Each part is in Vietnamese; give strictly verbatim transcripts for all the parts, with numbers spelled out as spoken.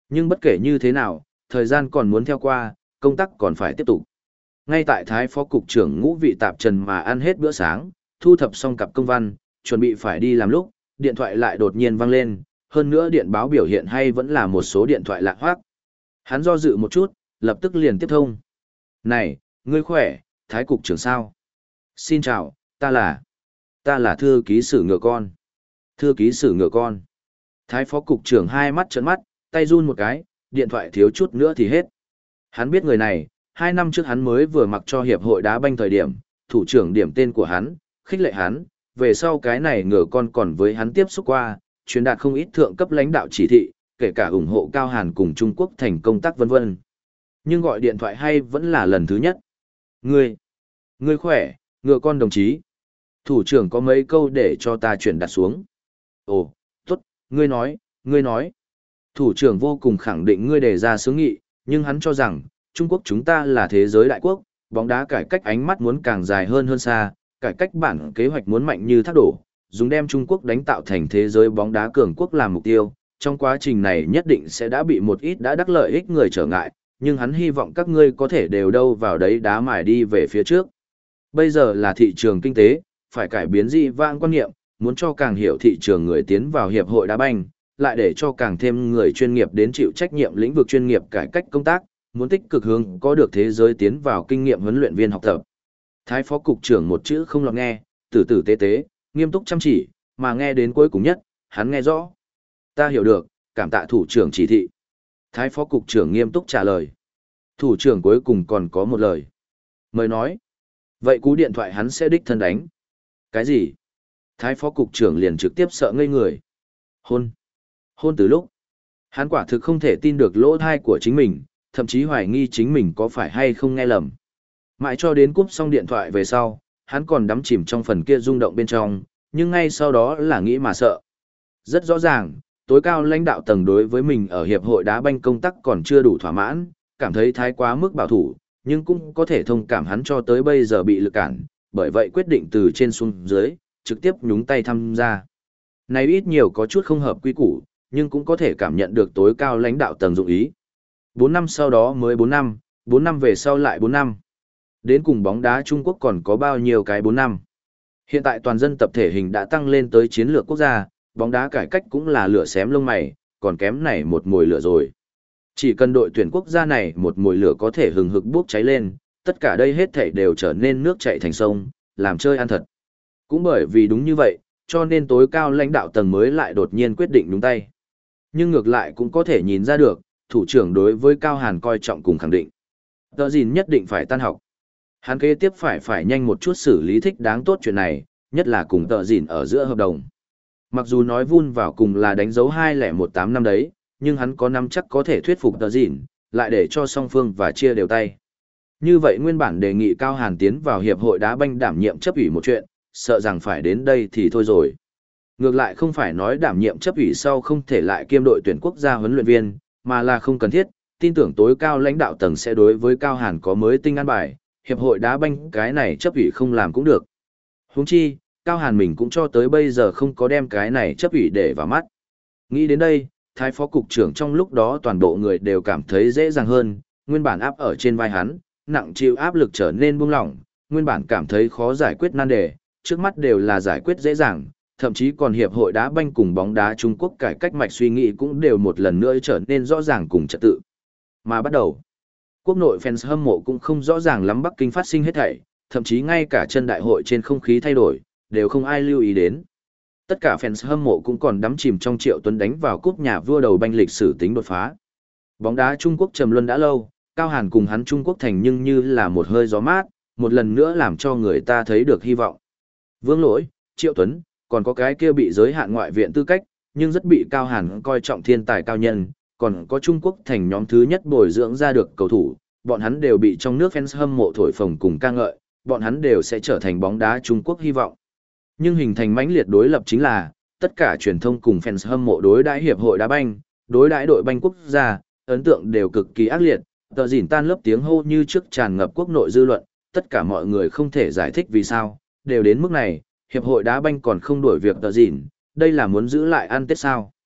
Nhưng bất kể như thế nào, thời gian còn muốn theo qua, công tác còn phải tiếp tục. Ngay tại Thái Phó Cục trưởng Ngũ Vị Tạp Trần mà ăn hết bữa sáng, thu thập xong cặp công văn, chuẩn bị phải đi làm lúc, điện thoại lại đột nhiên vang lên, hơn nữa điện báo biểu hiện hay vẫn là một số điện thoại lạ hoác. Hắn do dự một chút, lập tức liền tiếp thông. Này, ngươi khỏe, Thái Cục trưởng sao? Xin chào, ta là... Ta là thư ký sử ngựa con. Thư ký sử ngựa con. Thái Phó Cục trưởng hai mắt trợn mắt, tay run một cái, điện thoại thiếu chút nữa thì hết. Hắn biết người này, hai năm trước hắn mới vừa mặc cho hiệp hội đá banh thời điểm, thủ trưởng điểm tên của hắn, khích lệ hắn, về sau cái này ngựa con còn với hắn tiếp xúc qua, truyền đạt không ít thượng cấp lãnh đạo chỉ thị, kể cả ủng hộ Cao Hàn cùng Trung Quốc thành công tác vân vân. Nhưng gọi điện thoại hay vẫn là lần thứ nhất. Ngươi, ngươi khỏe, ngựa con đồng chí. Thủ trưởng có mấy câu để cho ta chuyển đặt xuống. Ồ, tốt, ngươi nói, ngươi nói. Thủ trưởng vô cùng khẳng định ngươi đề ra xướng nghị, nhưng hắn cho rằng, Trung Quốc chúng ta là thế giới đại quốc, bóng đá cải cách ánh mắt muốn càng dài hơn hơn xa, cải cách bản kế hoạch muốn mạnh như thác đổ, dùng đem Trung Quốc đánh tạo thành thế giới bóng đá cường quốc làm mục tiêu. Trong quá trình này nhất định sẽ đã bị một ít đã đắc lợi ích người trở ngại, nhưng hắn hy vọng các ngươi có thể đều đâu vào đấy đá mài đi về phía trước. Bây giờ là thị trường kinh tế, phải cải biến dị vãng quan niệm, muốn cho càng hiểu thị trường người tiến vào hiệp hội đá banh, lại để cho càng thêm người chuyên nghiệp đến chịu trách nhiệm lĩnh vực chuyên nghiệp cải cách công tác, muốn tích cực hướng có được thế giới tiến vào kinh nghiệm huấn luyện viên học tập. Thái Phó Cục trưởng một chữ không lọt nghe, tử tử tế tế, nghiêm túc chăm chỉ, mà nghe đến cuối cùng nhất, hắn nghe rõ. Ta hiểu được, cảm tạ thủ trưởng chỉ thị. Thái Phó Cục trưởng nghiêm túc trả lời. Thủ trưởng cuối cùng còn có một lời. Mời nói. Vậy cú điện thoại hắn sẽ đích thân đánh. Cái gì? Thái Phó Cục trưởng liền trực tiếp sợ ngây người. Hôn. Hôn từ lúc. Hắn quả thực không thể tin được lỗ thai của chính mình, thậm chí hoài nghi chính mình có phải hay không nghe lầm. Mãi cho đến cúp xong điện thoại về sau, hắn còn đắm chìm trong phần kia rung động bên trong, nhưng ngay sau đó là nghĩ mà sợ. Rất rõ ràng, tối cao lãnh đạo tầng đối với mình ở hiệp hội đá banh công tác còn chưa đủ thỏa mãn, cảm thấy thái quá mức bảo thủ, nhưng cũng có thể thông cảm hắn cho tới bây giờ bị lực cản, bởi vậy quyết định từ trên xuống dưới, trực tiếp nhúng tay tham gia. Này ít nhiều có chút không hợp quy củ, nhưng cũng có thể cảm nhận được tối cao lãnh đạo tầng dụng ý. bốn năm sau đó mới bốn năm, bốn năm về sau lại bốn năm. Đến cùng bóng đá Trung Quốc còn có bao nhiêu cái bốn năm. Hiện tại toàn dân tập thể hình đã tăng lên tới chiến lược quốc gia, bóng đá cải cách cũng là lửa xém lông mày, còn kém này một mùi lửa rồi. Chỉ cần đội tuyển quốc gia này một mùi lửa có thể hừng hực bốc cháy lên, tất cả đây hết thảy đều trở nên nước chảy thành sông, làm chơi ăn thật. Cũng bởi vì đúng như vậy, cho nên tối cao lãnh đạo tầng mới lại đột nhiên quyết định nhúng tay. Nhưng ngược lại cũng có thể nhìn ra được, thủ trưởng đối với Cao Hàn coi trọng cùng khẳng định. Tờ gìn nhất định phải tan học. Hắn kế tiếp phải phải nhanh một chút xử lý thích đáng tốt chuyện này, nhất là cùng tờ gìn ở giữa hợp đồng. Mặc dù nói vun vào cùng là đánh dấu hai không một tám năm đấy, nhưng hắn có năm chắc có thể thuyết phục tờ gìn, lại để cho song phương và chia đều tay. Như vậy nguyên bản đề nghị Cao Hàn tiến vào hiệp hội đá banh đảm nhiệm chấp ủy một chuyện, sợ rằng phải đến đây thì thôi rồi. Ngược lại không phải nói đảm nhiệm chấp ủy sau không thể lại kiêm đội tuyển quốc gia huấn luyện viên, mà là không cần thiết, tin tưởng tối cao lãnh đạo tầng sẽ đối với Cao Hàn có mới tinh an bài, hiệp hội đá banh cái này chấp ủy không làm cũng được. Huống chi, Cao Hàn mình cũng cho tới bây giờ không có đem cái này chấp ủy để vào mắt. Nghĩ đến đây, Thái Phó Cục trưởng trong lúc đó toàn bộ người đều cảm thấy dễ dàng hơn, nguyên bản áp ở trên vai hắn, nặng chịu áp lực trở nên buông lỏng, nguyên bản cảm thấy khó giải quyết nan đề, trước mắt đều là giải quyết dễ dàng, thậm chí còn hiệp hội đá banh cùng bóng đá Trung Quốc cải cách mạch suy nghĩ cũng đều một lần nữa trở nên rõ ràng cùng trật tự. Mà bắt đầu, quốc nội fans hâm mộ cũng không rõ ràng lắm Bắc Kinh phát sinh hết thảy, thậm chí ngay cả chân đại hội trên không khí thay đổi, đều không ai lưu ý đến. Tất cả fans hâm mộ cũng còn đắm chìm trong Triệu Tuấn đánh vào cúp nhà vua đầu banh lịch sử tính đột phá. Bóng đá Trung Quốc trầm luân đã lâu, Cao Hàn cùng hắn Trung Quốc thành nhưng như là một hơi gió mát, một lần nữa làm cho người ta thấy được hy vọng. Vương Lỗi, Triệu Tuấn, còn có cái kia bị giới hạn ngoại viện tư cách, nhưng rất bị Cao Hàn coi trọng thiên tài cao nhân, còn có Trung Quốc thành nhóm thứ nhất bồi dưỡng ra được cầu thủ, bọn hắn đều bị trong nước fans hâm mộ thổi phồng cùng ca ngợi, bọn hắn đều sẽ trở thành bóng đá Trung Quốc hy vọng. Nhưng hình thành mãnh liệt đối lập chính là, tất cả truyền thông cùng fans hâm mộ đối đãi hiệp hội đá banh, đối đãi đội banh quốc gia, ấn tượng đều cực kỳ ác liệt, tờ dỉn tan lớp tiếng hô như trước tràn ngập quốc nội dư luận, tất cả mọi người không thể giải thích vì sao, đều đến mức này, hiệp hội đá banh còn không đổi việc tờ dỉn, đây là muốn giữ lại ăn Tết sao.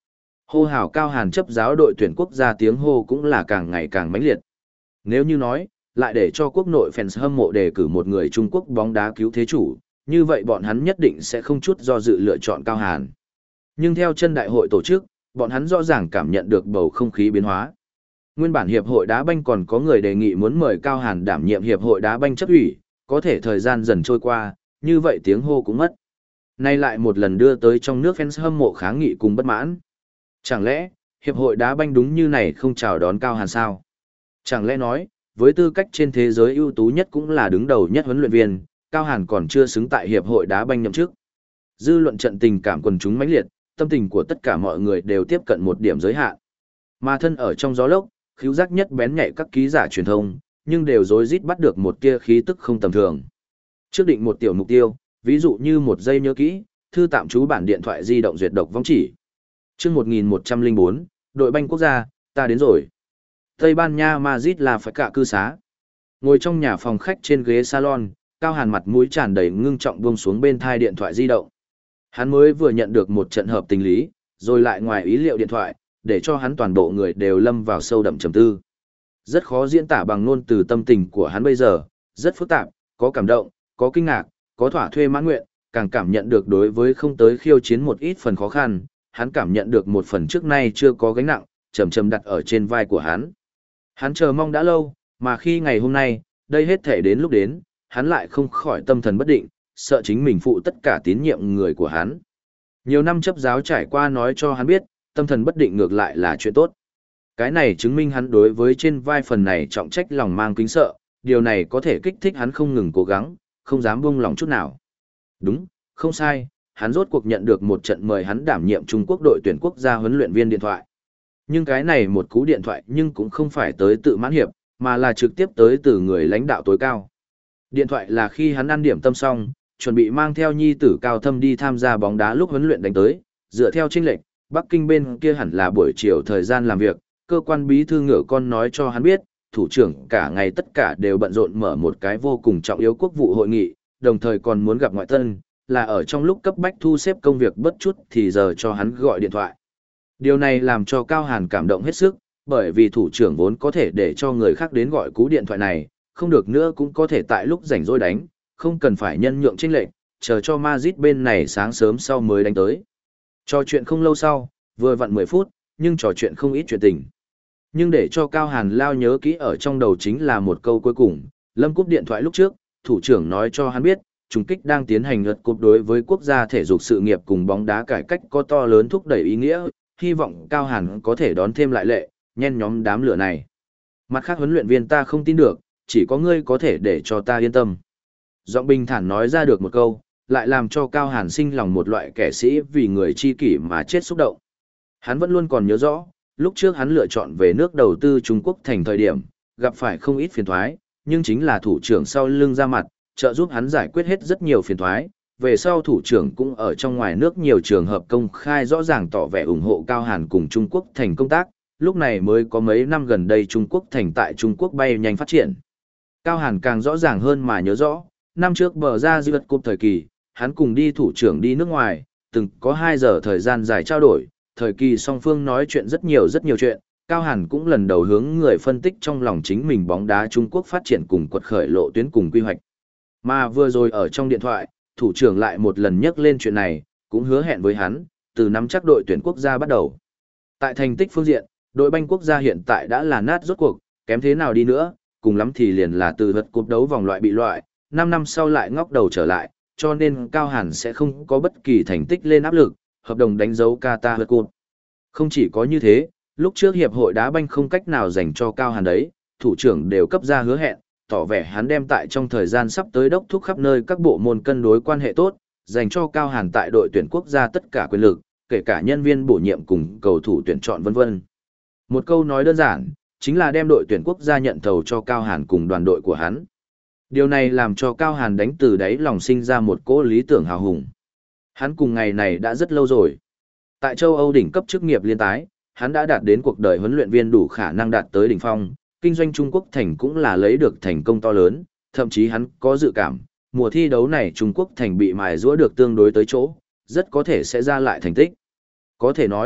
Hô hào Cao Hàn chấp giáo đội tuyển quốc gia tiếng hô cũng là càng ngày càng mãnh liệt. Nếu như nói, lại để cho quốc nội fans hâm mộ đề cử một người Trung Quốc bóng đá cứu thế chủ, như vậy bọn hắn nhất định sẽ không chút do dự lựa chọn Cao Hàn. Nhưng theo chân đại hội tổ chức, bọn hắn rõ ràng cảm nhận được bầu không khí biến hóa. Nguyên bản hiệp hội đá banh còn có người đề nghị muốn mời Cao Hàn đảm nhiệm hiệp hội đá banh chấp ủy, có thể thời gian dần trôi qua, như vậy tiếng hô cũng mất. Nay lại một lần đưa tới trong nước fans hâm mộ kháng nghị cùng bất mãn. Chẳng lẽ, hiệp hội đá banh đúng như này không chào đón Cao Hàn sao? Chẳng lẽ nói, với tư cách trên thế giới ưu tú nhất cũng là đứng đầu nhất huấn luyện viên, Cao Hàn còn chưa xứng tại hiệp hội đá banh nhậm chức. Dư luận trận tình cảm quần chúng mãnh liệt, tâm tình của tất cả mọi người đều tiếp cận một điểm giới hạn. Mà thân ở trong gió lốc, khứu giác nhất bén nhạy các ký giả truyền thông, nhưng đều rối rít bắt được một tia khí tức không tầm thường. Trước định một tiểu mục tiêu, ví dụ như một giây nhớ kỹ, thư tạm trú bản điện thoại di động duyệt độc vong chỉ. Chương một nghìn một trăm lẻ bốn, đội banh quốc gia, ta đến rồi. Tây Ban Nha Madrid là phải cả cư xá. Ngồi trong nhà phòng khách trên ghế salon, Cao Hàn mặt mũi tràn đầy ngưng trọng buông xuống bên thai điện thoại di động. Hắn mới vừa nhận được một trận hợp tình lý, rồi lại ngoài ý liệu điện thoại, để cho hắn toàn bộ người đều lâm vào sâu đậm trầm tư. Rất khó diễn tả bằng ngôn từ tâm tình của hắn bây giờ, rất phức tạp, có cảm động, có kinh ngạc, có thỏa thuê mãn nguyện, càng cảm nhận được đối với không tới khiêu chiến một ít phần khó khăn, hắn cảm nhận được một phần trước nay chưa có gánh nặng, trầm trầm đặt ở trên vai của hắn. Hắn chờ mong đã lâu, mà khi ngày hôm nay, đây hết thể đến lúc đến, hắn lại không khỏi tâm thần bất định, sợ chính mình phụ tất cả tín nhiệm người của hắn. Nhiều năm chấp giáo trải qua nói cho hắn biết, tâm thần bất định ngược lại là chuyện tốt. Cái này chứng minh hắn đối với trên vai phần này trọng trách lòng mang kính sợ, điều này có thể kích thích hắn không ngừng cố gắng, không dám buông lòng chút nào. Đúng, không sai, hắn rốt cuộc nhận được một trận mời hắn đảm nhiệm Trung Quốc đội tuyển quốc gia huấn luyện viên điện thoại. Nhưng cái này một cú điện thoại nhưng cũng không phải tới tự mãn hiệp, mà là trực tiếp tới từ người lãnh đạo tối cao. Điện thoại là khi hắn ăn điểm tâm xong, chuẩn bị mang theo nhi tử Cao Thâm đi tham gia bóng đá lúc huấn luyện đánh tới, dựa theo chênh lệch, Bắc Kinh bên kia hẳn là buổi chiều thời gian làm việc, cơ quan bí thư ngựa con nói cho hắn biết, thủ trưởng cả ngày tất cả đều bận rộn mở một cái vô cùng trọng yếu quốc vụ hội nghị, đồng thời còn muốn gặp ngoại tân, là ở trong lúc cấp bách thu xếp công việc bất chút thì giờ cho hắn gọi điện thoại. Điều này làm cho Cao Hàn cảm động hết sức, bởi vì thủ trưởng vốn có thể để cho người khác đến gọi cú điện thoại này, không được nữa cũng có thể tại lúc rảnh rỗi đánh, không cần phải nhân nhượng chênh lệch, chờ cho Madrid bên này sáng sớm sau mới đánh tới. Trò chuyện không lâu sau, vừa vặn mười phút, nhưng trò chuyện không ít chuyện tình. Nhưng để cho Cao Hàn lao nhớ kỹ ở trong đầu chính là một câu cuối cùng, Lâm cúp điện thoại lúc trước, thủ trưởng nói cho hắn biết, trùng kích đang tiến hành lượt cúp đối với quốc gia thể dục sự nghiệp cùng bóng đá cải cách có to lớn thúc đẩy ý nghĩa, hy vọng Cao Hàn có thể đón thêm lại lệ, nhen nhóm đám lửa này. Mặt khác huấn luyện viên ta không tin được, chỉ có ngươi có thể để cho ta yên tâm. Giọng bình thản nói ra được một câu, lại làm cho Cao Hàn sinh lòng một loại kẻ sĩ vì người chi kỷ mà chết xúc động. Hắn vẫn luôn còn nhớ rõ, lúc trước hắn lựa chọn về nước đầu tư Trung Quốc thành thời điểm, gặp phải không ít phiền thoái, nhưng chính là thủ trưởng sau lưng ra mặt, trợ giúp hắn giải quyết hết rất nhiều phiền thoái. Về sau thủ trưởng cũng ở trong ngoài nước nhiều trường hợp công khai rõ ràng tỏ vẻ ủng hộ Cao Hàn cùng Trung Quốc thành công tác, lúc này mới có mấy năm gần đây Trung Quốc thành tại Trung Quốc bay nhanh phát triển. Cao Hàn càng rõ ràng hơn mà nhớ rõ, năm trước bờ ra dư vật cúp thời kỳ, hắn cùng đi thủ trưởng đi nước ngoài, từng có hai giờ thời gian dài trao đổi, thời kỳ song phương nói chuyện rất nhiều rất nhiều chuyện, Cao Hàn cũng lần đầu hướng người phân tích trong lòng chính mình bóng đá Trung Quốc phát triển cùng quật khởi lộ tuyến cùng quy hoạch. Mà vừa rồi ở trong điện thoại, thủ trưởng lại một lần nhắc lên chuyện này, cũng hứa hẹn với hắn, từ năm chắc đội tuyển quốc gia bắt đầu. Tại thành tích phương diện, đội banh quốc gia hiện tại đã là nát rốt cuộc, kém thế nào đi nữa, cùng lắm thì liền là từ vật cúp đấu vòng loại bị loại, năm năm sau lại ngóc đầu trở lại, cho nên Cao Hàn sẽ không có bất kỳ thành tích lên áp lực, hợp đồng đánh dấu Qatar World Cup. Không chỉ có như thế, lúc trước hiệp hội đá banh không cách nào dành cho Cao Hàn đấy, thủ trưởng đều cấp ra hứa hẹn, tỏ vẻ hắn đem tại trong thời gian sắp tới đốc thúc khắp nơi các bộ môn cân đối quan hệ tốt, dành cho Cao Hàn tại đội tuyển quốc gia tất cả quyền lực, kể cả nhân viên bổ nhiệm cùng cầu thủ tuyển chọn vân vân. Một câu nói đơn giản, chính là đem đội tuyển quốc gia nhận thầu cho Cao Hàn cùng đoàn đội của hắn. Điều này làm cho Cao Hàn đánh từ đáy lòng sinh ra một cỗ lý tưởng hào hùng. Hắn cùng ngày này đã rất lâu rồi. Tại châu Âu đỉnh cấp chức nghiệp liên tái, hắn đã đạt đến cuộc đời huấn luyện viên đủ khả năng đạt tới đỉnh phong, kinh doanh Trung Quốc thành cũng là lấy được thành công to lớn, thậm chí hắn có dự cảm, mùa thi đấu này Trung Quốc thành bị mài giũa được tương đối tới chỗ, rất có thể sẽ ra lại thành tích. Có thể nói,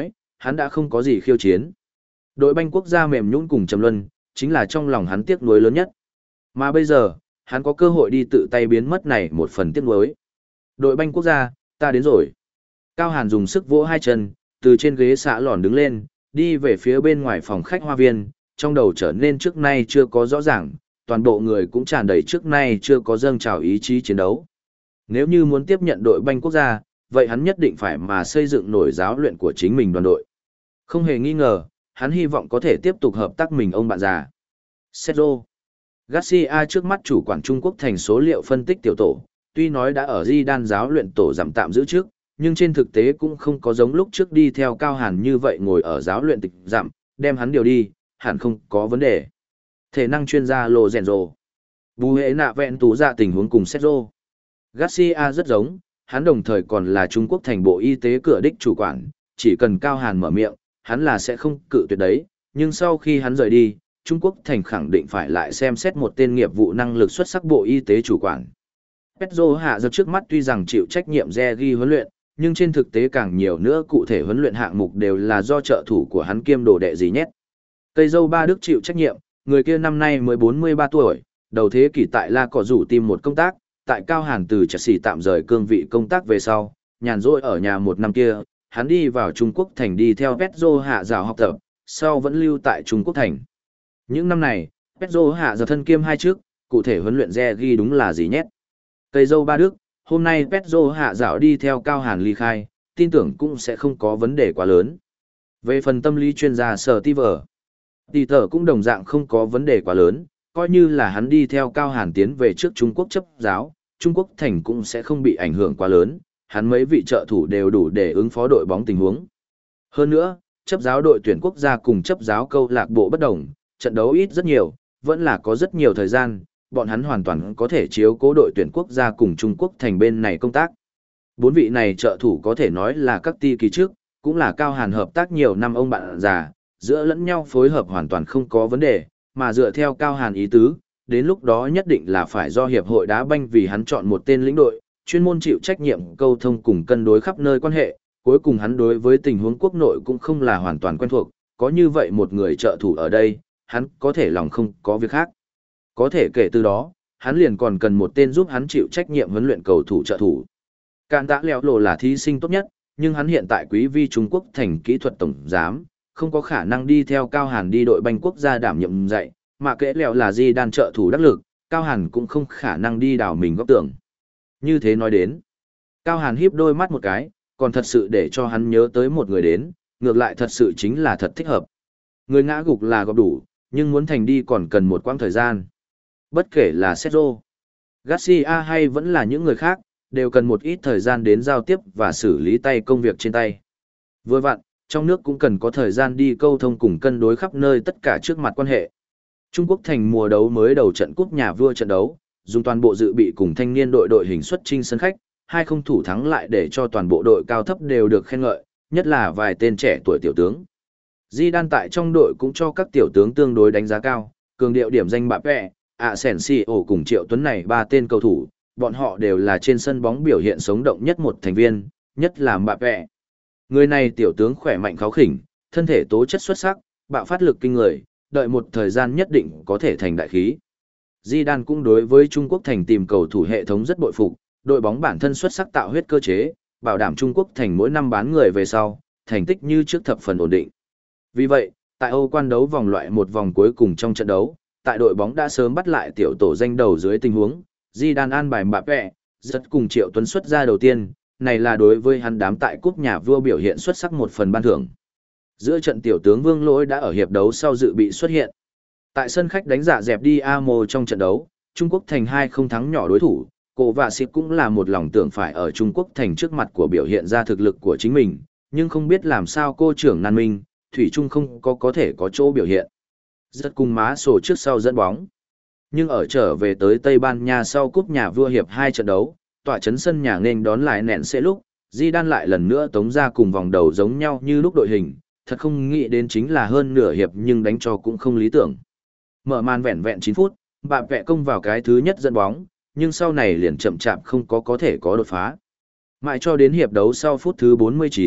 hắn đã không có gì khiêu chiến. Đội banh quốc gia mềm nhũn cùng trầm luân, chính là trong lòng hắn tiếc nuối lớn nhất. Mà bây giờ, hắn có cơ hội đi tự tay biến mất này một phần tiếc nuối. Đội banh quốc gia, ta đến rồi. Cao Hàn dùng sức vỗ hai chân, từ trên ghế xạ lòn đứng lên, đi về phía bên ngoài phòng khách hoa viên, trong đầu trở nên trước nay chưa có rõ ràng, toàn bộ người cũng tràn đầy trước nay chưa có dâng trào ý chí chiến đấu. Nếu như muốn tiếp nhận đội banh quốc gia, vậy hắn nhất định phải mà xây dựng nổi giáo luyện của chính mình đoàn đội. Không hề nghi ngờ, hắn hy vọng có thể tiếp tục hợp tác mình ông bạn già. Sergio Garcia trước mắt chủ quản Trung Quốc thành số liệu phân tích tiểu tổ, tuy nói đã ở Zidane giáo luyện tổ giảm tạm giữ trước, nhưng trên thực tế cũng không có giống lúc trước đi theo Cao Hàn như vậy ngồi ở giáo luyện tịch giảm, đem hắn điều đi, hẳn không có vấn đề. Thể năng chuyên gia Lorenzo Bù hệ nạ vẹn tủ ra tình huống cùng Sergio Garcia rất giống, hắn đồng thời còn là Trung Quốc thành bộ y tế cửa đích chủ quản, chỉ cần Cao Hàn mở miệng, hắn là sẽ không cự tuyệt đấy, nhưng sau khi hắn rời đi, Trung Quốc thành khẳng định phải lại xem xét một tên nghiệp vụ năng lực xuất sắc bộ y tế chủ quản. Pedro hạ giật trước mắt tuy rằng chịu trách nhiệm Regi huấn luyện, nhưng trên thực tế càng nhiều nữa cụ thể huấn luyện hạng mục đều là do trợ thủ của hắn kiêm đồ đệ gì nhét. Cây dâu ba Đức chịu trách nhiệm, người kia năm nay mới bốn mươi ba tuổi, đầu thế kỷ tại La Cỏ rủ tìm một công tác, tại Cao Hàn từ Chelsea tạm rời cương vị công tác về sau, nhàn rỗi ở nhà một năm kia, hắn đi vào Trung Quốc thành đi theo Pedro hạ rào học tập, sau vẫn lưu tại Trung Quốc thành. Những năm này, Pedro hạ giờ thân kiêm hai trước, cụ thể huấn luyện Regi đúng là gì nhét. Cây dâu ba Đức, hôm nay Pedro hạ dạo đi theo Cao Hàn ly khai, tin tưởng cũng sẽ không có vấn đề quá lớn. Về phần tâm lý chuyên gia Sở Tiver, Tỷ tờ cũng đồng dạng không có vấn đề quá lớn, coi như là hắn đi theo Cao Hàn tiến về trước Trung Quốc chấp giáo, Trung Quốc thành cũng sẽ không bị ảnh hưởng quá lớn, hắn mấy vị trợ thủ đều đủ để ứng phó đội bóng tình huống. Hơn nữa, chấp giáo đội tuyển quốc gia cùng chấp giáo câu lạc bộ bất đồng, trận đấu ít rất nhiều, vẫn là có rất nhiều thời gian, bọn hắn hoàn toàn có thể chiếu cố đội tuyển quốc gia cùng Trung Quốc thành bên này công tác. Bốn vị này trợ thủ có thể nói là các ti kỳ trước, cũng là Cao Hàn hợp tác nhiều năm ông bạn già, giữa lẫn nhau phối hợp hoàn toàn không có vấn đề, mà dựa theo Cao Hàn ý tứ, đến lúc đó nhất định là phải do hiệp hội đá banh vì hắn chọn một tên lĩnh đội, chuyên môn chịu trách nhiệm câu thông cùng cân đối khắp nơi quan hệ, cuối cùng hắn đối với tình huống quốc nội cũng không là hoàn toàn quen thuộc, có như vậy một người trợ thủ ở đây, hắn có thể lòng không có việc khác. Có thể kể từ đó, hắn liền còn cần một tên giúp hắn chịu trách nhiệm huấn luyện cầu thủ trợ thủ. Càn Tạ Lèo Lộ là thí sinh tốt nhất, nhưng hắn hiện tại quý vi Trung Quốc thành kỹ thuật tổng giám, không có khả năng đi theo Cao Hàn đi đội banh quốc gia đảm nhiệm dạy, mà kể Lèo là gì đàn trợ thủ đắc lực, Cao Hàn cũng không khả năng đi đào mình góc tưởng. Như thế nói đến, Cao Hàn híp đôi mắt một cái, còn thật sự để cho hắn nhớ tới một người đến, ngược lại thật sự chính là thật thích hợp. Người ngã gục là góp đủ, nhưng muốn thành đi còn cần một quãng thời gian. Bất kể là Sergio Garcia hay vẫn là những người khác, đều cần một ít thời gian đến giao tiếp và xử lý tay công việc trên tay. Vừa vặn, trong nước cũng cần có thời gian đi câu thông cùng cân đối khắp nơi tất cả trước mặt quan hệ. Trung Quốc thành mùa đấu mới đầu trận cúp nhà vua trận đấu, dùng toàn bộ dự bị cùng thanh niên đội đội hình xuất chinh sân khách, hai không thủ thắng lại để cho toàn bộ đội cao thấp đều được khen ngợi, nhất là vài tên trẻ tuổi tiểu tướng. Zidane tại trong đội cũng cho các tiểu tướng tương đối đánh giá cao, cường điệu điểm danh bạ vẹ, ạ sẻn xì ổ cùng Triệu Tuấn này ba tên cầu thủ, bọn họ đều là trên sân bóng biểu hiện sống động nhất một thành viên, nhất là bạ vẹ. Người này tiểu tướng khỏe mạnh kháu khỉnh, thân thể tố chất xuất sắc, bạo phát lực kinh người, đợi một thời gian nhất định có thể thành đại khí. Zidane cũng đối với Trung Quốc thành tìm cầu thủ hệ thống rất bội phục, đội bóng bản thân xuất sắc tạo huyết cơ chế, bảo đảm Trung Quốc thành mỗi năm bán người về sau, thành tích như trước thập phần ổn định. Vì vậy, tại Âu quan đấu vòng loại một vòng cuối cùng trong trận đấu, tại đội bóng đã sớm bắt lại tiểu tổ danh đầu dưới tình huống, Zidane an bài Mbappé, rất cùng Triệu Tuấn xuất ra đầu tiên, này là đối với hắn đám tại cúp nhà vua biểu hiện xuất sắc một phần ban thưởng. Giữa trận tiểu tướng Vương Lỗi đã ở hiệp đấu sau dự bị xuất hiện. Tại sân khách đánh giả dẹp đi Amo trong trận đấu, Trung Quốc thành hai không thắng nhỏ đối thủ, Cổ Vạ Xịp cũng là một lòng tưởng phải ở Trung Quốc thành trước mặt của biểu hiện ra thực lực của chính mình, nhưng không biết làm sao cô trưởng Nan Minh, Thủy Trung không có có thể có chỗ biểu hiện. Rất cùng má sổ trước sau dẫn bóng. Nhưng ở trở về tới Tây Ban Nha sau cúp nhà vua hiệp hai trận đấu, tỏa chấn sân nhà nên đón lại nẹn sẽ lúc, Zidane lại lần nữa tống ra cùng vòng đầu giống nhau như lúc đội hình, thật không nghĩ đến chính là hơn nửa hiệp nhưng đánh cho cũng không lý tưởng. Mở màn vẹn vẹn chín phút, bạ vẹ công vào cái thứ nhất dẫn bóng, nhưng sau này liền chậm chạp không có có thể có đột phá. Mãi cho đến hiệp đấu sau phút thứ bốn mươi chín,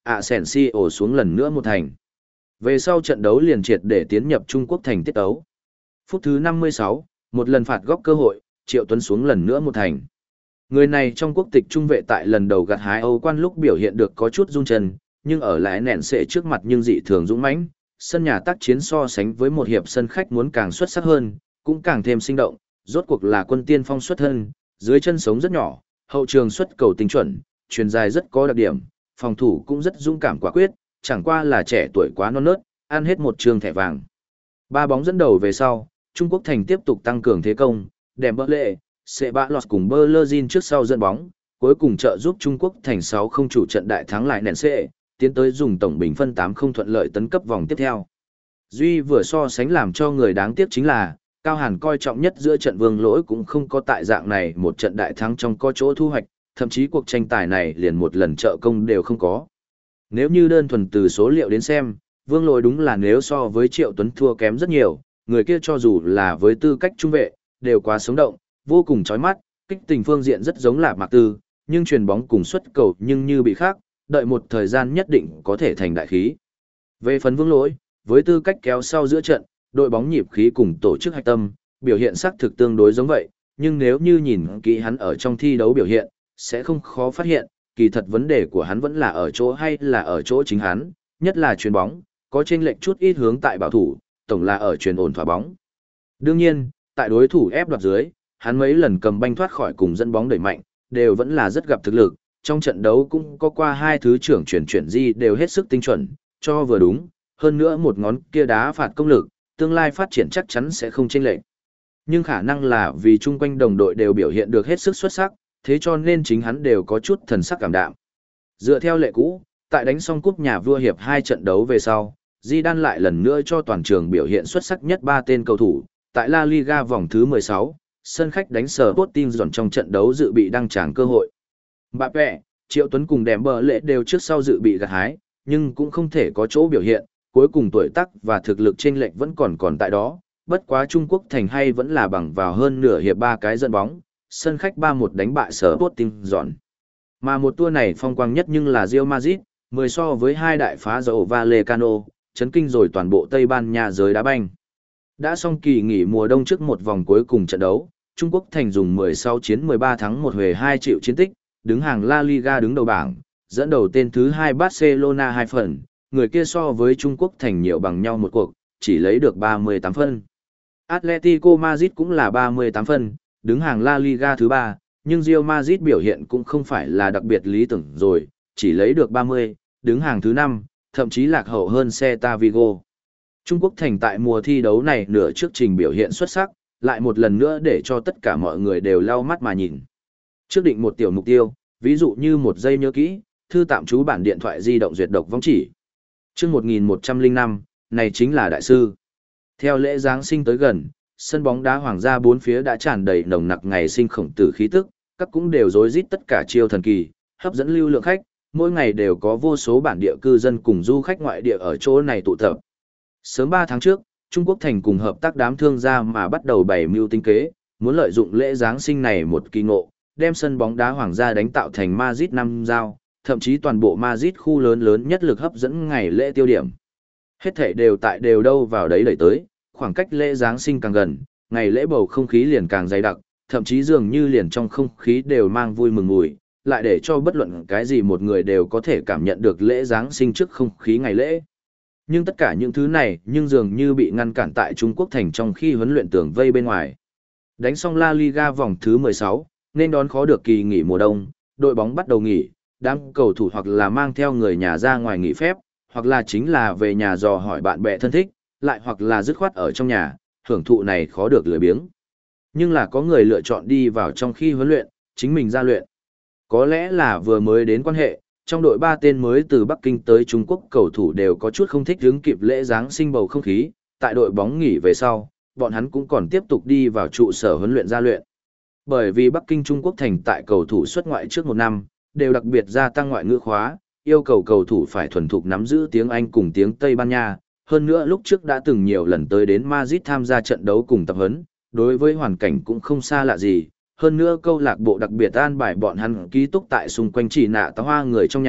Asensio xuống lần nữa một thành. Về sau trận đấu liền triệt để tiến nhập Trung Quốc thành tiết tấu. Phút thứ năm mươi sáu, một lần phạt góc cơ hội, Triệu Tuấn xuống lần nữa một thành. Người này trong quốc tịch trung vệ tại lần đầu gặt hái Âu quan lúc biểu hiện được có chút run chân, nhưng ở lại nện sệ trước mặt nhưng dị thường dũng mãnh, sân nhà tác chiến so sánh với một hiệp sân khách muốn càng xuất sắc hơn, cũng càng thêm sinh động, rốt cuộc là quân tiên phong xuất thân, dưới chân sống rất nhỏ, hậu trường xuất cầu tinh chuẩn, truyền dài rất có đặc điểm, phòng thủ cũng rất dũng cảm quả quyết, chẳng qua là trẻ tuổi quá non nớt, ăn hết một trường thẻ vàng. Ba bóng dẫn đầu về sau, Trung Quốc thành tiếp tục tăng cường thế công, Dembele, Ceballos cùng Bellerin trước sau dẫn bóng, cuối cùng trợ giúp Trung Quốc thành sáu không chủ trận đại thắng lại nền xệ, tiến tới dùng tổng bình phân tám không thuận lợi tấn cấp vòng tiếp theo. Duy vừa so sánh làm cho người đáng tiếc chính là, Cao Hàn coi trọng nhất giữa trận Vương Lỗi cũng không có tại dạng này một trận đại thắng trong có chỗ thu hoạch, thậm chí cuộc tranh tài này liền một lần trợ công đều không có. Nếu như đơn thuần từ số liệu đến xem, Vương Lỗi đúng là nếu so với Triệu Tuấn thua kém rất nhiều, người kia cho dù là với tư cách trung vệ, đều quá sống động, vô cùng chói mắt, kích tình phương diện rất giống là Mạc Tư, nhưng truyền bóng cùng xuất cầu nhưng như bị khác, đợi một thời gian nhất định có thể thành đại khí. Về phần Vương Lỗi, với tư cách kéo sau giữa trận, đội bóng nhịp khí cùng tổ chức hạch tâm, biểu hiện sắc thực tương đối giống vậy, nhưng nếu như nhìn kỹ hắn ở trong thi đấu biểu hiện, sẽ không khó phát hiện, kỳ thật vấn đề của hắn vẫn là ở chỗ hay là ở chỗ chính hắn, nhất là chuyền bóng, có chênh lệch chút ít hướng tại bảo thủ, tổng là ở chuyền ổn thỏa bóng. Đương nhiên, tại đối thủ ép đoạt dưới, hắn mấy lần cầm banh thoát khỏi cùng dẫn bóng đẩy mạnh, đều vẫn là rất gặp thực lực, trong trận đấu cũng có qua hai thứ trưởng chuyển chuyển di đều hết sức tinh chuẩn, cho vừa đúng, hơn nữa một ngón kia đá phạt công lực, tương lai phát triển chắc chắn sẽ không chênh lệch. Nhưng khả năng là vì chung quanh đồng đội đều biểu hiện được hết sức xuất sắc, thế cho nên chính hắn đều có chút thần sắc cảm đạm. Dựa theo lệ cũ, tại đánh xong cúp nhà vua hiệp hai trận đấu về sau, Zidane lại lần nữa cho toàn trường biểu hiện xuất sắc nhất ba tên cầu thủ, tại La Liga vòng thứ mười sáu, sân khách đánh Sporting dọn trong trận đấu dự bị đăng tràng cơ hội. Mbappé, Triệu Tuấn cùng Dembele đều trước sau dự bị gặt hái, nhưng cũng không thể có chỗ biểu hiện, cuối cùng tuổi tác và thực lực chênh lệch vẫn còn còn tại đó, bất quá Trung Quốc thành hay vẫn là bằng vào hơn nửa hiệp ba cái dẫn bóng, sân khách ba một đánh bại Sporting dọn. Mà một tour này phong quang nhất nhưng là Real Madrid, mười so với hai đại phá dầu Vallecano, chấn kinh rồi toàn bộ Tây Ban Nha giới đá banh. Đã xong kỳ nghỉ mùa đông trước một vòng cuối cùng trận đấu, Trung Quốc thành dùng mười sáu chiến mười ba thắng một huề hai triệu chiến tích, đứng hàng La Liga đứng đầu bảng, dẫn đầu tên thứ hai Barcelona hai phần, người kia so với Trung Quốc thành nhiều bằng nhau một cuộc, chỉ lấy được ba mươi tám phân. Atletico Madrid cũng là ba mươi tám phân, đứng hàng La Liga thứ ba, nhưng Real Madrid biểu hiện cũng không phải là đặc biệt lý tưởng rồi, chỉ lấy được ba mươi, đứng hàng thứ năm, thậm chí lạc hậu hơn Celta Vigo. Trung Quốc thành tại mùa thi đấu này nửa trước trình biểu hiện xuất sắc, lại một lần nữa để cho tất cả mọi người đều lau mắt mà nhìn. Trước định một tiểu mục tiêu, ví dụ như một giây nhớ kỹ, thư tạm trú bản điện thoại di động duyệt độc vong chỉ. Trước một nghìn một trăm lẻ năm, này chính là đại sư. Theo lễ Giáng sinh tới gần, sân bóng đá hoàng gia bốn phía đã tràn đầy nồng nặc ngày sinh khổng tử khí tức, các cũng đều rối rít tất cả chiêu thần kỳ, hấp dẫn lưu lượng khách, mỗi ngày đều có vô số bản địa cư dân cùng du khách ngoại địa ở chỗ này tụ tập. Sớm ba tháng trước, Trung Quốc thành cùng hợp tác đám thương gia mà bắt đầu bày mưu tính kế, muốn lợi dụng lễ Giáng sinh này một kỳ ngộ, đem sân bóng đá hoàng gia đánh tạo thành Madrid năm giao, thậm chí toàn bộ Madrid khu lớn lớn nhất lực hấp dẫn ngày lễ tiêu điểm. Hết thảy đều tại đều đâu vào đấy đẩy tới, khoảng cách lễ Giáng sinh càng gần, ngày lễ bầu không khí liền càng dày đặc, thậm chí dường như liền trong không khí đều mang vui mừng mùi, lại để cho bất luận cái gì một người đều có thể cảm nhận được lễ Giáng sinh trước không khí ngày lễ. Nhưng tất cả những thứ này nhưng dường như bị ngăn cản tại Trung Quốc thành trong khi huấn luyện tường vây bên ngoài. Đánh xong La Liga vòng thứ mười sáu, nên đón khó được kỳ nghỉ mùa đông, đội bóng bắt đầu nghỉ, đám cầu thủ hoặc là mang theo người nhà ra ngoài nghỉ phép, hoặc là chính là về nhà dò hỏi bạn bè thân thích, lại hoặc là dứt khoát ở trong nhà, hưởng thụ này khó được lười biếng. Nhưng là có người lựa chọn đi vào trong khi huấn luyện, chính mình ra luyện. Có lẽ là vừa mới đến quan hệ, trong đội ba tên mới từ Bắc Kinh tới Trung Quốc cầu thủ đều có chút không thích hứng kịp lễ Giáng sinh bầu không khí, tại đội bóng nghỉ về sau, bọn hắn cũng còn tiếp tục đi vào trụ sở huấn luyện ra luyện. Bởi vì Bắc Kinh Trung Quốc thành tại cầu thủ xuất ngoại trước một năm, đều đặc biệt gia tăng ngoại ngữ khóa, yêu cầu cầu thủ phải thuần thục nắm giữ tiếng Anh cùng tiếng Tây Ban Nha. Hơn nữa lúc trước đã từng nhiều lần tới đến Madrid tham gia trận đấu cùng tập huấn, đối với hoàn cảnh cũng không xa lạ gì. Hơn nữa câu lạc bộ đặc biệt an bài bọn hắn ký túc tại xung quanh chỉ nạ tá hoa người trong nhà,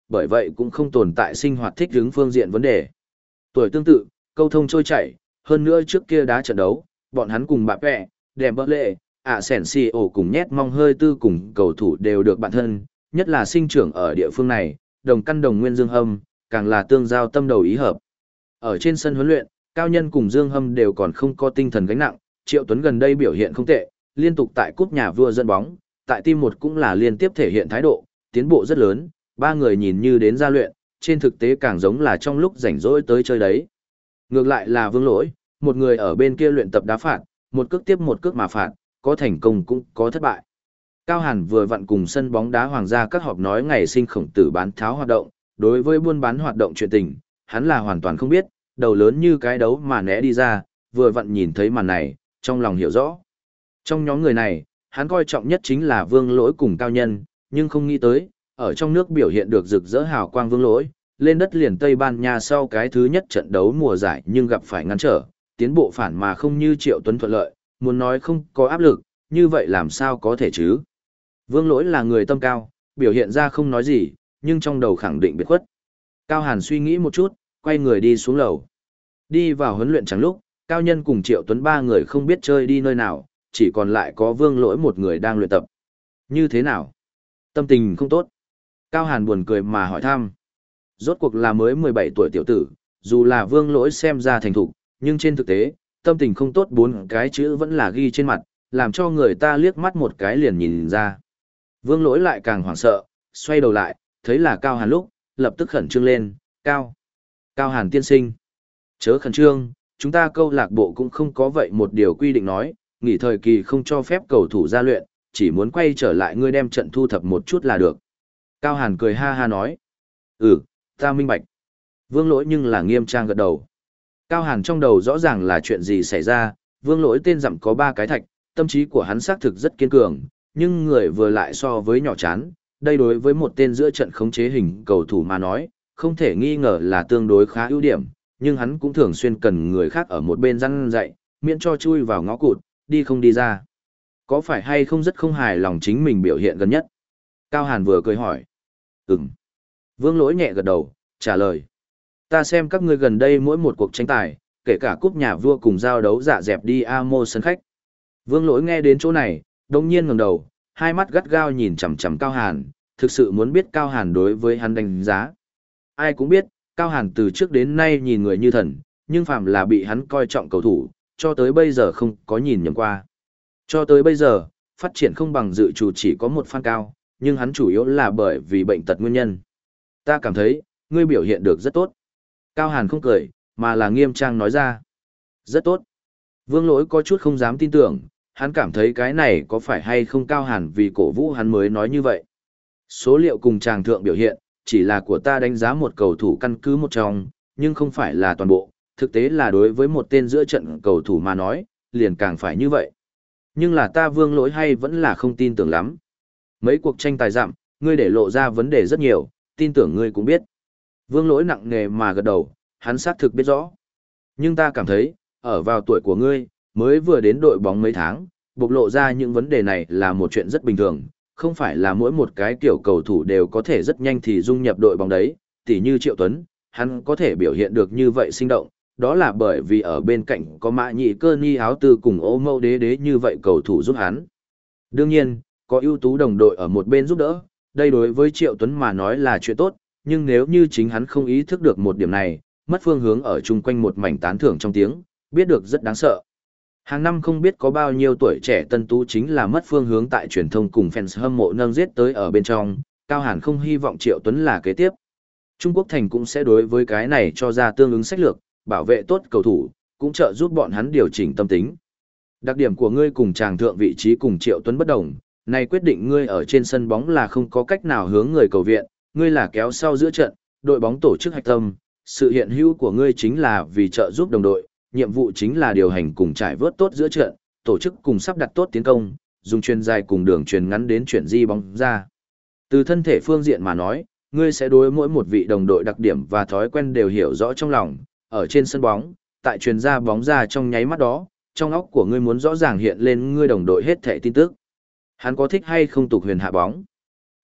bởi vậy cũng không tồn tại sinh hoạt thích ứng phương diện vấn đề. Tuổi tương tự, câu thông trôi chảy, hơn nữa trước kia đá trận đấu, bọn hắn cùng bạ vẹ, đẹp bỡ lệ, ạ sẻn xì ổ cùng nhét mong hơi tư cùng cầu thủ đều được bạn thân, nhất là sinh trưởng ở địa phương này, đồng căn đồng nguyên Dương Hâm, càng là tương giao tâm đầu ý hợp. Ở trên sân huấn luyện, Cao Nhân cùng Dương Hâm đều còn không có tinh thần gánh nặng, Triệu Tuấn gần đây biểu hiện không tệ, liên tục tại cúp nhà vua dẫn bóng, tại team một cũng là liên tiếp thể hiện thái độ, tiến bộ rất lớn, ba người nhìn như đến gia luyện, trên thực tế càng giống là trong lúc rảnh rỗi tới chơi đấy. Ngược lại là Vương Lỗi, một người ở bên kia luyện tập đá phạt, một cước tiếp một cước mà phạt, có thành công cũng có thất bại. Cao Hàn vừa vặn cùng sân bóng đá Hoàng gia các họp nói ngày sinh khổng tử bán tháo hoạt động, đối với buôn bán hoạt động chuyện tình, hắn là hoàn toàn không biết, đầu lớn như cái đấu mà né đi ra, vừa vặn nhìn thấy màn này, trong lòng hiểu rõ. Trong nhóm người này, hắn coi trọng nhất chính là Vương Lỗi cùng Cao Nhân, nhưng không nghĩ tới, ở trong nước biểu hiện được rực rỡ hào quang Vương Lỗi, lên đất liền Tây Ban Nha sau cái thứ nhất trận đấu mùa giải nhưng gặp phải ngăn trở, tiến bộ phản mà không như Triệu Tuấn thuận lợi, muốn nói không có áp lực, như vậy làm sao có thể chứ? Vương Lỗi là người tâm cao, biểu hiện ra không nói gì, nhưng trong đầu khẳng định biệt khuất. Cao Hàn suy nghĩ một chút, quay người đi xuống lầu. Đi vào huấn luyện chẳng lúc, Cao Nhân cùng Triệu Tuấn ba người không biết chơi đi nơi nào, chỉ còn lại có Vương Lỗi một người đang luyện tập. Như thế nào? Tâm tình không tốt. Cao Hàn buồn cười mà hỏi thăm. Rốt cuộc là mới mười bảy tuổi tiểu tử, dù là Vương Lỗi xem ra thành thục, nhưng trên thực tế, tâm tình không tốt bốn cái chữ vẫn là ghi trên mặt, làm cho người ta liếc mắt một cái liền nhìn ra. Vương Lỗi lại càng hoảng sợ, xoay đầu lại, thấy là Cao Hàn lúc, lập tức khẩn trương lên, Cao. Cao Hàn tiên sinh. Chớ khẩn trương, chúng ta câu lạc bộ cũng không có vậy một điều quy định nói, nghỉ thời kỳ không cho phép cầu thủ ra luyện, chỉ muốn quay trở lại ngươi đem trận thu thập một chút là được. Cao Hàn cười ha ha nói. Ừ, ta minh bạch. Vương Lỗi nhưng là nghiêm trang gật đầu. Cao Hàn trong đầu rõ ràng là chuyện gì xảy ra, Vương Lỗi tên dặm có ba cái thạch, tâm trí của hắn xác thực rất kiên cường, nhưng người vừa lại so với nhỏ chán, đây đối với một tên giữa trận khống chế hình cầu thủ mà nói, không thể nghi ngờ là tương đối khá ưu điểm, nhưng hắn cũng thường xuyên cần người khác ở một bên răn dạy, miễn cho chui vào ngõ cụt, đi không đi ra. Có phải hay không rất không hài lòng chính mình biểu hiện gần nhất? Cao Hàn vừa cười hỏi. Ừm. Vương Lỗi nhẹ gật đầu, trả lời. Ta xem các ngươi gần đây mỗi một cuộc tranh tài, kể cả cúp nhà vua cùng giao đấu dạ dẹp đi a mô sân khách. Vương Lỗi nghe đến chỗ này, đông nhiên ngẩng đầu, hai mắt gắt gao nhìn chằm chằm Cao Hàn, thực sự muốn biết Cao Hàn đối với hắn đánh giá. Ai cũng biết, Cao Hàn từ trước đến nay nhìn người như thần, nhưng phạm là bị hắn coi trọng cầu thủ, cho tới bây giờ không có nhìn nhầm qua. Cho tới bây giờ, phát triển không bằng dự chủ chỉ có một fan cao, nhưng hắn chủ yếu là bởi vì bệnh tật nguyên nhân. Ta cảm thấy, ngươi biểu hiện được rất tốt. Cao Hàn không cười, mà là nghiêm trang nói ra. Rất tốt. Vương Lỗi có chút không dám tin tưởng, hắn cảm thấy cái này có phải hay không Cao Hàn vì cổ vũ hắn mới nói như vậy. Số liệu cùng tràng thượng biểu hiện, chỉ là của ta đánh giá một cầu thủ căn cứ một trong, nhưng không phải là toàn bộ, thực tế là đối với một tên giữa trận cầu thủ mà nói, liền càng phải như vậy. Nhưng là ta Vương Lỗi hay vẫn là không tin tưởng lắm. Mấy cuộc tranh tài dặm, ngươi để lộ ra vấn đề rất nhiều, tin tưởng ngươi cũng biết. Vương Lỗi nặng nề mà gật đầu, hắn xác thực biết rõ. Nhưng ta cảm thấy, ở vào tuổi của ngươi, mới vừa đến đội bóng mấy tháng, bộc lộ ra những vấn đề này là một chuyện rất bình thường, không phải là mỗi một cái kiểu cầu thủ đều có thể rất nhanh thì dung nhập đội bóng đấy, tỉ như Triệu Tuấn, hắn có thể biểu hiện được như vậy sinh động, đó là bởi vì ở bên cạnh có Mã Nhị Cơ Ni áo tư cùng Ô Mâu Đế Đế như vậy cầu thủ giúp hắn. Đương nhiên, có ưu tú đồng đội ở một bên giúp đỡ, đây đối với Triệu Tuấn mà nói là chuyện tốt, nhưng nếu như chính hắn không ý thức được một điểm này, mất phương hướng ở chung quanh một mảnh tán thưởng trong tiếng, biết được rất đáng sợ. Hàng năm không biết có bao nhiêu tuổi trẻ tân tú chính là mất phương hướng tại truyền thông cùng fans hâm mộ nâng giết tới ở bên trong, Cao Hàn không hy vọng Triệu Tuấn là kế tiếp. Trung Quốc Thành cũng sẽ đối với cái này cho ra tương ứng sách lược, bảo vệ tốt cầu thủ, cũng trợ giúp bọn hắn điều chỉnh tâm tính. Đặc điểm của ngươi cùng chàng thượng vị trí cùng Triệu Tuấn bất đồng, này quyết định ngươi ở trên sân bóng là không có cách nào hướng người cầu viện, ngươi là kéo sau giữa trận, đội bóng tổ chức hạch tâm, sự hiện hữu của ngươi chính là vì trợ giúp đồng đội, nhiệm vụ chính là điều hành cùng trải vớt tốt giữa trận, tổ chức cùng sắp đặt tốt tiến công, dùng chuyền dài cùng đường chuyền ngắn đến chuyển di bóng ra. Từ thân thể phương diện mà nói, ngươi sẽ đối mỗi một vị đồng đội đặc điểm và thói quen đều hiểu rõ trong lòng, ở trên sân bóng, tại chuyền ra bóng ra trong nháy mắt đó, trong óc của ngươi muốn rõ ràng hiện lên ngươi đồng đội hết thảy tin tức. Hắn có thích hay không tục huyền hạ bóng?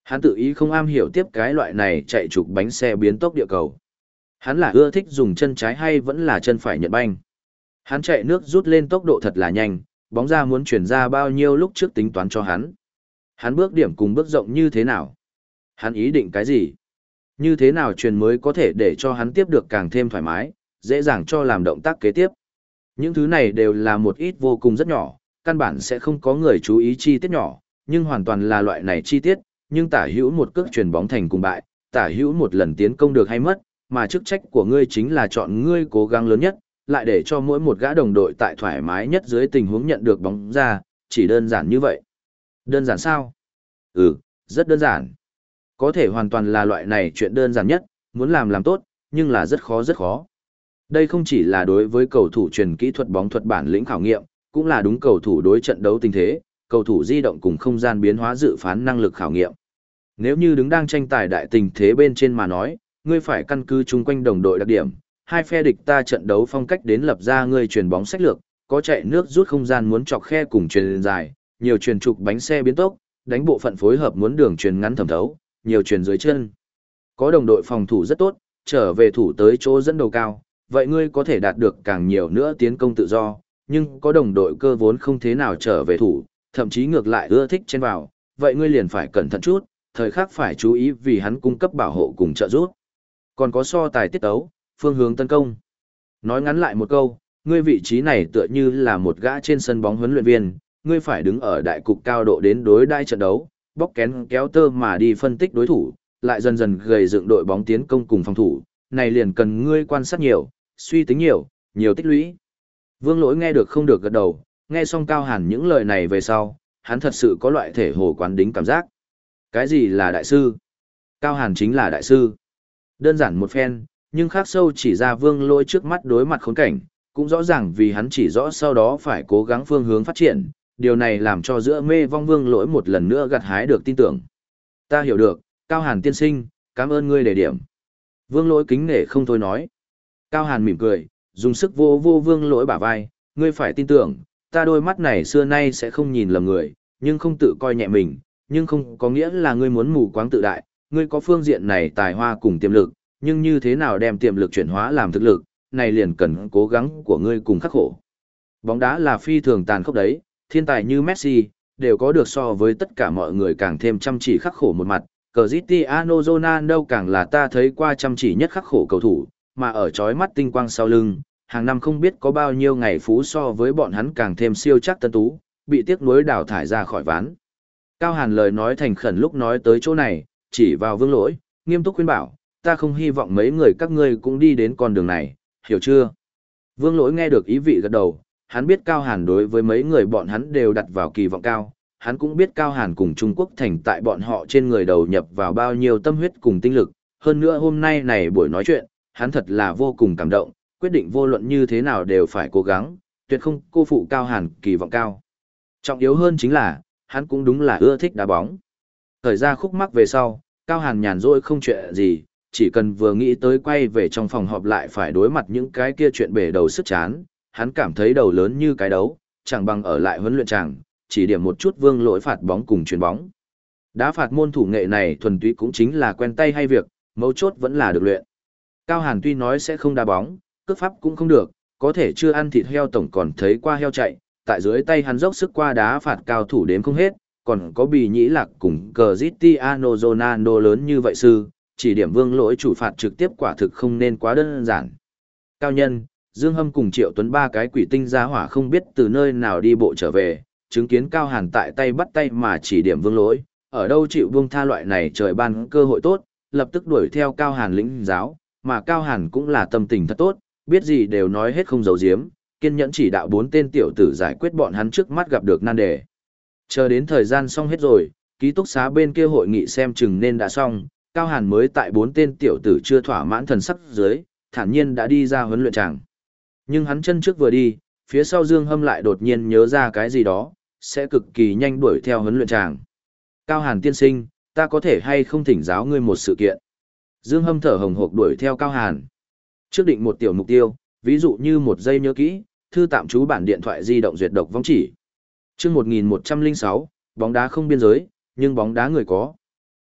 Hắn tự ý không am hiểu tiếp cái loại này chạy trục bánh xe biến tốc địa cầu. Hắn là ưa thích dùng chân trái hay vẫn là chân phải nhận banh. Hắn chạy nước rút lên tốc độ thật là nhanh, bóng ra muốn chuyển ra bao nhiêu lúc trước tính toán cho hắn. Hắn bước điểm cùng bước rộng như thế nào? Hắn ý định cái gì? Như thế nào truyền mới có thể để cho hắn tiếp được càng thêm thoải mái, dễ dàng cho làm động tác kế tiếp. Những thứ này đều là một ít vô cùng rất nhỏ, căn bản sẽ không có người chú ý chi tiết nhỏ, nhưng hoàn toàn là loại này chi tiết, nhưng tả hữu một cước truyền bóng thành cùng bại, tả hữu một lần tiến công được hay mất, mà chức trách của ngươi chính là chọn ngươi cố gắng lớn nhất, lại để cho mỗi một gã đồng đội tại thoải mái nhất dưới tình huống nhận được bóng ra, chỉ đơn giản như vậy. Đơn giản sao? Ừ, rất đơn giản. Có thể hoàn toàn là loại này chuyện đơn giản nhất, muốn làm làm tốt, nhưng là rất khó rất khó. Đây không chỉ là đối với cầu thủ truyền kỹ thuật bóng thuật bản lĩnh khảo nghiệm, cũng là đúng cầu thủ đối trận đấu tình thế, cầu thủ di động cùng không gian biến hóa dự phán năng lực khảo nghiệm. Nếu như đứng đang tranh tài đại tình thế bên trên mà nói, ngươi phải căn cứ chung quanh đồng đội đặc điểm, hai phe địch ta trận đấu phong cách đến lập ra ngươi truyền bóng sách lược, có chạy nước rút không gian muốn chọc khe cùng truyền dài, nhiều truyền trục bánh xe biến tốc, đánh bộ phận phối hợp muốn đường truyền ngắn thẩm thấu, nhiều truyền dưới chân. Có đồng đội phòng thủ rất tốt, trở về thủ tới chỗ dẫn đầu cao, vậy ngươi có thể đạt được càng nhiều nữa tiến công tự do, nhưng có đồng đội cơ vốn không thế nào trở về thủ, thậm chí ngược lại ưa thích chen vào, vậy ngươi liền phải cẩn thận chút, thời khắc phải chú ý vì hắn cung cấp bảo hộ cùng trợ giúp. Còn có so tài tiết tấu, phương hướng tấn công. Nói ngắn lại một câu, ngươi vị trí này tựa như là một gã trên sân bóng huấn luyện viên, ngươi phải đứng ở đại cục cao độ đến đối đai trận đấu, bóc kén kéo tơ mà đi phân tích đối thủ, lại dần dần gầy dựng đội bóng tiến công cùng phòng thủ, này liền cần ngươi quan sát nhiều, suy tính nhiều, nhiều tích lũy. Vương Lỗi nghe được không được gật đầu, nghe xong Cao Hàn những lời này về sau, hắn thật sự có loại thể hồ quán đính cảm giác. Cái gì là đại sư? Cao Hàn chính là đại sư. Đơn giản một phen, nhưng khác sâu chỉ ra Vương Lỗi trước mắt đối mặt khốn cảnh, cũng rõ ràng vì hắn chỉ rõ sau đó phải cố gắng phương hướng phát triển, điều này làm cho giữa mê vong Vương Lỗi một lần nữa gặt hái được tin tưởng. Ta hiểu được, Cao Hàn tiên sinh, cảm ơn ngươi đề điểm. Vương Lỗi kính nể không thôi nói. Cao Hàn mỉm cười, dùng sức vô vô Vương Lỗi bả vai, ngươi phải tin tưởng, ta đôi mắt này xưa nay sẽ không nhìn lầm người, nhưng không tự coi nhẹ mình, nhưng không có nghĩa là ngươi muốn mù quáng tự đại, ngươi có phương diện này tài hoa cùng tiềm lực, nhưng như thế nào đem tiềm lực chuyển hóa làm thực lực, này liền cần cố gắng của ngươi cùng khắc khổ. Bóng đá là phi thường tàn khốc đấy, thiên tài như Messi, đều có được so với tất cả mọi người càng thêm chăm chỉ khắc khổ một mặt, Cristiano Ronaldo càng là ta thấy qua chăm chỉ nhất khắc khổ cầu thủ, mà ở chói mắt tinh quang sau lưng, hàng năm không biết có bao nhiêu ngày phú so với bọn hắn càng thêm siêu chắc tân tú, bị tiếc nuối đào thải ra khỏi ván. Cao Hàn lời nói thành khẩn lúc nói tới chỗ này, chỉ vào Vương Lỗi, nghiêm túc khuyên bảo, ta không hy vọng mấy người các ngươi cũng đi đến con đường này, hiểu chưa? Vương Lỗi nghe được ý vị gật đầu, hắn biết Cao Hàn đối với mấy người bọn hắn đều đặt vào kỳ vọng cao, hắn cũng biết Cao Hàn cùng Trung Quốc thành tại bọn họ trên người đầu nhập vào bao nhiêu tâm huyết cùng tinh lực, hơn nữa hôm nay này buổi nói chuyện, hắn thật là vô cùng cảm động, quyết định vô luận như thế nào đều phải cố gắng, tuyệt không cô phụ Cao Hàn kỳ vọng cao. Trọng yếu hơn chính là, hắn cũng đúng là ưa thích đá bóng. Thời ra khúc mắc về sau, Cao Hàn nhàn rỗi không chuyện gì, chỉ cần vừa nghĩ tới quay về trong phòng họp lại phải đối mặt những cái kia chuyện bể đầu sức chán, hắn cảm thấy đầu lớn như cái đấu, chẳng bằng ở lại huấn luyện tràng, chỉ điểm một chút Vương Lỗi phạt bóng cùng chuyền bóng. Đá phạt môn thủ nghệ này thuần túy cũng chính là quen tay hay việc, mấu chốt vẫn là được luyện. Cao Hàn tuy nói sẽ không đá bóng, cước pháp cũng không được, có thể chưa ăn thịt heo tổng còn thấy qua heo chạy, tại dưới tay hắn dốc sức qua đá phạt cao thủ đếm không hết, còn có Bì Nhĩ Lạc cùng Cristiano Ronaldo lớn như vậy sư, chỉ điểm Vương Lỗi chủ phạt trực tiếp quả thực không nên quá đơn giản. Cao Nhân, Dương Hâm cùng Triệu Tuấn ba cái quỷ tinh giá hỏa không biết từ nơi nào đi bộ trở về, chứng kiến Cao Hàn tại tay bắt tay mà chỉ điểm Vương Lỗi, ở đâu chịu buông tha loại này trời ban cơ hội tốt, lập tức đuổi theo Cao Hàn lĩnh giáo, mà Cao Hàn cũng là tâm tình thật tốt, biết gì đều nói hết không giấu giếm, kiên nhẫn chỉ đạo bốn tên tiểu tử giải quyết bọn hắn trước mắt gặp được nan đề. Chờ đến thời gian xong hết rồi, ký túc xá bên kia hội nghị xem chừng nên đã xong, Cao Hàn mới tại bốn tên tiểu tử chưa thỏa mãn thần sắc dưới, thản nhiên đã đi ra huấn luyện tràng. Nhưng hắn chân trước vừa đi, phía sau Dương Hâm lại đột nhiên nhớ ra cái gì đó, sẽ cực kỳ nhanh đuổi theo huấn luyện tràng. Cao Hàn tiên sinh, ta có thể hay không thỉnh giáo ngươi một sự kiện? Dương Hâm thở hồng hộc đuổi theo Cao Hàn. Trước định một tiểu mục tiêu, ví dụ như một giây nhớ kỹ, thư tạm trú bản điện thoại di động duyệt độc vong chỉ. Chương một nghìn một trăm lẻ sáu, bóng đá không biên giới, nhưng bóng đá người có.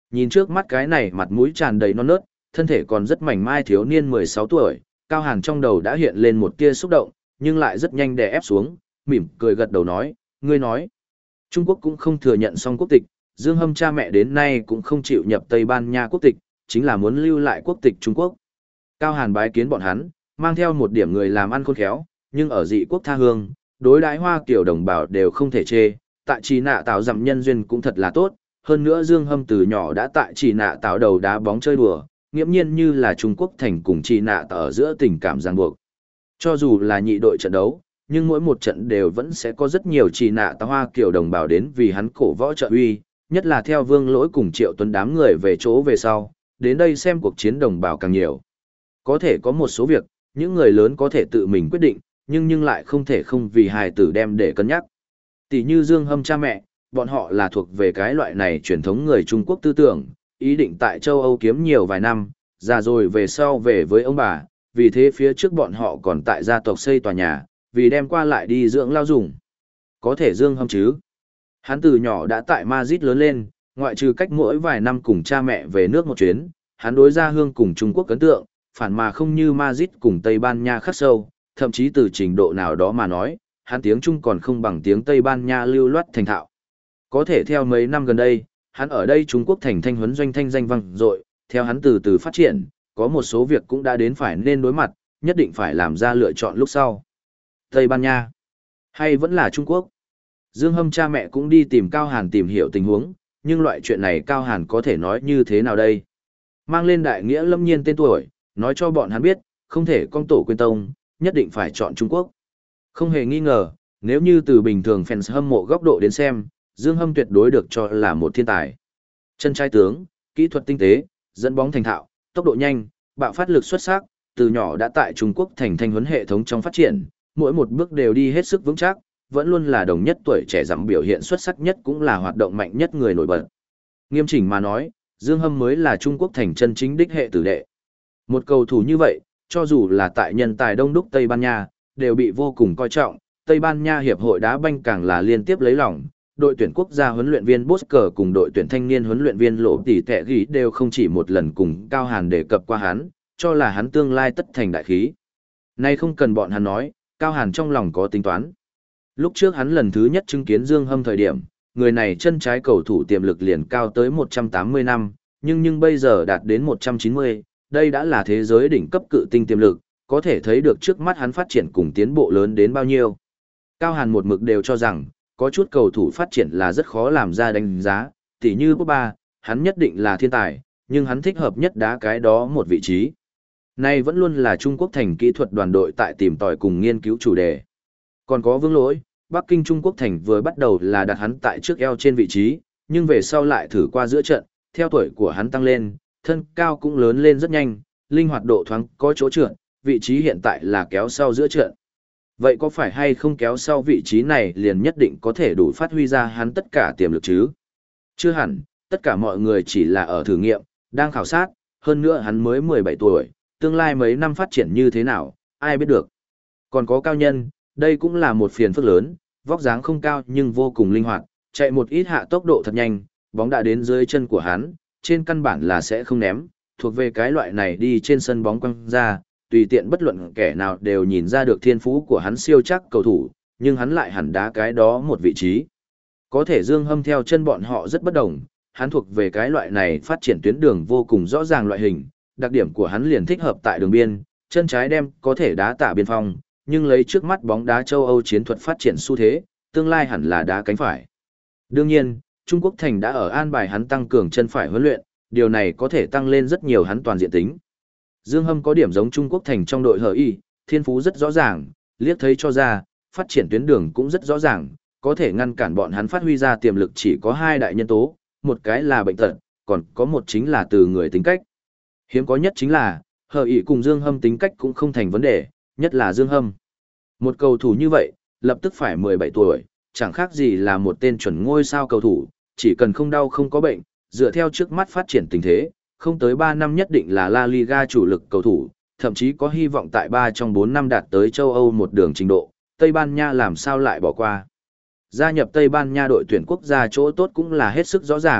Nhìn trước mắt cái này mặt mũi tràn đầy non nớt, thân thể còn rất mảnh mai thiếu niên mười sáu tuổi, Cao Hàn trong đầu đã hiện lên một tia xúc động, nhưng lại rất nhanh đè ép xuống, mỉm cười gật đầu nói, ngươi nói. Trung Quốc cũng không thừa nhận song quốc tịch, Dương Hâm cha mẹ đến nay cũng không chịu nhập Tây Ban Nha quốc tịch, chính là muốn lưu lại quốc tịch Trung Quốc. Cao Hàn bái kiến bọn hắn, mang theo một điểm người làm ăn khôn khéo, nhưng ở dị quốc tha hương, đối đãi Hoa Kiều đồng bào đều không thể chê, tại Trì Nạ tạo dặm nhân duyên cũng thật là tốt, hơn nữa Dương Hâm từ nhỏ đã tại Trì Nạ tạo đầu đá bóng chơi đùa, nghiễm nhiên như là Trung Quốc thành cùng Trì Nạ tạo ở giữa tình cảm ràng buộc. Cho dù là nhị đội trận đấu, nhưng mỗi một trận đều vẫn sẽ có rất nhiều Trì Nạ tạo Hoa Kiều đồng bào đến vì hắn cổ võ trợ uy, nhất là theo Vương Lỗi cùng Triệu Tuấn đám người về chỗ về sau, đến đây xem cuộc chiến đồng bào càng nhiều. Có thể có một số việc, những người lớn có thể tự mình quyết định, nhưng nhưng lại không thể không vì hài tử đem để cân nhắc. Tỷ như Dương Hâm cha mẹ, bọn họ là thuộc về cái loại này truyền thống người Trung Quốc tư tưởng, ý định tại châu Âu kiếm nhiều vài năm, già rồi về sau về với ông bà, vì thế phía trước bọn họ còn tại gia tộc xây tòa nhà, vì đem qua lại đi dưỡng lao dùng. Có thể Dương Hâm chứ? Hắn từ nhỏ đã tại Madrid lớn lên, ngoại trừ cách mỗi vài năm cùng cha mẹ về nước một chuyến, hắn đối gia hương cùng Trung Quốc ấn tượng, phản mà không như Madrid cùng Tây Ban Nha khắc sâu, thậm chí từ trình độ nào đó mà nói, hắn tiếng Trung còn không bằng tiếng Tây Ban Nha lưu loát thành thạo. Có thể theo mấy năm gần đây, hắn ở đây Trung Quốc thành thanh huấn doanh thanh danh vang dội, theo hắn từ từ phát triển, có một số việc cũng đã đến phải nên đối mặt, nhất định phải làm ra lựa chọn lúc sau. Tây Ban Nha, hay vẫn là Trung Quốc? Dương Hâm cha mẹ cũng đi tìm Cao Hàn tìm hiểu tình huống, nhưng loại chuyện này Cao Hàn có thể nói như thế nào đây? Mang lên đại nghĩa lâm nhiên tên tuổi, nói cho bọn hắn biết, không thể con tổ quên tông, nhất định phải chọn Trung Quốc. Không hề nghi ngờ, nếu như từ bình thường fans hâm mộ góc độ đến xem, Dương Hâm tuyệt đối được cho là một thiên tài. Chân trái tướng, kỹ thuật tinh tế, dẫn bóng thành thạo, tốc độ nhanh, bạo phát lực xuất sắc, từ nhỏ đã tại Trung Quốc thành thanh huấn hệ thống trong phát triển, mỗi một bước đều đi hết sức vững chắc, vẫn luôn là đồng nhất tuổi trẻ dặm biểu hiện xuất sắc nhất cũng là hoạt động mạnh nhất người nổi bật. Nghiêm chỉnh mà nói, Dương Hâm mới là Trung Quốc thành chân chính đích hệ tử đệ. Một cầu thủ như vậy, cho dù là tại nhân tài đông đúc Tây Ban Nha, đều bị vô cùng coi trọng, Tây Ban Nha hiệp hội đá banh càng là liên tiếp lấy lòng, đội tuyển quốc gia huấn luyện viên Bosker cùng đội tuyển thanh niên huấn luyện viên Lộ Tỷ Tệ Gỉ đều không chỉ một lần cùng Cao Hàn đề cập qua hắn, cho là hắn tương lai tất thành đại khí. Nay không cần bọn hắn nói, Cao Hàn trong lòng có tính toán. Lúc trước hắn lần thứ nhất chứng kiến Dương Hâm thời điểm, người này chân trái cầu thủ tiềm lực liền cao tới một trăm tám mươi năm, nhưng nhưng bây giờ đạt đến một trăm chín mươi, đây đã là thế giới đỉnh cấp cự tinh tiềm lực, có thể thấy được trước mắt hắn phát triển cùng tiến bộ lớn đến bao nhiêu. Cao Hàn một mực đều cho rằng, có chút cầu thủ phát triển là rất khó làm ra đánh giá, tỉ như Pogba, hắn nhất định là thiên tài, nhưng hắn thích hợp nhất đá cái đó một vị trí. Nay vẫn luôn là Trung Quốc thành kỹ thuật đoàn đội tại tìm tòi cùng nghiên cứu chủ đề. Còn có Vương Lỗi, Bắc Kinh Trung Quốc thành vừa bắt đầu là đặt hắn tại trước eo trên vị trí, nhưng về sau lại thử qua giữa trận, theo tuổi của hắn tăng lên, thân cao cũng lớn lên rất nhanh, linh hoạt độ thoáng có chỗ trượt, vị trí hiện tại là kéo sau giữa trận. Vậy có phải hay không kéo sau vị trí này liền nhất định có thể đủ phát huy ra hắn tất cả tiềm lực chứ? Chưa hẳn, tất cả mọi người chỉ là ở thử nghiệm, đang khảo sát, hơn nữa hắn mới mười bảy tuổi, tương lai mấy năm phát triển như thế nào, ai biết được. Còn có Cao Nhân, đây cũng là một phiền phức lớn, vóc dáng không cao nhưng vô cùng linh hoạt, chạy một ít hạ tốc độ thật nhanh, bóng đã đến dưới chân của hắn, trên căn bản là sẽ không ném, thuộc về cái loại này đi trên sân bóng quăng ra, tùy tiện bất luận kẻ nào đều nhìn ra được thiên phú của hắn siêu chắc cầu thủ, nhưng hắn lại hẳn đá cái đó một vị trí. Có thể Dương Hâm theo chân bọn họ rất bất đồng, hắn thuộc về cái loại này phát triển tuyến đường vô cùng rõ ràng loại hình, đặc điểm của hắn liền thích hợp tại đường biên, chân trái đem có thể đá tạ biên phong, nhưng lấy trước mắt bóng đá châu Âu chiến thuật phát triển xu thế, tương lai hẳn là đá cánh phải. Đương nhiên, Trung Quốc thành đã ở an bài hắn tăng cường chân phải huấn luyện, điều này có thể tăng lên rất nhiều hắn toàn diện tính. Dương Hâm có điểm giống Trung Quốc thành trong đội hờ y, thiên phú rất rõ ràng, liếc thấy cho ra, phát triển tuyến đường cũng rất rõ ràng, có thể ngăn cản bọn hắn phát huy ra tiềm lực chỉ có hai đại nhân tố, một cái là bệnh tật, còn có một chính là từ người tính cách. Hiếm có nhất chính là, hờ y cùng Dương Hâm tính cách cũng không thành vấn đề, nhất là Dương Hâm. Một cầu thủ như vậy, lập tức phải mười bảy tuổi, chẳng khác gì là một tên chuẩn ngôi sao cầu thủ, chỉ cần không đau không có bệnh, dựa theo trước mắt phát triển tình thế, không tới ba năm nhất định là La Liga chủ lực cầu thủ, thậm chí có hy vọng tại ba trong bốn năm đạt tới châu Âu một đường trình độ, Tây Ban Nha làm sao lại bỏ qua. Gia nhập Tây Ban Nha đội tuyển quốc gia chỗ tốt cũng là hết sức rõ ràng,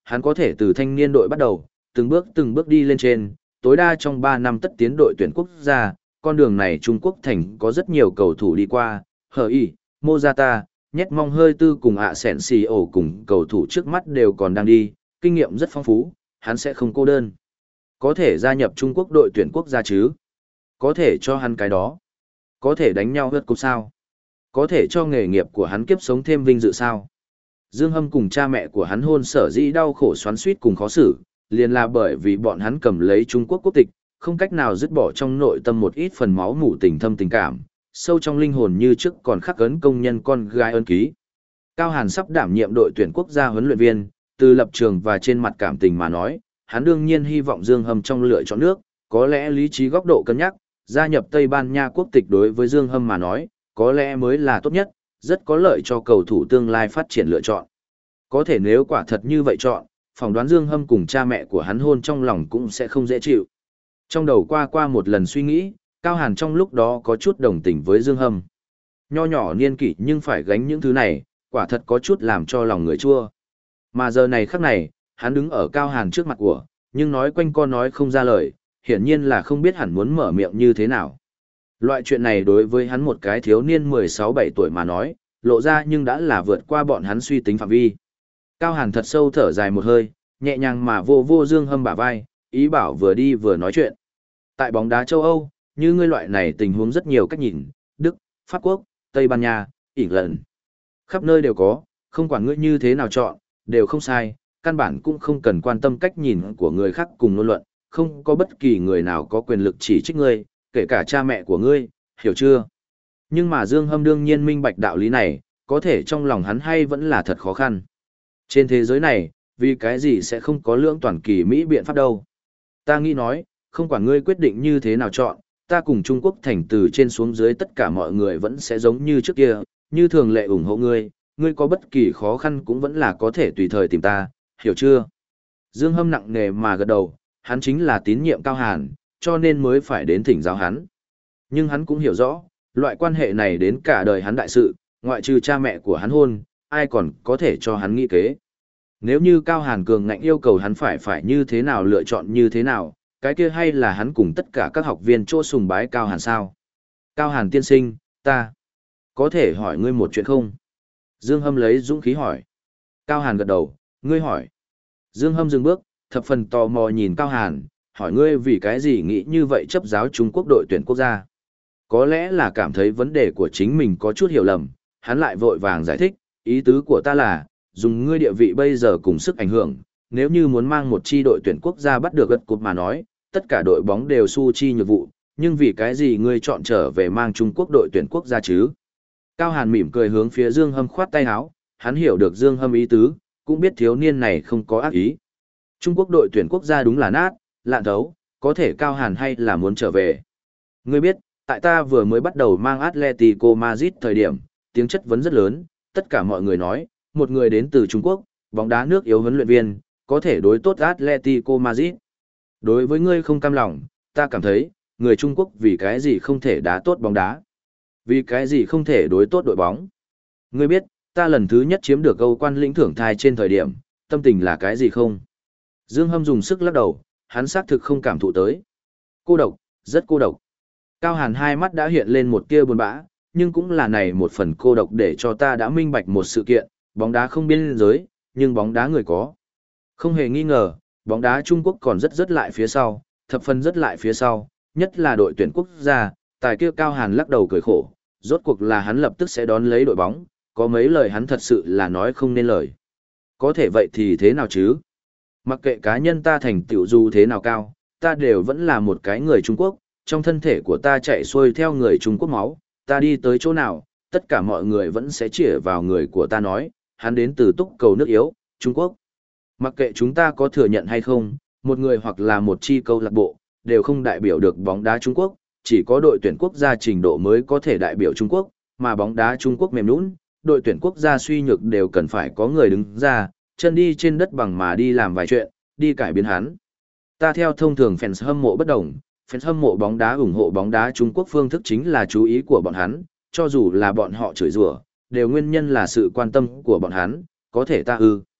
hắn có thể từ thanh niên đội bắt đầu, từng bước từng bước đi lên trên, tối đa trong ba năm tất tiến đội tuyển quốc gia, con đường này Trung Quốc thành có rất nhiều cầu thủ đi qua, hờ y, Mozata, nhét mong hơi tư cùng ạ sẻn xì ổ cùng cầu thủ trước mắt đều còn đang đi, kinh nghiệm rất phong phú, hắn sẽ không cô đơn. Có thể gia nhập Trung Quốc đội tuyển quốc gia chứ? Có thể cho hắn cái đó. Có thể đánh nhau hớt cúp sao? Có thể cho nghề nghiệp của hắn kiếp sống thêm vinh dự sao? Dương Hâm cùng cha mẹ của hắn hôn sở dĩ đau khổ xoắn xuýt cùng khó xử, liền là bởi vì bọn hắn cầm lấy Trung Quốc quốc tịch, không cách nào dứt bỏ trong nội tâm một ít phần máu mủ tình thâm tình cảm, sâu trong linh hồn như trước còn khắc ấn công nhân con gái ân ký. Cao Hàn sắp đảm nhiệm đội tuyển quốc gia huấn luyện viên, từ lập trường và trên mặt cảm tình mà nói, hắn đương nhiên hy vọng Dương Hâm trong lựa chọn nước, có lẽ lý trí góc độ cân nhắc, gia nhập Tây Ban Nha quốc tịch đối với Dương Hâm mà nói, có lẽ mới là tốt nhất, rất có lợi cho cầu thủ tương lai phát triển lựa chọn. Có thể nếu quả thật như vậy chọn, phỏng đoán Dương Hâm cùng cha mẹ của hắn hôn trong lòng cũng sẽ không dễ chịu. Trong đầu qua qua một lần suy nghĩ, Cao Hàn trong lúc đó có chút đồng tình với Dương Hâm. Nho nhỏ niên kỷ nhưng phải gánh những thứ này, quả thật có chút làm cho lòng người chua. Mà giờ này khắc này, hắn đứng ở Cao Hàn trước mặt của, nhưng nói quanh co nói không ra lời, hiển nhiên là không biết hẳn muốn mở miệng như thế nào. Loại chuyện này đối với hắn một cái thiếu niên mười sáu bảy tuổi mà nói, lộ ra nhưng đã là vượt qua bọn hắn suy tính phạm vi. Cao Hàn thật sâu thở dài một hơi, nhẹ nhàng mà vô vô Dương Hâm bả vai, ý bảo vừa đi vừa nói chuyện. Tại bóng đá châu Âu, như ngươi loại này tình huống rất nhiều cách nhìn, Đức, Pháp Quốc, Tây Ban Nha, ỉn lần. Khắp nơi đều có, không quản ngươi như thế nào chọn, đều không sai, căn bản cũng không cần quan tâm cách nhìn của người khác cùng ngôn luận, không có bất kỳ người nào có quyền lực chỉ trích ngươi, kể cả cha mẹ của ngươi, hiểu chưa? Nhưng mà Dương Hâm đương nhiên minh bạch đạo lý này, có thể trong lòng hắn hay vẫn là thật khó khăn. Trên thế giới này, vì cái gì sẽ không có lưỡng toàn kỳ Mỹ biện pháp đâu. Ta nghĩ nói, không quản ngươi quyết định như thế nào chọn, ta cùng Trung Quốc thành từ trên xuống dưới tất cả mọi người vẫn sẽ giống như trước kia, như thường lệ ủng hộ ngươi, ngươi có bất kỳ khó khăn cũng vẫn là có thể tùy thời tìm ta, hiểu chưa? Dương Hâm nặng nề mà gật đầu, hắn chính là tín nhiệm Cao Hàn, cho nên mới phải đến thỉnh giáo hắn. Nhưng hắn cũng hiểu rõ, loại quan hệ này đến cả đời hắn đại sự, ngoại trừ cha mẹ của hắn hôn, ai còn có thể cho hắn nghĩ kế. Nếu như Cao Hàn cường ngạnh yêu cầu hắn phải phải như thế nào lựa chọn như thế nào, cái kia hay là hắn cùng tất cả các học viên chỗ sùng bái Cao Hàn sao? Cao Hàn tiên sinh, ta có thể hỏi ngươi một chuyện không? Dương Hâm lấy dũng khí hỏi. Cao Hàn gật đầu, ngươi hỏi. Dương Hâm dừng bước, thập phần tò mò nhìn Cao Hàn, hỏi ngươi vì cái gì nghĩ như vậy chấp giáo Trung Quốc đội tuyển quốc gia. Có lẽ là cảm thấy vấn đề của chính mình có chút hiểu lầm, hắn lại vội vàng giải thích, ý tứ của ta là, dùng ngươi địa vị bây giờ cùng sức ảnh hưởng, nếu như muốn mang một chi đội tuyển quốc gia bắt được gật cột mà nói, tất cả đội bóng đều su chi nhược vụ, nhưng vì cái gì ngươi chọn trở về mang Trung Quốc đội tuyển quốc gia chứ? Cao Hàn mỉm cười hướng phía Dương Hâm khoát tay áo, hắn hiểu được Dương Hâm ý tứ, cũng biết thiếu niên này không có ác ý. Trung Quốc đội tuyển quốc gia đúng là nát, lạn thấu, có thể Cao Hàn hay là muốn trở về. Ngươi biết, tại ta vừa mới bắt đầu mang Atletico Madrid thời điểm, tiếng chất vấn rất lớn, tất cả mọi người nói, một người đến từ Trung Quốc, bóng đá nước yếu huấn luyện viên, có thể đối tốt Atletico Madrid. Đối với ngươi không cam lòng, ta cảm thấy, người Trung Quốc vì cái gì không thể đá tốt bóng đá. Vì cái gì không thể đối tốt đội bóng. Ngươi biết, ta lần thứ nhất chiếm được Âu quan lĩnh thưởng thai trên thời điểm, tâm tình là cái gì không? Dương Hâm dùng sức lắc đầu, hắn xác thực không cảm thụ tới. Cô độc, rất cô độc. Cao Hàn hai mắt đã hiện lên một tia buồn bã, nhưng cũng là này một phần cô độc để cho ta đã minh bạch một sự kiện, bóng đá không biên giới, nhưng bóng đá người có. Không hề nghi ngờ, bóng đá Trung Quốc còn rất rất lại phía sau, thập phần rất lại phía sau, nhất là đội tuyển quốc gia, tài kia Cao Hàn lắc đầu cười khổ, rốt cuộc là hắn lập tức sẽ đón lấy đội bóng, có mấy lời hắn thật sự là nói không nên lời. Có thể vậy thì thế nào chứ? Mặc kệ cá nhân ta thành tựu dù thế nào cao, ta đều vẫn là một cái người Trung Quốc, trong thân thể của ta chạy xuôi theo người Trung Quốc máu, ta đi tới chỗ nào, tất cả mọi người vẫn sẽ chĩa vào người của ta nói, hắn đến từ túc cầu nước yếu, Trung Quốc. Mặc kệ chúng ta có thừa nhận hay không, một người hoặc là một chi câu lạc bộ, đều không đại biểu được bóng đá Trung Quốc, chỉ có đội tuyển quốc gia trình độ mới có thể đại biểu Trung Quốc, mà bóng đá Trung Quốc mềm nhũn, đội tuyển quốc gia suy nhược đều cần phải có người đứng ra, chân đi trên đất bằng mà đi làm vài chuyện, đi cải biến hắn. Ta theo thông thường fans hâm mộ bất đồng, fans hâm mộ bóng đá ủng hộ bóng đá Trung Quốc phương thức chính là chú ý của bọn hắn, cho dù là bọn họ chửi rủa, đều nguyên nhân là sự quan tâm của bọn hắn, có thể ta ư.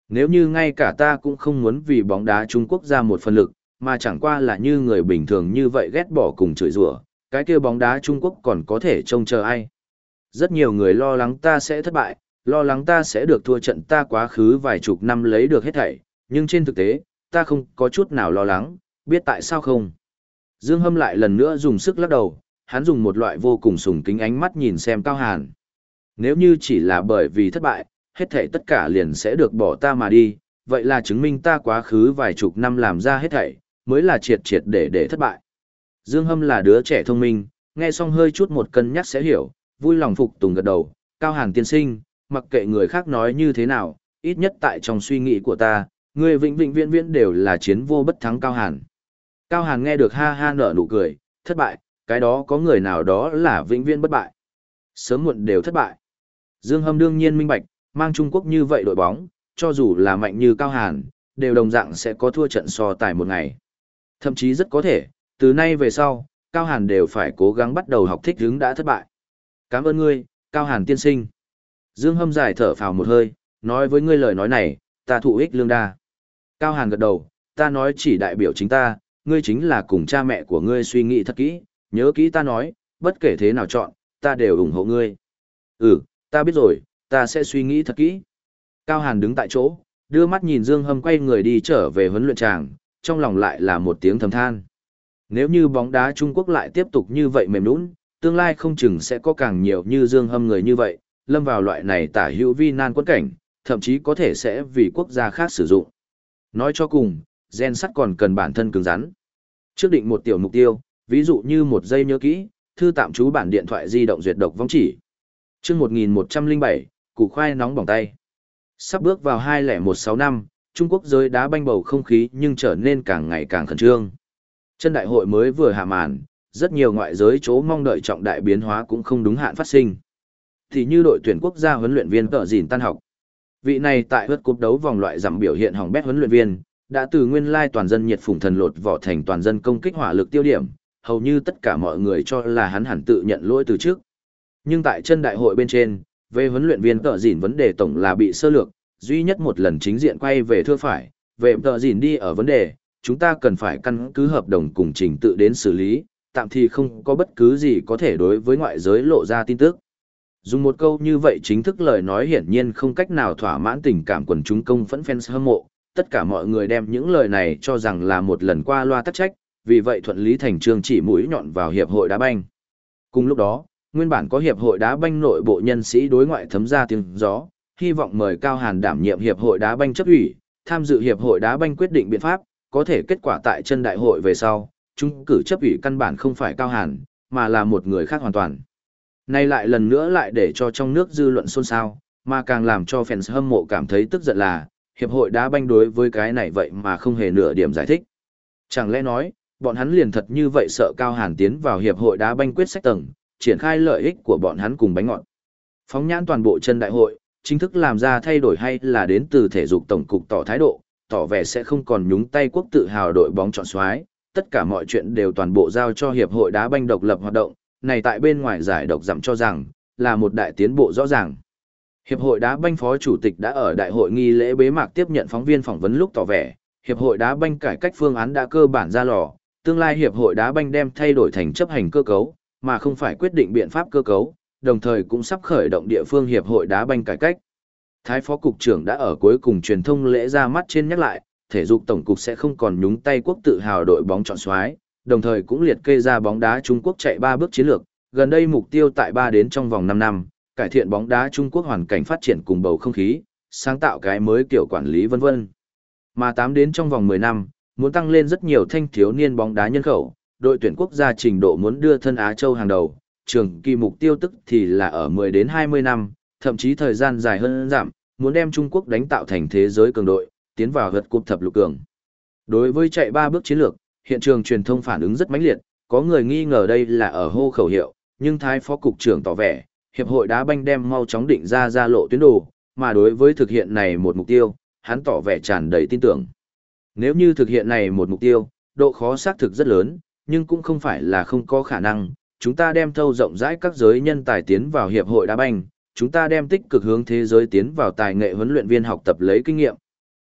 Nếu như ngay cả ta cũng không muốn vì bóng đá Trung Quốc ra một phần lực, mà chẳng qua là như người bình thường như vậy ghét bỏ cùng chửi rủa, cái kia bóng đá Trung Quốc còn có thể trông chờ ai. Rất nhiều người lo lắng ta sẽ thất bại, lo lắng ta sẽ được thua trận ta quá khứ vài chục năm lấy được hết thảy, nhưng trên thực tế, ta không có chút nào lo lắng, biết tại sao không. Dương Hâm lại lần nữa dùng sức lắc đầu, hắn dùng một loại vô cùng sùng kính ánh mắt nhìn xem Cao Hàn. Nếu như chỉ là bởi vì thất bại, hết thảy tất cả liền sẽ được bỏ ta mà đi, vậy là chứng minh ta quá khứ vài chục năm làm ra hết thảy, mới là triệt triệt để để thất bại. Dương Hâm là đứa trẻ thông minh, nghe xong hơi chút một cân nhắc sẽ hiểu, vui lòng phục tùng gật đầu, Cao Hàn tiên sinh, mặc kệ người khác nói như thế nào, ít nhất tại trong suy nghĩ của ta, người vĩnh vĩnh viễn viễn đều là chiến vô bất thắng Cao Hàn. Cao Hàn nghe được ha ha nở nụ cười, thất bại, cái đó có người nào đó là vĩnh viễn bất bại. Sớm muộn đều thất bại. Dương Hâm đương nhiên minh bạch, mang Trung Quốc như vậy đội bóng, cho dù là mạnh như Cao Hàn, đều đồng dạng sẽ có thua trận so tài một ngày. Thậm chí rất có thể, từ nay về sau, Cao Hàn đều phải cố gắng bắt đầu học thích ứng đã thất bại. Cảm ơn ngươi, Cao Hàn tiên sinh. Dương Hâm dài thở phào một hơi, nói với ngươi lời nói này, ta thụ ích lương đa. Cao Hàn gật đầu, ta nói chỉ đại biểu chính ta, ngươi chính là cùng cha mẹ của ngươi suy nghĩ thật kỹ, nhớ kỹ ta nói, bất kể thế nào chọn, ta đều ủng hộ ngươi. Ừ, ta biết rồi, ta sẽ suy nghĩ thật kỹ. Cao Hàn đứng tại chỗ, đưa mắt nhìn Dương Hâm quay người đi trở về huấn luyện tràng, trong lòng lại là một tiếng thầm than. Nếu như bóng đá Trung Quốc lại tiếp tục như vậy mềm nũng, tương lai không chừng sẽ có càng nhiều như Dương Hâm người như vậy, lâm vào loại này tả hữu vi nan quẫn cảnh, thậm chí có thể sẽ vì quốc gia khác sử dụng. Nói cho cùng, gen sắt còn cần bản thân cứng rắn. Trước định một tiểu mục tiêu, ví dụ như một giây nhớ kỹ, thư tạm trú bản điện thoại di động duyệt độc vong chỉ. Chương một nghìn một trăm lẻ bảy, củ khoai nóng bỏng tay. Sắp bước vào hai nghìn không trăm mười sáu năm, Trung Quốc giới đá banh bầu không khí nhưng trở nên càng ngày càng khẩn trương. Chân đại hội mới vừa hạ màn, rất nhiều ngoại giới chỗ mong đợi trọng đại biến hóa cũng không đúng hạn phát sinh. Thì như đội tuyển quốc gia huấn luyện viên Tợ Dìn tan học. Vị này tại hớt cúp đấu vòng loại giảm biểu hiện hỏng bét huấn luyện viên, đã từ nguyên lai toàn dân nhiệt phủng thần lột vỏ thành toàn dân công kích hỏa lực tiêu điểm, hầu như tất cả mọi người cho là hắn hẳn tự nhận lỗi từ trước. Nhưng tại chân đại hội bên trên, về huấn luyện viên Tợ Dìn vấn đề tổng là bị sơ lược, duy nhất một lần chính diện quay về thưa phải, về Tợ Dìn đi ở vấn đề, chúng ta cần phải căn cứ hợp đồng cùng trình tự đến xử lý, tạm thì không có bất cứ gì có thể đối với ngoại giới lộ ra tin tức. Dùng một câu như vậy chính thức lời nói hiển nhiên không cách nào thỏa mãn tình cảm quần chúng công phẫn fans hâm mộ, tất cả mọi người đem những lời này cho rằng là một lần qua loa tắc trách, vì vậy thuận lý thành trương chỉ mũi nhọn vào hiệp hội đá banh. Cùng lúc đó, nguyên bản có hiệp hội đá banh nội bộ nhân sĩ đối ngoại thấm ra tiếng gió, hy vọng mời Cao Hàn đảm nhiệm hiệp hội đá banh chấp ủy, tham dự hiệp hội đá banh quyết định biện pháp, có thể kết quả tại chân đại hội về sau, chúng cử chấp ủy căn bản không phải Cao Hàn, mà là một người khác hoàn toàn. Nay lại lần nữa lại để cho trong nước dư luận xôn xao, mà càng làm cho fans hâm mộ cảm thấy tức giận là, hiệp hội đá banh đối với cái này vậy mà không hề nửa điểm giải thích. Chẳng lẽ nói, bọn hắn liền thật như vậy sợ Cao Hàn tiến vào hiệp hội đá banh quyết sách tầng, triển khai lợi ích của bọn hắn cùng bánh ngọt. Phóng nhãn toàn bộ chân đại hội, chính thức làm ra thay đổi hay là đến từ thể dục tổng cục tỏ thái độ, tỏ vẻ sẽ không còn nhúng tay quốc tự hào đội bóng chọn soái, tất cả mọi chuyện đều toàn bộ giao cho hiệp hội đá banh độc lập hoạt động, này tại bên ngoài giải độc dặm cho rằng là một đại tiến bộ rõ ràng. Hiệp hội đá banh phó chủ tịch đã ở đại hội nghi lễ bế mạc tiếp nhận phóng viên phỏng vấn lúc tỏ vẻ, hiệp hội đá banh cải cách phương án đã cơ bản ra lò, tương lai hiệp hội đá banh đem thay đổi thành chấp hành cơ cấu, mà không phải quyết định biện pháp cơ cấu, đồng thời cũng sắp khởi động địa phương hiệp hội đá banh cải cách. Thái phó cục trưởng đã ở cuối cùng truyền thông lễ ra mắt trên nhắc lại, thể dục tổng cục sẽ không còn nhúng tay quốc tự hào đội bóng chọn soái, đồng thời cũng liệt kê ra bóng đá Trung Quốc chạy ba bước chiến lược, gần đây mục tiêu tại ba đến trong vòng năm năm, cải thiện bóng đá Trung Quốc hoàn cảnh phát triển cùng bầu không khí, sáng tạo cái mới kiểu quản lý vân vân. Mà tám đến trong vòng mười năm, muốn tăng lên rất nhiều thanh thiếu niên bóng đá nhân khẩu, đội tuyển quốc gia trình độ muốn đưa thân Á Châu hàng đầu, trường kỳ mục tiêu tức thì là ở mười đến hai mươi năm, thậm chí thời gian dài hơn giảm, muốn đem Trung Quốc đánh tạo thành thế giới cường đội, tiến vào vượt cúp thập lục cường. Đối với chạy ba bước chiến lược, hiện trường truyền thông phản ứng rất mãnh liệt, có người nghi ngờ đây là ở hô khẩu hiệu, nhưng Thái phó cục trưởng tỏ vẻ, hiệp hội đá banh đem mau chóng định ra ra lộ tuyến đồ, mà đối với thực hiện này một mục tiêu, hắn tỏ vẻ tràn đầy tin tưởng. Nếu như thực hiện này một mục tiêu, độ khó xác thực rất lớn, nhưng cũng không phải là không có khả năng, chúng ta đem thâu rộng rãi các giới nhân tài tiến vào hiệp hội đá banh, chúng ta đem tích cực hướng thế giới tiến vào tài nghệ huấn luyện viên học tập lấy kinh nghiệm.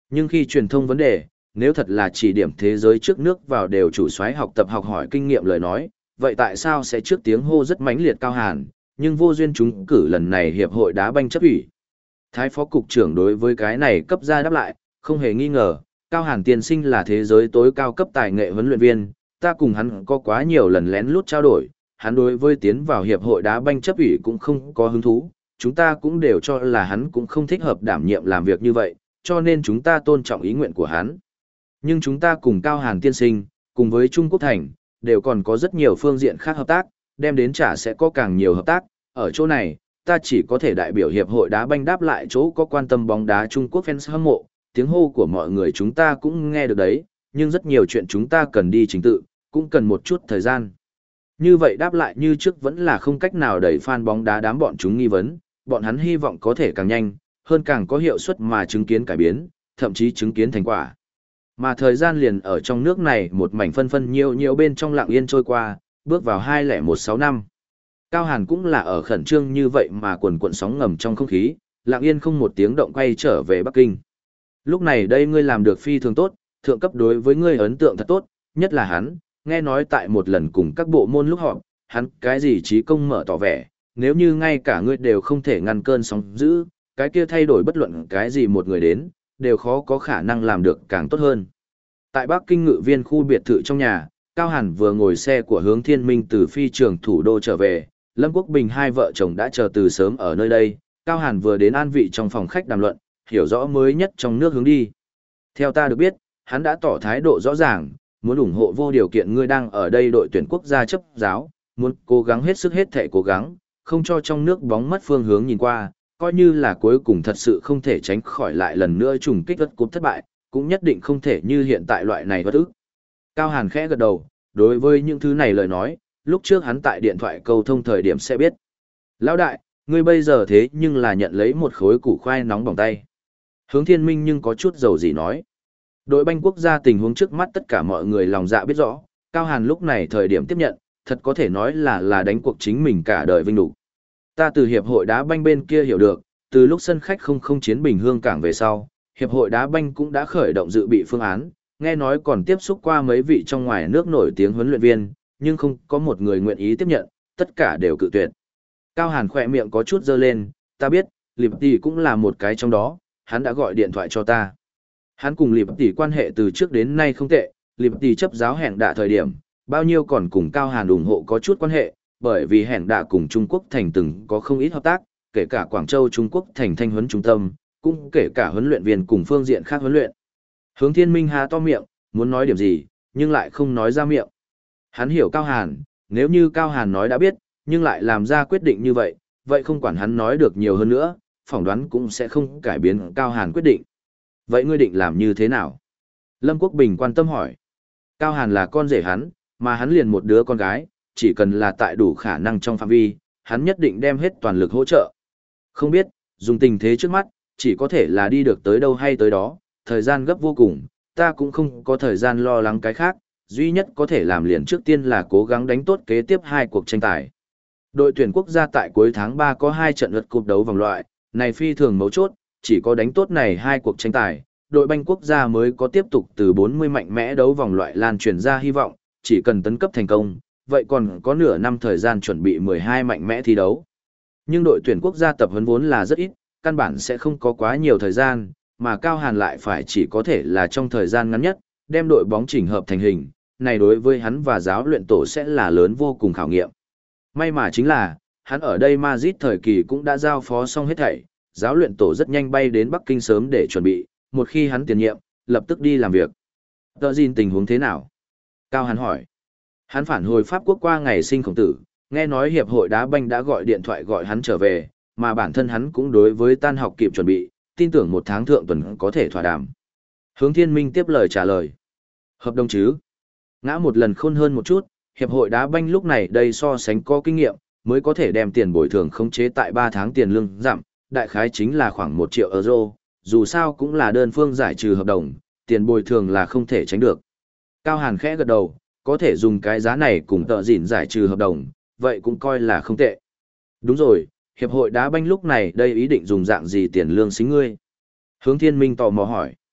Nhưng khi truyền thông vấn đề, nếu thật là chỉ điểm thế giới trước nước vào đều chủ soái học tập học hỏi kinh nghiệm lời nói, vậy tại sao sẽ trước tiếng hô rất mãnh liệt Cao Hàn, nhưng vô duyên chúng cử lần này hiệp hội đá banh chấp ủy. Thái phó cục trưởng đối với cái này cấp ra đáp lại, không hề nghi ngờ, Cao Hàn tiên sinh là thế giới tối cao cấp tài nghệ huấn luyện viên, ta cùng hắn có quá nhiều lần lén lút trao đổi, hắn đối với tiến vào hiệp hội đá banh chấp ủy cũng không có hứng thú, chúng ta cũng đều cho là hắn cũng không thích hợp đảm nhiệm làm việc như vậy, cho nên chúng ta tôn trọng ý nguyện của hắn. Nhưng chúng ta cùng Cao Hàn tiên sinh, cùng với Trung Quốc Thành, đều còn có rất nhiều phương diện khác hợp tác, đem đến trả sẽ có càng nhiều hợp tác, ở chỗ này, ta chỉ có thể đại biểu hiệp hội đá banh đáp lại chỗ có quan tâm bóng đá Trung Quốc fans hâm mộ, tiếng hô của mọi người chúng ta cũng nghe được đấy, nhưng rất nhiều chuyện chúng ta cần đi trình tự, cũng cần một chút thời gian. Như vậy đáp lại như trước vẫn là không cách nào đẩy fan bóng đá đám bọn chúng nghi vấn, bọn hắn hy vọng có thể càng nhanh, hơn càng có hiệu suất mà chứng kiến cải biến, thậm chí chứng kiến thành quả. Mà thời gian liền ở trong nước này một mảnh phân phân nhiều nhiều bên trong lặng yên trôi qua, bước vào hai không một sáu năm. Cao Hàn cũng là ở khẩn trương như vậy mà quần cuộn sóng ngầm trong không khí, lặng yên không một tiếng động quay trở về Bắc Kinh. Lúc này đây ngươi làm được phi thường tốt, thượng cấp đối với ngươi ấn tượng thật tốt, nhất là hắn, nghe nói tại một lần cùng các bộ môn lúc họp, hắn cái gì trí công mở tỏ vẻ, nếu như ngay cả ngươi đều không thể ngăn cơn sóng dữ, cái kia thay đổi bất luận cái gì một người đến, đều khó có khả năng làm được càng tốt hơn. Tại Bắc Kinh ngự viên khu biệt thự trong nhà, Cao Hàn vừa ngồi xe của Hướng Thiên Minh từ phi trường thủ đô trở về, Lâm Quốc Bình hai vợ chồng đã chờ từ sớm ở nơi đây, Cao Hàn vừa đến an vị trong phòng khách đàm luận, hiểu rõ mới nhất trong nước hướng đi. Theo ta được biết, hắn đã tỏ thái độ rõ ràng, muốn ủng hộ vô điều kiện ngươi đang ở đây đội tuyển quốc gia chấp giáo, muốn cố gắng hết sức hết thể cố gắng, không cho trong nước bóng mất phương hướng nhìn qua, coi như là cuối cùng thật sự không thể tránh khỏi lại lần nữa trùng kích đất cúp thất bại, cũng nhất định không thể như hiện tại loại này bất ức. Cao Hàn khẽ gật đầu, đối với những thứ này lời nói, lúc trước hắn tại điện thoại câu thông thời điểm sẽ biết. Lão đại, ngươi bây giờ thế nhưng là nhận lấy một khối củ khoai nóng bỏng tay. Hướng Thiên Minh nhưng có chút dầu gì nói. Đội banh quốc gia tình huống trước mắt tất cả mọi người lòng dạ biết rõ, Cao Hàn lúc này thời điểm tiếp nhận, thật có thể nói là là đánh cuộc chính mình cả đời vinh đủ. Ta từ hiệp hội đá banh bên kia hiểu được, từ lúc sân khách không không chiến Bình Hương cảng về sau, hiệp hội đá banh cũng đã khởi động dự bị phương án, nghe nói còn tiếp xúc qua mấy vị trong ngoài nước nổi tiếng huấn luyện viên, nhưng không có một người nguyện ý tiếp nhận, tất cả đều cự tuyệt. Cao Hàn khỏe miệng có chút dơ lên, ta biết, Liệp Tỷ cũng là một cái trong đó, hắn đã gọi điện thoại cho ta. Hắn cùng Liệp Tỷ quan hệ từ trước đến nay không tệ, Liệp Tỷ chấp giáo hẹn đạ thời điểm, bao nhiêu còn cùng Cao Hàn ủng hộ có chút quan hệ, bởi vì hẹn đạ cùng Trung Quốc thành từng có không ít hợp tác, kể cả Quảng Châu Trung Quốc thành thanh huấn trung tâm, cũng kể cả huấn luyện viên cùng phương diện khác huấn luyện. Hướng Thiên Minh há to miệng, muốn nói điểm gì, nhưng lại không nói ra miệng. Hắn hiểu Cao Hàn, nếu như Cao Hàn nói đã biết, nhưng lại làm ra quyết định như vậy, vậy không quản hắn nói được nhiều hơn nữa, phỏng đoán cũng sẽ không cải biến Cao Hàn quyết định. Vậy ngươi định làm như thế nào? Lâm Quốc Bình quan tâm hỏi. Cao Hàn là con rể hắn, mà hắn liền một đứa con gái, chỉ cần là tại đủ khả năng trong phạm vi, hắn nhất định đem hết toàn lực hỗ trợ. Không biết, dùng tình thế trước mắt, chỉ có thể là đi được tới đâu hay tới đó, thời gian gấp vô cùng, ta cũng không có thời gian lo lắng cái khác, duy nhất có thể làm liền trước tiên là cố gắng đánh tốt kế tiếp hai cuộc tranh tài. Đội tuyển quốc gia tại cuối tháng ba có hai trận lượt cúp đấu vòng loại, này phi thường mấu chốt, chỉ có đánh tốt này hai cuộc tranh tài, đội banh quốc gia mới có tiếp tục từ bốn mươi mạnh mẽ đấu vòng loại lan truyền ra hy vọng, chỉ cần tấn cấp thành công, vậy còn có nửa năm thời gian chuẩn bị mười hai mạnh mẽ thi đấu. Nhưng đội tuyển quốc gia tập huấn vốn là rất ít, căn bản sẽ không có quá nhiều thời gian, mà Cao Hàn lại phải chỉ có thể là trong thời gian ngắn nhất, đem đội bóng chỉnh hợp thành hình, này đối với hắn và giáo luyện tổ sẽ là lớn vô cùng khảo nghiệm. May mà chính là, hắn ở đây Madrid thời kỳ cũng đã giao phó xong hết thảy, giáo luyện tổ rất nhanh bay đến Bắc Kinh sớm để chuẩn bị, một khi hắn tiền nhiệm, lập tức đi làm việc. Tờ Gìn tình huống thế nào? Cao Hàn hỏi. Hắn phản hồi Pháp quốc qua ngày sinh khổng tử, nghe nói hiệp hội đá banh đã gọi điện thoại gọi hắn trở về, mà bản thân hắn cũng đối với tan học kịp chuẩn bị, tin tưởng một tháng thượng tuần có thể thỏa đàm. Hướng Thiên Minh tiếp lời trả lời. Hợp đồng chứ? Ngã một lần khôn hơn một chút, hiệp hội đá banh lúc này đây so sánh có kinh nghiệm, mới có thể đem tiền bồi thường khống chế tại ba tháng tiền lương giảm, đại khái chính là khoảng một triệu euro, dù sao cũng là đơn phương giải trừ hợp đồng, tiền bồi thường là không thể tránh được. Cao Hàn khẽ gật đầu, có thể dùng cái giá này cùng Tờ Dìn giải trừ hợp đồng, vậy cũng coi là không tệ. Đúng rồi, hiệp hội đá banh lúc này đây ý định dùng dạng gì tiền lương xính ngươi? Hướng Thiên Minh tò mò hỏi.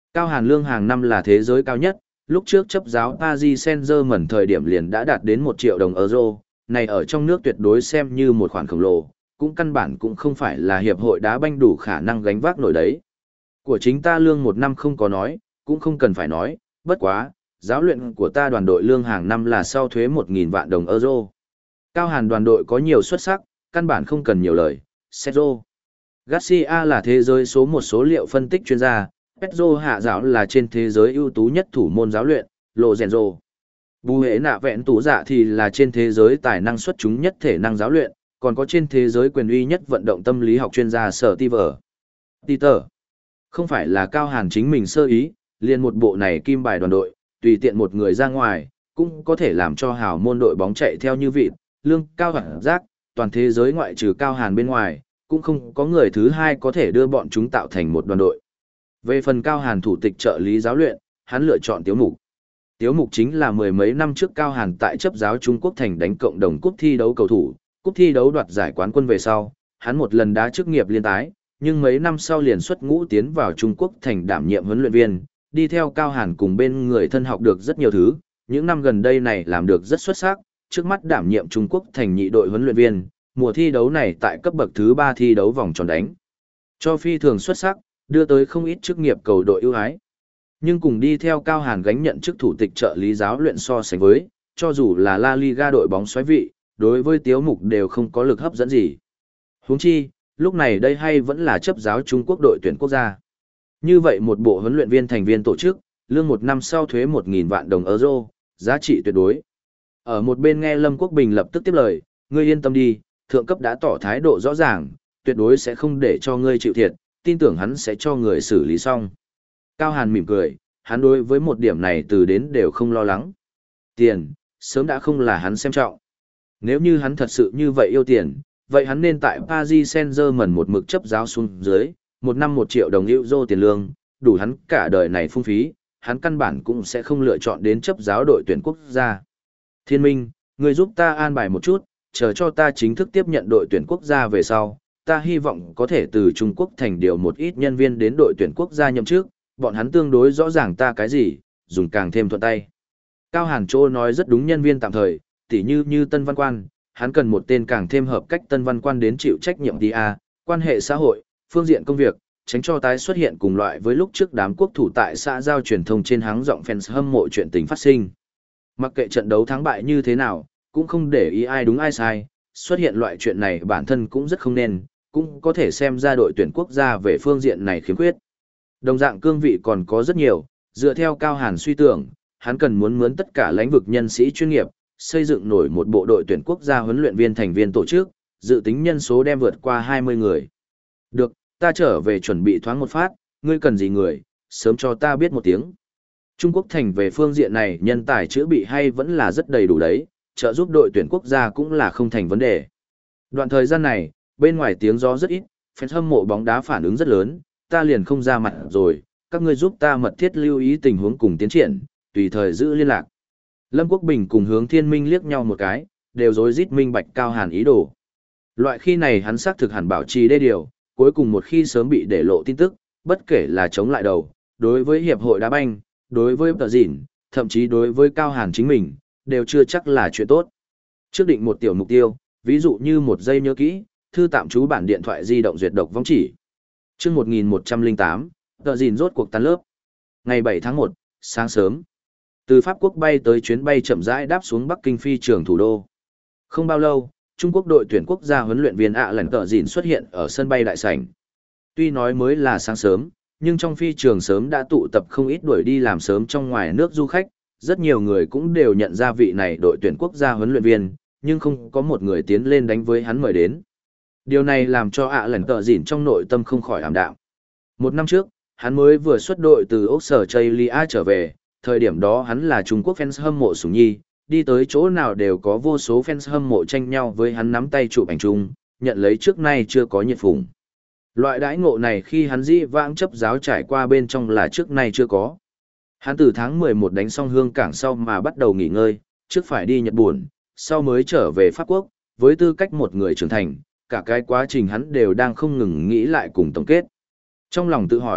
Cao Hàn lương hàng năm là thế giới cao nhất, lúc trước chấp giáo Paris Saint-Germain thời điểm liền đã đạt đến một triệu đồng euro, này ở trong nước tuyệt đối xem như một khoản khổng lồ, cũng căn bản cũng không phải là hiệp hội đá banh đủ khả năng gánh vác nổi đấy. Của chính ta lương một năm không có nói, cũng không cần phải nói, bất quá, giáo luyện của ta đoàn đội lương hàng năm là sau thuế một nghìn vạn đồng euro. Cao Hàn đoàn đội có nhiều xuất sắc, căn bản không cần nhiều lời. Sergio Garcia là thế giới số một số liệu phân tích chuyên gia, Pedro hạ giáo là trên thế giới ưu tú nhất thủ môn giáo luyện, Lorenzo. Bù hệ nạ vẹn tủ dạ thì là trên thế giới tài năng xuất chúng nhất thể năng giáo luyện, còn có trên thế giới quyền uy nhất vận động tâm lý học chuyên gia Sở Tiver. Peter. Không phải là Cao Hàn chính mình sơ ý, liền một bộ này kim bài đoàn đội, tùy tiện một người ra ngoài, cũng có thể làm cho hào môn đội bóng chạy theo như vịt, lương cao hẳn giác, toàn thế giới ngoại trừ Cao Hàn bên ngoài, cũng không có người thứ hai có thể đưa bọn chúng tạo thành một đoàn đội. Về phần Cao Hàn thủ tịch trợ lý giáo luyện, hắn lựa chọn Tiếu Mục. Tiếu Mục chính là mười mấy năm trước Cao Hàn tại chấp giáo Trung Quốc thành đánh cộng đồng cúp thi đấu cầu thủ, cúp thi đấu đoạt giải quán quân về sau, hắn một lần đá chức nghiệp liên tái, nhưng mấy năm sau liền xuất ngũ tiến vào Trung Quốc thành đảm nhiệm huấn luyện viên, đi theo Cao Hàn cùng bên người thân học được rất nhiều thứ, những năm gần đây này làm được rất xuất sắc, trước mắt đảm nhiệm Trung Quốc thành nhị đội huấn luyện viên, mùa thi đấu này tại cấp bậc thứ ba thi đấu vòng tròn đánh. Cho phi thường xuất sắc, đưa tới không ít chức nghiệp cầu đội ưu ái. Nhưng cùng đi theo Cao Hàn gánh nhận chức thủ tịch trợ lý giáo luyện so sánh với, cho dù là La Liga đội bóng xoáy vị, đối với Tiếu Mục đều không có lực hấp dẫn gì. Huống chi, lúc này đây hay vẫn là chấp giáo Trung Quốc đội tuyển quốc gia. Như vậy một bộ huấn luyện viên thành viên tổ chức, lương một năm sau thuế một nghìn vạn đồng euro, giá trị tuyệt đối. Ở một bên nghe Lâm Quốc Bình lập tức tiếp lời, ngươi yên tâm đi, thượng cấp đã tỏ thái độ rõ ràng, tuyệt đối sẽ không để cho ngươi chịu thiệt, tin tưởng hắn sẽ cho người xử lý xong. Cao Hàn mỉm cười, hắn đối với một điểm này từ đến đều không lo lắng. Tiền, sớm đã không là hắn xem trọng. Nếu như hắn thật sự như vậy yêu tiền, vậy hắn nên tại Paris Saint-Germain một mực chấp giáo xuống dưới, một năm một triệu đồng euro tiền lương, đủ hắn cả đời này phung phí, hắn căn bản cũng sẽ không lựa chọn đến chấp giáo đội tuyển quốc gia. Thiên Minh, người giúp ta an bài một chút, chờ cho ta chính thức tiếp nhận đội tuyển quốc gia về sau, ta hy vọng có thể từ Trung Quốc thành điều một ít nhân viên đến đội tuyển quốc gia nhậm chức, bọn hắn tương đối rõ ràng ta cái gì, dùng càng thêm thuận tay. Cao Hàn Châu nói rất đúng, nhân viên tạm thời, tỉ như như Tân Văn Quan, hắn cần một tên càng thêm hợp cách Tân Văn Quan đến chịu trách nhiệm đi a, quan hệ xã hội, phương diện công việc, tránh cho tái xuất hiện cùng loại với lúc trước đám quốc thủ tại xã giao truyền thông trên háng rộng fans hâm mộ chuyện tình phát sinh. Mặc kệ trận đấu thắng bại như thế nào, cũng không để ý ai đúng ai sai, xuất hiện loại chuyện này bản thân cũng rất không nên, cũng có thể xem ra đội tuyển quốc gia về phương diện này khiếm khuyết. Đồng dạng cương vị còn có rất nhiều, dựa theo Cao Hàn suy tưởng, hắn cần muốn mướn tất cả lãnh vực nhân sĩ chuyên nghiệp, xây dựng nổi một bộ đội tuyển quốc gia huấn luyện viên thành viên tổ chức, dự tính nhân số đem vượt qua hai mươi người. Được, ta trở về chuẩn bị thoáng một phát, ngươi cần gì người, sớm cho ta biết một tiếng. Trung Quốc thành về phương diện này nhân tài chữa bị hay vẫn là rất đầy đủ đấy, trợ giúp đội tuyển quốc gia cũng là không thành vấn đề. Đoạn thời gian này, bên ngoài tiếng gió rất ít, fans hâm mộ bóng đá phản ứng rất lớn, ta liền không ra mặt rồi, các ngươi giúp ta mật thiết lưu ý tình huống cùng tiến triển, tùy thời giữ liên lạc. Lâm Quốc Bình cùng Hướng Thiên Minh liếc nhau một cái, đều rối rít minh bạch Cao Hàn ý đồ. Loại khi này hắn xác thực hẳn bảo trì đê điều, cuối cùng một khi sớm bị để lộ tin tức, bất kể là chống lại đầu, đối với hiệp hội đá banh, đối với tờ dịn, thậm chí đối với Cao Hàn chính mình, đều chưa chắc là chuyện tốt. Trước định một tiểu mục tiêu, ví dụ như một giây nhớ kỹ, thư tạm trú bản điện thoại di động duyệt độc vong chỉ. Trước một nghìn một trăm lẻ tám, tờ dịn rốt cuộc tan lớp. Ngày bảy tháng một, sáng sớm. Từ Pháp Quốc bay tới chuyến bay chậm rãi đáp xuống Bắc Kinh phi trường thủ đô. Không bao lâu, Trung Quốc đội tuyển quốc gia huấn luyện viên ạ lành tờ dịn xuất hiện ở sân bay đại sảnh. Tuy nói mới là sáng sớm, nhưng trong phi trường sớm đã tụ tập không ít đuổi đi làm sớm trong ngoài nước du khách, rất nhiều người cũng đều nhận ra vị này đội tuyển quốc gia huấn luyện viên, nhưng không có một người tiến lên đánh với hắn mời đến. Điều này làm cho ạ lành tờ dịn trong nội tâm không khỏi ảm đạm. Một năm trước, hắn mới vừa xuất đội từ Australia trở về, thời điểm đó hắn là Trung Quốc fans hâm mộ sủng nhi, đi tới chỗ nào đều có vô số fans hâm mộ tranh nhau với hắn nắm tay chụp ảnh chung, nhận lấy trước nay chưa có nhiệt phủng. Loại đãi ngộ này khi hắn dĩ vãng chấp giáo trải qua bên trong là trước nay chưa có. Hắn từ tháng mười một đánh xong Hương Cảng sau mà bắt đầu nghỉ ngơi, trước phải đi Nhật Bản, sau mới trở về Pháp Quốc, với tư cách một người trưởng thành, cả cái quá trình hắn đều đang không ngừng nghĩ lại cùng tổng kết. Trong lòng tự hỏi,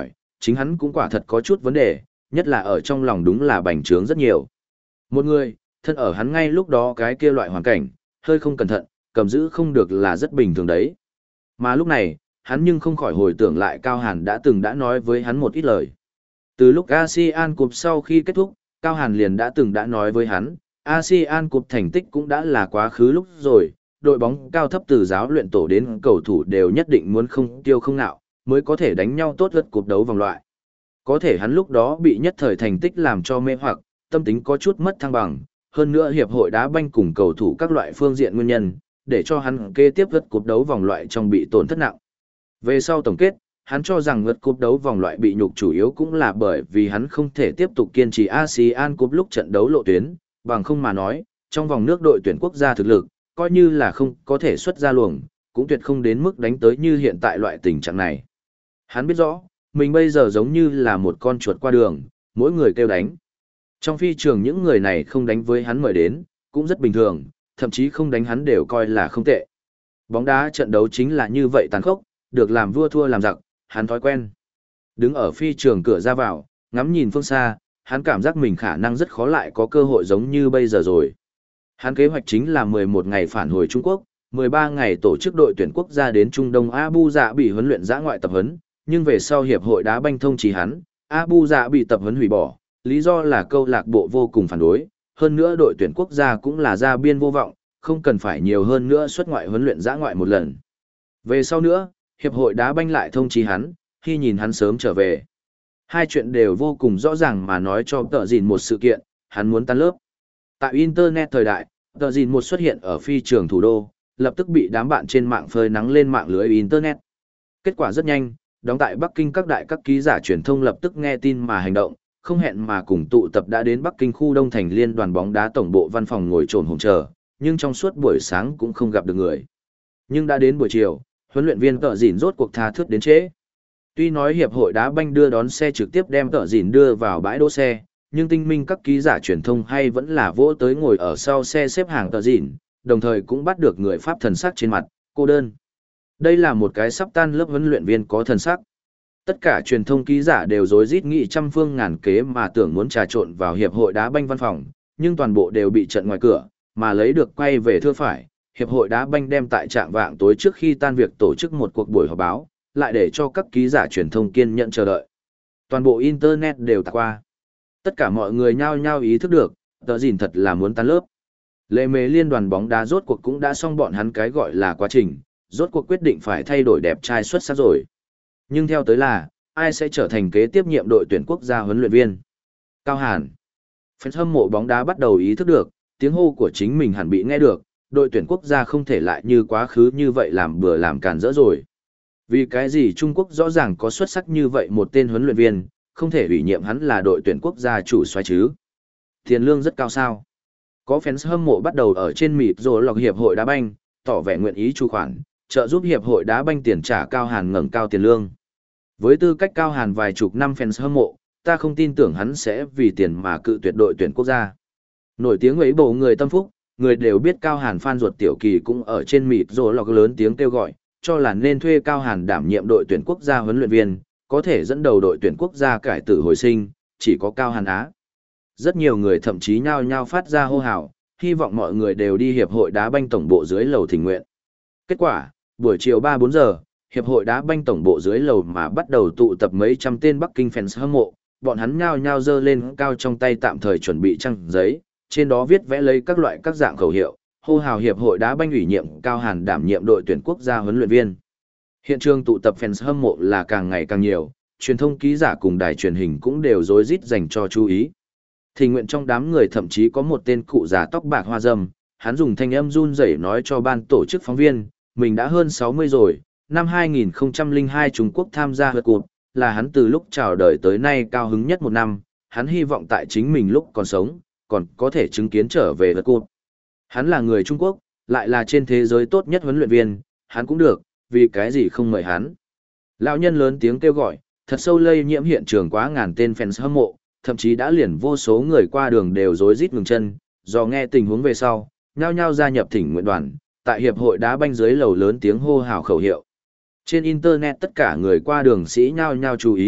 chính hắn cũng quả thật có chút vấn đề, nhất là ở trong lòng đúng là bành trướng rất nhiều. Một người, thân ở hắn ngay lúc đó cái kia loại hoàn cảnh, hơi không cẩn thận, cầm giữ không được là rất bình thường đấy. Mà lúc này, hắn nhưng không khỏi hồi tưởng lại Cao Hàn đã từng đã nói với hắn một ít lời. Từ lúc a sê an Cup sau khi kết thúc, Cao Hàn liền đã từng đã nói với hắn, a sê an Cup thành tích cũng đã là quá khứ lúc rồi, đội bóng cao thấp từ giáo luyện tổ đến cầu thủ đều nhất định muốn không tiêu không nạo, mới có thể đánh nhau tốt lượt cuộc đấu vòng loại. Có thể hắn lúc đó bị nhất thời thành tích làm cho mê hoặc, tâm tính có chút mất thăng bằng, hơn nữa hiệp hội đá banh cùng cầu thủ các loại phương diện nguyên nhân, để cho hắn kế tiếp lượt cuộc đấu vòng loại trong bị tổn thất nặng. Về sau tổng kết, hắn cho rằng lượt cuộc đấu vòng loại bị nhục chủ yếu cũng là bởi vì hắn không thể tiếp tục kiên trì a sê an Cup lúc trận đấu lộ tuyến, bằng không mà nói, trong vòng nước đội tuyển quốc gia thực lực, coi như là không có thể xuất ra luồng, cũng tuyệt không đến mức đánh tới như hiện tại loại tình trạng này. Hắn biết rõ, mình bây giờ giống như là một con chuột qua đường, mỗi người kêu đánh. Trong phi trường những người này không đánh với hắn mời đến, cũng rất bình thường, thậm chí không đánh hắn đều coi là không tệ. Bóng đá trận đấu chính là như vậy tàn khốc, được làm vua thua làm giặc, hắn thói quen. Đứng ở phi trường cửa ra vào, ngắm nhìn phương xa, hắn cảm giác mình khả năng rất khó lại có cơ hội giống như bây giờ rồi. Hắn kế hoạch chính là mười một ngày phản hồi Trung Quốc, mười ba ngày tổ chức đội tuyển quốc gia đến Trung Đông Abu Dạ bị huấn luyện dã ngoại tập huấn, nhưng về sau hiệp hội đá banh thông chỉ hắn, Abu Dạ bị tập huấn hủy bỏ, lý do là câu lạc bộ vô cùng phản đối, hơn nữa đội tuyển quốc gia cũng là ra biên vô vọng, không cần phải nhiều hơn nữa xuất ngoại huấn luyện dã ngoại một lần. Về sau nữa, hiệp hội đá banh lại thông chỉ hắn, khi nhìn hắn sớm trở về. Hai chuyện đều vô cùng rõ ràng mà nói cho tợ gìn một sự kiện, hắn muốn tan lớp. Tại Internet thời đại, tợ gìn một xuất hiện ở phi trường thủ đô, lập tức bị đám bạn trên mạng phơi nắng lên mạng lưới Internet. Kết quả rất nhanh, đóng tại Bắc Kinh các đại các ký giả truyền thông lập tức nghe tin mà hành động, không hẹn mà cùng tụ tập đã đến Bắc Kinh khu Đông Thành Liên đoàn bóng đá tổng bộ văn phòng ngồi trồn hồng chờ, nhưng trong suốt buổi sáng cũng không gặp được người. Nhưng đã đến buổi chiều, huấn luyện viên tợ gìn rốt cuộc tha thướt đến trễ. Tuy nói hiệp hội đá banh đưa đón xe trực tiếp đem tợ gìn đưa vào bãi đỗ xe, nhưng tinh minh các ký giả truyền thông hay vẫn là vỗ tới ngồi ở sau xe xếp hàng tợ gìn, đồng thời cũng bắt được người Pháp thần sắc trên mặt, cô đơn. Đây là một cái sắp tan lớp huấn luyện viên có thần sắc. Tất cả truyền thông ký giả đều rối rít nghị trăm phương ngàn kế mà tưởng muốn trà trộn vào hiệp hội đá banh văn phòng, nhưng toàn bộ đều bị trận ngoài cửa, mà lấy được quay về thưa phải. Hiệp hội đá banh đem tại trạng vạng tối trước khi tan việc tổ chức một cuộc buổi họp báo, lại để cho các ký giả truyền thông kiên nhẫn chờ đợi. Toàn bộ Internet đều tạc qua. Tất cả mọi người nhao nhao ý thức được, tờ gìn thật là muốn tan lớp. Lệ mề liên đoàn bóng đá rốt cuộc cũng đã xong bọn hắn cái gọi là quá trình, rốt cuộc quyết định phải thay đổi đẹp trai xuất sắc rồi. Nhưng theo tới là, ai sẽ trở thành kế tiếp nhiệm đội tuyển quốc gia huấn luyện viên? Cao Hàn. Fans hâm mộ bóng đá bắt đầu ý thức được, tiếng hô của chính mình hẳn bị nghe được, đội tuyển quốc gia không thể lại như quá khứ như vậy làm bừa làm càn rỡ rồi. Vì cái gì Trung Quốc rõ ràng có xuất sắc như vậy một tên huấn luyện viên, không thể ủy nhiệm hắn là đội tuyển quốc gia chủ soái chứ? Tiền lương rất cao sao? Có fans hâm mộ bắt đầu ở trên mịt rồi lọc hiệp hội đá banh, tỏ vẻ nguyện ý chu khoản, trợ giúp hiệp hội đá banh tiền trả Cao Hàn ngẩng cao tiền lương. Với tư cách Cao Hàn vài chục năm fans hâm mộ, ta không tin tưởng hắn sẽ vì tiền mà cự tuyệt đội tuyển quốc gia. Nổi tiếng ấy bộ người tâm phúc, người đều biết Cao Hàn fan ruột Tiểu Kỳ cũng ở trên mịt rồi lọc lớn tiếng kêu gọi, cho là nên thuê Cao Hàn đảm nhiệm đội tuyển quốc gia huấn luyện viên, có thể dẫn đầu đội tuyển quốc gia cải tử hồi sinh, chỉ có Cao Hàn á. Rất nhiều người thậm chí nhao nhao phát ra hô hào, hy vọng mọi người đều đi hiệp hội đá banh tổng bộ dưới lầu thỉnh nguyện. Kết quả, buổi chiều ba bốn giờ, hiệp hội đá banh tổng bộ dưới lầu mà bắt đầu tụ tập mấy trăm tên Bắc Kinh fans hâm mộ, bọn hắn nhao nhao giơ lên cao trong tay tạm thời chuẩn bị trang giấy, trên đó viết vẽ lấy các loại các dạng khẩu hiệu, hô hào hiệp hội đá banh ủy nhiệm Cao Hàn đảm nhiệm đội tuyển quốc gia huấn luyện viên. Hiện trường tụ tập fans hâm mộ là càng ngày càng nhiều, truyền thông ký giả cùng đài truyền hình cũng đều rối rít dành cho chú ý. Thì nguyện trong đám người thậm chí có một tên cụ già tóc bạc hoa râm, hắn dùng thanh âm run rẩy nói cho ban tổ chức phóng viên, mình đã hơn sáu mươi rồi, năm hai nghìn không trăm lẻ hai Trung Quốc tham gia World Cup, là hắn từ lúc chào đời tới nay cao hứng nhất một năm, hắn hy vọng tại chính mình lúc còn sống, còn có thể chứng kiến trở về World Cup. Hắn là người Trung Quốc, lại là trên thế giới tốt nhất huấn luyện viên, hắn cũng được, vì cái gì không mời hắn. Lão nhân lớn tiếng kêu gọi, thật sâu lây nhiễm hiện trường quá ngàn tên fans hâm mộ, thậm chí đã liền vô số người qua đường đều rối rít ngừng chân, do nghe tình huống về sau, nhao nhao gia nhập thỉnh nguyện đoàn, tại hiệp hội đá banh dưới lầu lớn tiếng hô hào khẩu hiệu. Trên internet tất cả người qua đường sĩ nhao nhao chú ý,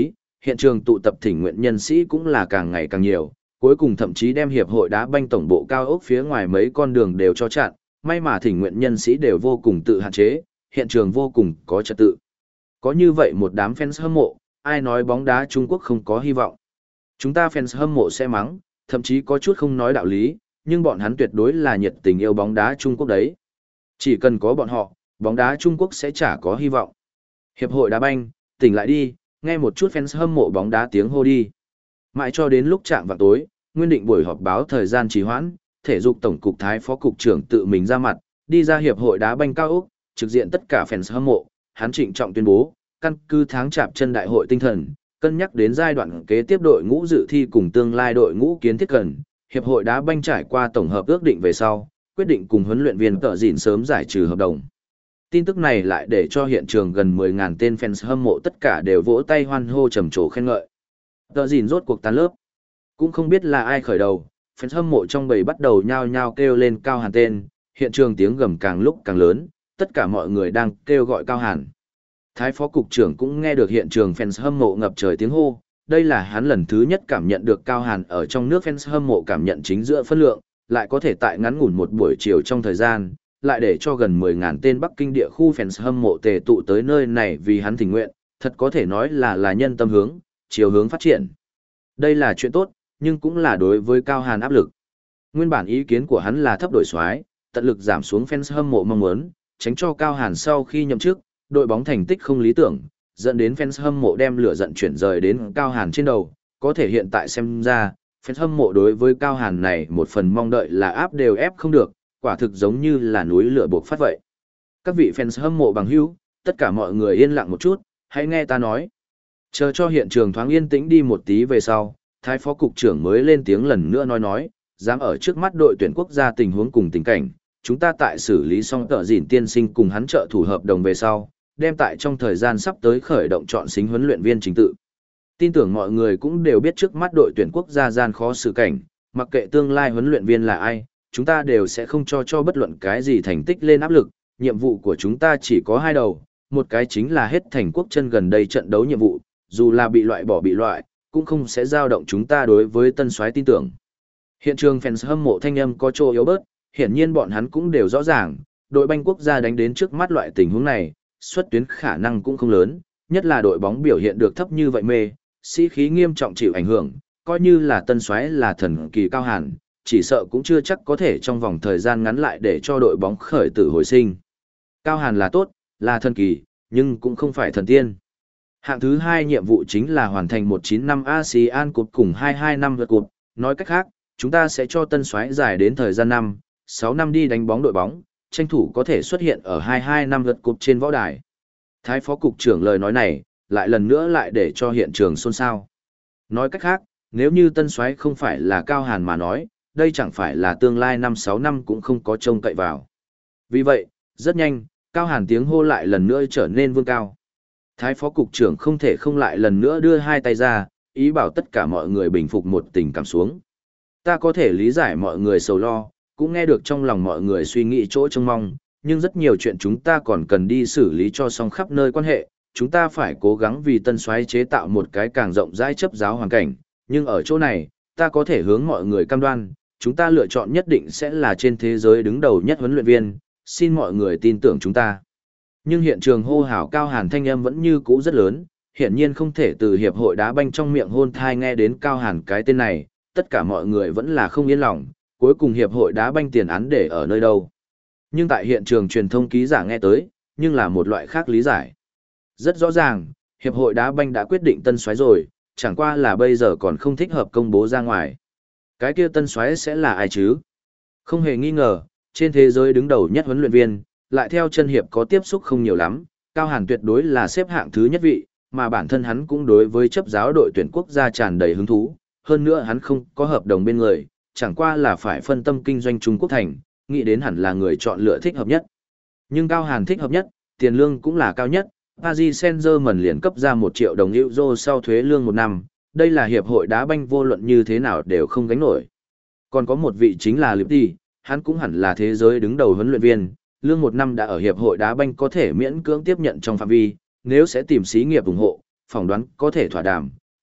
hiện trường tụ tập thỉnh nguyện nhân sĩ cũng là càng ngày càng nhiều, cuối cùng thậm chí đem hiệp hội đá banh tổng bộ cao ốc phía ngoài mấy con đường đều cho chặn, may mà thỉnh nguyện nhân sĩ đều vô cùng tự hạn chế, hiện trường vô cùng có trật tự. Có như vậy một đám fans hâm mộ, ai nói bóng đá Trung Quốc không có hy vọng. Chúng ta fans hâm mộ sẽ mắng, thậm chí có chút không nói đạo lý, nhưng bọn hắn tuyệt đối là nhiệt tình yêu bóng đá Trung Quốc đấy. Chỉ cần có bọn họ, bóng đá Trung Quốc sẽ chả có hy vọng. Hiệp hội đá banh, tỉnh lại đi, nghe một chút fans hâm mộ bóng đá tiếng hô đi. Mãi cho đến lúc chạm vào tối, nguyên định buổi họp báo thời gian trì hoãn, thể dục tổng cục thái phó cục trưởng tự mình ra mặt, đi ra hiệp hội đá banh cao ốc, trực diện tất cả fans hâm mộ, hắn trịnh trọng tuyên bố, căn cứ tháng chạp chân đại hội tinh thần, cân nhắc đến giai đoạn kế tiếp đội ngũ dự thi cùng tương lai đội ngũ kiến thiết cần, hiệp hội đá banh trải qua tổng hợp ước định về sau, quyết định cùng huấn luyện viên Tợ Dĩn sớm giải trừ hợp đồng. Tin tức này lại để cho hiện trường gần mười nghìn tên fans hâm mộ tất cả đều vỗ tay hoan hô trầm trồ khen ngợi. Tợ Dĩn rốt cuộc tan lớp, cũng không biết là ai khởi đầu, fans hâm mộ trong bầy bắt đầu nhao nhao kêu lên Cao Hàn tên, hiện trường tiếng gầm càng lúc càng lớn, tất cả mọi người đang kêu gọi Cao Hàn. Thái phó cục trưởng cũng nghe được hiện trường fans hâm mộ ngập trời tiếng hô, đây là hắn lần thứ nhất cảm nhận được Cao Hàn ở trong nước fans hâm mộ cảm nhận chính giữa phân lượng, lại có thể tại ngắn ngủn một buổi chiều trong thời gian, lại để cho gần mười nghìn tên Bắc Kinh địa khu fans hâm mộ tề tụ tới nơi này vì hắn thỉnh nguyện, thật có thể nói là là nhân tâm hướng, chiều hướng phát triển. Đây là chuyện tốt, nhưng cũng là đối với Cao Hàn áp lực. Nguyên bản ý kiến của hắn là thấp đổi soái, tận lực giảm xuống fans hâm mộ mong muốn, tránh cho Cao Hàn sau khi nhậm chức, đội bóng thành tích không lý tưởng, dẫn đến fans hâm mộ đem lửa giận chuyển rời đến Cao Hàn trên đầu, có thể hiện tại xem ra, fans hâm mộ đối với Cao Hàn này một phần mong đợi là áp đều ép không được, quả thực giống như là núi lửa buộc phát vậy. Các vị fans hâm mộ bằng hữu, tất cả mọi người yên lặng một chút, hãy nghe ta nói. Chờ cho hiện trường thoáng yên tĩnh đi một tí về sau, Thái phó cục trưởng mới lên tiếng lần nữa nói nói, dám ở trước mắt đội tuyển quốc gia tình huống cùng tình cảnh, chúng ta tại xử lý xong Tợ Dĩn tiên sinh cùng hắn trợ thủ hợp đồng về sau, đem tại trong thời gian sắp tới khởi động chọn xính huấn luyện viên chính tự. Tin tưởng mọi người cũng đều biết trước mắt đội tuyển quốc gia gian khó xử cảnh, mặc kệ tương lai huấn luyện viên là ai, chúng ta đều sẽ không cho cho bất luận cái gì thành tích lên áp lực, nhiệm vụ của chúng ta chỉ có hai đầu, một cái chính là hết thành quốc chân gần đây trận đấu nhiệm vụ, dù là bị loại bỏ bị loại, cũng không sẽ dao động chúng ta đối với tân soái tin tưởng. Hiện trường fans hâm mộ thanh âm có chỗ yếu bớt, hiển nhiên bọn hắn cũng đều rõ ràng, đội banh quốc gia đánh đến trước mắt loại tình huống này, xuất tuyến khả năng cũng không lớn, nhất là đội bóng biểu hiện được thấp như vậy mê, sĩ khí nghiêm trọng chịu ảnh hưởng, coi như là tân soái là thần kỳ Cao Hàn, chỉ sợ cũng chưa chắc có thể trong vòng thời gian ngắn lại để cho đội bóng khởi tử hồi sinh. Cao Hàn là tốt, là thần kỳ, nhưng cũng không phải thần tiên. Hạng thứ hai nhiệm vụ chính là hoàn thành một chín năm ASEAN Cup cùng hai hai năm vượt cúp, nói cách khác, chúng ta sẽ cho tân soái dài đến thời gian năm, sáu năm đi đánh bóng đội bóng, tranh thủ có thể xuất hiện ở hai hai năm vượt cúp trên võ đài. Thái phó cục trưởng lời nói này, lại lần nữa lại để cho hiện trường xôn xao. Nói cách khác, nếu như tân soái không phải là Cao Hàn mà nói, đây chẳng phải là tương lai năm sáu năm cũng không có trông cậy vào. Vì vậy, rất nhanh, Cao Hàn tiếng hô lại lần nữa trở nên vương cao. Thái phó cục trưởng không thể không lại lần nữa đưa hai tay ra, ý bảo tất cả mọi người bình phục một tình cảm xuống. Ta có thể lý giải mọi người sầu lo, cũng nghe được trong lòng mọi người suy nghĩ chỗ trông mong, nhưng rất nhiều chuyện chúng ta còn cần đi xử lý cho xong khắp nơi quan hệ, chúng ta phải cố gắng vì tân soái chế tạo một cái càng rộng rãi chấp giáo hoàn cảnh, nhưng ở chỗ này, ta có thể hướng mọi người cam đoan, chúng ta lựa chọn nhất định sẽ là trên thế giới đứng đầu nhất huấn luyện viên, xin mọi người tin tưởng chúng ta. Nhưng hiện trường hô hào Cao Hàn thanh âm vẫn như cũ rất lớn, hiển nhiên không thể từ hiệp hội đá banh trong miệng hôn thai nghe đến Cao Hàn cái tên này, tất cả mọi người vẫn là không yên lòng, cuối cùng hiệp hội đá banh tiền án để ở nơi đâu. Nhưng tại hiện trường truyền thông ký giả nghe tới, nhưng là một loại khác lý giải. Rất rõ ràng, hiệp hội đá banh đã quyết định tân soái rồi, chẳng qua là bây giờ còn không thích hợp công bố ra ngoài. Cái kia tân soái sẽ là ai chứ? Không hề nghi ngờ, trên thế giới đứng đầu nhất huấn luyện viên, lại theo chân hiệp có tiếp xúc không nhiều lắm, Cao Hàn tuyệt đối là xếp hạng thứ nhất vị, mà bản thân hắn cũng đối với chấp giáo đội tuyển quốc gia tràn đầy hứng thú, hơn nữa hắn không có hợp đồng bên người, chẳng qua là phải phân tâm kinh doanh Trung Quốc thành, nghĩ đến hẳn là người chọn lựa thích hợp nhất. Nhưng Cao Hàn thích hợp nhất, tiền lương cũng là cao nhất, Paris Saint-Germain liền cấp ra một triệu đồng euro sau thuế lương một năm, đây là hiệp hội đá banh vô luận như thế nào đều không gánh nổi. Còn có một vị chính là Lipti, hắn cũng hẳn là thế giới đứng đầu huấn luyện viên, lương một năm đã ở hiệp hội đá banh có thể miễn cưỡng tiếp nhận trong phạm vi, nếu sẽ tìm xí nghiệp ủng hộ, phỏng đoán có thể thỏa đàm,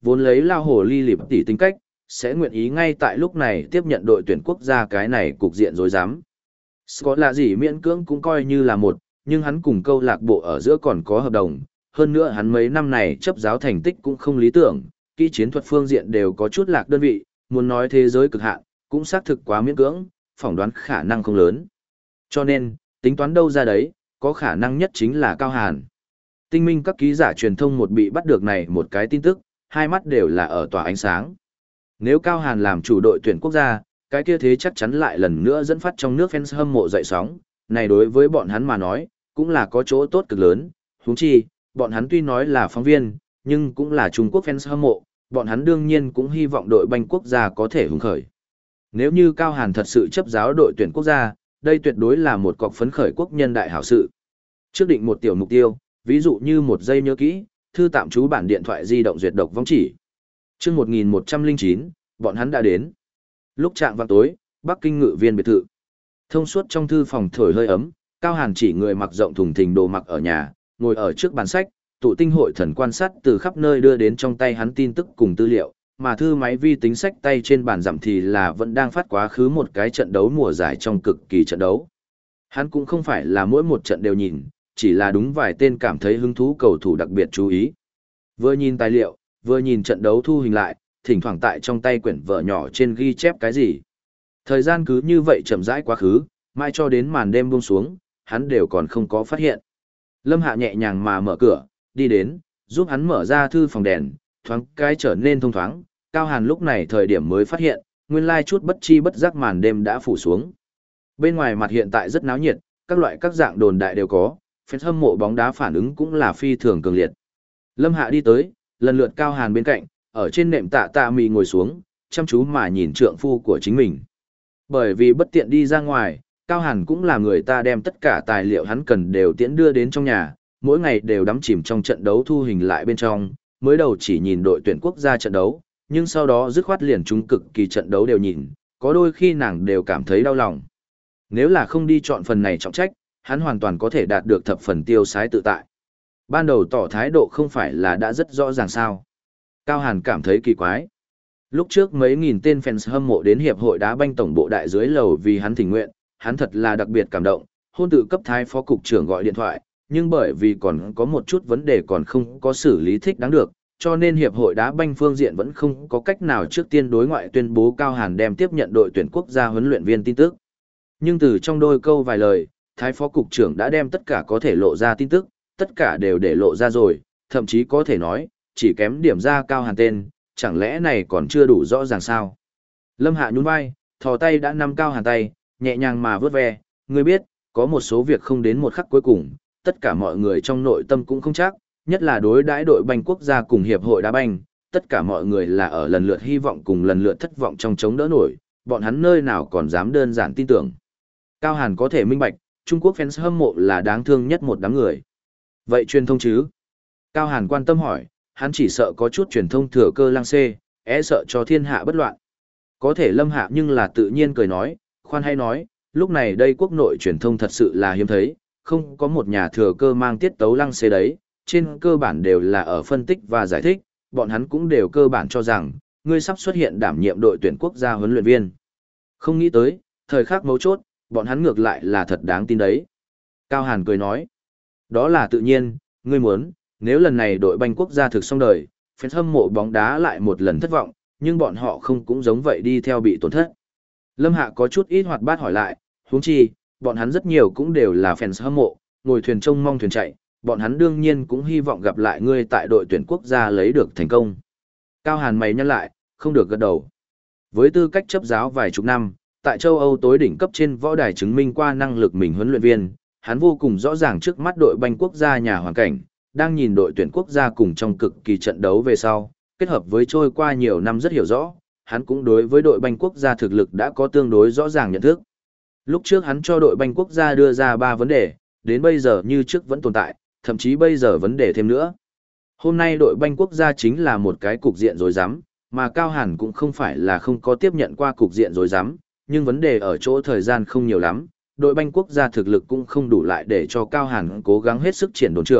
vốn lấy lao hồ ly lịp tỉ tính cách, sẽ nguyện ý ngay tại lúc này tiếp nhận đội tuyển quốc gia cái này cục diện rối rắm. Scott là gì miễn cưỡng cũng coi như là một, nhưng hắn cùng câu lạc bộ ở giữa còn có hợp đồng, hơn nữa hắn mấy năm này chấp giáo thành tích cũng không lý tưởng, kỹ chiến thuật phương diện đều có chút lạc đơn vị, muốn nói thế giới cực hạn, cũng xác thực quá miễn cưỡng, phỏng đoán khả năng không lớn. Cho nên, tính toán đâu ra đấy, có khả năng nhất chính là Cao Hàn. Tinh minh các ký giả truyền thông một bị bắt được này một cái tin tức, hai mắt đều là ở tỏa ánh sáng. Nếu Cao Hàn làm chủ đội tuyển quốc gia, cái kia thế chắc chắn lại lần nữa dẫn phát trong nước fans hâm mộ dậy sóng, này đối với bọn hắn mà nói, cũng là có chỗ tốt cực lớn, huống chi, bọn hắn tuy nói là phóng viên, nhưng cũng là Trung Quốc fans hâm mộ, bọn hắn đương nhiên cũng hy vọng đội banh quốc gia có thể hùng khởi. Nếu như Cao Hàn thật sự chấp giáo đội tuyển quốc gia, đây tuyệt đối là một cọc phấn khởi quốc nhân đại hảo sự. Trước định một tiểu mục tiêu, ví dụ như một giây nhớ kỹ, thư tạm trú bản điện thoại di động duyệt độc vong chỉ. Chương một nghìn một trăm lẻ chín, bọn hắn đã đến. Lúc chạng vạng tối, Bắc Kinh ngự viên biệt thự. Thông suốt trong thư phòng thổi hơi ấm, Cao Hàn chỉ người mặc rộng thùng thình đồ mặc ở nhà, ngồi ở trước bàn sách, tụ tinh hội thần quan sát từ khắp nơi đưa đến trong tay hắn tin tức cùng tư liệu, mà thư máy vi tính sách tay trên bàn giảm thì là vẫn đang phát quá khứ một cái trận đấu mùa giải trong cực kỳ trận đấu. Hắn cũng không phải là mỗi một trận đều nhìn, chỉ là đúng vài tên cảm thấy hứng thú cầu thủ đặc biệt chú ý. Vừa nhìn tài liệu, vừa nhìn trận đấu thu hình lại, thỉnh thoảng tại trong tay quyển vở nhỏ trên ghi chép cái gì. Thời gian cứ như vậy chậm rãi quá khứ, mai cho đến màn đêm buông xuống, hắn đều còn không có phát hiện. Lâm Hạ nhẹ nhàng mà mở cửa, đi đến, giúp hắn mở ra thư phòng đèn, thoáng cái trở nên thông thoáng. Cao Hàn lúc này thời điểm mới phát hiện, nguyên lai chút bất chi bất giác màn đêm đã phủ xuống. Bên ngoài mặt hiện tại rất náo nhiệt, các loại các dạng đồn đại đều có, fans hâm mộ bóng đá phản ứng cũng là phi thường cường liệt. Lâm Hạ đi tới, lần lượt Cao Hàn bên cạnh, ở trên nệm tạ tạ mì ngồi xuống, chăm chú mà nhìn trượng phu của chính mình. Bởi vì bất tiện đi ra ngoài, Cao Hàn cũng là người ta đem tất cả tài liệu hắn cần đều tiễn đưa đến trong nhà, mỗi ngày đều đắm chìm trong trận đấu thu hình lại bên trong, mới đầu chỉ nhìn đội tuyển quốc gia trận đấu, nhưng sau đó dứt khoát liền chúng cực kỳ trận đấu đều nhìn, có đôi khi nàng đều cảm thấy đau lòng. Nếu là không đi chọn phần này trọng trách, hắn hoàn toàn có thể đạt được thập phần tiêu sái tự tại. Ban đầu tỏ thái độ không phải là đã rất rõ ràng sao. Cao Hàn cảm thấy kỳ quái. Lúc trước mấy nghìn tên fans hâm mộ đến hiệp hội đá banh tổng bộ đại dưới lầu vì hắn thỉnh nguyện, hắn thật là đặc biệt cảm động, hôn tự cấp thái phó cục trưởng gọi điện thoại, nhưng bởi vì còn có một chút vấn đề còn không có xử lý thích đáng được, cho nên hiệp hội đá banh phương diện vẫn không có cách nào trước tiên đối ngoại tuyên bố Cao Hàn đem tiếp nhận đội tuyển quốc gia huấn luyện viên tin tức. Nhưng từ trong đôi câu vài lời, thái phó cục trưởng đã đem tất cả có thể lộ ra tin tức, tất cả đều để lộ ra rồi, thậm chí có thể nói, chỉ kém điểm ra Cao Hàn tên, chẳng lẽ này còn chưa đủ rõ ràng sao? Lâm Hạ nhún vai, thò tay đã nắm Cao Hàn tay, nhẹ nhàng mà vớt ve, ngươi biết, có một số việc không đến một khắc cuối cùng, tất cả mọi người trong nội tâm cũng không chắc, nhất là đối đãi đội banh quốc gia cùng hiệp hội đá banh, tất cả mọi người là ở lần lượt hy vọng cùng lần lượt thất vọng trong chống đỡ nổi, bọn hắn nơi nào còn dám đơn giản tin tưởng. Cao Hàn có thể minh bạch, Trung Quốc fans hâm mộ là đáng thương nhất một đám người. Vậy truyền thông chứ? Cao Hàn quan tâm hỏi, hắn chỉ sợ có chút truyền thông thừa cơ lăng xê, e sợ cho thiên hạ bất loạn. Có thể Lâm Hạ nhưng là tự nhiên cười nói, khoan hay nói, lúc này đây quốc nội truyền thông thật sự là hiếm thấy, không có một nhà thừa cơ mang tiết tấu lăng xê đấy, trên cơ bản đều là ở phân tích và giải thích, bọn hắn cũng đều cơ bản cho rằng, ngươi sắp xuất hiện đảm nhiệm đội tuyển quốc gia huấn luyện viên. Không nghĩ tới, thời khắc mấu chốt, bọn hắn ngược lại là thật đáng tin đấy. Cao Hàn cười nói, đó là tự nhiên, ngươi muốn, nếu lần này đội banh quốc gia thực xong đời, fans hâm mộ bóng đá lại một lần thất vọng, nhưng bọn họ không cũng giống vậy đi theo bị tổn thất. Lâm Hạ có chút ít hoạt bát hỏi lại, huống chi, bọn hắn rất nhiều cũng đều là fans hâm mộ, ngồi thuyền trông mong thuyền chạy, bọn hắn đương nhiên cũng hy vọng gặp lại ngươi tại đội tuyển quốc gia lấy được thành công. Cao Hàn mày nhăn lại, không được gật đầu. Với tư cách chấp giáo vài chục năm, tại châu Âu tối đỉnh cấp trên võ đài chứng minh qua năng lực mình huấn luyện viên, hắn vô cùng rõ ràng trước mắt đội banh quốc gia nhà hoàn cảnh, đang nhìn đội tuyển quốc gia cùng trong cực kỳ trận đấu về sau, kết hợp với trôi qua nhiều năm rất hiểu rõ, hắn cũng đối với đội banh quốc gia thực lực đã có tương đối rõ ràng nhận thức. Lúc trước hắn cho đội banh quốc gia đưa ra ba vấn đề, đến bây giờ như trước vẫn tồn tại, thậm chí bây giờ vấn đề thêm nữa. Hôm nay đội banh quốc gia chính là một cái cục diện rối rắm, mà Cao Hàn cũng không phải là không có tiếp nhận qua cục diện rối rắm, nhưng vấn đề ở chỗ thời gian không nhiều lắm, đội banh quốc gia thực lực cũng không đủ lại để cho Cao Hàn cố gắng hết sức triển đồn trưởng,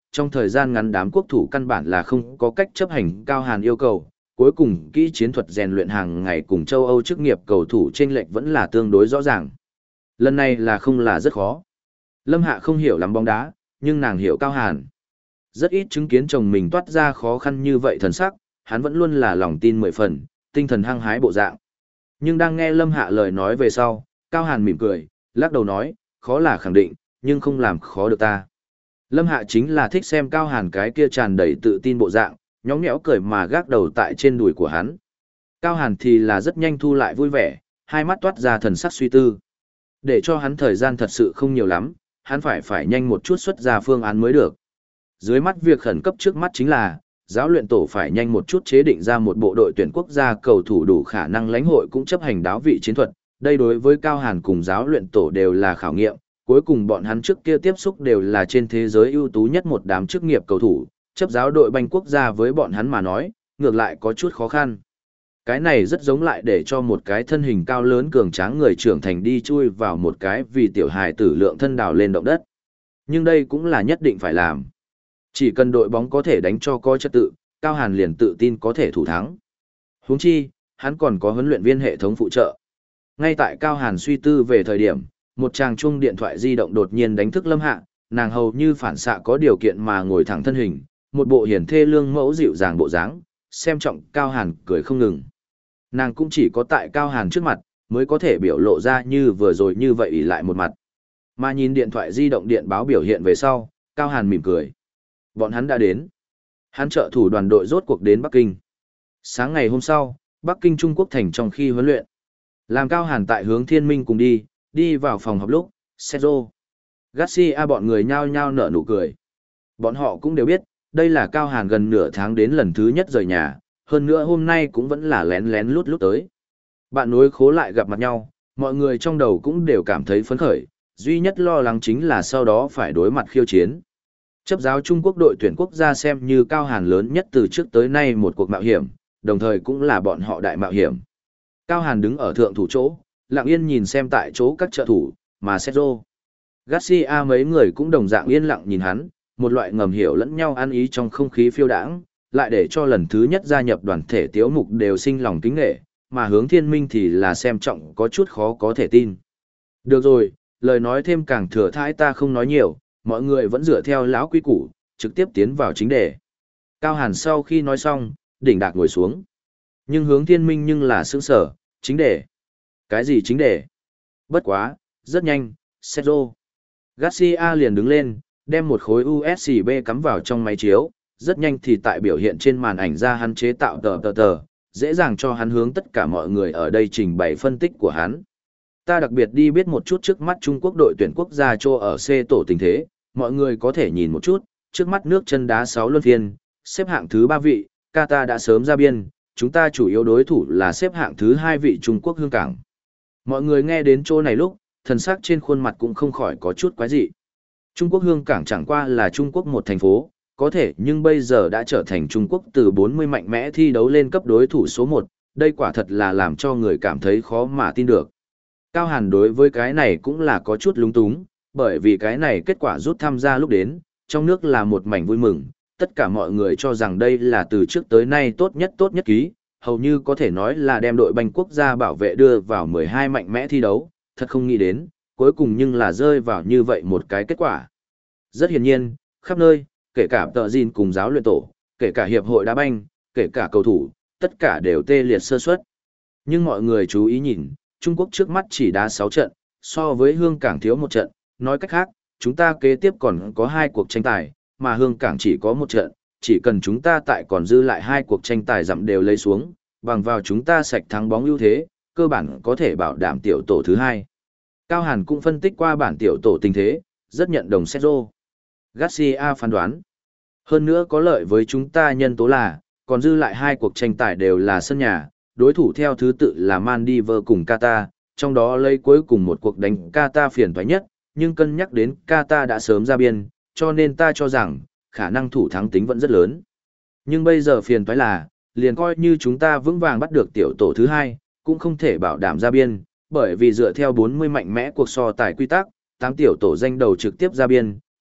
trong thời gian ngắn đám quốc thủ căn bản là không có cách chấp hành Cao Hàn yêu cầu, cuối cùng kỹ chiến thuật rèn luyện hàng ngày cùng châu Âu chức nghiệp cầu thủ chênh lệch vẫn là tương đối rõ ràng. Lần này là không là rất khó. Lâm Hạ không hiểu lắm bóng đá, nhưng nàng hiểu Cao Hàn. Rất ít chứng kiến chồng mình toát ra khó khăn như vậy thần sắc, hắn vẫn luôn là lòng tin mười phần, tinh thần hăng hái bộ dạng. Nhưng đang nghe Lâm Hạ lời nói về sau, Cao Hàn mỉm cười, lắc đầu nói, khó là khẳng định, nhưng không làm khó được ta. Lâm Hạ chính là thích xem Cao Hàn cái kia tràn đầy tự tin bộ dạng, nhõng nhẽo cười mà gác đầu tại trên đùi của hắn. Cao Hàn thì là rất nhanh thu lại vui vẻ, hai mắt toát ra thần sắc suy tư. Để cho hắn thời gian thật sự không nhiều lắm, hắn phải phải nhanh một chút xuất ra phương án mới được. Dưới mắt việc khẩn cấp trước mắt chính là, giáo luyện tổ phải nhanh một chút chế định ra một bộ đội tuyển quốc gia cầu thủ đủ khả năng lãnh hội cũng chấp hành đáo vị chiến thuật. Đây đối với Cao Hàn cùng giáo luyện tổ đều là khảo nghiệm, cuối cùng bọn hắn trước kia tiếp xúc đều là trên thế giới ưu tú nhất một đám chức nghiệp cầu thủ, chấp giáo đội banh quốc gia với bọn hắn mà nói, ngược lại có chút khó khăn. Cái này rất giống lại để cho một cái thân hình cao lớn cường tráng người trưởng thành đi chui vào một cái vì tiểu hài tử lượng thân đào lên động đất. Nhưng đây cũng là nhất định phải làm. Chỉ cần đội bóng có thể đánh cho có trật tự, Cao Hàn liền tự tin có thể thủ thắng. Huống chi, hắn còn có huấn luyện viên hệ thống phụ trợ. Ngay tại Cao Hàn suy tư về thời điểm, một tràng chuông điện thoại di động đột nhiên đánh thức Lâm Hạ, nàng hầu như phản xạ có điều kiện mà ngồi thẳng thân hình, một bộ hiển thê lương mẫu dịu dàng bộ dáng, xem trọng Cao Hàn cười không ngừng. Nàng cũng chỉ có tại Cao Hàn trước mặt, mới có thể biểu lộ ra như vừa rồi như vậy ỷ lại một mặt. Mà nhìn điện thoại di động điện báo biểu hiện về sau, Cao Hàn mỉm cười. Bọn hắn đã đến. Hắn trợ thủ đoàn đội rốt cuộc đến Bắc Kinh. Sáng ngày hôm sau, Bắc Kinh Trung Quốc thành trong khi huấn luyện. Làm Cao Hàn tại hướng Thiên Minh cùng đi, đi vào phòng họp lúc, Sergio Garcia bọn người nhao nhao nở nụ cười. Bọn họ cũng đều biết, đây là Cao Hàn gần nửa tháng đến lần thứ nhất rời nhà, hơn nữa hôm nay cũng vẫn là lén lén lút lút tới. Bạn nối khố lại gặp mặt nhau, mọi người trong đầu cũng đều cảm thấy phấn khởi, duy nhất lo lắng chính là sau đó phải đối mặt khiêu chiến. Chấp giáo Trung Quốc đội tuyển quốc gia xem như Cao Hàn lớn nhất từ trước tới nay một cuộc mạo hiểm, đồng thời cũng là bọn họ đại mạo hiểm. Cao Hàn đứng ở thượng thủ chỗ, lặng yên nhìn xem tại chỗ các trợ thủ, mà Sergio Garcia mấy người cũng đồng dạng yên lặng nhìn hắn, một loại ngầm hiểu lẫn nhau ăn ý trong không khí phiêu đãng, lại để cho lần thứ nhất gia nhập đoàn thể tiếu mục đều sinh lòng kính nghệ, mà hướng Thiên Minh thì là xem trọng có chút khó có thể tin. Được rồi, lời nói thêm càng thừa thãi ta không nói nhiều, mọi người vẫn dựa theo lão quy củ, trực tiếp tiến vào chính đề. Cao Hàn sau khi nói xong, đỉnh đạc ngồi xuống. Nhưng hướng Thiên Minh nhưng là sững sở, chính đề. Cái gì chính đề? Bất quá, rất nhanh, Sergio Garcia liền đứng lên, đem một khối u ét bê cắm vào trong máy chiếu, rất nhanh thì tại biểu hiện trên màn ảnh ra hắn chế tạo tờ tờ tờ, dễ dàng cho hắn hướng tất cả mọi người ở đây trình bày phân tích của hắn. Ta đặc biệt đi biết một chút trước mắt Trung Quốc đội tuyển quốc gia cho ở C tổ tình thế, mọi người có thể nhìn một chút, trước mắt nước chân đá sáu luân phiên, xếp hạng thứ ba vị, Qatar đã sớm ra biên, chúng ta chủ yếu đối thủ là xếp hạng thứ hai vị Trung Quốc Hương Cảng. Mọi người nghe đến chỗ này lúc, thần sắc trên khuôn mặt cũng không khỏi có chút quái dị. Trung Quốc Hương Cảng chẳng qua là Trung Quốc một thành phố, có thể nhưng bây giờ đã trở thành Trung Quốc từ bốn mươi mạnh mẽ thi đấu lên cấp đối thủ số một, đây quả thật là làm cho người cảm thấy khó mà tin được. Cao Hàn đối với cái này cũng là có chút lúng túng, bởi vì cái này kết quả rút tham gia lúc đến, trong nước là một mảnh vui mừng, tất cả mọi người cho rằng đây là từ trước tới nay tốt nhất tốt nhất ký, hầu như có thể nói là đem đội banh quốc gia bảo vệ đưa vào mười hai mạnh mẽ thi đấu, thật không nghĩ đến, cuối cùng nhưng là rơi vào như vậy một cái kết quả. Rất hiển nhiên, khắp nơi, kể cả tờ gìn cùng giáo luyện tổ, kể cả hiệp hội đá banh, kể cả cầu thủ, tất cả đều tê liệt sơ suất. Nhưng mọi người chú ý nhìn, Trung Quốc trước mắt chỉ đá sáu trận, so với Hương Cảng thiếu một trận, nói cách khác, chúng ta kế tiếp còn có hai cuộc tranh tài, mà Hương Cảng chỉ có một trận, chỉ cần chúng ta tại còn dư lại hai cuộc tranh tài dặm đều lấy xuống, bằng vào chúng ta sạch thắng bóng ưu thế, cơ bản có thể bảo đảm tiểu tổ thứ hai. Cao Hàn cũng phân tích qua bản tiểu tổ tình thế, rất nhận đồng Sergio Garcia phán đoán. Hơn nữa có lợi với chúng ta nhân tố là, còn dư lại hai cuộc tranh tài đều là sân nhà, đối thủ theo thứ tự là Maldives cùng Qatar, trong đó lấy cuối cùng một cuộc đánh Qatar phiền toái nhất, nhưng cân nhắc đến Qatar đã sớm ra biên, cho nên ta cho rằng, khả năng thủ thắng tính vẫn rất lớn. Nhưng bây giờ phiền toái là, liền coi như chúng ta vững vàng bắt được tiểu tổ thứ hai, cũng không thể bảo đảm ra biên, bởi vì dựa theo bốn mươi mạnh mẽ cuộc so tài quy tắc, tám tiểu tổ danh đầu trực tiếp ra biên,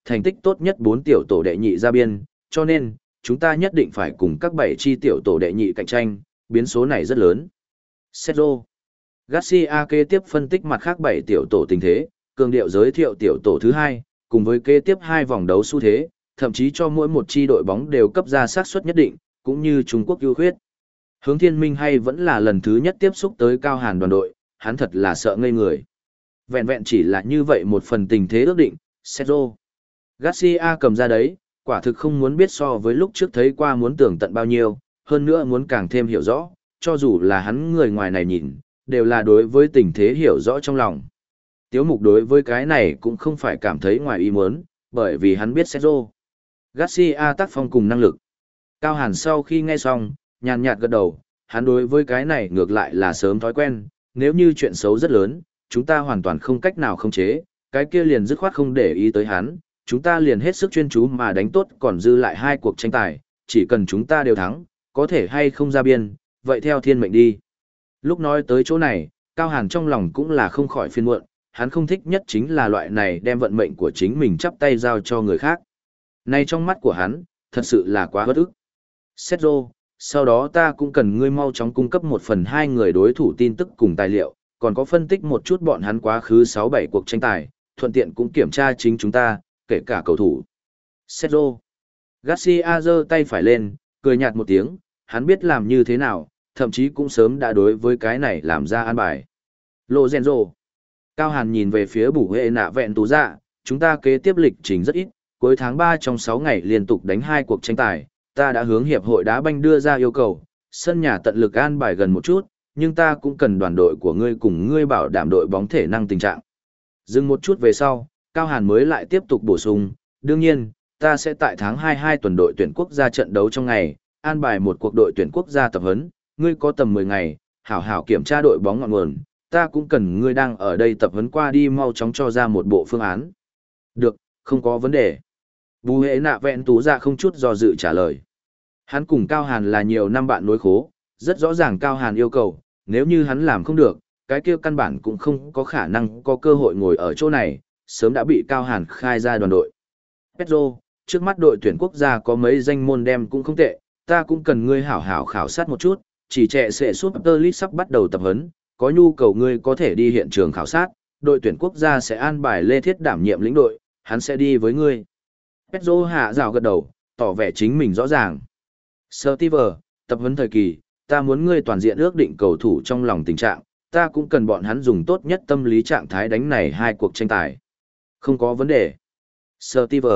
thành tích tốt nhất bốn tiểu tổ đệ nhị ra biên, cho nên, chúng ta nhất định phải cùng các bảy chi tiểu tổ đệ nhị cạnh tranh, biến số này rất lớn. Sergio Garcia kế tiếp phân tích mặt khác bảy tiểu tổ tình thế, cường điệu giới thiệu tiểu tổ thứ hai, cùng với kế tiếp hai vòng đấu xu thế, thậm chí cho mỗi một chi đội bóng đều cấp ra xác suất nhất định, cũng như Trung Quốc ưu khuyết. Hướng Thiên Minh hay vẫn là lần thứ nhất tiếp xúc tới Cao Hàn đoàn đội, hắn thật là sợ ngây người. Vẹn vẹn chỉ là như vậy một phần tình thế ước định, Sergio Garcia cầm ra đấy, quả thực không muốn biết so với lúc trước thấy qua muốn tưởng tận bao nhiêu, hơn nữa muốn càng thêm hiểu rõ, cho dù là hắn người ngoài này nhìn, đều là đối với tình thế hiểu rõ trong lòng. Tiếu Mục đối với cái này cũng không phải cảm thấy ngoài ý muốn, bởi vì hắn biết Sergio Garcia tác phong cùng năng lực. Cao Hàn sau khi nghe xong, nhàn nhạt gật đầu, hắn đối với cái này ngược lại là sớm thói quen, nếu như chuyện xấu rất lớn, chúng ta hoàn toàn không cách nào khống chế, cái kia liền dứt khoát không để ý tới hắn, chúng ta liền hết sức chuyên chú mà đánh tốt còn dư lại hai cuộc tranh tài, chỉ cần chúng ta đều thắng, có thể hay không ra biên, vậy theo thiên mệnh đi. Lúc nói tới chỗ này, Cao Hàn trong lòng cũng là không khỏi phiền muộn, hắn không thích nhất chính là loại này đem vận mệnh của chính mình chắp tay giao cho người khác. Nay trong mắt của hắn, thật sự là quá bất ức. Sergio, sau đó ta cũng cần ngươi mau chóng cung cấp một phần hai người đối thủ tin tức cùng tài liệu, còn có phân tích một chút bọn hắn quá khứ sáu bảy cuộc tranh tài, thuận tiện cũng kiểm tra chính chúng ta, kể cả cầu thủ. Sergio Garcia giơ tay phải lên, cười nhạt một tiếng, hắn biết làm như thế nào, thậm chí cũng sớm đã đối với cái này làm ra an bài. Lorenzo Cao Hàn nhìn về phía bủ hệ nạ vẹn tú dạ, chúng ta kế tiếp lịch trình rất ít, cuối tháng ba trong sáu ngày liên tục đánh hai cuộc tranh tài, ta đã hướng hiệp hội đá banh đưa ra yêu cầu, sân nhà tận lực an bài gần một chút, nhưng ta cũng cần đoàn đội của ngươi cùng ngươi bảo đảm đội bóng thể năng tình trạng. Dừng một chút về sau, Cao Hàn mới lại tiếp tục bổ sung, đương nhiên, ta sẽ tại tháng hai hai tuần đội tuyển quốc gia trận đấu trong ngày, an bài một cuộc đội tuyển quốc gia tập huấn, ngươi có tầm mười ngày, hảo hảo kiểm tra đội bóng ngọn nguồn, ta cũng cần ngươi đang ở đây tập huấn qua đi mau chóng cho ra một bộ phương án. Được, không có vấn đề. Bù hệ nạ vẹn tú ra không chút do dự trả lời. Hắn cùng Cao Hàn là nhiều năm bạn nối khố, rất rõ ràng Cao Hàn yêu cầu, nếu như hắn làm không được, cái kia căn bản cũng không có khả năng có cơ hội ngồi ở chỗ này, sớm đã bị Cao Hàn khai ra đoàn đội. Pedro, trước mắt đội tuyển quốc gia có mấy danh môn đem cũng không tệ, ta cũng cần ngươi hảo hảo khảo sát một chút, chỉ trẻ sẽ Super League sắp bắt đầu tập huấn, có nhu cầu ngươi có thể đi hiện trường khảo sát, đội tuyển quốc gia sẽ an bài Lê Thiết đảm nhiệm lĩnh đội, hắn sẽ đi với ngươi. Pedro hạ rào gật đầu, tỏ vẻ chính mình rõ ràng. Steve, tập huấn thời kỳ, ta muốn ngươi toàn diện ước định cầu thủ trong lòng tình trạng, ta cũng cần bọn hắn dùng tốt nhất tâm lý trạng thái đánh này hai cuộc tranh tài. Không có vấn đề. Steve.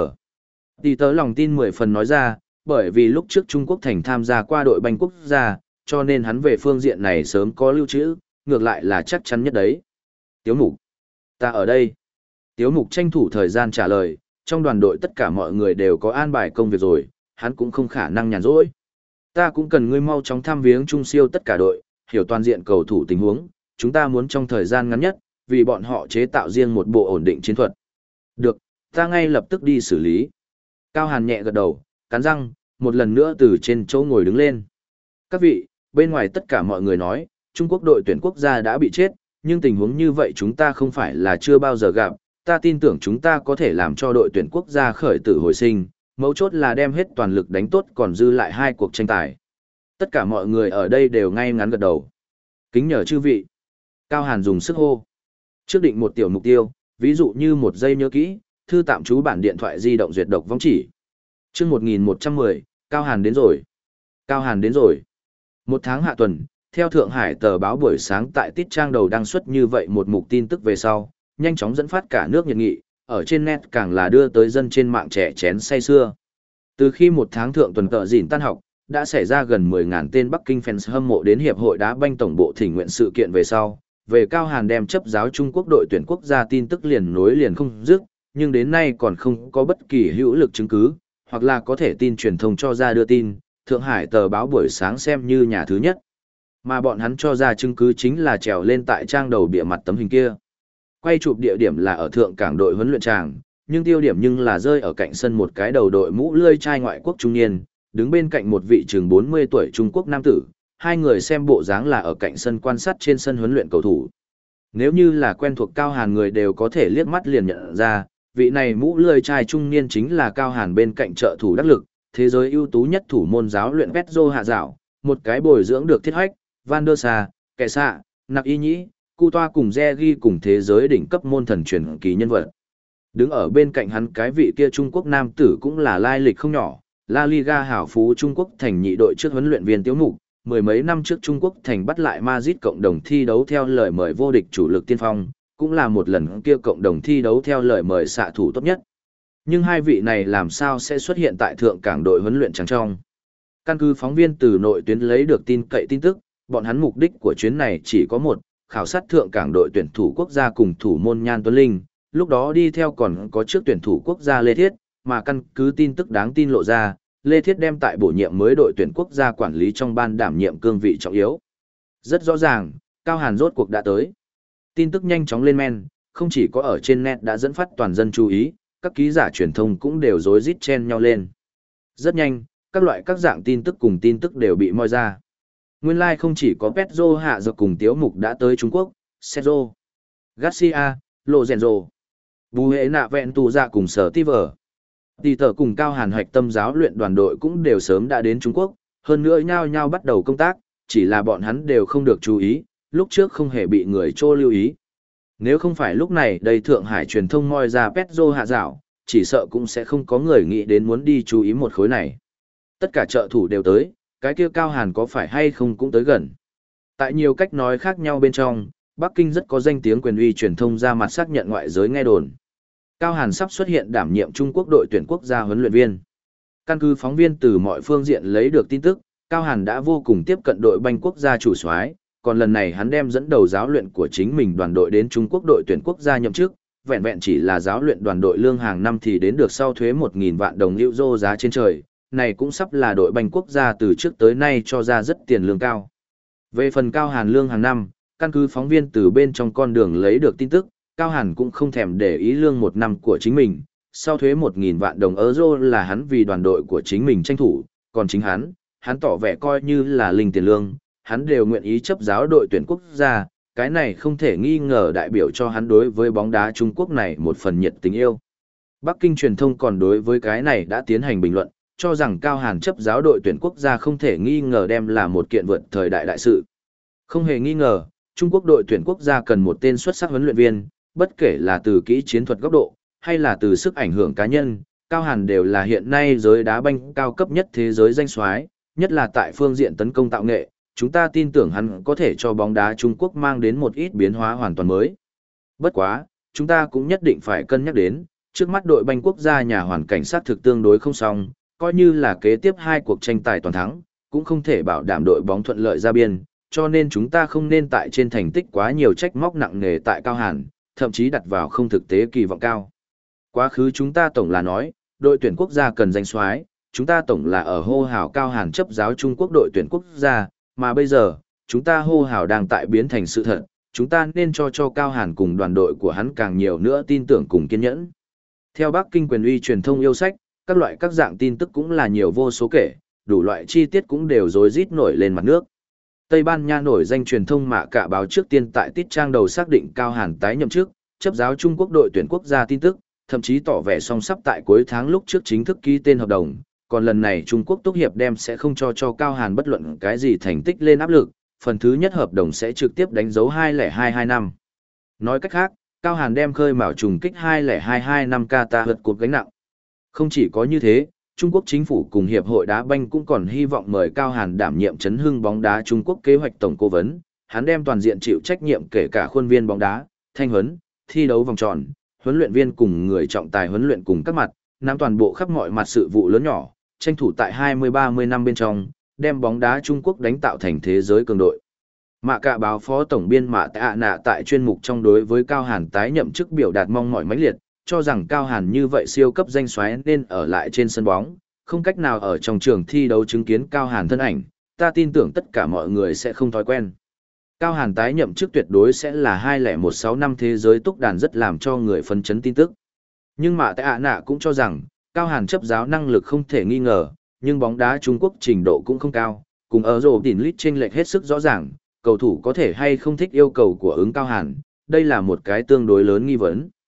Tỷ tớ lòng tin mười phần nói ra, bởi vì lúc trước Trung Quốc thành tham gia qua đội banh quốc gia, cho nên hắn về phương diện này sớm có lưu trữ, ngược lại là chắc chắn nhất đấy. Tiếu Mục. Ta ở đây. Tiếu Mục tranh thủ thời gian trả lời, trong đoàn đội tất cả mọi người đều có an bài công việc rồi, hắn cũng không khả năng nhàn rỗi. Ta cũng cần ngươi mau chóng thăm viếng trung siêu tất cả đội, hiểu toàn diện cầu thủ tình huống, chúng ta muốn trong thời gian ngắn nhất, vì bọn họ chế tạo riêng một bộ ổn định chiến thuật. Được, ta ngay lập tức đi xử lý. Cao Hàn nhẹ gật đầu, cắn răng, một lần nữa từ trên chỗ ngồi đứng lên. Các vị, bên ngoài tất cả mọi người nói, Trung Quốc đội tuyển quốc gia đã bị chết, nhưng tình huống như vậy chúng ta không phải là chưa bao giờ gặp, ta tin tưởng chúng ta có thể làm cho đội tuyển quốc gia khởi tử hồi sinh, mấu chốt là đem hết toàn lực đánh tốt còn dư lại hai cuộc tranh tài. Tất cả mọi người ở đây đều ngay ngắn gật đầu. Kính nhờ chư vị. Cao Hàn dùng sức hô. Trước định một tiểu mục tiêu, ví dụ như một giây nhớ kỹ, thư tạm trú bản điện thoại di động duyệt độc vong chỉ. Chương một nghìn một trăm mười, Cao Hàn đến rồi. Cao Hàn đến rồi. Một tháng hạ tuần, theo Thượng Hải tờ báo buổi sáng tại tít trang đầu đăng xuất như vậy một mục tin tức về sau, nhanh chóng dẫn phát cả nước nhiệt nghị, ở trên net càng là đưa tới dân trên mạng trẻ chén say xưa. Từ khi một tháng thượng tuần tờ dỉn tan học, đã xảy ra gần mười nghìn tên Bắc Kinh fans hâm mộ đến Hiệp hội đá banh tổng bộ thỉnh nguyện sự kiện về sau, về Cao Hàn đem chấp giáo Trung Quốc đội tuyển quốc gia tin tức liền nối liền không dứt, nhưng đến nay còn không có bất kỳ hữu lực chứng cứ, hoặc là có thể tin truyền thông cho ra đưa tin, Thượng Hải tờ báo buổi sáng xem như nhà thứ nhất. Mà bọn hắn cho ra chứng cứ chính là trèo lên tại trang đầu bìa mặt tấm hình kia. Quay chụp địa điểm là ở Thượng Cảng đội huấn luyện tràng, nhưng tiêu điểm nhưng là rơi ở cạnh sân một cái đầu đội mũ lươi trai ngoại quốc trung niên, đứng bên cạnh một vị chừng bốn mươi tuổi Trung Quốc nam tử, hai người xem bộ dáng là ở cạnh sân quan sát trên sân huấn luyện cầu thủ. Nếu như là quen thuộc Cao Hàn người đều có thể liếc mắt liền nhận ra, vị này mũ lươi trai trung niên chính là Cao Hàn bên cạnh trợ thủ đắc lực, thế giới ưu tú nhất thủ môn giáo luyện Petro hạ dạo, một cái bồi dưỡng được Thiết Hách, Van der Sa, Kẻ Xạ, Nặc Y Nhĩ, Cu Toa cùng Regi cùng thế giới đỉnh cấp môn thần truyền kỳ nhân vật. Đứng ở bên cạnh hắn cái vị kia Trung Quốc nam tử cũng là lai lịch không nhỏ, La Liga hảo phú Trung Quốc thành nhị đội trước huấn luyện viên Tiếu Mục, mười mấy năm trước Trung Quốc thành bắt lại Madrid cộng đồng thi đấu theo lời mời vô địch chủ lực tiên phong, cũng là một lần kia cộng đồng thi đấu theo lời mời xạ thủ tốt nhất. Nhưng hai vị này làm sao sẽ xuất hiện tại thượng cảng đội huấn luyện trắng trong? Căn cứ phóng viên từ nội tuyến lấy được tin cậy tin tức, bọn hắn mục đích của chuyến này chỉ có một, khảo sát thượng cảng đội tuyển thủ quốc gia cùng thủ môn Nhan Tuấn Linh, lúc đó đi theo còn có trước tuyển thủ quốc gia Lê Thiết, mà căn cứ tin tức đáng tin lộ ra, Lê Thiết đem tại bổ nhiệm mới đội tuyển quốc gia quản lý trong ban đảm nhiệm cương vị trọng yếu. Rất rõ ràng, Cao Hàn rốt cuộc đã tới. Tin tức nhanh chóng lên men, không chỉ có ở trên net đã dẫn phát toàn dân chú ý, các ký giả truyền thông cũng đều rối rít chen nhau lên. Rất nhanh, các loại các dạng tin tức cùng tin tức đều bị moi ra. Nguyên lai like không chỉ có Pedro hạ dọc cùng Tiếu Mục đã tới Trung Quốc, Sergio Garcia, Lorenzo, Bù hệ nạ vẹn tù dạ cùng sở ti vở. Tỷ tờ cùng Cao Hàn hoạch tâm giáo luyện đoàn đội cũng đều sớm đã đến Trung Quốc, hơn nữa nhau nhau bắt đầu công tác, chỉ là bọn hắn đều không được chú ý, lúc trước không hề bị người trô lưu ý. Nếu không phải lúc này đây Thượng Hải truyền thông moi ra Petro hạ dạo, chỉ sợ cũng sẽ không có người nghĩ đến muốn đi chú ý một khối này. Tất cả trợ thủ đều tới, cái kia Cao Hàn có phải hay không cũng tới gần. Tại nhiều cách nói khác nhau bên trong, Bắc Kinh rất có danh tiếng quyền uy truyền thông ra mặt xác nhận ngoại giới nghe đồn. Cao Hàn sắp xuất hiện đảm nhiệm Trung Quốc đội tuyển quốc gia huấn luyện viên. Căn cứ phóng viên từ mọi phương diện lấy được tin tức, Cao Hàn đã vô cùng tiếp cận đội banh quốc gia chủ soái, còn lần này hắn đem dẫn đầu giáo luyện của chính mình đoàn đội đến Trung Quốc đội tuyển quốc gia nhậm chức, vẹn vẹn chỉ là giáo luyện đoàn đội lương hàng năm thì đến được sau thuế một nghìn vạn đồng euro giá trên trời, này cũng sắp là đội banh quốc gia từ trước tới nay cho ra rất tiền lương cao. Về phần Cao Hàn lương hàng năm, căn cứ phóng viên từ bên trong con đường lấy được tin tức, Cao Hàn cũng không thèm để ý lương một năm của chính mình, sau thuế một nghìn vạn đồng euro là hắn vì đoàn đội của chính mình tranh thủ, còn chính hắn, hắn tỏ vẻ coi như là linh tiền lương, hắn đều nguyện ý chấp giáo đội tuyển quốc gia, cái này không thể nghi ngờ đại biểu cho hắn đối với bóng đá Trung Quốc này một phần nhiệt tình yêu. Bắc Kinh truyền thông còn đối với cái này đã tiến hành bình luận, cho rằng Cao Hàn chấp giáo đội tuyển quốc gia không thể nghi ngờ đem là một kiện vượt thời đại đại sự. Không hề nghi ngờ, Trung Quốc đội tuyển quốc gia cần một tên xuất sắc huấn luyện viên, bất kể là từ kỹ chiến thuật góc độ, hay là từ sức ảnh hưởng cá nhân, Cao Hàn đều là hiện nay giới đá banh cao cấp nhất thế giới danh soái, nhất là tại phương diện tấn công tạo nghệ, chúng ta tin tưởng hắn có thể cho bóng đá Trung Quốc mang đến một ít biến hóa hoàn toàn mới. Bất quá, chúng ta cũng nhất định phải cân nhắc đến, trước mắt đội banh quốc gia nhà hoàn cảnh sát thực tương đối không xong, coi như là kế tiếp hai cuộc tranh tài toàn thắng, cũng không thể bảo đảm đội bóng thuận lợi ra biên, cho nên chúng ta không nên tại trên thành tích quá nhiều trách móc nặng nề tại Cao Hàn, thậm chí đặt vào không thực tế kỳ vọng cao. Quá khứ chúng ta tổng là nói, đội tuyển quốc gia cần danh soái, chúng ta tổng là ở hô hào Cao Hàn chấp giáo Trung Quốc đội tuyển quốc gia, mà bây giờ, chúng ta hô hào đang tại biến thành sự thật, chúng ta nên cho cho Cao Hàn cùng đoàn đội của hắn càng nhiều nữa tin tưởng cùng kiên nhẫn. Theo Bắc Kinh quyền uy truyền thông yêu sách, các loại các dạng tin tức cũng là nhiều vô số kể, đủ loại chi tiết cũng đều rối rít nổi lên mặt nước. Tây Ban Nha nổi danh truyền thông Mạ Cả báo trước tiên tại tít trang đầu xác định Cao Hàn tái nhậm chức, chấp giáo Trung Quốc đội tuyển quốc gia tin tức, thậm chí tỏ vẻ song sắp tại cuối tháng lúc trước chính thức ký tên hợp đồng, còn lần này Trung Quốc Túc Hiệp đem sẽ không cho cho Cao Hàn bất luận cái gì thành tích lên áp lực, phần thứ nhất hợp đồng sẽ trực tiếp đánh dấu hai không hai hai năm. Nói cách khác, Cao Hàn đem khơi mào trùng kích hai không hai hai năm Qatar vượt cột gánh nặng. Không chỉ có như thế, Trung Quốc chính phủ cùng Hiệp hội đá banh cũng còn hy vọng mời Cao Hàn đảm nhiệm chấn hưng bóng đá Trung Quốc kế hoạch tổng cố vấn, hắn đem toàn diện chịu trách nhiệm kể cả khuôn viên bóng đá, thanh huấn, thi đấu vòng tròn, huấn luyện viên cùng người trọng tài huấn luyện cùng các mặt, nắm toàn bộ khắp mọi mặt sự vụ lớn nhỏ, tranh thủ tại hai mươi ba mươi năm bên trong, đem bóng đá Trung Quốc đánh tạo thành thế giới cường đội. Mạ Cả báo phó tổng biên Mạ Tạ Nạ tại chuyên mục trong đối với Cao Hàn tái nhậm chức biểu đạt mong mỏi mãnh liệt, cho rằng Cao Hàn như vậy siêu cấp danh soái nên ở lại trên sân bóng, không cách nào ở trong trường thi đấu chứng kiến Cao Hàn thân ảnh, ta tin tưởng tất cả mọi người sẽ không thói quen. Cao Hàn tái nhậm chức tuyệt đối sẽ là hai không một sáu năm thế giới túc đàn rất làm cho người phấn chấn tin tức. Nhưng Mạ Tạ Nạ cũng cho rằng, Cao Hàn chấp giáo năng lực không thể nghi ngờ, nhưng bóng đá Trung Quốc trình độ cũng không cao, cùng ở rổ đỉnh lít chênh lệch hết sức rõ ràng, cầu thủ có thể hay không thích yêu cầu của ứng Cao Hàn, đây là một cái tương đối lớn nghi vấn.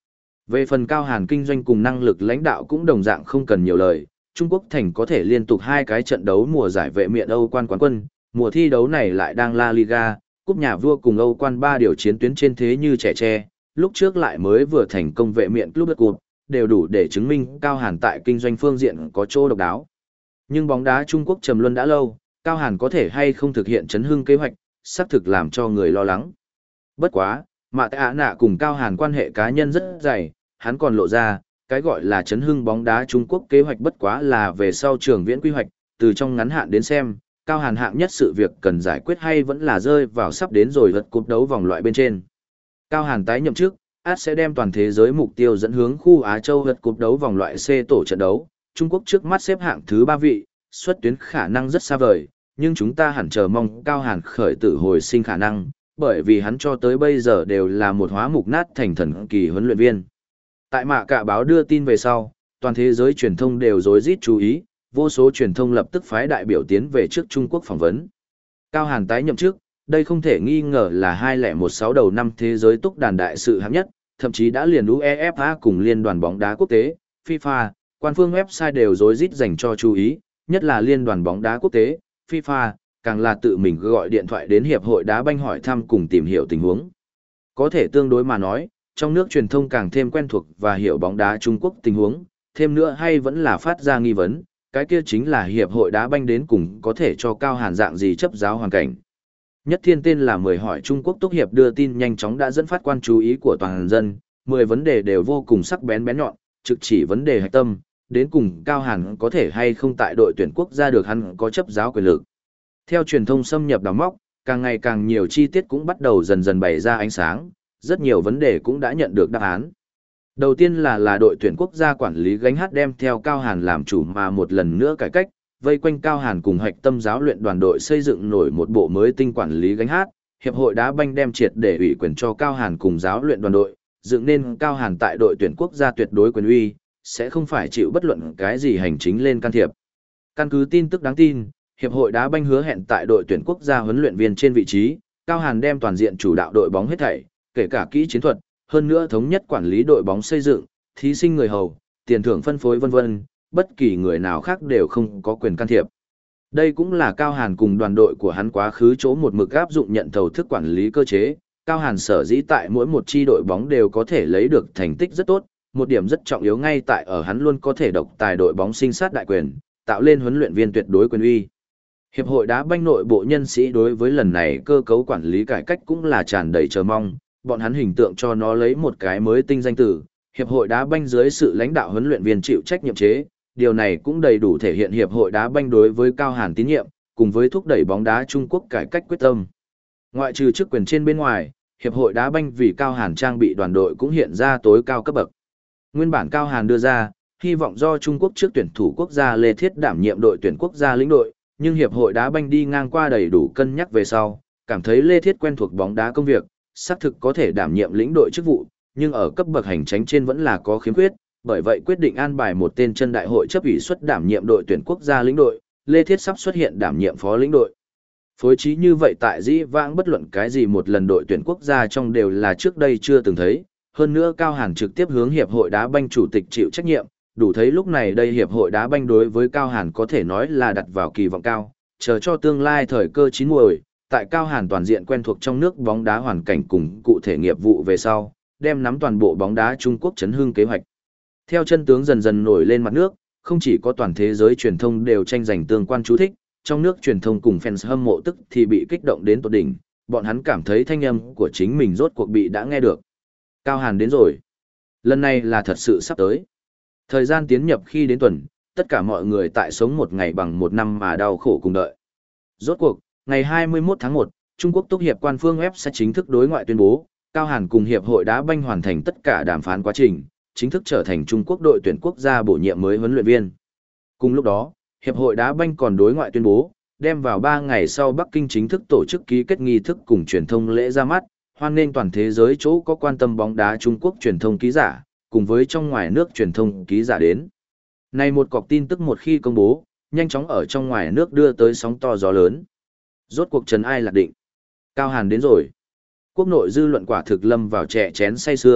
Về phần Cao Hàn kinh doanh cùng năng lực lãnh đạo cũng đồng dạng không cần nhiều lời, Trung Quốc thành có thể liên tục hai cái trận đấu mùa giải vệ miện Âu quan quán quân, mùa thi đấu này lại đang La Liga, cúp nhà vua cùng Âu quan ba điều chiến tuyến trên thế như trẻ tre, lúc trước lại mới vừa thành công vệ miện Club Cup, đều đủ để chứng minh Cao Hàn tại kinh doanh phương diện có chỗ độc đáo. Nhưng bóng đá Trung Quốc trầm luân đã lâu, Cao Hàn có thể hay không thực hiện chấn hưng kế hoạch, xác thực làm cho người lo lắng. Bất quá, Mạ Tạ Nạ cùng Cao Hàn quan hệ cá nhân rất dày, hắn còn lộ ra, cái gọi là chấn hưng bóng đá Trung Quốc kế hoạch bất quá là về sau trường viễn quy hoạch, từ trong ngắn hạn đến xem, Cao Hàn hạng nhất sự việc cần giải quyết hay vẫn là rơi vào sắp đến rồi lượt cúp đấu vòng loại bên trên. Cao Hàn tái nhậm chức, át sẽ đem toàn thế giới mục tiêu dẫn hướng khu Á Châu lượt cúp đấu vòng loại C tổ trận đấu, Trung Quốc trước mắt xếp hạng thứ ba vị, xuất tuyến khả năng rất xa vời, nhưng chúng ta hẳn chờ mong Cao Hàn khởi tử hồi sinh khả năng, bởi vì hắn cho tới bây giờ đều là một hóa mục nát thành thần kỳ huấn luyện viên. Tại Mạ Cả báo đưa tin về sau, toàn thế giới truyền thông đều rối rít chú ý, vô số truyền thông lập tức phái đại biểu tiến về trước Trung Quốc phỏng vấn. Cao Hàn tái nhậm chức, đây không thể nghi ngờ là hai không một sáu đầu năm thế giới túc đàn đại sự hạng nhất, thậm chí đã liền UEFA cùng Liên đoàn bóng đá quốc tế, FIFA, quan phương website đều rối rít dành cho chú ý, nhất là Liên đoàn bóng đá quốc tế, FIFA, càng là tự mình gọi điện thoại đến hiệp hội đá banh hỏi thăm cùng tìm hiểu tình huống. Có thể tương đối mà nói, trong nước truyền thông càng thêm quen thuộc và hiểu bóng đá Trung Quốc tình huống, thêm nữa hay vẫn là phát ra nghi vấn, cái kia chính là hiệp hội đá banh đến cùng có thể cho Cao Hàn dạng gì chấp giáo hoàn cảnh. Nhất thiên tên là mười hỏi Trung Quốc Túc Hiệp đưa tin nhanh chóng đã dẫn phát quan chú ý của toàn dân, mười vấn đề đều vô cùng sắc bén bén nhọn, trực chỉ vấn đề hạch tâm, đến cùng Cao Hàn có thể hay không tại đội tuyển quốc gia được hắn có chấp giáo quyền lực. Theo truyền thông xâm nhập đào móc, càng ngày càng nhiều chi tiết cũng bắt đầu dần dần bày ra ánh sáng, rất nhiều vấn đề cũng đã nhận được đáp án. Đầu tiên là là đội tuyển quốc gia quản lý gánh hát đem theo Cao Hàn làm chủ mà một lần nữa cải cách, vây quanh Cao Hàn cùng hạch tâm giáo luyện đoàn đội xây dựng nổi một bộ mới tinh quản lý gánh hát, hiệp hội đá banh đem triệt để ủy quyền cho Cao Hàn cùng giáo luyện đoàn đội, dựng nên Cao Hàn tại đội tuyển quốc gia tuyệt đối quyền uy, sẽ không phải chịu bất luận cái gì hành chính lên can thiệp. Căn cứ tin tức đáng tin, hiệp hội đá banh hứa hẹn tại đội tuyển quốc gia huấn luyện viên trên vị trí, Cao Hàn đem toàn diện chủ đạo đội bóng hết thảy, kể cả kỹ chiến thuật, hơn nữa thống nhất quản lý đội bóng xây dựng, thí sinh người hầu, tiền thưởng phân phối vân vân, bất kỳ người nào khác đều không có quyền can thiệp. Đây cũng là Cao Hàn cùng đoàn đội của hắn quá khứ chỗ một mực áp dụng nhận thầu thức quản lý cơ chế, Cao Hàn sở dĩ tại mỗi một chi đội bóng đều có thể lấy được thành tích rất tốt, một điểm rất trọng yếu ngay tại ở hắn luôn có thể độc tài đội bóng sinh sát đại quyền, tạo lên huấn luyện viên tuyệt đối quyền uy. Hiệp hội đá banh nội bộ nhân sĩ đối với lần này cơ cấu quản lý cải cách cũng là tràn đầy chờ mong, bọn hắn hình tượng cho nó lấy một cái mới tinh danh từ, hiệp hội đá banh dưới sự lãnh đạo huấn luyện viên chịu trách nhiệm chế, điều này cũng đầy đủ thể hiện hiệp hội đá banh đối với Cao Hàn tín nhiệm, cùng với thúc đẩy bóng đá Trung Quốc cải cách quyết tâm. Ngoại trừ chức quyền trên bên ngoài, hiệp hội đá banh vì Cao Hàn trang bị đoàn đội cũng hiện ra tối cao cấp bậc. Nguyên bản Cao Hàn đưa ra, hy vọng do Trung Quốc trước tuyển thủ quốc gia Lê Thiết đảm nhiệm đội tuyển quốc gia lĩnh đội, nhưng hiệp hội đá banh đi ngang qua đầy đủ cân nhắc về sau, cảm thấy Lê Thiết quen thuộc bóng đá công việc, xác thực có thể đảm nhiệm lĩnh đội chức vụ, nhưng ở cấp bậc hành chánh trên vẫn là có khiếm khuyết, bởi vậy quyết định an bài một tên chân đại hội chấp ủy suất đảm nhiệm đội tuyển quốc gia lĩnh đội, Lê Thiết sắp xuất hiện đảm nhiệm phó lĩnh đội. Phối trí như vậy tại dĩ vãng bất luận cái gì một lần đội tuyển quốc gia trong đều là trước đây chưa từng thấy, hơn nữa Cao Hàn trực tiếp hướng hiệp hội đá banh chủ tịch chịu trách nhiệm, đủ thấy lúc này đây hiệp hội đá banh đối với Cao Hàn có thể nói là đặt vào kỳ vọng cao, chờ cho tương lai thời cơ chín muồi, tại Cao Hàn toàn diện quen thuộc trong nước bóng đá hoàn cảnh cùng cụ thể nghiệp vụ về sau, đem nắm toàn bộ bóng đá Trung Quốc chấn hưng kế hoạch. Theo chân tướng dần dần nổi lên mặt nước, không chỉ có toàn thế giới truyền thông đều tranh giành tương quan chú thích, trong nước truyền thông cùng fans hâm mộ tức thì bị kích động đến tột đỉnh, bọn hắn cảm thấy thanh âm của chính mình rốt cuộc bị đã nghe được. Cao Hàn đến rồi. Lần này là thật sự sắp tới. Thời gian tiến nhập khi đến tuần, tất cả mọi người tại sống một ngày bằng một năm mà đau khổ cùng đợi. Rốt cuộc, ngày hai mươi mốt tháng một, Trung Quốc Túc Hiệp quan phương web sẽ chính thức đối ngoại tuyên bố, Cao Hàn cùng Hiệp hội đá banh hoàn thành tất cả đàm phán quá trình, chính thức trở thành Trung Quốc đội tuyển quốc gia bổ nhiệm mới huấn luyện viên. Cùng lúc đó, Hiệp hội đá banh còn đối ngoại tuyên bố, đem vào ba ngày sau Bắc Kinh chính thức tổ chức ký kết nghi thức cùng truyền thông lễ ra mắt, hoan nghênh toàn thế giới chỗ có quan tâm bóng đá Trung Quốc truyền thông ký giả, cùng với trong ngoài nước truyền thông ký giả đến. Này một cọc tin tức một khi công bố, nhanh chóng ở trong ngoài nước đưa tới sóng to gió lớn. Rốt cuộc trần ai lạc định. Cao Hàn đến rồi. Quốc nội dư luận quả thực lâm vào trẻ chén say xưa,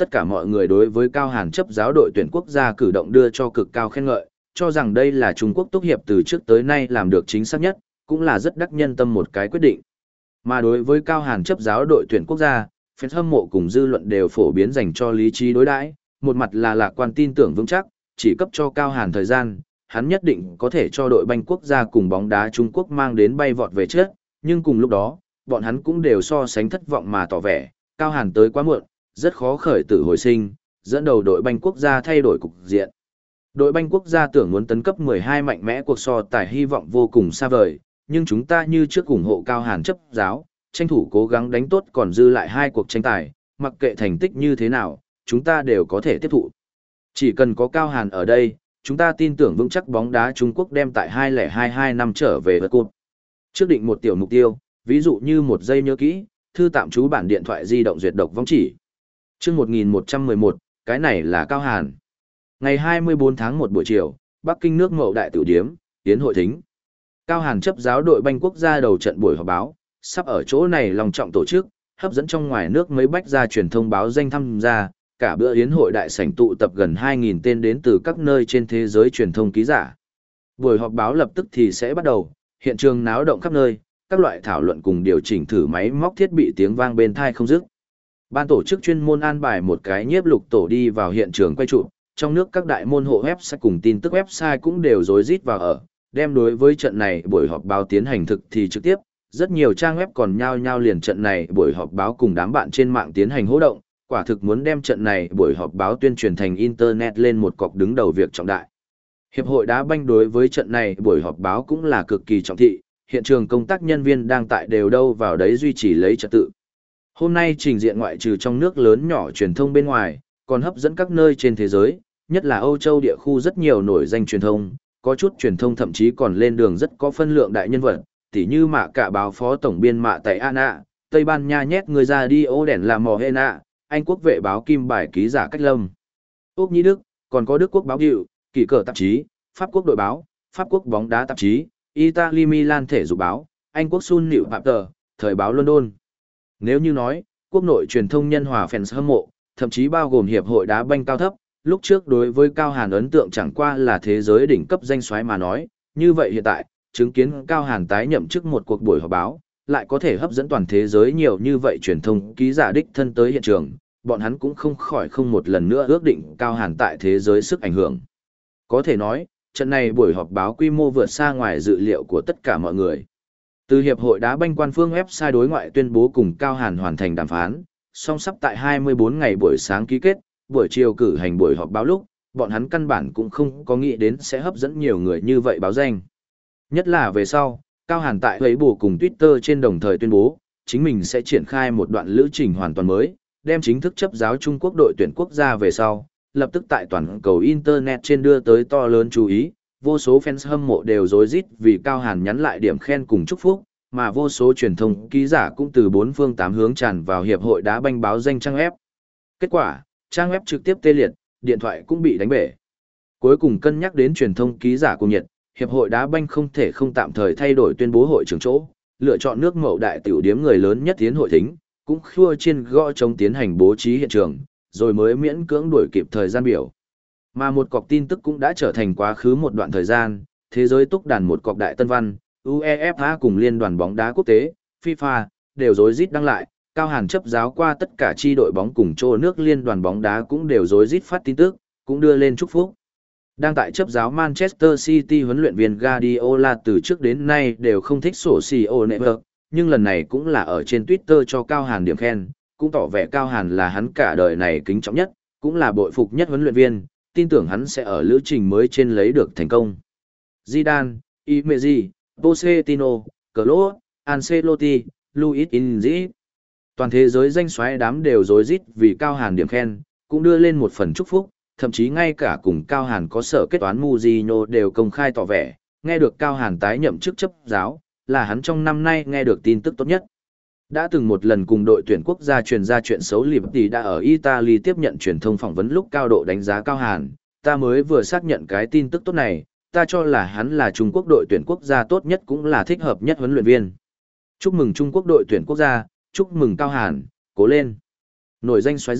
tất cả mọi người đối với Cao Hàn chấp giáo đội tuyển quốc gia cử động đưa cho cực cao khen ngợi, cho rằng đây là Trung Quốc tốt hiệp từ trước tới nay làm được chính xác nhất, cũng là rất đắc nhân tâm một cái quyết định. Mà đối với Cao Hàn chấp giáo đội tuyển quốc gia, fan hâm mộ cùng dư luận đều phổ biến dành cho lý trí đối đãi, một mặt là lạc quan tin tưởng vững chắc, chỉ cấp cho Cao Hàn thời gian, hắn nhất định có thể cho đội banh quốc gia cùng bóng đá Trung Quốc mang đến bay vọt về trước, nhưng cùng lúc đó, bọn hắn cũng đều so sánh thất vọng mà tỏ vẻ, Cao Hàn tới quá muộn, rất khó khởi tử hồi sinh, dẫn đầu đội banh quốc gia thay đổi cục diện. Đội banh quốc gia tưởng muốn tấn cấp mười hai mạnh mẽ cuộc so tài hy vọng vô cùng xa vời, nhưng chúng ta như trước ủng hộ Cao Hàn chấp giáo, tranh thủ cố gắng đánh tốt còn dư lại hai cuộc tranh tài, mặc kệ thành tích như thế nào, chúng ta đều có thể tiếp thụ. Chỉ cần có Cao Hàn ở đây, chúng ta tin tưởng vững chắc bóng đá Trung Quốc đem tại hai không hai hai năm trở về vượt cột. Trước định một tiểu mục tiêu, ví dụ như một giây nhớ kỹ, thư tạm trú bản điện thoại di động duyệt độc vong chỉ. Chương một nghìn một trăm mười một, cái này là Cao Hàn. Ngày hai mươi bốn tháng một buổi chiều, Bắc Kinh nước Mậu Đại Tử Điếm, tiến hội thính. Cao Hàn chấp giáo đội banh quốc gia đầu trận buổi họp báo, sắp ở chỗ này lòng trọng tổ chức, hấp dẫn trong ngoài nước mấy bách gia truyền thông báo danh tham gia, cả bữa yến hội đại sảnh tụ tập gần hai nghìn tên đến từ các nơi trên thế giới truyền thông ký giả. Buổi họp báo lập tức thì sẽ bắt đầu, hiện trường náo động khắp nơi, các loại thảo luận cùng điều chỉnh thử máy móc thiết bị tiếng vang bên tai không dứt. Ban tổ chức chuyên môn an bài một cái nhiếp lục tổ đi vào hiện trường quay chụp, trong nước các đại môn hộ website cùng tin tức website cũng đều rối rít vào ở, đem đối với trận này buổi họp báo tiến hành thực thì trực tiếp, rất nhiều trang web còn nhao nhao liền trận này buổi họp báo cùng đám bạn trên mạng tiến hành hô động, quả thực muốn đem trận này buổi họp báo tuyên truyền thành internet lên một cọc đứng đầu việc trọng đại. Hiệp hội đá banh đối với trận này buổi họp báo cũng là cực kỳ trọng thị, hiện trường công tác nhân viên đang tại đều đâu vào đấy duy trì lấy trật tự. Hôm nay trình diện ngoại trừ trong nước lớn nhỏ truyền thông bên ngoài, còn hấp dẫn các nơi trên thế giới, nhất là Âu Châu địa khu rất nhiều nổi danh truyền thông, có chút truyền thông thậm chí còn lên đường rất có phân lượng đại nhân vật, tỉ như mạ cả báo phó tổng biên mạ tại Anna, Tây Ban Nha nhét người ra đi ô đèn là mò Hena, Anh quốc vệ báo Kim Bài ký giả Cách Lâm, Úc Nhĩ Đức, còn có Đức quốc báo Hiệu, Kỳ cờ tạp chí, Pháp quốc đội báo, Pháp quốc bóng đá tạp chí, Italy Milan thể dục báo, Anh quốc Sun Nịu Phạm Tờ, thời báo London. Nếu như nói, quốc nội truyền thông nhân hòa fans hâm mộ, thậm chí bao gồm hiệp hội đá banh cao thấp, lúc trước đối với Cao Hàn ấn tượng chẳng qua là thế giới đỉnh cấp danh soái mà nói, như vậy hiện tại, chứng kiến Cao Hàn tái nhậm chức một cuộc buổi họp báo, lại có thể hấp dẫn toàn thế giới nhiều như vậy truyền thông ký giả đích thân tới hiện trường, bọn hắn cũng không khỏi không một lần nữa ước định Cao Hàn tại thế giới sức ảnh hưởng. Có thể nói, trận này buổi họp báo quy mô vượt xa ngoài dự liệu của tất cả mọi người. Từ hiệp hội đá banh quan phương website đối ngoại tuyên bố cùng Cao Hàn hoàn thành đàm phán, song sắp tại hai mươi bốn ngày buổi sáng ký kết, buổi chiều cử hành buổi họp báo lúc, bọn hắn căn bản cũng không có nghĩ đến sẽ hấp dẫn nhiều người như vậy báo danh. Nhất là về sau, Cao Hàn tại Weibo cùng Twitter trên đồng thời tuyên bố, chính mình sẽ triển khai một đoạn lữ trình hoàn toàn mới, đem chính thức chấp giáo Trung Quốc đội tuyển quốc gia về sau, lập tức tại toàn cầu Internet trên đưa tới to lớn chú ý, vô số fans hâm mộ đều rối rít vì Cao Hàn nhắn lại điểm khen cùng chúc phúc, mà vô số truyền thông ký giả cũng từ bốn phương tám hướng tràn vào hiệp hội đá banh báo danh trang web. Kết quả, trang web trực tiếp tê liệt, điện thoại cũng bị đánh bể. Cuối cùng cân nhắc đến truyền thông ký giả cùng nhiệt, hiệp hội đá banh không thể không tạm thời thay đổi tuyên bố hội trường chỗ, lựa chọn nước Mậu Đại tiểu điếm người lớn nhất tiến hội thính, cũng khua chiên gõ chống tiến hành bố trí hiện trường, rồi mới miễn cưỡng đuổi kịp thời gian biểu. Mà một cọc tin tức cũng đã trở thành quá khứ một đoạn thời gian, thế giới túc đàn một cọc đại tân văn, UEFA cùng Liên đoàn bóng đá quốc tế, FIFA, đều rối rít đăng lại, Cao Hàn chấp giáo qua tất cả chi đội bóng cùng châu nước Liên đoàn bóng đá cũng đều rối rít phát tin tức, cũng đưa lên chúc phúc. Đang tại chấp giáo Manchester City huấn luyện viên Guardiola từ trước đến nay đều không thích sổ xì ô nệ vợt, nhưng lần này cũng là ở trên Twitter cho Cao Hàn điểm khen, cũng tỏ vẻ Cao Hàn là hắn cả đời này kính trọng nhất, cũng là bội phục nhất huấn luyện viên, tin tưởng hắn sẽ ở lữ trình mới trên lấy được thành công. Zidane, Messi, Pochettino, Klopp, Ancelotti, Luis Enrique. Toàn thế giới danh soái đám đều rối rít vì Cao Hàn điểm khen, cũng đưa lên một phần chúc phúc, thậm chí ngay cả cùng Cao Hàn có sở kết toán Mourinho đều công khai tỏ vẻ, nghe được Cao Hàn tái nhậm chức chấp giáo, là hắn trong năm nay nghe được tin tức tốt nhất. Đã từng một lần cùng đội tuyển quốc gia truyền ra chuyện xấu Liberty đã ở Italy tiếp nhận truyền thông phỏng vấn lúc cao độ đánh giá Cao Hàn, ta mới vừa xác nhận cái tin tức tốt này, ta cho là hắn là Trung Quốc đội tuyển quốc gia tốt nhất cũng là thích hợp nhất huấn luyện viên. Chúc mừng Trung Quốc đội tuyển quốc gia, chúc mừng Cao Hàn, cố lên. Nổi danh soái ra,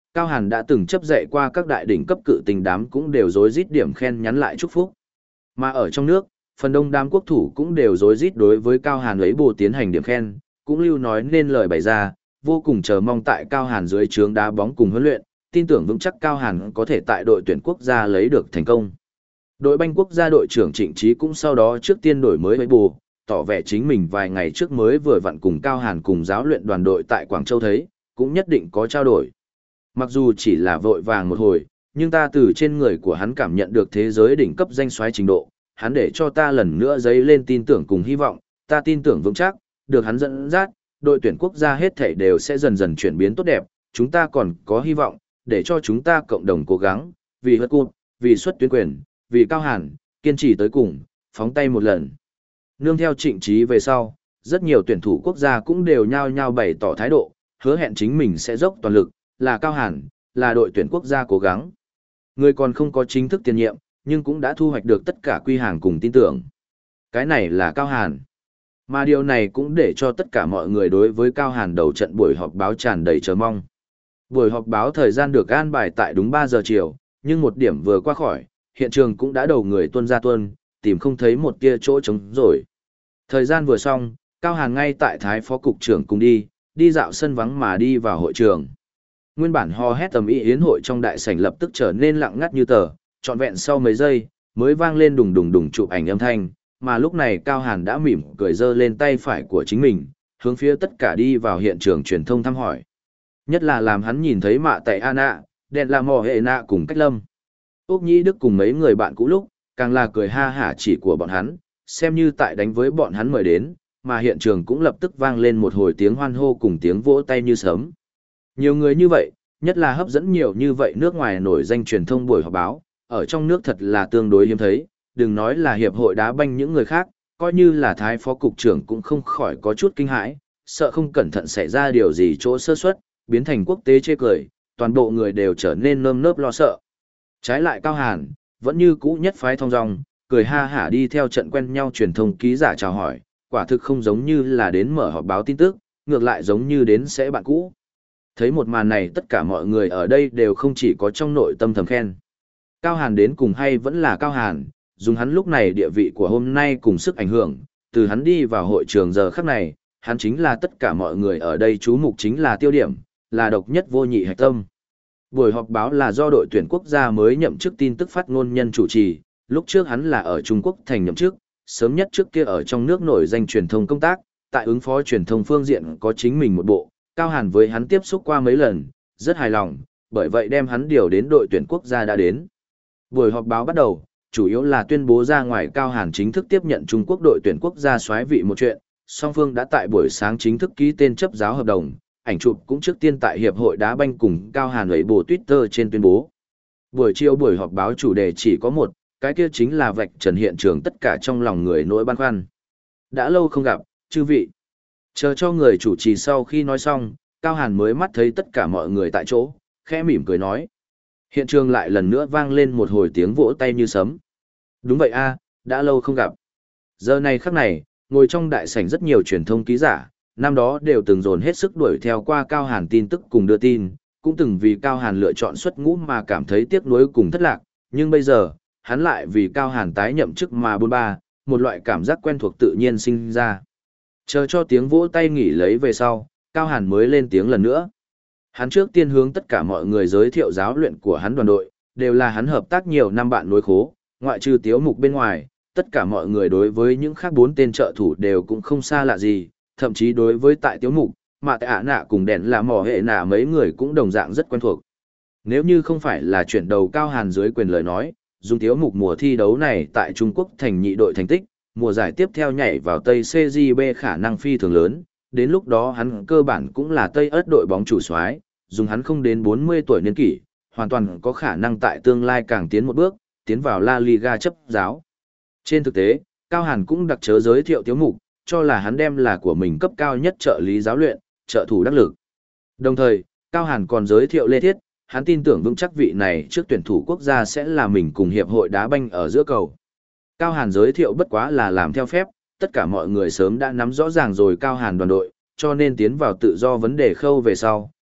Cao Hàn đã từng chấp dạy qua các đại đỉnh cấp cự tinh đám cũng đều rối rít điểm khen nhắn lại chúc phúc. Mà ở trong nước, phần đông đám quốc thủ cũng đều rối rít đối với Cao Hàn ấy bù tiến hành điểm khen, cũng lưu nói nên lời bày ra, vô cùng chờ mong tại Cao Hàn dưới trướng đá bóng cùng huấn luyện, tin tưởng vững chắc Cao Hàn có thể tại đội tuyển quốc gia lấy được thành công. Đội banh quốc gia đội trưởng Trịnh Trí cũng sau đó trước tiên đổi mới với bù, tỏ vẻ chính mình vài ngày trước mới vừa vặn cùng Cao Hàn cùng giáo luyện đoàn đội tại Quảng Châu thấy, cũng nhất định có trao đổi. Mặc dù chỉ là vội vàng một hồi, nhưng ta từ trên người của hắn cảm nhận được thế giới đỉnh cấp danh soái trình độ, hắn để cho ta lần nữa dấy lên tin tưởng cùng hy vọng, ta tin tưởng vững chắc, được hắn dẫn dắt, đội tuyển quốc gia hết thảy đều sẽ dần dần chuyển biến tốt đẹp, chúng ta còn có hy vọng, để cho chúng ta cộng đồng cố gắng, vì hất cụt, vì xuất tuyến quyền, vì Cao Hàn, kiên trì tới cùng, phóng tay một lần. Nương theo Trịnh Trí về sau, rất nhiều tuyển thủ quốc gia cũng đều nhao nhao bày tỏ thái độ, hứa hẹn chính mình sẽ dốc toàn lực, là Cao Hàn, là đội tuyển quốc gia cố gắng. Người còn không có chính thức tiền nhiệm, nhưng cũng đã thu hoạch được tất cả quy hàng cùng tin tưởng. Cái này là Cao Hàn. Mà điều này cũng để cho tất cả mọi người đối với Cao Hàn đầu trận buổi họp báo tràn đầy chờ mong. Buổi họp báo thời gian được an bài tại đúng ba giờ chiều, nhưng một điểm vừa qua khỏi, hiện trường cũng đã đầu người tuân ra tuân, tìm không thấy một tia chỗ trống rồi. Thời gian vừa xong, Cao Hàn ngay tại Thái Phó Cục trưởng cùng đi, đi dạo sân vắng mà đi vào hội trường. Nguyên bản hò hét tầm ý yến hội trong đại sảnh lập tức trở nên lặng ngắt như tờ, trọn vẹn sau mấy giây, mới vang lên đùng đùng đùng chụp ảnh âm thanh, mà lúc này Cao Hàn đã mỉm cười giơ lên tay phải của chính mình, hướng phía tất cả đi vào hiện trường truyền thông thăm hỏi. Nhất là làm hắn nhìn thấy Mạ Tẩy Anna, Đèn La Mò Hệ Nạ cùng Cách Lâm. Úc Nhĩ Đức cùng mấy người bạn cũ lúc, càng là cười ha hả chỉ của bọn hắn, xem như tại đánh với bọn hắn mời đến, mà hiện trường cũng lập tức vang lên một hồi tiếng hoan hô cùng tiếng vỗ tay như sớm. Nhiều người như vậy, nhất là hấp dẫn nhiều như vậy nước ngoài nổi danh truyền thông buổi họp báo, ở trong nước thật là tương đối hiếm thấy, đừng nói là hiệp hội đá banh những người khác, coi như là Thái Phó Cục trưởng cũng không khỏi có chút kinh hãi, sợ không cẩn thận xảy ra điều gì chỗ sơ suất, biến thành quốc tế chê cười, toàn bộ người đều trở nên nơm nớp lo sợ. Trái lại Cao Hàn, vẫn như cũ nhất phái thong dong, cười ha hả đi theo trận quen nhau truyền thông ký giả chào hỏi, quả thực không giống như là đến mở họp báo tin tức, ngược lại giống như đến sẽ bạn cũ. Thấy một màn này tất cả mọi người ở đây đều không chỉ có trong nội tâm thầm khen. Cao Hàn đến cùng hay vẫn là Cao Hàn, dùng hắn lúc này địa vị của hôm nay cùng sức ảnh hưởng, từ hắn đi vào hội trường giờ khắc này, hắn chính là tất cả mọi người ở đây chú mục chính là tiêu điểm, là độc nhất vô nhị hạch tâm. Buổi họp báo là do đội tuyển quốc gia mới nhậm chức tin tức phát ngôn nhân chủ trì, lúc trước hắn là ở Trung Quốc thành nhậm chức, sớm nhất trước kia ở trong nước nổi danh truyền thông công tác, tại ứng phó truyền thông phương diện có chính mình một bộ, Cao Hàn với hắn tiếp xúc qua mấy lần, rất hài lòng, bởi vậy đem hắn điều đến đội tuyển quốc gia đã đến. Buổi họp báo bắt đầu, chủ yếu là tuyên bố ra ngoài Cao Hàn chính thức tiếp nhận Trung Quốc đội tuyển quốc gia soái vị một chuyện, song phương đã tại buổi sáng chính thức ký tên chấp giáo hợp đồng, ảnh chụp cũng trước tiên tại hiệp hội đá banh cùng Cao Hàn ấy bộ Twitter trên tuyên bố. Buổi chiều buổi họp báo chủ đề chỉ có một, cái kia chính là vạch trần hiện trường tất cả trong lòng người nỗi băn khoăn. Đã lâu không gặp, chư vị. Chờ cho người chủ trì sau khi nói xong, Cao Hàn mới mắt thấy tất cả mọi người tại chỗ, khẽ mỉm cười nói. Hiện trường lại lần nữa vang lên một hồi tiếng vỗ tay như sấm. Đúng vậy a, đã lâu không gặp. Giờ này khắc này, ngồi trong đại sảnh rất nhiều truyền thông ký giả, năm đó đều từng dồn hết sức đuổi theo qua Cao Hàn tin tức cùng đưa tin, cũng từng vì Cao Hàn lựa chọn xuất ngũ mà cảm thấy tiếc nuối cùng thất lạc, nhưng bây giờ, hắn lại vì Cao Hàn tái nhậm chức mà bôn ba, một loại cảm giác quen thuộc tự nhiên sinh ra. Chờ cho tiếng vỗ tay nghỉ lấy về sau, Cao Hàn mới lên tiếng lần nữa. Hắn trước tiên hướng tất cả mọi người giới thiệu giáo luyện của hắn đoàn đội, đều là hắn hợp tác nhiều năm bạn nối khố, ngoại trừ Tiếu Mục bên ngoài, tất cả mọi người đối với những khác bốn tên trợ thủ đều cũng không xa lạ gì, thậm chí đối với tại Tiếu Mục, Mạ Tệ Ả Nạ cùng Đèn là mỏ hệ nạ mấy người cũng đồng dạng rất quen thuộc. Nếu như không phải là chuyển đầu Cao Hàn dưới quyền lời nói, dùng Tiếu Mục mùa thi đấu này tại Trung Quốc thành nhị đội thành tích, mùa giải tiếp theo nhảy vào Tây xê giê bê khả năng phi thường lớn, đến lúc đó hắn cơ bản cũng là Tây Ất đội bóng chủ soái, dùng hắn không đến bốn mươi tuổi niên kỷ, hoàn toàn có khả năng tại tương lai càng tiến một bước, tiến vào La Liga chấp giáo. Trên thực tế, Cao Hàn cũng đặc chớ giới thiệu Tiếu Mục, cho là hắn đem là của mình cấp cao nhất trợ lý giáo luyện, trợ thủ đắc lực. Đồng thời, Cao Hàn còn giới thiệu Lê Thiết, hắn tin tưởng vững chắc vị này trước tuyển thủ quốc gia sẽ là mình cùng hiệp hội đá banh ở giữa cầu. Cao Hàn giới thiệu bất quá là làm theo phép, tất cả mọi người sớm đã nắm rõ ràng rồi Cao Hàn đoàn đội, cho nên tiến vào tự do vấn đề khâu về sau,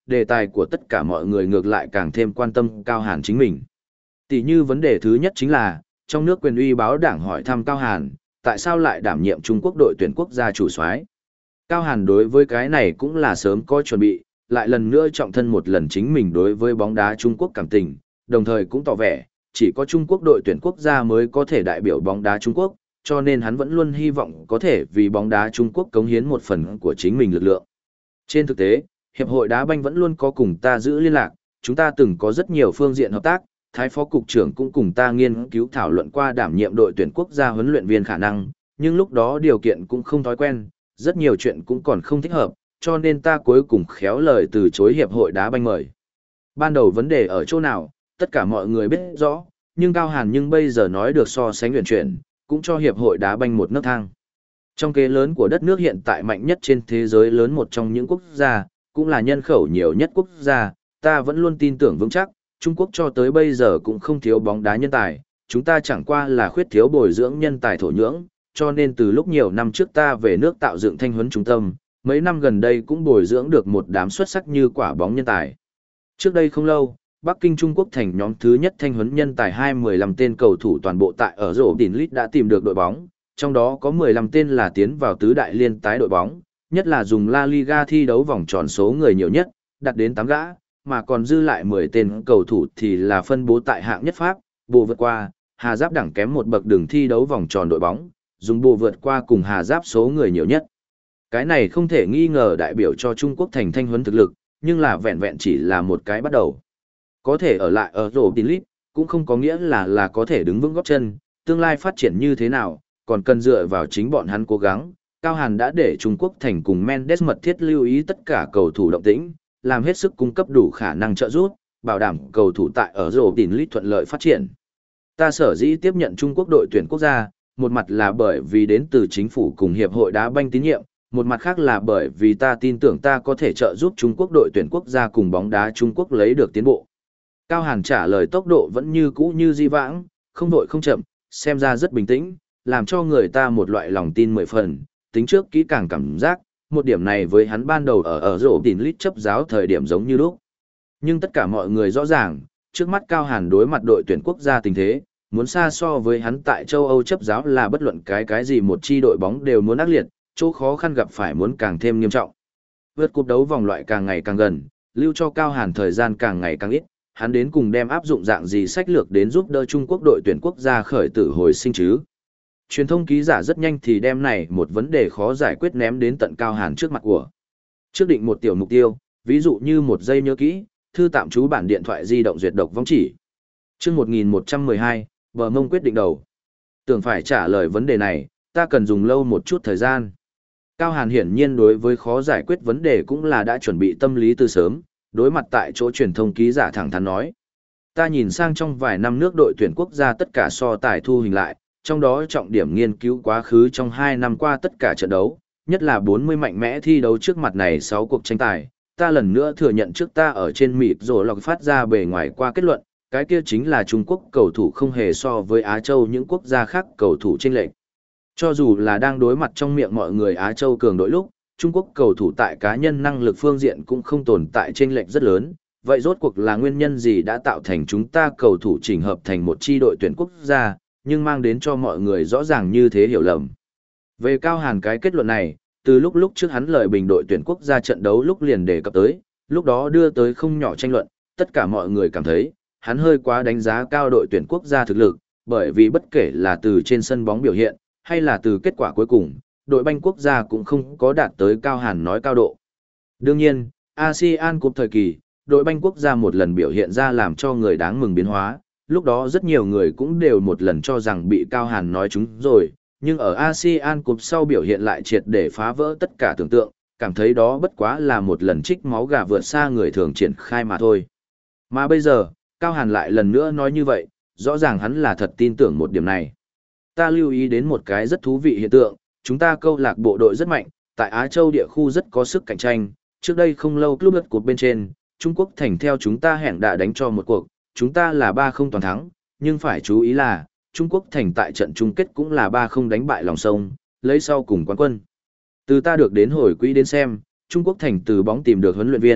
đề tài của tất cả mọi người ngược lại càng thêm quan tâm Cao Hàn chính mình. Tỷ như vấn đề thứ nhất chính là, trong nước quyền uy báo đảng hỏi thăm Cao Hàn, tại sao lại đảm nhiệm Trung Quốc đội tuyển quốc gia chủ soái? Cao Hàn đối với cái này cũng là sớm có chuẩn bị, lại lần nữa trọng thân một lần chính mình đối với bóng đá Trung Quốc cảm tình, đồng thời cũng tỏ vẻ, chỉ có Trung Quốc đội tuyển quốc gia mới có thể đại biểu bóng đá Trung Quốc, cho nên hắn vẫn luôn hy vọng có thể vì bóng đá Trung Quốc cống hiến một phần của chính mình lực lượng. Trên thực tế, Hiệp hội đá banh vẫn luôn có cùng ta giữ liên lạc, chúng ta từng có rất nhiều phương diện hợp tác, Thái phó cục trưởng cũng cùng ta nghiên cứu thảo luận qua đảm nhiệm đội tuyển quốc gia huấn luyện viên khả năng, nhưng lúc đó điều kiện cũng không thói quen, rất nhiều chuyện cũng còn không thích hợp, cho nên ta cuối cùng khéo lời từ chối Hiệp hội đá banh mời. Ban đầu vấn đề ở chỗ nào, tất cả mọi người biết rõ, nhưng Cao Hàn nhưng bây giờ nói được so sánh luyện chuyển, cũng cho Hiệp hội đá banh một nấc thang. Trong kế lớn của đất nước hiện tại mạnh nhất trên thế giới lớn một trong những quốc gia, cũng là nhân khẩu nhiều nhất quốc gia, ta vẫn luôn tin tưởng vững chắc, Trung Quốc cho tới bây giờ cũng không thiếu bóng đá nhân tài, chúng ta chẳng qua là khuyết thiếu bồi dưỡng nhân tài thổ nhưỡng, cho nên từ lúc nhiều năm trước ta về nước tạo dựng thanh huấn trung tâm, mấy năm gần đây cũng bồi dưỡng được một đám xuất sắc như quả bóng nhân tài. Trước đây không lâu, Bắc Kinh Trung Quốc thành nhóm thứ nhất thanh huấn nhân tài hai mười lăm tên cầu thủ toàn bộ tại ở rổ đỉnh lít đã tìm được đội bóng, trong đó có mười lăm tên là tiến vào tứ đại liên tái đội bóng, nhất là dùng La Liga thi đấu vòng tròn số người nhiều nhất, đạt đến tám gã, mà còn dư lại mười tên cầu thủ thì là phân bố tại hạng nhất Pháp, bộ vượt qua, Hà Giáp đẳng kém một bậc đường thi đấu vòng tròn đội bóng, dùng bộ vượt qua cùng Hà Giáp số người nhiều nhất. Cái này không thể nghi ngờ đại biểu cho Trung Quốc thành thanh huấn thực lực, nhưng là vẹn vẹn chỉ là một cái bắt đầu. Có thể ở lại ở rổ League cũng không có nghĩa là là có thể đứng vững góp chân, tương lai phát triển như thế nào, còn cần dựa vào chính bọn hắn cố gắng. Cao Hàn đã để Trung Quốc thành cùng Mendes mật thiết lưu ý tất cả cầu thủ động tĩnh, làm hết sức cung cấp đủ khả năng trợ giúp, bảo đảm cầu thủ tại ở rổ League thuận lợi phát triển. Ta sở dĩ tiếp nhận Trung Quốc đội tuyển quốc gia, một mặt là bởi vì đến từ chính phủ cùng hiệp hội đá banh tín nhiệm, một mặt khác là bởi vì ta tin tưởng ta có thể trợ giúp Trung Quốc đội tuyển quốc gia cùng bóng đá Trung Quốc lấy được tiến bộ. Cao Hàn trả lời tốc độ vẫn như cũ như di vãng, không vội không chậm, xem ra rất bình tĩnh, làm cho người ta một loại lòng tin mười phần, tính trước kỹ càng cảm giác, một điểm này với hắn ban đầu ở ở rổ đỉnh lít chấp giáo thời điểm giống như lúc. Nhưng tất cả mọi người rõ ràng, trước mắt Cao Hàn đối mặt đội tuyển quốc gia tình thế, muốn xa so với hắn tại châu Âu chấp giáo là bất luận cái cái gì một chi đội bóng đều muốn ác liệt, chỗ khó khăn gặp phải muốn càng thêm nghiêm trọng. Vượt cúp đấu vòng loại càng ngày càng gần, lưu cho Cao Hàn thời gian càng ngày càng ít, hắn đến cùng đem áp dụng dạng gì sách lược đến giúp đỡ Trung Quốc đội tuyển quốc gia khởi tử hồi sinh chứ. Truyền thông ký giả rất nhanh thì đem này một vấn đề khó giải quyết ném đến tận Cao Hàn trước mặt của. Trước định một tiểu mục tiêu, ví dụ như một giây nhớ kỹ, thư tạm trú bản điện thoại di động duyệt độc vong chỉ. Chương một nghìn một trăm mười hai, bờ mông quyết định đầu. Tưởng phải trả lời vấn đề này, ta cần dùng lâu một chút thời gian. Cao Hàn hiển nhiên đối với khó giải quyết vấn đề cũng là đã chuẩn bị tâm lý từ sớm, đối mặt tại chỗ truyền thông ký giả thẳng thắn nói. Ta nhìn sang trong vài năm nước đội tuyển quốc gia tất cả so tài thu hình lại, trong đó trọng điểm nghiên cứu quá khứ trong hai năm qua tất cả trận đấu, nhất là bốn mươi mạnh mẽ thi đấu trước mặt này sáu cuộc tranh tài. Ta lần nữa thừa nhận trước ta ở trên mịp rồi lọc phát ra bề ngoài qua kết luận, cái kia chính là Trung Quốc cầu thủ không hề so với Á Châu những quốc gia khác cầu thủ chênh lệch. Cho dù là đang đối mặt trong miệng mọi người Á Châu cường đội lúc, Trung Quốc cầu thủ tại cá nhân năng lực phương diện cũng không tồn tại chênh lệch rất lớn, vậy rốt cuộc là nguyên nhân gì đã tạo thành chúng ta cầu thủ chỉnh hợp thành một chi đội tuyển quốc gia, nhưng mang đến cho mọi người rõ ràng như thế hiểu lầm. Về Cao Hàn cái kết luận này, từ lúc lúc trước hắn lời bình đội tuyển quốc gia trận đấu lúc liền đề cập tới, lúc đó đưa tới không nhỏ tranh luận, tất cả mọi người cảm thấy, hắn hơi quá đánh giá cao đội tuyển quốc gia thực lực, bởi vì bất kể là từ trên sân bóng biểu hiện, hay là từ kết quả cuối cùng, đội banh quốc gia cũng không có đạt tới Cao Hàn nói cao độ. Đương nhiên, a sê an Cup thời kỳ, đội banh quốc gia một lần biểu hiện ra làm cho người đáng mừng biến hóa, lúc đó rất nhiều người cũng đều một lần cho rằng bị Cao Hàn nói chúng rồi, nhưng ở a sê an Cup sau biểu hiện lại triệt để phá vỡ tất cả tưởng tượng, cảm thấy đó bất quá là một lần trích máu gà vượt xa người thường triển khai mà thôi. Mà bây giờ, Cao Hàn lại lần nữa nói như vậy, rõ ràng hắn là thật tin tưởng một điểm này. Ta lưu ý đến một cái rất thú vị hiện tượng, chúng ta câu lạc bộ đội rất mạnh, tại Á Châu địa khu rất có sức cạnh tranh, trước đây không lâu club đất cuộc bên trên, Trung Quốc thành theo chúng ta hẹn đã đánh cho một cuộc, chúng ta là ba không toàn thắng, nhưng phải chú ý là, Trung Quốc thành tại trận chung kết cũng là ba không đánh bại lòng sông, lấy sau cùng quán quân. Từ ta được đến hồi quỹ đến xem, Trung Quốc thành từ bóng tìm được huấn luyện viên,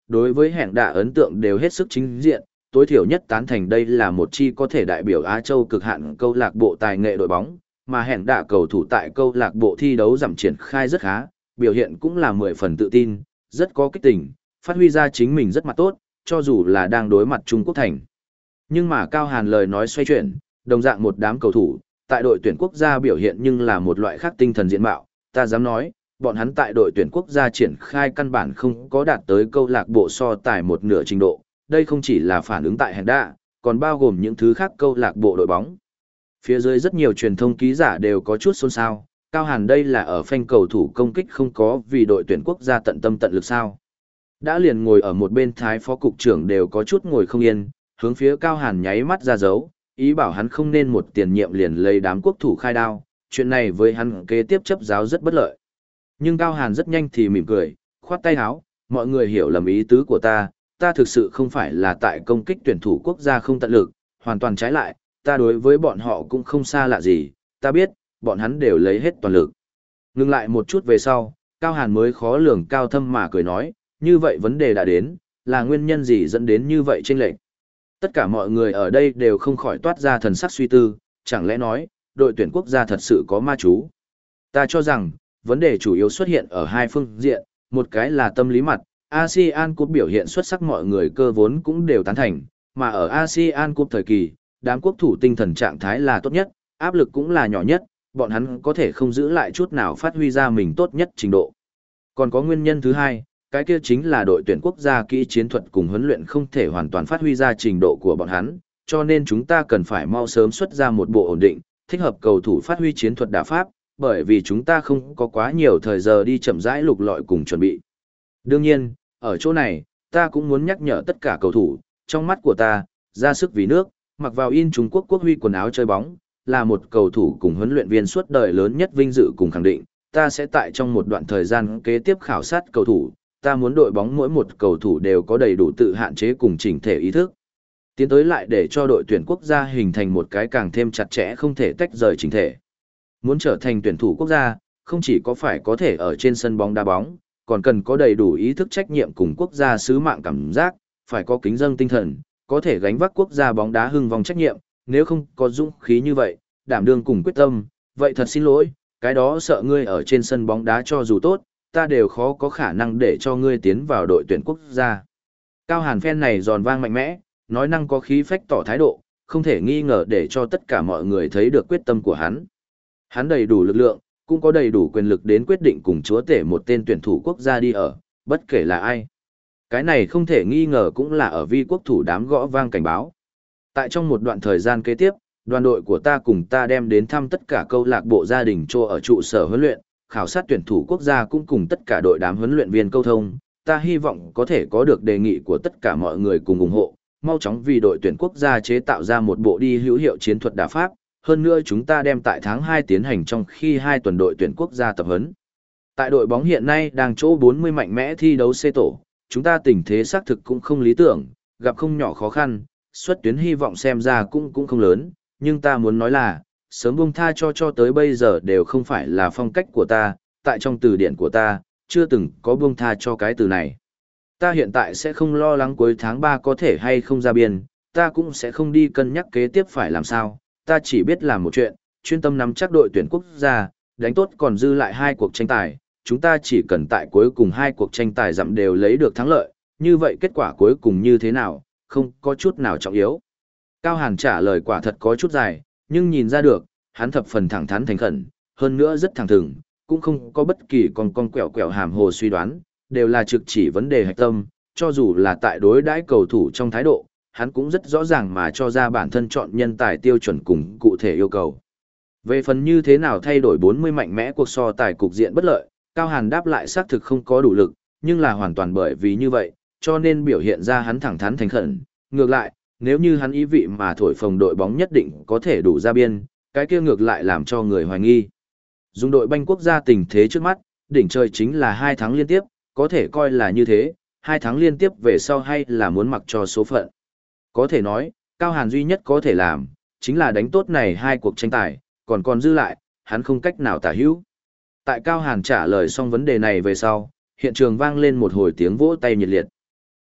đối với hẹn đạ ấn tượng đều hết sức chính diện, tối thiểu nhất tán thành đây là một chi có thể đại biểu Á Châu cực hạn câu lạc bộ tài nghệ đội bóng, mà hẹn đạ cầu thủ tại câu lạc bộ thi đấu giảm triển khai rất khá, biểu hiện cũng là mười phần tự tin, rất có kích tình, phát huy ra chính mình rất mặt tốt, cho dù là đang đối mặt Trung Quốc thành. Nhưng mà Cao Hàn lời nói xoay chuyển, đồng dạng một đám cầu thủ, tại đội tuyển quốc gia biểu hiện nhưng là một loại khác tinh thần diện mạo, ta dám nói, bọn hắn tại đội tuyển quốc gia triển khai căn bản không có đạt tới câu lạc bộ so tài một nửa trình độ, đây không chỉ là phản ứng tại hẹn đạ, còn bao gồm những thứ khác câu lạc bộ đội bóng. Phía dưới rất nhiều truyền thông ký giả đều có chút xôn xao, Cao Hàn đây là ở phanh cầu thủ công kích không có vì đội tuyển quốc gia tận tâm tận lực sao. Đã liền ngồi ở một bên thái phó cục trưởng đều có chút ngồi không yên, hướng phía Cao Hàn nháy mắt ra dấu, ý bảo hắn không nên một tiền nhiệm liền lấy đám quốc thủ khai đao, chuyện này với hắn kế tiếp chấp giáo rất bất lợi. Nhưng Cao Hàn rất nhanh thì mỉm cười, khoát tay áo, mọi người hiểu lầm ý tứ của ta, ta thực sự không phải là tại công kích tuyển thủ quốc gia không tận lực, hoàn toàn trái lại, ta đối với bọn họ cũng không xa lạ gì, ta biết, bọn hắn đều lấy hết toàn lực. Ngừng lại một chút về sau, Cao Hàn mới khó lường cao thâm mà cười nói, như vậy vấn đề đã đến, là nguyên nhân gì dẫn đến như vậy chênh lệch. Tất cả mọi người ở đây đều không khỏi toát ra thần sắc suy tư, chẳng lẽ nói, đội tuyển quốc gia thật sự có ma chú. Ta cho rằng, vấn đề chủ yếu xuất hiện ở hai phương diện, một cái là tâm lý mặt, a sê an Cup biểu hiện xuất sắc mọi người cơ vốn cũng đều tán thành, mà ở a sê an Cup thời kỳ, đám quốc thủ tinh thần trạng thái là tốt nhất, áp lực cũng là nhỏ nhất, bọn hắn có thể không giữ lại chút nào phát huy ra mình tốt nhất trình độ. Còn có nguyên nhân thứ hai, cái kia chính là đội tuyển quốc gia kỹ chiến thuật cùng huấn luyện không thể hoàn toàn phát huy ra trình độ của bọn hắn, cho nên chúng ta cần phải mau sớm xuất ra một bộ ổn định, thích hợp cầu thủ phát huy chiến thuật đả pháp, bởi vì chúng ta không có quá nhiều thời giờ đi chậm rãi lục lọi cùng chuẩn bị. Đương nhiên, ở chỗ này, ta cũng muốn nhắc nhở tất cả cầu thủ, trong mắt của ta, ra sức vì nước, mặc vào in Trung Quốc quốc huy quần áo chơi bóng, là một cầu thủ cùng huấn luyện viên suốt đời lớn nhất vinh dự cùng khẳng định, ta sẽ tại trong một đoạn thời gian kế tiếp khảo sát cầu thủ, ta muốn đội bóng mỗi một cầu thủ đều có đầy đủ tự hạn chế cùng chỉnh thể ý thức. Tiến tới lại để cho đội tuyển quốc gia hình thành một cái càng thêm chặt chẽ không thể tách rời chỉnh thể. Muốn trở thành tuyển thủ quốc gia, không chỉ có phải có thể ở trên sân bóng đá bóng, còn cần có đầy đủ ý thức trách nhiệm cùng quốc gia sứ mạng cảm giác, phải có kính dâng tinh thần, có thể gánh vác quốc gia bóng đá hưng vong trách nhiệm, nếu không có dũng khí như vậy, đảm đương cùng quyết tâm, vậy thật xin lỗi, cái đó sợ ngươi ở trên sân bóng đá cho dù tốt, ta đều khó có khả năng để cho ngươi tiến vào đội tuyển quốc gia. Cao Hàn phen này giòn vang mạnh mẽ, nói năng có khí phách tỏ thái độ, không thể nghi ngờ để cho tất cả mọi người thấy được quyết tâm của hắn. Hắn đầy đủ lực lượng, cũng có đầy đủ quyền lực đến quyết định cùng chúa tể một tên tuyển thủ quốc gia đi ở, bất kể là ai. Cái này không thể nghi ngờ cũng là ở vi quốc thủ đám gõ vang cảnh báo. Tại trong một đoạn thời gian kế tiếp, đoàn đội của ta cùng ta đem đến thăm tất cả câu lạc bộ gia đình cho ở trụ sở huấn luyện, khảo sát tuyển thủ quốc gia cũng cùng tất cả đội đám huấn luyện viên câu thông. Ta hy vọng có thể có được đề nghị của tất cả mọi người cùng ủng hộ, mau chóng vì đội tuyển quốc gia chế tạo ra một bộ đi hữu hiệu chiến thuật đả pháp. Hơn nữa chúng ta đem tại tháng hai tiến hành trong khi hai tuần đội tuyển quốc gia tập huấn. Tại đội bóng hiện nay đang chỗ bốn mươi mạnh mẽ thi đấu C tổ, chúng ta tình thế xác thực cũng không lý tưởng, gặp không nhỏ khó khăn, xuất tuyến hy vọng xem ra cũng cũng không lớn, nhưng ta muốn nói là, sớm buông tha cho cho tới bây giờ đều không phải là phong cách của ta, tại trong từ điển của ta, chưa từng có buông tha cho cái từ này. Ta hiện tại sẽ không lo lắng cuối tháng ba có thể hay không ra biên, ta cũng sẽ không đi cân nhắc kế tiếp phải làm sao, ta chỉ biết làm một chuyện, chuyên tâm nắm chắc đội tuyển quốc gia, đánh tốt còn dư lại hai cuộc tranh tài, chúng ta chỉ cần tại cuối cùng hai cuộc tranh tài dặm đều lấy được thắng lợi, như vậy kết quả cuối cùng như thế nào, không có chút nào trọng yếu. Cao Hàn trả lời quả thật có chút dài, nhưng nhìn ra được, hắn thập phần thẳng thắn thành khẩn, hơn nữa rất thẳng thừng, cũng không có bất kỳ con con quẹo quẹo hàm hồ suy đoán, đều là trực chỉ vấn đề hạch tâm, cho dù là tại đối đãi cầu thủ trong thái độ, hắn cũng rất rõ ràng mà cho ra bản thân chọn nhân tài tiêu chuẩn cùng cụ thể yêu cầu. Về phần như thế nào thay đổi bốn mươi mạnh mẽ cuộc so tài cục diện bất lợi, Cao Hàn đáp lại xác thực không có đủ lực, nhưng là hoàn toàn bởi vì như vậy, cho nên biểu hiện ra hắn thẳng thắn thành khẩn. Ngược lại, nếu như hắn ý vị mà thổi phồng đội bóng nhất định có thể đủ ra biên, cái kia ngược lại làm cho người hoài nghi. Dùng đội banh quốc gia tình thế trước mắt, đỉnh trời chính là hai tháng liên tiếp, có thể coi là như thế, hai tháng liên tiếp về sau hay là muốn mặc cho số phận. Có thể nói, Cao Hàn duy nhất có thể làm, chính là đánh tốt này hai cuộc tranh tài, còn còn dư lại, hắn không cách nào tả hữu. Tại Cao Hàn trả lời xong vấn đề này về sau, hiện trường vang lên một hồi tiếng vỗ tay nhiệt liệt.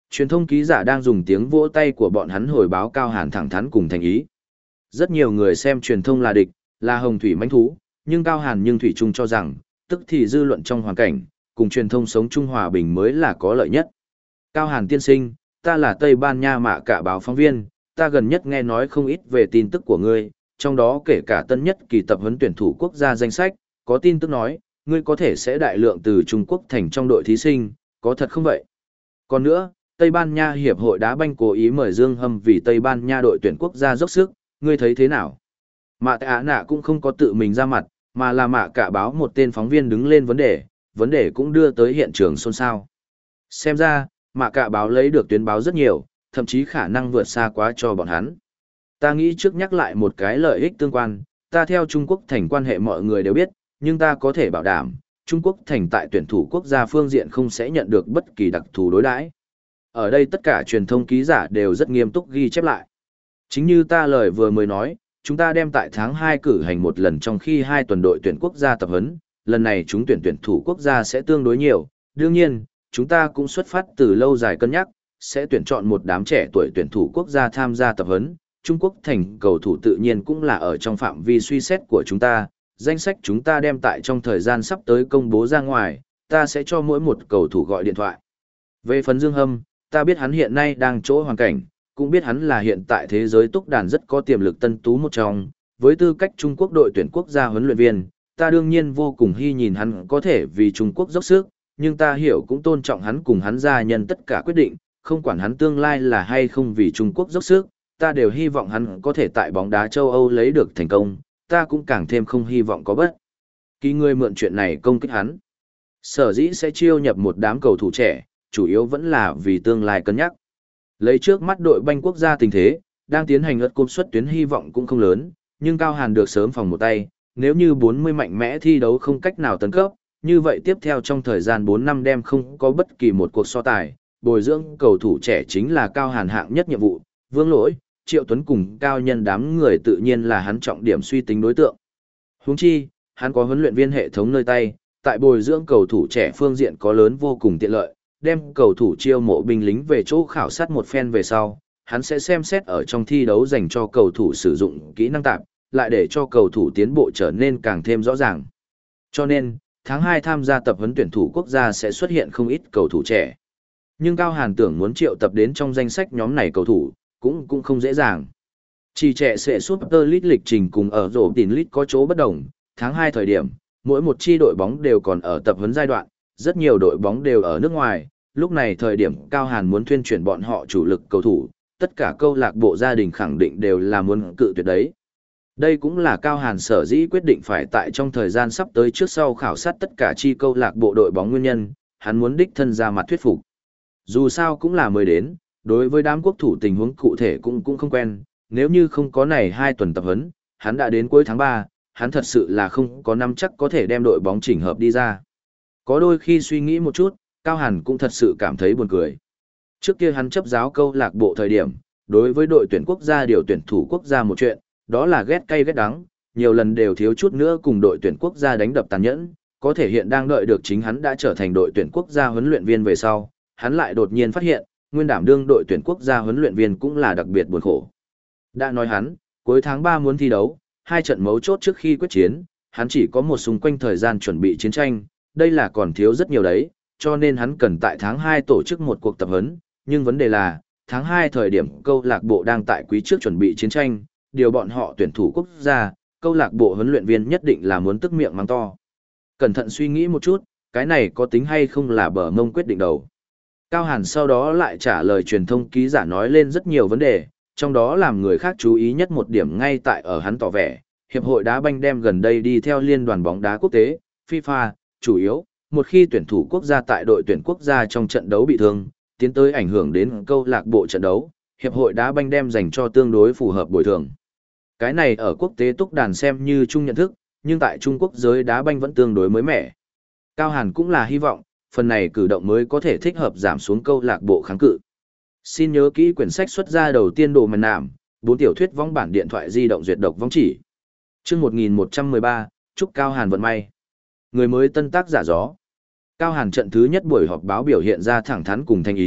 Truyền thông ký giả đang dùng tiếng vỗ tay của bọn hắn hồi báo Cao Hàn thẳng thắn cùng thành ý. Rất nhiều người xem truyền thông là địch, là hồng thủy mãnh thú, nhưng Cao Hàn nhưng thủy chung cho rằng, tức thì dư luận trong hoàn cảnh, cùng truyền thông sống chung hòa bình mới là có lợi nhất. Cao Hàn tiên sinh, ta là Tây Ban Nha Mạ Cả báo phóng viên, ta gần nhất nghe nói không ít về tin tức của ngươi, trong đó kể cả tân nhất kỳ tập huấn tuyển thủ quốc gia danh sách, có tin tức nói, ngươi có thể sẽ đại lượng từ Trung Quốc thành trong đội thí sinh, có thật không vậy? Còn nữa, Tây Ban Nha Hiệp hội đá banh cố ý mời Dương Hâm vì Tây Ban Nha đội tuyển quốc gia dốc sức, ngươi thấy thế nào? Mạ Tạ Nạ cũng không có tự mình ra mặt, mà là Mạ Cả báo một tên phóng viên đứng lên vấn đề, vấn đề cũng đưa tới hiện trường xôn xao. Xem ra, Mạ Cả báo lấy được tuyến báo rất nhiều, thậm chí khả năng vượt xa quá cho bọn hắn. Ta nghĩ trước nhắc lại một cái lợi ích tương quan, ta theo Trung Quốc thành quan hệ mọi người đều biết, nhưng ta có thể bảo đảm, Trung Quốc thành tại tuyển thủ quốc gia phương diện không sẽ nhận được bất kỳ đặc thù đối đãi. Ở đây tất cả truyền thông ký giả đều rất nghiêm túc ghi chép lại. Chính như ta lời vừa mới nói, chúng ta đem tại tháng hai cử hành một lần trong khi hai tuần đội tuyển quốc gia tập huấn, lần này chúng tuyển tuyển thủ quốc gia sẽ tương đối nhiều, đương nhiên, chúng ta cũng xuất phát từ lâu dài cân nhắc, sẽ tuyển chọn một đám trẻ tuổi tuyển thủ quốc gia tham gia tập huấn. Trung Quốc thành cầu thủ tự nhiên cũng là ở trong phạm vi suy xét của chúng ta, danh sách chúng ta đem tại trong thời gian sắp tới công bố ra ngoài, ta sẽ cho mỗi một cầu thủ gọi điện thoại. Về phần Dương Hâm, ta biết hắn hiện nay đang chỗ hoàn cảnh, cũng biết hắn là hiện tại thế giới túc đàn rất có tiềm lực tân tú một trong, với tư cách Trung Quốc đội tuyển quốc gia huấn luyện viên, ta đương nhiên vô cùng hy nhìn hắn có thể vì Trung Quốc dốc sức, nhưng ta hiểu cũng tôn trọng hắn cùng hắn gia nhân tất cả quyết định, không quản hắn tương lai là hay không vì Trung Quốc dốc sức, ta đều hy vọng hắn có thể tại bóng đá châu Âu lấy được thành công, ta cũng càng thêm không hy vọng có bất kỳ người mượn chuyện này công kích hắn. Sở dĩ sẽ chiêu nhập một đám cầu thủ trẻ, chủ yếu vẫn là vì tương lai cân nhắc. Lấy trước mắt đội banh quốc gia tình thế, đang tiến hành ất cúp xuất tuyến hy vọng cũng không lớn, nhưng Cao Hàn được sớm phòng một tay, nếu như bốn mươi mạnh mẽ thi đấu không cách nào tấn cấp, như vậy tiếp theo trong thời gian bốn năm đem không có bất kỳ một cuộc so tài, bồi dưỡng cầu thủ trẻ chính là Cao Hàn hạng nhất nhiệm vụ, Vương Lỗi, Triệu Tuấn cùng Cao Nhân đám người tự nhiên là hắn trọng điểm suy tính đối tượng. Huống chi, hắn có huấn luyện viên hệ thống nơi tay, tại bồi dưỡng cầu thủ trẻ phương diện có lớn vô cùng tiện lợi, đem cầu thủ chiêu mộ binh lính về chỗ khảo sát một phen về sau, hắn sẽ xem xét ở trong thi đấu dành cho cầu thủ sử dụng kỹ năng tạp, lại để cho cầu thủ tiến bộ trở nên càng thêm rõ ràng. Cho nên, tháng hai tham gia tập huấn tuyển thủ quốc gia sẽ xuất hiện không ít cầu thủ trẻ. Nhưng Cao Hàn tưởng muốn triệu tập đến trong danh sách nhóm này cầu thủ, cũng cũng không dễ dàng. Chỉ trẻ sẽ Super League lịch trình cùng ở rổ tiền League có chỗ bất đồng, tháng hai thời điểm, mỗi một chi đội bóng đều còn ở tập huấn giai đoạn, rất nhiều đội bóng đều ở nước ngoài, lúc này thời điểm Cao Hàn muốn tuyên truyền bọn họ chủ lực cầu thủ, tất cả câu lạc bộ gia đình khẳng định đều là muốn cự tuyệt đấy. Đây cũng là Cao Hàn sở dĩ quyết định phải tại trong thời gian sắp tới trước sau khảo sát tất cả chi câu lạc bộ đội bóng nguyên nhân, hắn muốn đích thân ra mặt thuyết phục. Dù sao cũng là mới đến, đối với đám quốc thủ tình huống cụ thể cũng cũng không quen, nếu như không có này hai tuần tập huấn, hắn đã đến cuối tháng ba, hắn thật sự là không có năm chắc có thể đem đội bóng chỉnh hợp đi ra. Có đôi khi suy nghĩ một chút, Cao Hàn cũng thật sự cảm thấy buồn cười. Trước kia hắn chấp giáo câu lạc bộ thời điểm, đối với đội tuyển quốc gia điều tuyển thủ quốc gia một chuyện, đó là ghét cay ghét đắng, nhiều lần đều thiếu chút nữa cùng đội tuyển quốc gia đánh đập tàn nhẫn, có thể hiện đang đợi được chính hắn đã trở thành đội tuyển quốc gia huấn luyện viên về sau, hắn lại đột nhiên phát hiện, nguyên đảm đương đội tuyển quốc gia huấn luyện viên cũng là đặc biệt buồn khổ. Đã nói hắn, cuối tháng ba muốn thi đấu, hai trận mấu chốt trước khi quyết chiến, hắn chỉ có một xung quanh thời gian chuẩn bị chiến tranh, đây là còn thiếu rất nhiều đấy, cho nên hắn cần tại tháng hai tổ chức một cuộc tập huấn, nhưng vấn đề là, tháng hai thời điểm câu lạc bộ đang tại quý trước chuẩn bị chiến tranh, điều bọn họ tuyển thủ quốc gia, câu lạc bộ huấn luyện viên nhất định là muốn tức miệng mắng to. Cẩn thận suy nghĩ một chút, cái này có tính hay không là bờ mông quyết định đầu. Cao Hàn sau đó lại trả lời truyền thông ký giả nói lên rất nhiều vấn đề, trong đó làm người khác chú ý nhất một điểm ngay tại ở hắn tỏ vẻ, Hiệp hội đá banh đem gần đây đi theo Liên đoàn bóng đá quốc tế, FIFA, chủ yếu, một khi tuyển thủ quốc gia tại đội tuyển quốc gia trong trận đấu bị thương, tiến tới ảnh hưởng đến câu lạc bộ trận đấu, Hiệp hội đá banh đem dành cho tương đối phù hợp bồi thường. Cái này ở quốc tế túc đàn xem như chung nhận thức, nhưng tại Trung Quốc giới đá banh vẫn tương đối mới mẻ. Cao Hàn cũng là hy vọng, phần này cử động mới có thể thích hợp giảm xuống câu lạc bộ kháng cự. Xin nhớ kỹ quyển sách xuất ra đầu tiên đồ mần nảm, bốn tiểu thuyết vong bản điện thoại di động duyệt độc vong chỉ. Chương một nghìn một trăm mười ba, chúc Cao Hàn vận may. Người mới tân tác giả gió. Cao Hàn trận thứ nhất buổi họp báo biểu hiện ra thẳng thắn cùng thành ý,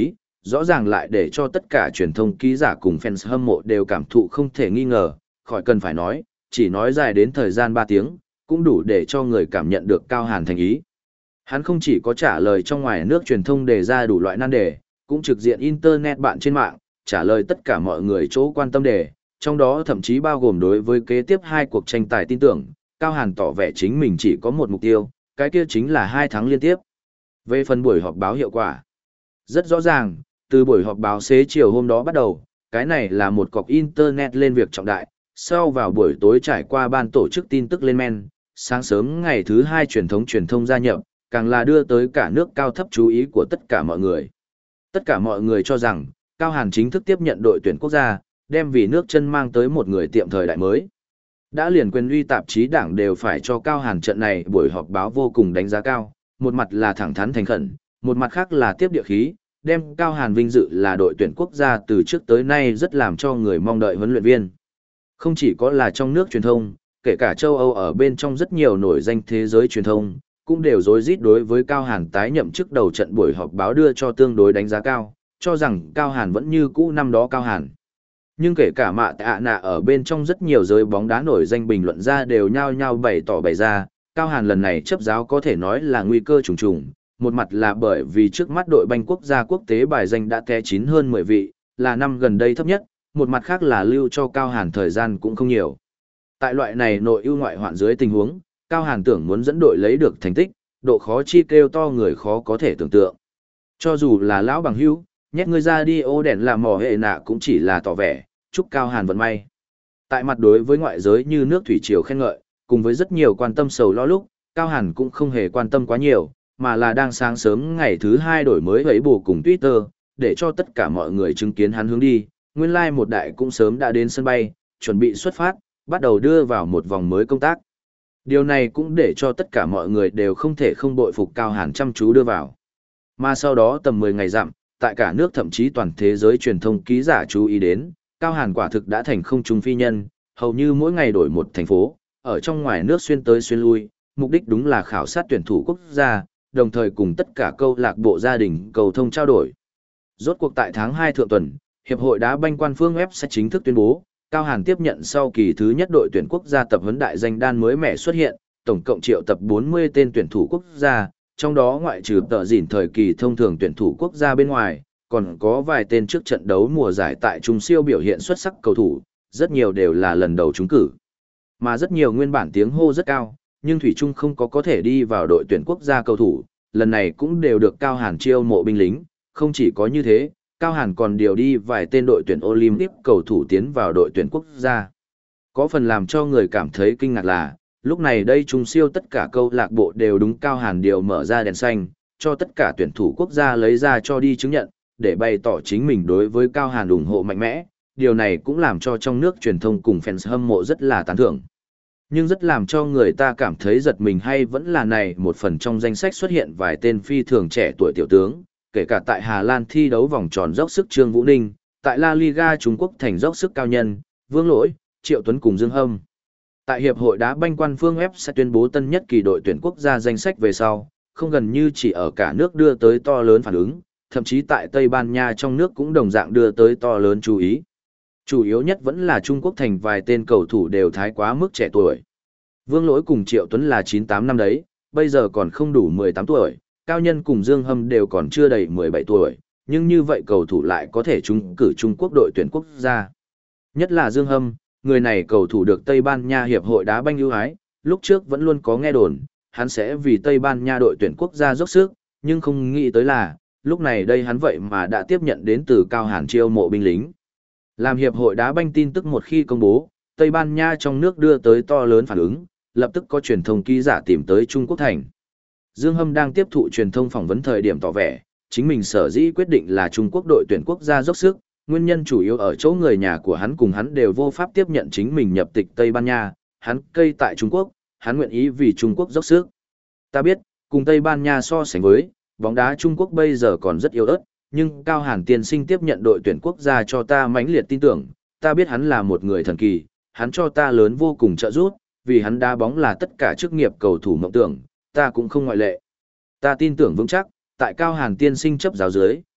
rõ ràng lại để cho tất cả truyền thông ký giả cùng fans hâm mộ đều cảm thụ không thể nghi ngờ, khỏi cần phải nói, chỉ nói dài đến thời gian ba tiếng, cũng đủ để cho người cảm nhận được Cao Hàn thành ý. Hắn không chỉ có trả lời trong ngoài nước truyền thông đề ra đủ loại nan đề, cũng trực diện internet bạn trên mạng, trả lời tất cả mọi người chỗ quan tâm đề, trong đó thậm chí bao gồm đối với kế tiếp hai cuộc tranh tài tin tưởng, Cao Hàn tỏ vẻ chính mình chỉ có một mục tiêu, cái kia chính là hai tháng liên tiếp. Về phần buổi họp báo hiệu quả, rất rõ ràng, từ buổi họp báo xế chiều hôm đó bắt đầu, cái này là một cọc internet lên việc trọng đại, sau vào buổi tối trải qua ban tổ chức tin tức lên men, sáng sớm ngày thứ hai truyền thống truyền thông gia nhập, càng là đưa tới cả nước cao thấp chú ý của tất cả mọi người. Tất cả mọi người cho rằng, Cao Hàn chính thức tiếp nhận đội tuyển quốc gia, đem vì nước chân mang tới một người tiệm thời đại mới. Đã liền quyền uy tạp chí đảng đều phải cho Cao Hàn trận này buổi họp báo vô cùng đánh giá cao, một mặt là thẳng thắn thành khẩn, một mặt khác là tiếp địa khí, đem Cao Hàn vinh dự là đội tuyển quốc gia từ trước tới nay rất làm cho người mong đợi huấn luyện viên. Không chỉ có là trong nước truyền thông, kể cả châu Âu ở bên trong rất nhiều nổi danh thế giới truyền thông, cũng đều rối rít đối với Cao Hàn tái nhậm chức đầu trận buổi họp báo đưa cho tương đối đánh giá cao, cho rằng Cao Hàn vẫn như cũ năm đó Cao Hàn. Nhưng kể cả mạ tạ nạ ở bên trong rất nhiều giới bóng đá nổi danh bình luận ra đều nhao nhao bày tỏ bày ra, Cao Hàn lần này chấp giáo có thể nói là nguy cơ trùng trùng, một mặt là bởi vì trước mắt đội banh quốc gia quốc tế bài danh đã té chín hơn mười vị, là năm gần đây thấp nhất, một mặt khác là lưu cho Cao Hàn thời gian cũng không nhiều. Tại loại này nội ưu ngoại hoạn dưới tình huống, Cao Hàn tưởng muốn dẫn đội lấy được thành tích, độ khó chi kêu to người khó có thể tưởng tượng. Cho dù là lão bằng hữu, nhét người ra đi ô đèn làm mò hệ nạ cũng chỉ là tỏ vẻ, chúc Cao Hàn vận may. Tại mặt đối với ngoại giới như nước thủy triều khen ngợi, cùng với rất nhiều quan tâm sầu lo lúc, Cao Hàn cũng không hề quan tâm quá nhiều, mà là đang sáng sớm ngày thứ hai đổi mới ấy bù cùng Twitter, để cho tất cả mọi người chứng kiến hắn hướng đi. Nguyên lai like một đại cũng sớm đã đến sân bay, chuẩn bị xuất phát, bắt đầu đưa vào một vòng mới công tác. Điều này cũng để cho tất cả mọi người đều không thể không bội phục Cao Hàn chăm chú đưa vào. Mà sau đó tầm mười ngày dặm, tại cả nước thậm chí toàn thế giới truyền thông ký giả chú ý đến, Cao Hàn quả thực đã thành không trung phi nhân, hầu như mỗi ngày đổi một thành phố, ở trong ngoài nước xuyên tới xuyên lui, mục đích đúng là khảo sát tuyển thủ quốc gia, đồng thời cùng tất cả câu lạc bộ gia đình cầu thông trao đổi. Rốt cuộc tại tháng hai thượng tuần, Hiệp hội đá banh quan phương web sẽ chính thức tuyên bố, Cao Hàn tiếp nhận sau kỳ thứ nhất đội tuyển quốc gia tập huấn đại danh đan mới mẻ xuất hiện, tổng cộng triệu tập bốn mươi tên tuyển thủ quốc gia, trong đó ngoại trừ tờ dỉn thời kỳ thông thường tuyển thủ quốc gia bên ngoài, còn có vài tên trước trận đấu mùa giải tại trung siêu biểu hiện xuất sắc cầu thủ, rất nhiều đều là lần đầu trúng cử. Mà rất nhiều nguyên bản tiếng hô rất cao, nhưng Thủy Trung không có có thể đi vào đội tuyển quốc gia cầu thủ, lần này cũng đều được Cao Hàn chiêu mộ binh lính, không chỉ có như thế, Cao Hàn còn điều đi vài tên đội tuyển Olympic cầu thủ tiến vào đội tuyển quốc gia. Có phần làm cho người cảm thấy kinh ngạc là, lúc này đây trung siêu tất cả câu lạc bộ đều đúng Cao Hàn điều mở ra đèn xanh, cho tất cả tuyển thủ quốc gia lấy ra cho đi chứng nhận, để bày tỏ chính mình đối với Cao Hàn ủng hộ mạnh mẽ. Điều này cũng làm cho trong nước truyền thông cùng fans hâm mộ rất là tán thưởng. Nhưng rất làm cho người ta cảm thấy giật mình hay vẫn là này một phần trong danh sách xuất hiện vài tên phi thường trẻ tuổi tiểu tướng, kể cả tại Hà Lan thi đấu vòng tròn dốc sức Trương Vũ Ninh, tại La Liga Trung Quốc thành dốc sức cao nhân, Vương Lỗi, Triệu Tuấn cùng Dương Hâm. Tại Hiệp hội đá banh quan phương web sẽ tuyên bố tân nhất kỳ đội tuyển quốc gia danh sách về sau, không gần như chỉ ở cả nước đưa tới to lớn phản ứng, thậm chí tại Tây Ban Nha trong nước cũng đồng dạng đưa tới to lớn chú ý. Chủ yếu nhất vẫn là Trung Quốc thành vài tên cầu thủ đều thái quá mức trẻ tuổi. Vương Lỗi cùng Triệu Tuấn là chín tám năm đấy, bây giờ còn không đủ mười tám tuổi, Cao Nhân cùng Dương Hâm đều còn chưa đầy mười bảy tuổi, nhưng như vậy cầu thủ lại có thể trúng cử Trung Quốc đội tuyển quốc gia. Nhất là Dương Hâm, người này cầu thủ được Tây Ban Nha Hiệp hội đá banh ưu ái, lúc trước vẫn luôn có nghe đồn, hắn sẽ vì Tây Ban Nha đội tuyển quốc gia dốc sức, nhưng không nghĩ tới là, lúc này đây hắn vậy mà đã tiếp nhận đến từ Cao Hàn chiêu mộ binh lính. Làm Hiệp hội đá banh tin tức một khi công bố, Tây Ban Nha trong nước đưa tới to lớn phản ứng, lập tức có truyền thông ký giả tìm tới Trung Quốc thành. Dương Hâm đang tiếp thụ truyền thông phỏng vấn thời điểm tỏ vẻ, chính mình sở dĩ quyết định là Trung Quốc đội tuyển quốc gia dốc sức, nguyên nhân chủ yếu ở chỗ người nhà của hắn cùng hắn đều vô pháp tiếp nhận chính mình nhập tịch Tây Ban Nha, hắn cây tại Trung Quốc, hắn nguyện ý vì Trung Quốc dốc sức. Ta biết, cùng Tây Ban Nha so sánh với, bóng đá Trung Quốc bây giờ còn rất yếu ớt, nhưng Cao Hàn tiên sinh tiếp nhận đội tuyển quốc gia cho ta mãnh liệt tin tưởng, ta biết hắn là một người thần kỳ, hắn cho ta lớn vô cùng trợ giúp, vì hắn đá bóng là tất cả chức nghiệp cầu thủ mộng tưởng, ta cũng không ngoại lệ. Ta tin tưởng vững chắc, tại Cao Hàn tiên sinh chấp giáo dưới,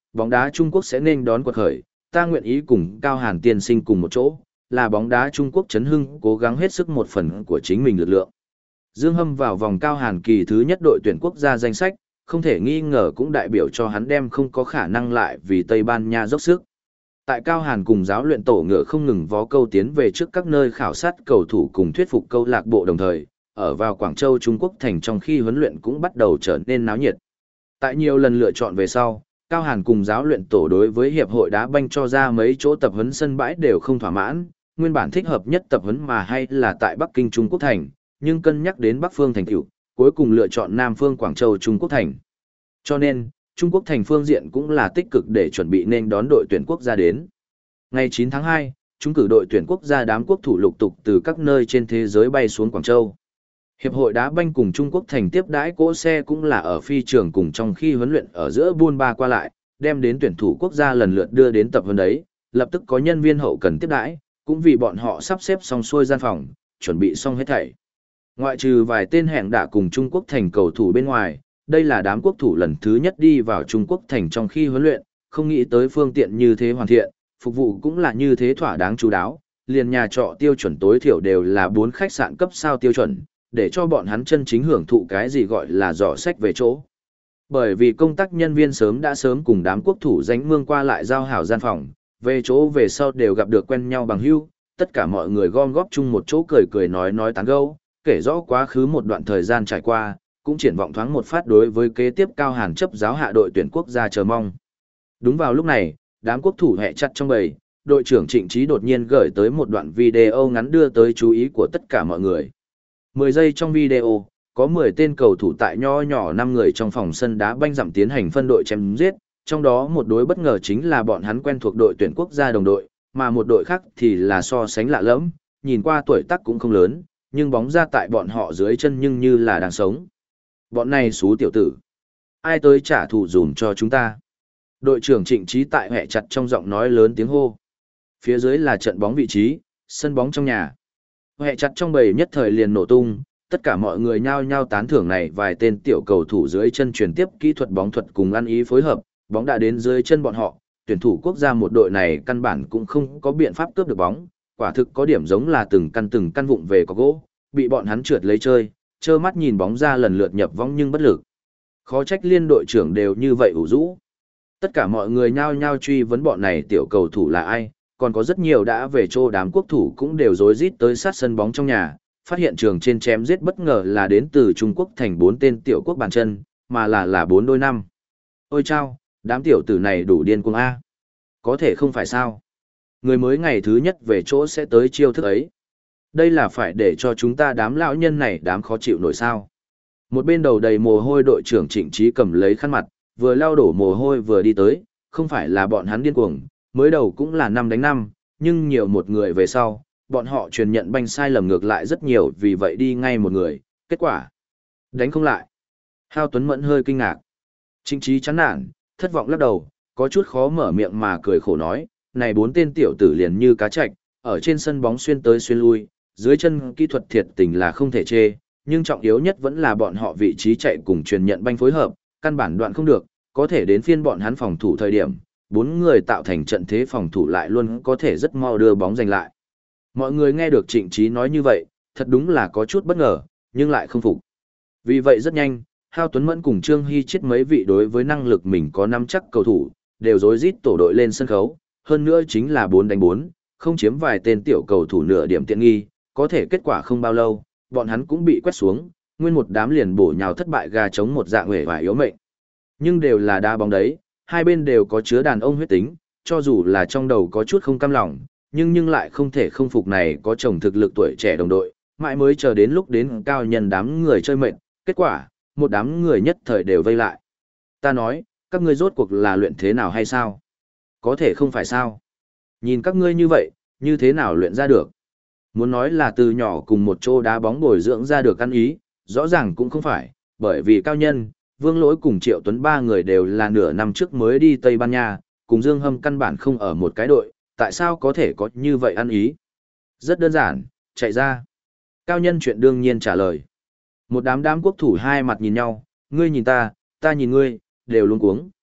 bóng đá Trung Quốc sẽ nên đón quật khởi, ta nguyện ý cùng Cao Hàn tiên sinh cùng một chỗ, là bóng đá Trung Quốc chấn hưng cố gắng hết sức một phần của chính mình lực lượng. Dương Hâm vào vòng Cao Hàn kỳ thứ nhất đội tuyển quốc gia danh sách, không thể nghi ngờ cũng đại biểu cho hắn đem không có khả năng lại vì Tây Ban Nha dốc sức. Tại Cao Hàn cùng giáo luyện tổ ngựa không ngừng vó câu tiến về trước các nơi khảo sát cầu thủ cùng thuyết phục câu lạc bộ đồng thời, ở vào Quảng Châu Trung Quốc thành trong khi huấn luyện cũng bắt đầu trở nên náo nhiệt. Tại nhiều lần lựa chọn về sau, Cao Hàn cùng giáo luyện tổ đối với hiệp hội đá banh cho ra mấy chỗ tập huấn sân bãi đều không thỏa mãn, nguyên bản thích hợp nhất tập huấn mà hay là tại Bắc Kinh Trung Quốc thành, nhưng cân nhắc đến Bắc phương thành tựu, cuối cùng lựa chọn Nam phương Quảng Châu Trung Quốc thành. Cho nên, Trung Quốc thành phương diện cũng là tích cực để chuẩn bị nên đón đội tuyển quốc gia đến. Ngày chín tháng hai, chúng cử đội tuyển quốc gia đám quốc thủ lục tục từ các nơi trên thế giới bay xuống Quảng Châu. Hiệp hội đá banh cùng Trung Quốc thành tiếp đãi cỗ xe cũng là ở phi trường cùng trong khi huấn luyện ở giữa buôn ba qua lại, đem đến tuyển thủ quốc gia lần lượt đưa đến tập huấn đấy, lập tức có nhân viên hậu cần tiếp đãi, cũng vì bọn họ sắp xếp xong xuôi gian phòng, chuẩn bị xong hết thảy. Ngoại trừ vài tên hẹn đả cùng Trung Quốc thành cầu thủ bên ngoài, đây là đám quốc thủ lần thứ nhất đi vào Trung Quốc thành trong khi huấn luyện, không nghĩ tới phương tiện như thế hoàn thiện, phục vụ cũng là như thế thỏa đáng chú đáo, liền nhà trọ tiêu chuẩn tối thiểu đều là bốn khách sạn cấp sao tiêu chuẩn, để cho bọn hắn chân chính hưởng thụ cái gì gọi là dò sách về chỗ. Bởi vì công tác nhân viên sớm đã sớm cùng đám quốc thủ dánh mương qua lại giao hảo gian phòng, về chỗ về sau đều gặp được quen nhau bằng hữu, tất cả mọi người gom góp chung một chỗ cười cười nói nói tán gẫu, kể rõ quá khứ một đoạn thời gian trải qua, cũng triển vọng thoáng một phát đối với kế tiếp Cao Hàn chấp giáo hạ đội tuyển quốc gia chờ mong. Đúng vào lúc này, đám quốc thủ hẹ chặt trong bầy, đội trưởng Trịnh Trí đột nhiên gửi tới một đoạn video ngắn đưa tới chú ý của tất cả mọi người. mười giây trong video, có mười tên cầu thủ tại nho nhỏ năm người trong phòng sân đá banh dặm tiến hành phân đội chém giết, trong đó một đối bất ngờ chính là bọn hắn quen thuộc đội tuyển quốc gia đồng đội, mà một đội khác thì là so sánh lạ lẫm, nhìn qua tuổi tác cũng không lớn, nhưng bóng ra tại bọn họ dưới chân nhưng như là đang sống. Bọn này xú tiểu tử. Ai tới trả thù dùm cho chúng ta? Đội trưởng Trịnh Trí tại hẹ chặt trong giọng nói lớn tiếng hô. Phía dưới là trận bóng vị trí, sân bóng trong nhà. Hẹ chặt trong bầy nhất thời liền nổ tung, tất cả mọi người nhao nhao tán thưởng này vài tên tiểu cầu thủ dưới chân truyền tiếp kỹ thuật bóng thuật cùng ăn ý phối hợp, bóng đã đến dưới chân bọn họ, tuyển thủ quốc gia một đội này căn bản cũng không có biện pháp cướp được bóng, quả thực có điểm giống là từng căn từng căn vụng về có gỗ, bị bọn hắn trượt lấy chơi, trơ mắt nhìn bóng ra lần lượt nhập vong nhưng bất lực. Khó trách liên đội trưởng đều như vậy ủ rũ. Tất cả mọi người nhao nhao truy vấn bọn này tiểu cầu thủ là ai, còn có rất nhiều đã về chỗ đám quốc thủ cũng đều rối rít tới sát sân bóng trong nhà, phát hiện trường trên chém giết bất ngờ là đến từ Trung Quốc thành bốn tên tiểu quốc bàn chân, mà là là bốn đôi năm. Ôi chao, đám tiểu tử này đủ điên cuồng A. Có thể không phải sao. Người mới ngày thứ nhất về chỗ sẽ tới chiêu thức ấy. Đây là phải để cho chúng ta đám lão nhân này đám khó chịu nổi sao. Một bên đầu đầy mồ hôi đội trưởng Trịnh Trí cầm lấy khăn mặt, vừa lau đổ mồ hôi vừa đi tới, không phải là bọn hắn điên cuồng, mới đầu cũng là năm đánh năm, nhưng nhiều một người về sau, bọn họ truyền nhận banh sai lầm ngược lại rất nhiều vì vậy đi ngay một người, kết quả đánh không lại. Hao Tuấn Mẫn hơi kinh ngạc. Trịnh Trí chán nản, thất vọng lắc đầu, có chút khó mở miệng mà cười khổ nói, này bốn tên tiểu tử liền như cá trạch, ở trên sân bóng xuyên tới xuyên lui, dưới chân kỹ thuật thiệt tình là không thể chê, nhưng trọng yếu nhất vẫn là bọn họ vị trí chạy cùng truyền nhận banh phối hợp, căn bản đoạn không được, có thể đến phiên bọn hắn phòng thủ thời điểm, bốn người tạo thành trận thế phòng thủ lại luôn có thể rất mau đưa bóng giành lại. Mọi người nghe được Trịnh Trí nói như vậy, thật đúng là có chút bất ngờ, nhưng lại không phục. Vì vậy rất nhanh, Hao Tuấn Mẫn cùng Trương Hy chết mấy vị đối với năng lực mình có nắm chắc cầu thủ, đều rối rít tổ đội lên sân khấu, hơn nữa chính là bốn đánh bốn, không chiếm vài tên tiểu cầu thủ nửa điểm tiện nghi, có thể kết quả không bao lâu, bọn hắn cũng bị quét xuống, nguyên một đám liền bổ nhào thất bại gà chống một dạng uể oải yếu mệnh. Nhưng đều là đá bóng đấy, hai bên đều có chứa đàn ông huyết tính, cho dù là trong đầu có chút không cam lòng, nhưng nhưng lại không thể không phục này có chồng thực lực tuổi trẻ đồng đội, mãi mới chờ đến lúc đến cao nhân đám người chơi mệt, kết quả, một đám người nhất thời đều vây lại. Ta nói, các ngươi rốt cuộc là luyện thế nào hay sao? Có thể không phải sao? Nhìn các ngươi như vậy, như thế nào luyện ra được? Muốn nói là từ nhỏ cùng một chỗ đá bóng bồi dưỡng ra được ăn ý, rõ ràng cũng không phải, bởi vì cao nhân, Vương Lỗi cùng Triệu Tuấn ba người đều là nửa năm trước mới đi Tây Ban Nha, cùng Dương Hâm căn bản không ở một cái đội, tại sao có thể có như vậy ăn ý? Rất đơn giản, chạy ra. Cao nhân chuyện đương nhiên trả lời. Một đám đám quốc thủ hai mặt nhìn nhau, ngươi nhìn ta, ta nhìn ngươi, đều luống cuống.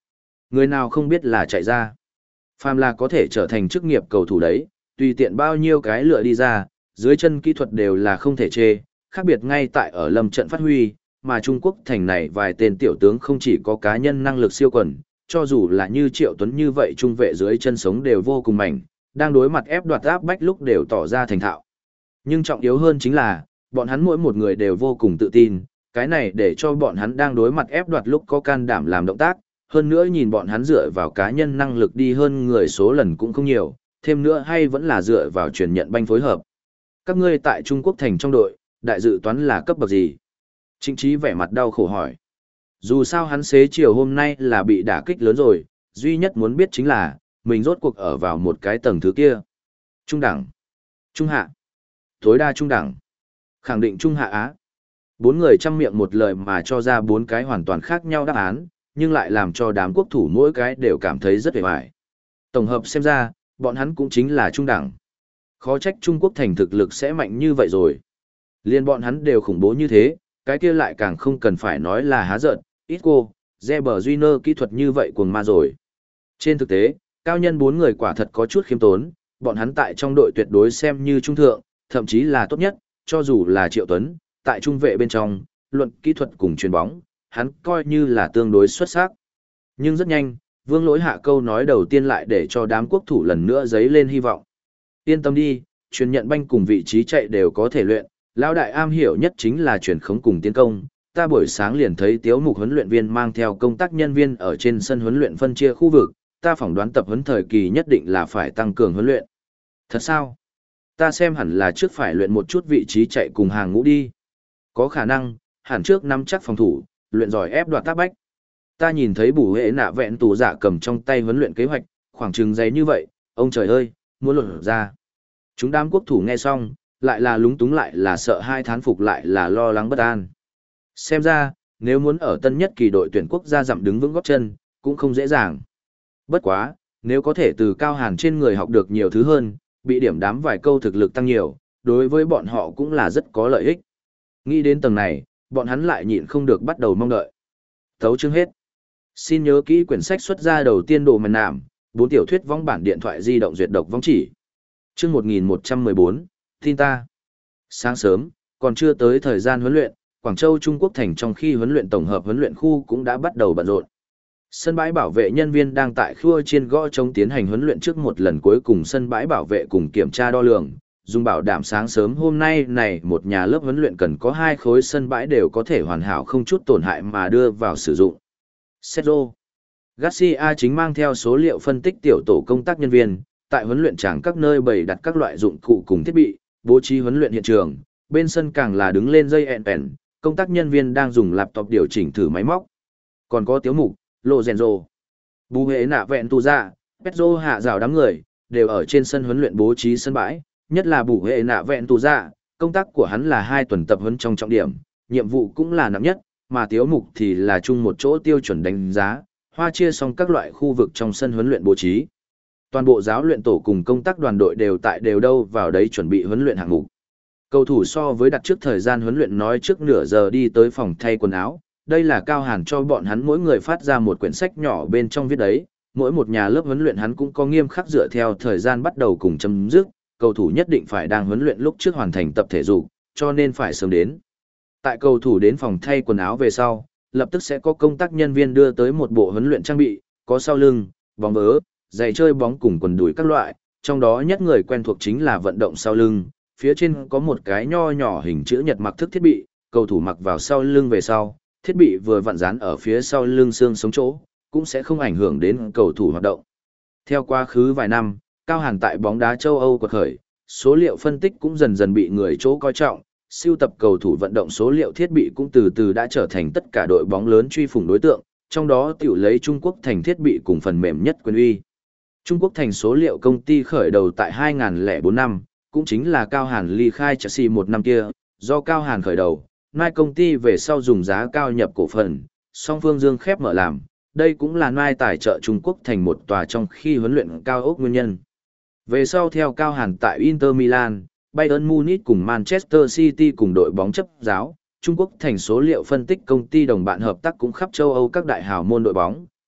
Người nào không biết là chạy ra. Phàm là có thể trở thành chức nghiệp cầu thủ đấy, tùy tiện bao nhiêu cái lựa đi ra, dưới chân kỹ thuật đều là không thể chê, khác biệt ngay tại ở lâm trận phát huy, mà Trung Quốc thành này vài tên tiểu tướng không chỉ có cá nhân năng lực siêu quần, cho dù là như Triệu Tuấn như vậy trung vệ dưới chân sống đều vô cùng mạnh, đang đối mặt ép đoạt áp bách lúc đều tỏ ra thành thạo. Nhưng trọng yếu hơn chính là, bọn hắn mỗi một người đều vô cùng tự tin, cái này để cho bọn hắn đang đối mặt ép đoạt lúc có can đảm làm động tác, hơn nữa nhìn bọn hắn dựa vào cá nhân năng lực đi hơn người số lần cũng không nhiều, thêm nữa hay vẫn là dựa vào truyền nhận banh phối hợp. Các ngươi tại Trung Quốc thành trong đội, đại dự toán là cấp bậc gì? Trịnh Trí vẻ mặt đau khổ hỏi. Dù sao hắn xế chiều hôm nay là bị đả kích lớn rồi, duy nhất muốn biết chính là, mình rốt cuộc ở vào một cái tầng thứ kia. Trung đẳng, trung hạ, tối đa trung đẳng, khẳng định trung hạ á. Bốn người chăm miệng một lời mà cho ra bốn cái hoàn toàn khác nhau đáp án, nhưng lại làm cho đám quốc thủ mỗi cái đều cảm thấy rất vẻ vải. Tổng hợp xem ra, bọn hắn cũng chính là trung đẳng. Khó trách Trung Quốc thành thực lực sẽ mạnh như vậy rồi. Liên bọn hắn đều khủng bố như thế, cái kia lại càng không cần phải nói là há giận, ít cô, Reber Júnior kỹ thuật như vậy cuồng ma rồi. Trên thực tế, cao nhân bốn người quả thật có chút khiêm tốn, bọn hắn tại trong đội tuyệt đối xem như trung thượng, thậm chí là tốt nhất, cho dù là Triệu Tuấn, tại trung vệ bên trong, luận kỹ thuật cùng chuyền bóng, hắn coi như là tương đối xuất sắc. Nhưng rất nhanh, Vương Lỗi hạ câu nói đầu tiên lại để cho đám quốc thủ lần nữa dấy lên hy vọng. Yên tâm đi, truyền nhận banh cùng vị trí chạy đều có thể luyện, lão đại am hiểu nhất chính là chuyển khống cùng tiến công. Ta buổi sáng liền thấy Tiếu Mục huấn luyện viên mang theo công tác nhân viên ở trên sân huấn luyện phân chia khu vực, ta phỏng đoán tập huấn thời kỳ nhất định là phải tăng cường huấn luyện. Thật sao? Ta xem hẳn là trước phải luyện một chút vị trí chạy cùng hàng ngũ đi. Có khả năng, hẳn trước nắm chắc phòng thủ, luyện giỏi ép đoạt tác bách. Ta nhìn thấy bù hệ nạ vẹn tù dạ cầm trong tay huấn luyện kế hoạch, khoảng chừng giấy như vậy, ông trời ơi, muốn lột ra. Chúng đám quốc thủ nghe xong, lại là lúng túng lại là sợ hai thán phục lại là lo lắng bất an. Xem ra, nếu muốn ở tân nhất kỳ đội tuyển quốc gia dặm đứng vững gót chân, cũng không dễ dàng. Bất quá, nếu có thể từ Cao Hàn trên người học được nhiều thứ hơn, bị điểm đám vài câu thực lực tăng nhiều, đối với bọn họ cũng là rất có lợi ích. Nghĩ đến tầng này, bọn hắn lại nhịn không được bắt đầu mong đợi. Thấu chương hết. Xin nhớ kỹ quyển sách xuất ra đầu tiên đồ màn nảm, bốn tiểu thuyết vong bản điện thoại di động duyệt độc vong chỉ. Chương một nghìn một trăm mười bốn, tin ta. Sáng sớm, còn chưa tới thời gian huấn luyện, Quảng Châu Trung Quốc thành trong khi huấn luyện tổng hợp huấn luyện khu cũng đã bắt đầu bận rộn. Sân bãi bảo vệ nhân viên đang tại khua chiên gõ trống tiến hành huấn luyện trước một lần cuối cùng sân bãi bảo vệ cùng kiểm tra đo lường, dùng bảo đảm sáng sớm hôm nay này một nhà lớp huấn luyện cần có hai khối sân bãi đều có thể hoàn hảo không chút tổn hại mà đưa vào sử dụng. Sergio Garcia chính mang theo số liệu phân tích tiểu tổ công tác nhân viên, tại huấn luyện tràng các nơi bày đặt các loại dụng cụ cùng thiết bị, bố trí huấn luyện hiện trường, bên sân càng là đứng lên dây ẹn ẹn, công tác nhân viên đang dùng laptop điều chỉnh thử máy móc. Còn có Tiếu Mục, Lorenzo, Bù Hệ Nạ Vẹn Tù Dạ, Pedro hạ rào đám người, đều ở trên sân huấn luyện bố trí sân bãi, nhất là Bù Hệ Nạ Vẹn Tù Dạ, công tác của hắn là hai tuần tập huấn trong trọng điểm, nhiệm vụ cũng là nặng nhất, mà Tiếu Mục thì là chung một chỗ tiêu chuẩn đánh giá, hoa chia xong các loại khu vực trong sân huấn luyện bố trí. Toàn bộ giáo luyện tổ cùng công tác đoàn đội đều tại đều đâu vào đấy chuẩn bị huấn luyện hạng mục. Cầu thủ so với đặt trước thời gian huấn luyện nói trước nửa giờ đi tới phòng thay quần áo, đây là Cao Hàn cho bọn hắn mỗi người phát ra một quyển sách nhỏ bên trong viết đấy, mỗi một nhà lớp huấn luyện hắn cũng có nghiêm khắc dựa theo thời gian bắt đầu cùng chấm dứt, cầu thủ nhất định phải đang huấn luyện lúc trước hoàn thành tập thể dục, cho nên phải sớm đến. Tại cầu thủ đến phòng thay quần áo về sau, lập tức sẽ có công tác nhân viên đưa tới một bộ huấn luyện trang bị, có sau lưng, bóng vớ, giày chơi bóng cùng quần đùi các loại, trong đó nhất người quen thuộc chính là vận động sau lưng, phía trên có một cái nho nhỏ hình chữ nhật mặc thức thiết bị, cầu thủ mặc vào sau lưng về sau, thiết bị vừa vặn dán ở phía sau lưng xương sống chỗ, cũng sẽ không ảnh hưởng đến cầu thủ hoạt động. Theo quá khứ vài năm, Cao Hàn tại bóng đá châu Âu quật khởi, số liệu phân tích cũng dần dần bị người chỗ coi trọng, sưu tập cầu thủ vận động số liệu thiết bị cũng từ từ đã trở thành tất cả đội bóng lớn truy phủng đối tượng, trong đó tiểu lấy Trung Quốc thành thiết bị cùng phần mềm nhất quyền uy. Trung Quốc thành số liệu công ty khởi đầu tại hai nghìn lẻ bốn năm, cũng chính là Cao Hàn ly khai Chelsea một năm kia, do Cao Hàn khởi đầu, Nike công ty về sau dùng giá cao nhập cổ phần, song phương dương khép mở làm, đây cũng là Nike tài trợ Trung Quốc thành một tòa trong khi huấn luyện cao ốc nguyên nhân. Về sau theo Cao Hàn tại Inter Milan, Bayern Munich cùng Manchester City cùng đội bóng chấp giáo, Trung Quốc thành số liệu phân tích công ty đồng bạn hợp tác cũng khắp châu Âu các đại hào môn đội bóng,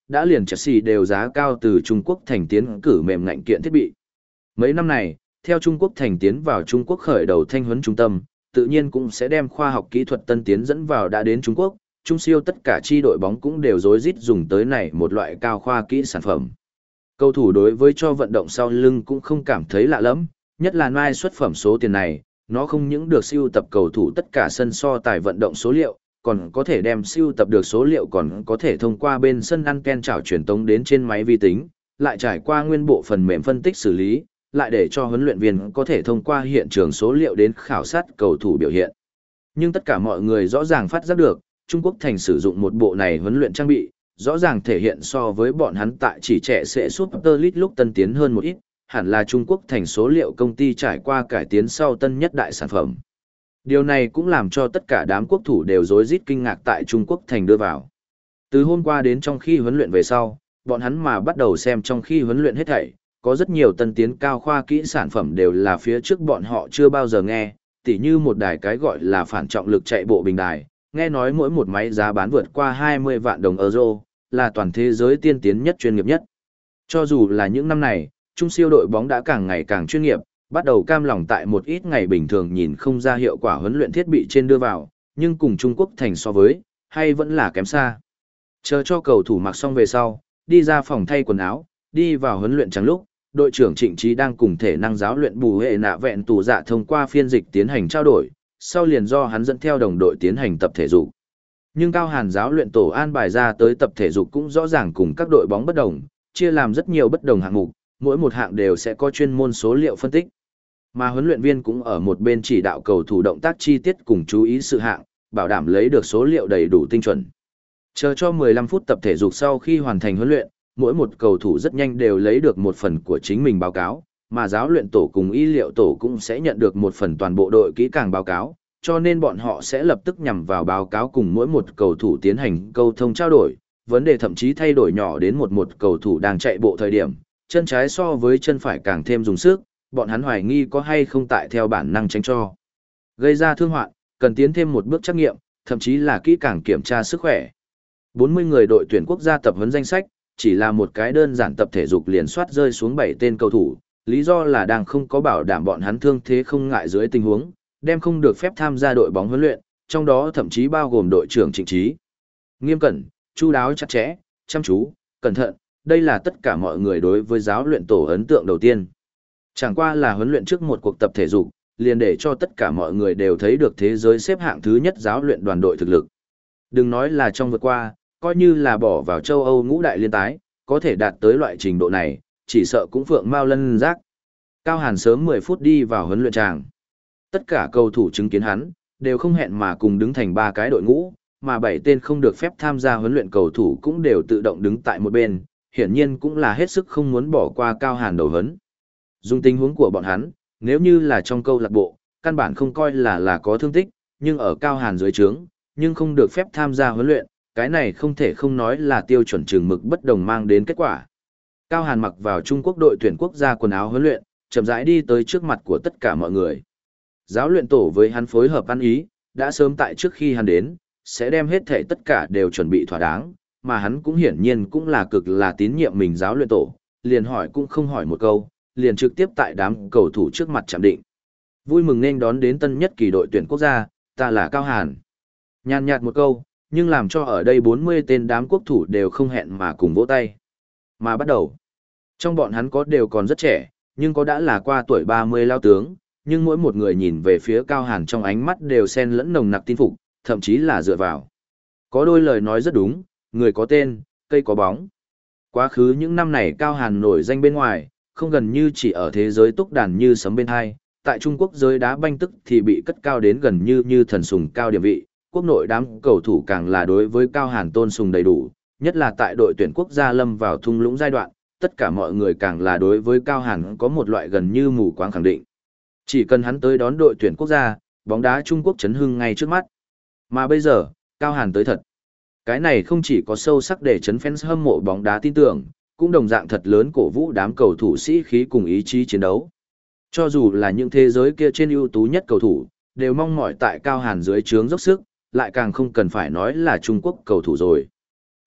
đã liền Chelsea đều giá cao từ Trung Quốc thành tiến cử mềm ngạnh kiện thiết bị. Mấy năm này, theo Trung Quốc thành tiến vào Trung Quốc khởi đầu thanh huấn trung tâm, tự nhiên cũng sẽ đem khoa học kỹ thuật tân tiến dẫn vào đã đến Trung Quốc, Trung siêu tất cả chi đội bóng cũng đều rối rít dùng tới này một loại cao khoa kỹ sản phẩm. Cầu thủ đối với cho vận động sau lưng cũng không cảm thấy lạ lắm, nhất là Nike xuất phẩm số tiền này, nó không những được siêu tập cầu thủ tất cả sân so tài vận động số liệu, còn có thể đem siêu tập được số liệu còn có thể thông qua bên sân anten trảo truyền tống đến trên máy vi tính, lại trải qua nguyên bộ phần mềm phân tích xử lý, lại để cho huấn luyện viên có thể thông qua hiện trường số liệu đến khảo sát cầu thủ biểu hiện. Nhưng tất cả mọi người rõ ràng phát giác được, Trung Quốc thành sử dụng một bộ này huấn luyện trang bị, rõ ràng thể hiện so với bọn hắn tại chỉ trẻ sẽ Super League lúc tân tiến hơn một ít, hẳn là Trung Quốc thành số liệu công ty trải qua cải tiến sau tân nhất đại sản phẩm. Điều này cũng làm cho tất cả đám quốc thủ đều rối rít kinh ngạc tại Trung Quốc thành đưa vào. Từ hôm qua đến trong khi huấn luyện về sau, bọn hắn mà bắt đầu xem trong khi huấn luyện hết thảy, có rất nhiều tân tiến cao khoa kỹ sản phẩm đều là phía trước bọn họ chưa bao giờ nghe, tỉ như một đài cái gọi là phản trọng lực chạy bộ bình đài, nghe nói mỗi một máy giá bán vượt qua hai mươi vạn đồng euro, là toàn thế giới tiên tiến nhất chuyên nghiệp nhất. Cho dù là những năm này, Trung siêu đội bóng đã càng ngày càng chuyên nghiệp, bắt đầu cam lòng tại một ít ngày bình thường nhìn không ra hiệu quả huấn luyện thiết bị trên đưa vào, nhưng cùng Trung Quốc thành so với, hay vẫn là kém xa. Chờ cho cầu thủ mặc xong về sau, đi ra phòng thay quần áo, đi vào huấn luyện trắng lúc, đội trưởng Trịnh Trí đang cùng thể năng giáo luyện bù hệ nạ vẹn tù dạ thông qua phiên dịch tiến hành trao đổi, sau liền do hắn dẫn theo đồng đội tiến hành tập thể dục. Nhưng Cao Hàn giáo luyện tổ an bài ra tới tập thể dục cũng rõ ràng cùng các đội bóng bất đồng, chia làm rất nhiều bất đồng hạng mục, mỗi một hạng đều sẽ có chuyên môn số liệu phân tích. Mà huấn luyện viên cũng ở một bên chỉ đạo cầu thủ động tác chi tiết cùng chú ý sự hạng, bảo đảm lấy được số liệu đầy đủ tinh chuẩn. Chờ cho mười lăm phút tập thể dục sau khi hoàn thành huấn luyện, mỗi một cầu thủ rất nhanh đều lấy được một phần của chính mình báo cáo, mà giáo luyện tổ cùng y liệu tổ cũng sẽ nhận được một phần toàn bộ đội kỹ càng báo cáo, cho nên bọn họ sẽ lập tức nhằm vào báo cáo cùng mỗi một cầu thủ tiến hành câu thông trao đổi, vấn đề thậm chí thay đổi nhỏ đến một một cầu thủ đang chạy bộ thời điểm, chân trái so với chân phải càng thêm dùng sức, bọn hắn hoài nghi có hay không tại theo bản năng tránh cho. Gây ra thương hoạn, cần tiến thêm một bước trắc nghiệm, thậm chí là kỹ càng kiểm tra sức khỏe. bốn mươi người đội tuyển quốc gia tập huấn danh sách, chỉ là một cái đơn giản tập thể dục liền soát rơi xuống bảy tên cầu thủ, lý do là đang không có bảo đảm bọn hắn thương thế không ngại dưới tình huống, đem không được phép tham gia đội bóng huấn luyện, trong đó thậm chí bao gồm đội trưởng Trịnh Trí. Nghiêm cẩn, chu đáo chặt chẽ, chăm chú, cẩn thận, đây là tất cả mọi người đối với giáo luyện tổ ấn tượng đầu tiên. Chẳng qua là huấn luyện trước một cuộc tập thể dục, liền để cho tất cả mọi người đều thấy được thế giới xếp hạng thứ nhất giáo luyện đoàn đội thực lực. Đừng nói là trong vượt qua, coi như là bỏ vào châu Âu ngũ đại liên tái, có thể đạt tới loại trình độ này, chỉ sợ cũng phượng mao lân giác. Cao Hàn sớm mười phút đi vào huấn luyện tràng. Tất cả cầu thủ chứng kiến hắn, đều không hẹn mà cùng đứng thành ba cái đội ngũ, mà bảy tên không được phép tham gia huấn luyện cầu thủ cũng đều tự động đứng tại một bên, hiển nhiên cũng là hết sức không muốn bỏ qua Cao Hàn đầu huấn. Dùng tình huống của bọn hắn, nếu như là trong câu lạc bộ, căn bản không coi là là có thương tích, nhưng ở Cao Hàn dưới trướng, nhưng không được phép tham gia huấn luyện, cái này không thể không nói là tiêu chuẩn trường mực bất đồng mang đến kết quả. Cao Hàn mặc vào Trung Quốc đội tuyển quốc gia quần áo huấn luyện, chậm rãi đi tới trước mặt của tất cả mọi người. Giáo luyện tổ với hắn phối hợp ăn ý, đã sớm tại trước khi hắn đến, sẽ đem hết thể tất cả đều chuẩn bị thỏa đáng, mà hắn cũng hiển nhiên cũng là cực là tín nhiệm mình giáo luyện tổ, liền hỏi cũng không hỏi một câu, liền trực tiếp tại đám cầu thủ trước mặt chạm định. Vui mừng nên đón đến tân nhất kỳ đội tuyển quốc gia, ta là Cao Hàn. Nhàn nhạt một câu, nhưng làm cho ở đây bốn mươi tên đám quốc thủ đều không hẹn mà cùng vỗ tay. Mà bắt đầu, trong bọn hắn có đều còn rất trẻ, nhưng có đã là qua tuổi ba mươi lao tướng, nhưng mỗi một người nhìn về phía Cao Hàn trong ánh mắt đều xen lẫn nồng nặc tin phục, thậm chí là dựa vào. Có đôi lời nói rất đúng, người có tên, cây có bóng. Quá khứ những năm này Cao Hàn nổi danh bên ngoài, không gần như chỉ ở thế giới túc đàn như sấm bên hai, tại Trung Quốc giới đá banh tức thì bị cất cao đến gần như như thần sùng cao địa vị, quốc nội đám cầu thủ càng là đối với Cao Hàn tôn sùng đầy đủ, nhất là tại đội tuyển quốc gia lâm vào thung lũng giai đoạn, tất cả mọi người càng là đối với Cao Hàn có một loại gần như mù quáng khẳng định. Chỉ cần hắn tới đón đội tuyển quốc gia, bóng đá Trung Quốc chấn hưng ngay trước mắt. Mà bây giờ, Cao Hàn tới thật. Cái này không chỉ có sâu sắc để chấn fans hâm mộ bóng đá tin tưởng, cũng đồng dạng thật lớn cổ vũ đám cầu thủ sĩ khí cùng ý chí chiến đấu. Cho dù là những thế giới kia trên ưu tú nhất cầu thủ, đều mong mỏi tại Cao Hàn dưới trướng dốc sức, lại càng không cần phải nói là Trung Quốc cầu thủ rồi.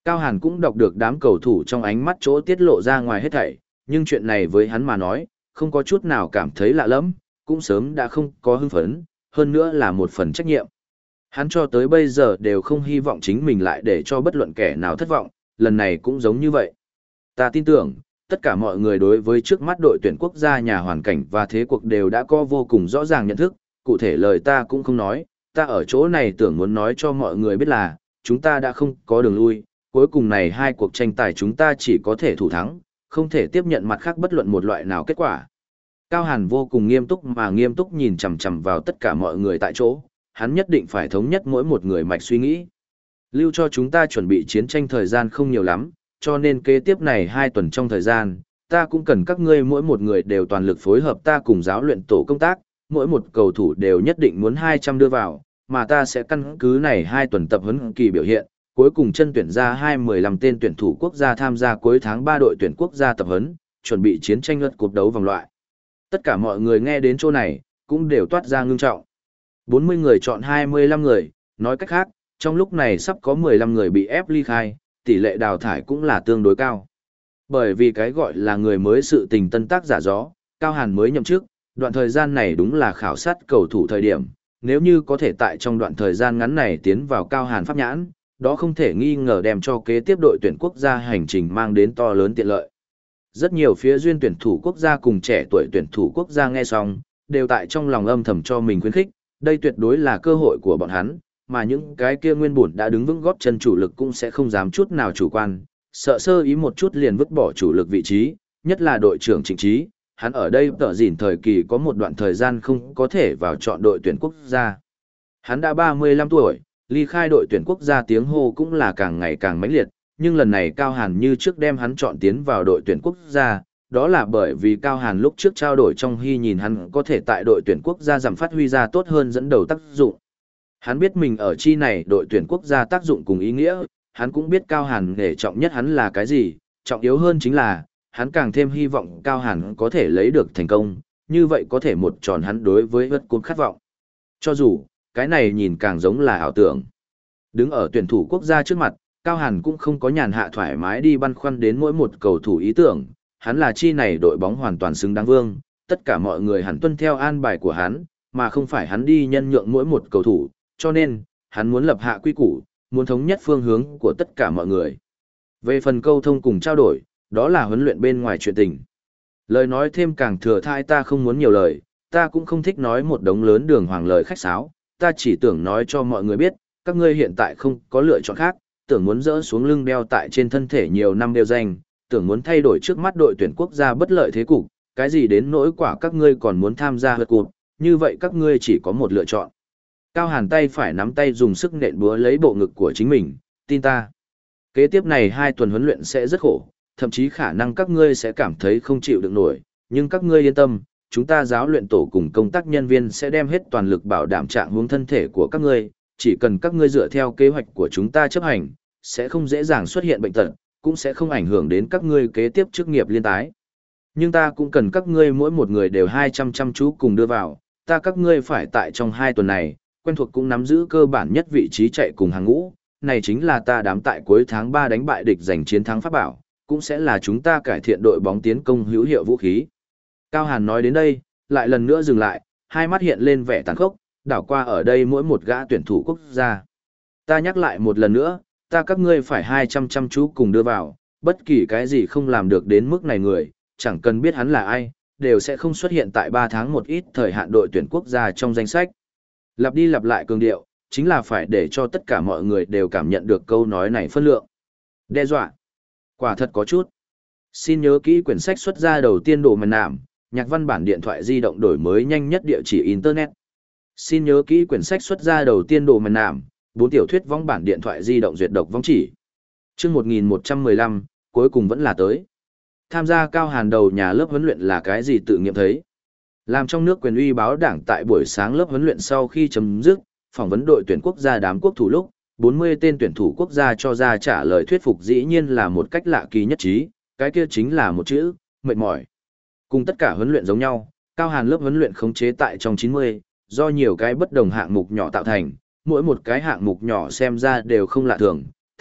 Cao Hàn cũng đọc được đám cầu thủ trong ánh mắt chỗ tiết lộ ra ngoài hết thảy, nhưng chuyện này với hắn mà nói, không có chút nào cảm thấy lạ lẫm, cũng sớm đã không có hưng phấn, hơn nữa là một phần trách nhiệm. Hắn cho tới bây giờ đều không hy vọng chính mình lại để cho bất luận kẻ nào thất vọng, lần này cũng giống như vậy. Ta tin tưởng, tất cả mọi người đối với trước mắt đội tuyển quốc gia nhà hoàn cảnh và thế cuộc đều đã có vô cùng rõ ràng nhận thức, cụ thể lời ta cũng không nói, ta ở chỗ này tưởng muốn nói cho mọi người biết là, chúng ta đã không có đường lui, cuối cùng này hai cuộc tranh tài chúng ta chỉ có thể thủ thắng, không thể tiếp nhận mặt khác bất luận một loại nào kết quả. Cao Hàn vô cùng nghiêm túc mà nghiêm túc nhìn chằm chằm vào tất cả mọi người tại chỗ, hắn nhất định phải thống nhất mỗi một người mạch suy nghĩ. Lưu cho chúng ta chuẩn bị chiến tranh thời gian không nhiều lắm, cho nên kế tiếp này hai tuần trong thời gian, ta cũng cần các ngươi mỗi một người đều toàn lực phối hợp ta cùng giáo luyện tổ công tác, mỗi một cầu thủ đều nhất định muốn hai trăm đưa vào, mà ta sẽ căn cứ này hai tuần tập huấn kỳ biểu hiện, cuối cùng chân tuyển ra hai mười lăm tên tuyển thủ quốc gia tham gia cuối tháng ba đội tuyển quốc gia tập huấn, chuẩn bị chiến tranh lượt cuộc đấu vòng loại. Tất cả mọi người nghe đến chỗ này, cũng đều toát ra ngưng trọng. bốn mươi người chọn hai mươi lăm người, nói cách khác, trong lúc này sắp có mười lăm người bị ép ly khai, tỷ lệ đào thải cũng là tương đối cao. Bởi vì cái gọi là người mới sự tình tân tác giả gió, Cao Hàn mới nhậm chức, đoạn thời gian này đúng là khảo sát cầu thủ thời điểm, nếu như có thể tại trong đoạn thời gian ngắn này tiến vào Cao Hàn pháp nhãn, đó không thể nghi ngờ đem cho kế tiếp đội tuyển quốc gia hành trình mang đến to lớn tiện lợi. Rất nhiều phía duyên tuyển thủ quốc gia cùng trẻ tuổi tuyển thủ quốc gia nghe xong, đều tại trong lòng âm thầm cho mình khuyến khích, đây tuyệt đối là cơ hội của bọn hắn, mà những cái kia nguyên bổn đã đứng vững góp chân chủ lực cũng sẽ không dám chút nào chủ quan, sợ sơ ý một chút liền vứt bỏ chủ lực vị trí, nhất là đội trưởng Trịnh Trí, hắn ở đây tợ dỉn thời kỳ có một đoạn thời gian không có thể vào chọn đội tuyển quốc gia. Hắn đã ba mươi lăm tuổi, ly khai đội tuyển quốc gia tiếng hô cũng là càng ngày càng mãnh liệt, nhưng lần này Cao Hàn như trước đem hắn chọn tiến vào đội tuyển quốc gia, đó là bởi vì Cao Hàn lúc trước trao đổi trong hy nhìn hắn có thể tại đội tuyển quốc gia giảm phát huy ra tốt hơn dẫn đầu tác dụng. Hắn biết mình ở chi này đội tuyển quốc gia tác dụng cùng ý nghĩa, hắn cũng biết Cao Hàn nghề trọng nhất hắn là cái gì, trọng yếu hơn chính là, hắn càng thêm hy vọng Cao Hàn có thể lấy được thành công, như vậy có thể một tròn hắn đối với vất côn khát vọng. Cho dù, cái này nhìn càng giống là ảo tưởng. Đứng ở tuyển thủ quốc gia trước mặt, Cao Hàn cũng không có nhàn hạ thoải mái đi băn khoăn đến mỗi một cầu thủ ý tưởng, hắn là chi này đội bóng hoàn toàn xứng đáng vương, tất cả mọi người hẳn tuân theo an bài của hắn, mà không phải hắn đi nhân nhượng mỗi một cầu thủ, cho nên, hắn muốn lập hạ quy củ, muốn thống nhất phương hướng của tất cả mọi người. Về phần câu thông cùng trao đổi, đó là huấn luyện bên ngoài chuyện tình. Lời nói thêm càng thừa thai ta không muốn nhiều lời, ta cũng không thích nói một đống lớn đường hoàng lời khách sáo, ta chỉ tưởng nói cho mọi người biết, các ngươi hiện tại không có lựa chọn khác, tưởng muốn dỡ xuống lưng đeo tại trên thân thể nhiều năm đeo danh, tưởng muốn thay đổi trước mắt đội tuyển quốc gia bất lợi thế cục, cái gì đến nỗi quả các ngươi còn muốn tham gia hượt cuộc, như vậy các ngươi chỉ có một lựa chọn. Cao Hàn tay phải nắm tay dùng sức nện búa lấy bộ ngực của chính mình, tin ta. Kế tiếp này hai tuần huấn luyện sẽ rất khổ, thậm chí khả năng các ngươi sẽ cảm thấy không chịu được nổi, nhưng các ngươi yên tâm, chúng ta giáo luyện tổ cùng công tác nhân viên sẽ đem hết toàn lực bảo đảm trạng huống thân thể của các ngươi, chỉ cần các ngươi dựa theo kế hoạch của chúng ta chấp hành, sẽ không dễ dàng xuất hiện bệnh tật, cũng sẽ không ảnh hưởng đến các ngươi kế tiếp chức nghiệp liên tái. Nhưng ta cũng cần các ngươi mỗi một người đều hai trăm chăm chú cùng đưa vào, ta các ngươi phải tại trong hai tuần này, quen thuộc cũng nắm giữ cơ bản nhất vị trí chạy cùng hàng ngũ, này chính là ta đám tại cuối tháng ba đánh bại địch giành chiến thắng pháp bảo, cũng sẽ là chúng ta cải thiện đội bóng tiến công hữu hiệu vũ khí. Cao Hàn nói đến đây, lại lần nữa dừng lại, hai mắt hiện lên vẻ tàn khốc, đảo qua ở đây mỗi một gã tuyển thủ quốc gia. Ta nhắc lại một lần nữa, ta các ngươi phải hai trăm chăm chú cùng đưa vào, bất kỳ cái gì không làm được đến mức này người, chẳng cần biết hắn là ai, đều sẽ không xuất hiện tại ba tháng một ít thời hạn đội tuyển quốc gia trong danh sách. Lặp đi lặp lại cường điệu, chính là phải để cho tất cả mọi người đều cảm nhận được câu nói này phân lượng. Đe dọa. Quả thật có chút. Xin nhớ kỹ quyển sách xuất ra đầu tiên đồ màn nảm, nhạc văn bản điện thoại di động đổi mới nhanh nhất địa chỉ Internet. Xin nhớ kỹ quyển sách xuất ra đầu tiên đồ màn nảm, bốn tiểu thuyết vong bản điện thoại di động duyệt độc vong chỉ. Chương một nghìn một trăm mười lăm, cuối cùng vẫn là tới. Tham gia Cao Hàn đầu nhà lớp huấn luyện là cái gì tự nghiệm thấy. Làm trong nước quyền uy báo đảng tại buổi sáng lớp huấn luyện sau khi chấm dứt, phỏng vấn đội tuyển quốc gia đám quốc thủ lúc, bốn mươi tên tuyển thủ quốc gia cho ra trả lời thuyết phục dĩ nhiên là một cách lạ kỳ nhất trí, cái kia chính là một chữ, mệt mỏi. Cùng tất cả huấn luyện giống nhau, Cao Hàn lớp huấn luyện khống chế tại trong chín mươi, do nhiều cái bất đồng hạng mục nhỏ tạo thành, mỗi một cái hạng mục nhỏ xem ra đều không lạ thường,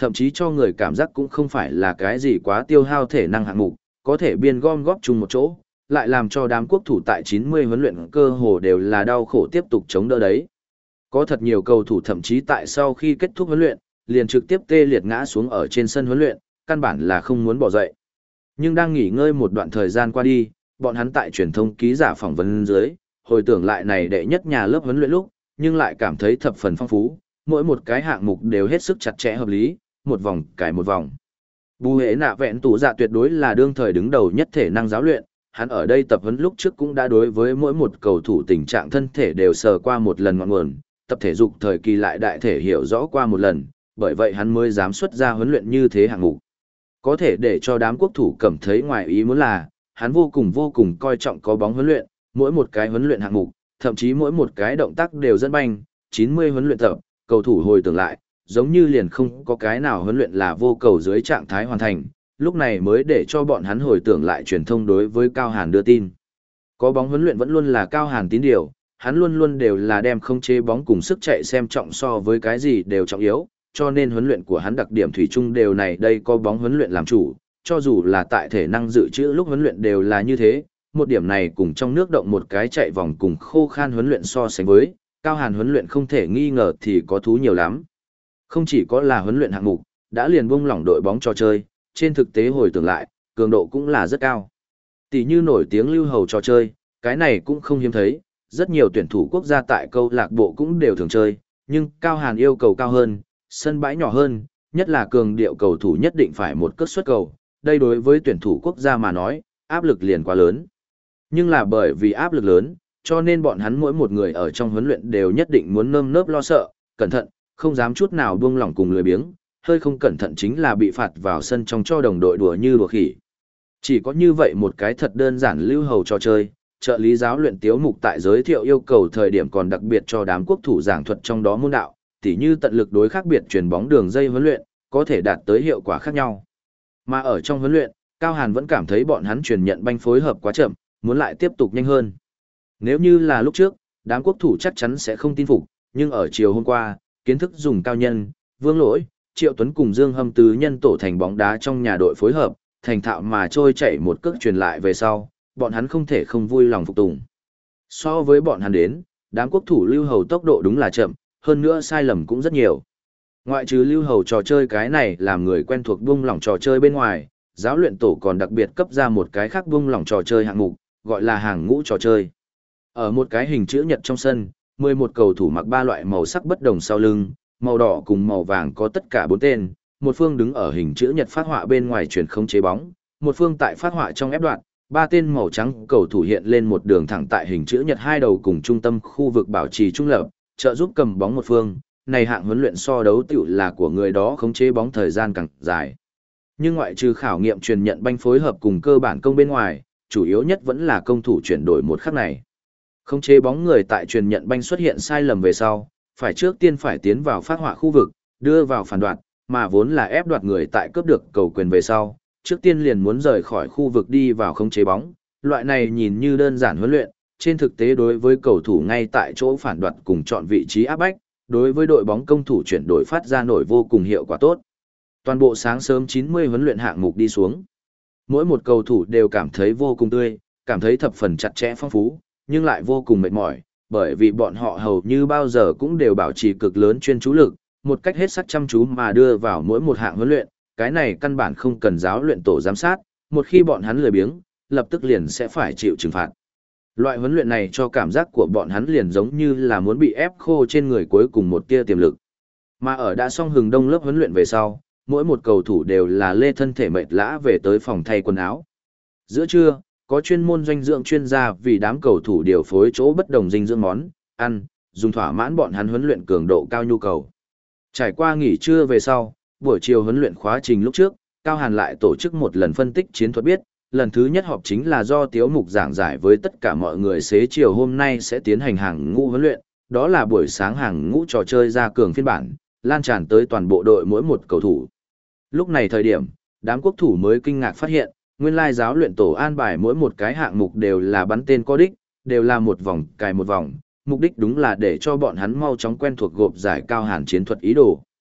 thậm chí cho người cảm giác cũng không phải là cái gì quá tiêu hao thể năng hạng mục, có thể biên gom góp chung một chỗ, lại làm cho đám quốc thủ tại chín mươi huấn luyện cơ hồ đều là đau khổ tiếp tục chống đỡ đấy. Có thật nhiều cầu thủ thậm chí tại sau khi kết thúc huấn luyện, liền trực tiếp tê liệt ngã xuống ở trên sân huấn luyện, căn bản là không muốn bỏ dậy. Nhưng đang nghỉ ngơi một đoạn thời gian qua đi, bọn hắn tại truyền thông ký giả phỏng vấn dưới, hồi tưởng lại này đệ nhất nhà lớp huấn luyện lúc, nhưng lại cảm thấy thập phần phong phú, mỗi một cái hạng mục đều hết sức chặt chẽ hợp lý, một vòng cải một vòng. Bù Hệ Nạ Vẹn Tủ Dạ tuyệt đối là đương thời đứng đầu nhất thể năng giáo luyện, hắn ở đây tập huấn lúc trước cũng đã đối với mỗi một cầu thủ tình trạng thân thể đều sờ qua một lần ngọn nguồn, tập thể dục thời kỳ lại đại thể hiểu rõ qua một lần, bởi vậy hắn mới dám xuất ra huấn luyện như thế hạng mục. Có thể để cho đám quốc thủ cảm thấy ngoài ý muốn là, hắn vô cùng vô cùng coi trọng có bóng huấn luyện, mỗi một cái huấn luyện hạng mục, thậm chí mỗi một cái động tác đều dẫn banh, chín mươi huấn luyện tập, cầu thủ hồi tưởng lại, giống như liền không có cái nào huấn luyện là vô cầu dưới trạng thái hoàn thành, lúc này mới để cho bọn hắn hồi tưởng lại truyền thông đối với Cao Hàn đưa tin. Có bóng huấn luyện vẫn luôn là Cao Hàn tín điều, hắn luôn luôn đều là đem không chế bóng cùng sức chạy xem trọng so với cái gì đều trọng yếu, cho nên huấn luyện của hắn đặc điểm thủy chung đều này đây có bóng huấn luyện làm chủ, cho dù là tại thể năng dự trữ lúc huấn luyện đều là như thế, một điểm này cùng trong nước động một cái chạy vòng cùng khô khan huấn luyện so sánh với, Cao Hàn huấn luyện không thể nghi ngờ thì có thú nhiều lắm. Không chỉ có là huấn luyện hạng mục, đã liền buông lỏng đội bóng trò chơi, trên thực tế hồi tưởng lại, cường độ cũng là rất cao. Tỷ như nổi tiếng lưu hầu trò chơi, cái này cũng không hiếm thấy, rất nhiều tuyển thủ quốc gia tại câu lạc bộ cũng đều thường chơi, nhưng Cao Hàn yêu cầu cao hơn, sân bãi nhỏ hơn, nhất là cường điệu cầu thủ nhất định phải một cất xuất cầu, đây đối với tuyển thủ quốc gia mà nói, áp lực liền quá lớn. Nhưng là bởi vì áp lực lớn, cho nên bọn hắn mỗi một người ở trong huấn luyện đều nhất định muốn nơm nớp lo sợ, cẩn thận, không dám chút nào buông lỏng cùng lười biếng, hơi không cẩn thận chính là bị phạt vào sân trong cho đồng đội đùa như đùa khỉ. Chỉ có như vậy một cái thật đơn giản lưu hầu trò chơi, trợ lý giáo luyện Tiếu Mục tại giới thiệu yêu cầu thời điểm còn đặc biệt cho đám quốc thủ giảng thuật trong đó môn đạo, tỉ như tận lực đối khác biệt truyền bóng đường dây huấn luyện, có thể đạt tới hiệu quả khác nhau. Mà ở trong huấn luyện, Cao Hàn vẫn cảm thấy bọn hắn truyền nhận banh phối hợp quá chậm, muốn lại tiếp tục nhanh hơn. Nếu như là lúc trước, đám quốc thủ chắc chắn sẽ không tin phục, nhưng ở chiều hôm qua, kiến thức dùng Cao Nhân, Vương Lỗi, Triệu Tuấn cùng Dương Hâm tứ nhân tổ thành bóng đá trong nhà đội phối hợp, thành thạo mà trôi chảy một cước truyền lại về sau, bọn hắn không thể không vui lòng phục tùng. So với bọn hắn đến, đám quốc thủ lưu hầu tốc độ đúng là chậm, hơn nữa sai lầm cũng rất nhiều. Ngoại trừ lưu hầu trò chơi cái này làm người quen thuộc buông lỏng trò chơi bên ngoài, giáo luyện tổ còn đặc biệt cấp ra một cái khác buông lỏng trò chơi hạng mục, gọi là hàng ngũ trò chơi. Ở một cái hình chữ nhật trong sân, mười một cầu thủ mặc ba loại màu sắc bất đồng sau lưng, màu đỏ cùng màu vàng có tất cả bốn tên, một phương đứng ở hình chữ nhật phát họa bên ngoài chuyển không chế bóng, một phương tại phát họa trong ép đoạn, ba tên màu trắng cầu thủ hiện lên một đường thẳng tại hình chữ nhật hai đầu cùng trung tâm khu vực bảo trì trung lập, trợ giúp cầm bóng một phương, này hạng huấn luyện so đấu tiểu là của người đó khống chế bóng thời gian càng dài. Nhưng ngoại trừ khảo nghiệm truyền nhận banh phối hợp cùng cơ bản công bên ngoài, chủ yếu nhất vẫn là công thủ chuyển đổi một khắc này. Khống chế bóng người tại truyền nhận banh xuất hiện sai lầm về sau, phải trước tiên phải tiến vào phát họa khu vực, đưa vào phản đoạt, mà vốn là ép đoạt người tại cướp được cầu quyền về sau, trước tiên liền muốn rời khỏi khu vực đi vào khống chế bóng. Loại này nhìn như đơn giản huấn luyện, trên thực tế đối với cầu thủ ngay tại chỗ phản đoạt cùng chọn vị trí áp bách, đối với đội bóng công thủ chuyển đổi phát ra nổi vô cùng hiệu quả tốt. Toàn bộ sáng sớm chín mươi huấn luyện hạng mục đi xuống. Mỗi một cầu thủ đều cảm thấy vô cùng tươi, cảm thấy thập phần chặt chẽ phong phú, nhưng lại vô cùng mệt mỏi, bởi vì bọn họ hầu như bao giờ cũng đều bảo trì cực lớn chuyên chú lực, một cách hết sức chăm chú mà đưa vào mỗi một hạng huấn luyện, cái này căn bản không cần giáo luyện tổ giám sát, một khi bọn hắn lười biếng, lập tức liền sẽ phải chịu trừng phạt. Loại huấn luyện này cho cảm giác của bọn hắn liền giống như là muốn bị ép khô trên người cuối cùng một tia tiềm lực. Mà ở đã xong hừng đông lớp huấn luyện về sau, mỗi một cầu thủ đều là lê thân thể mệt lã về tới phòng thay quần áo. Giữa trưa, có chuyên môn dinh dưỡng chuyên gia vì đám cầu thủ điều phối chỗ bất đồng dinh dưỡng món, ăn, dùng thỏa mãn bọn hắn huấn luyện cường độ cao nhu cầu. Trải qua nghỉ trưa về sau, buổi chiều huấn luyện khóa trình lúc trước, Cao Hàn lại tổ chức một lần phân tích chiến thuật biết, lần thứ nhất họp chính là do Tiếu Mục giảng giải với tất cả mọi người xế chiều hôm nay sẽ tiến hành hàng ngũ huấn luyện, đó là buổi sáng hàng ngũ trò chơi ra cường phiên bản, lan tràn tới toàn bộ đội mỗi một cầu thủ. Lúc này thời điểm, đám quốc thủ mới kinh ngạc phát hiện, nguyên lai giáo luyện tổ an bài mỗi một cái hạng mục đều là bắn tên có đích, đều là một vòng cài một vòng, mục đích đúng là để cho bọn hắn mau chóng quen thuộc gộp giải Cao Hàn chiến thuật ý đồ.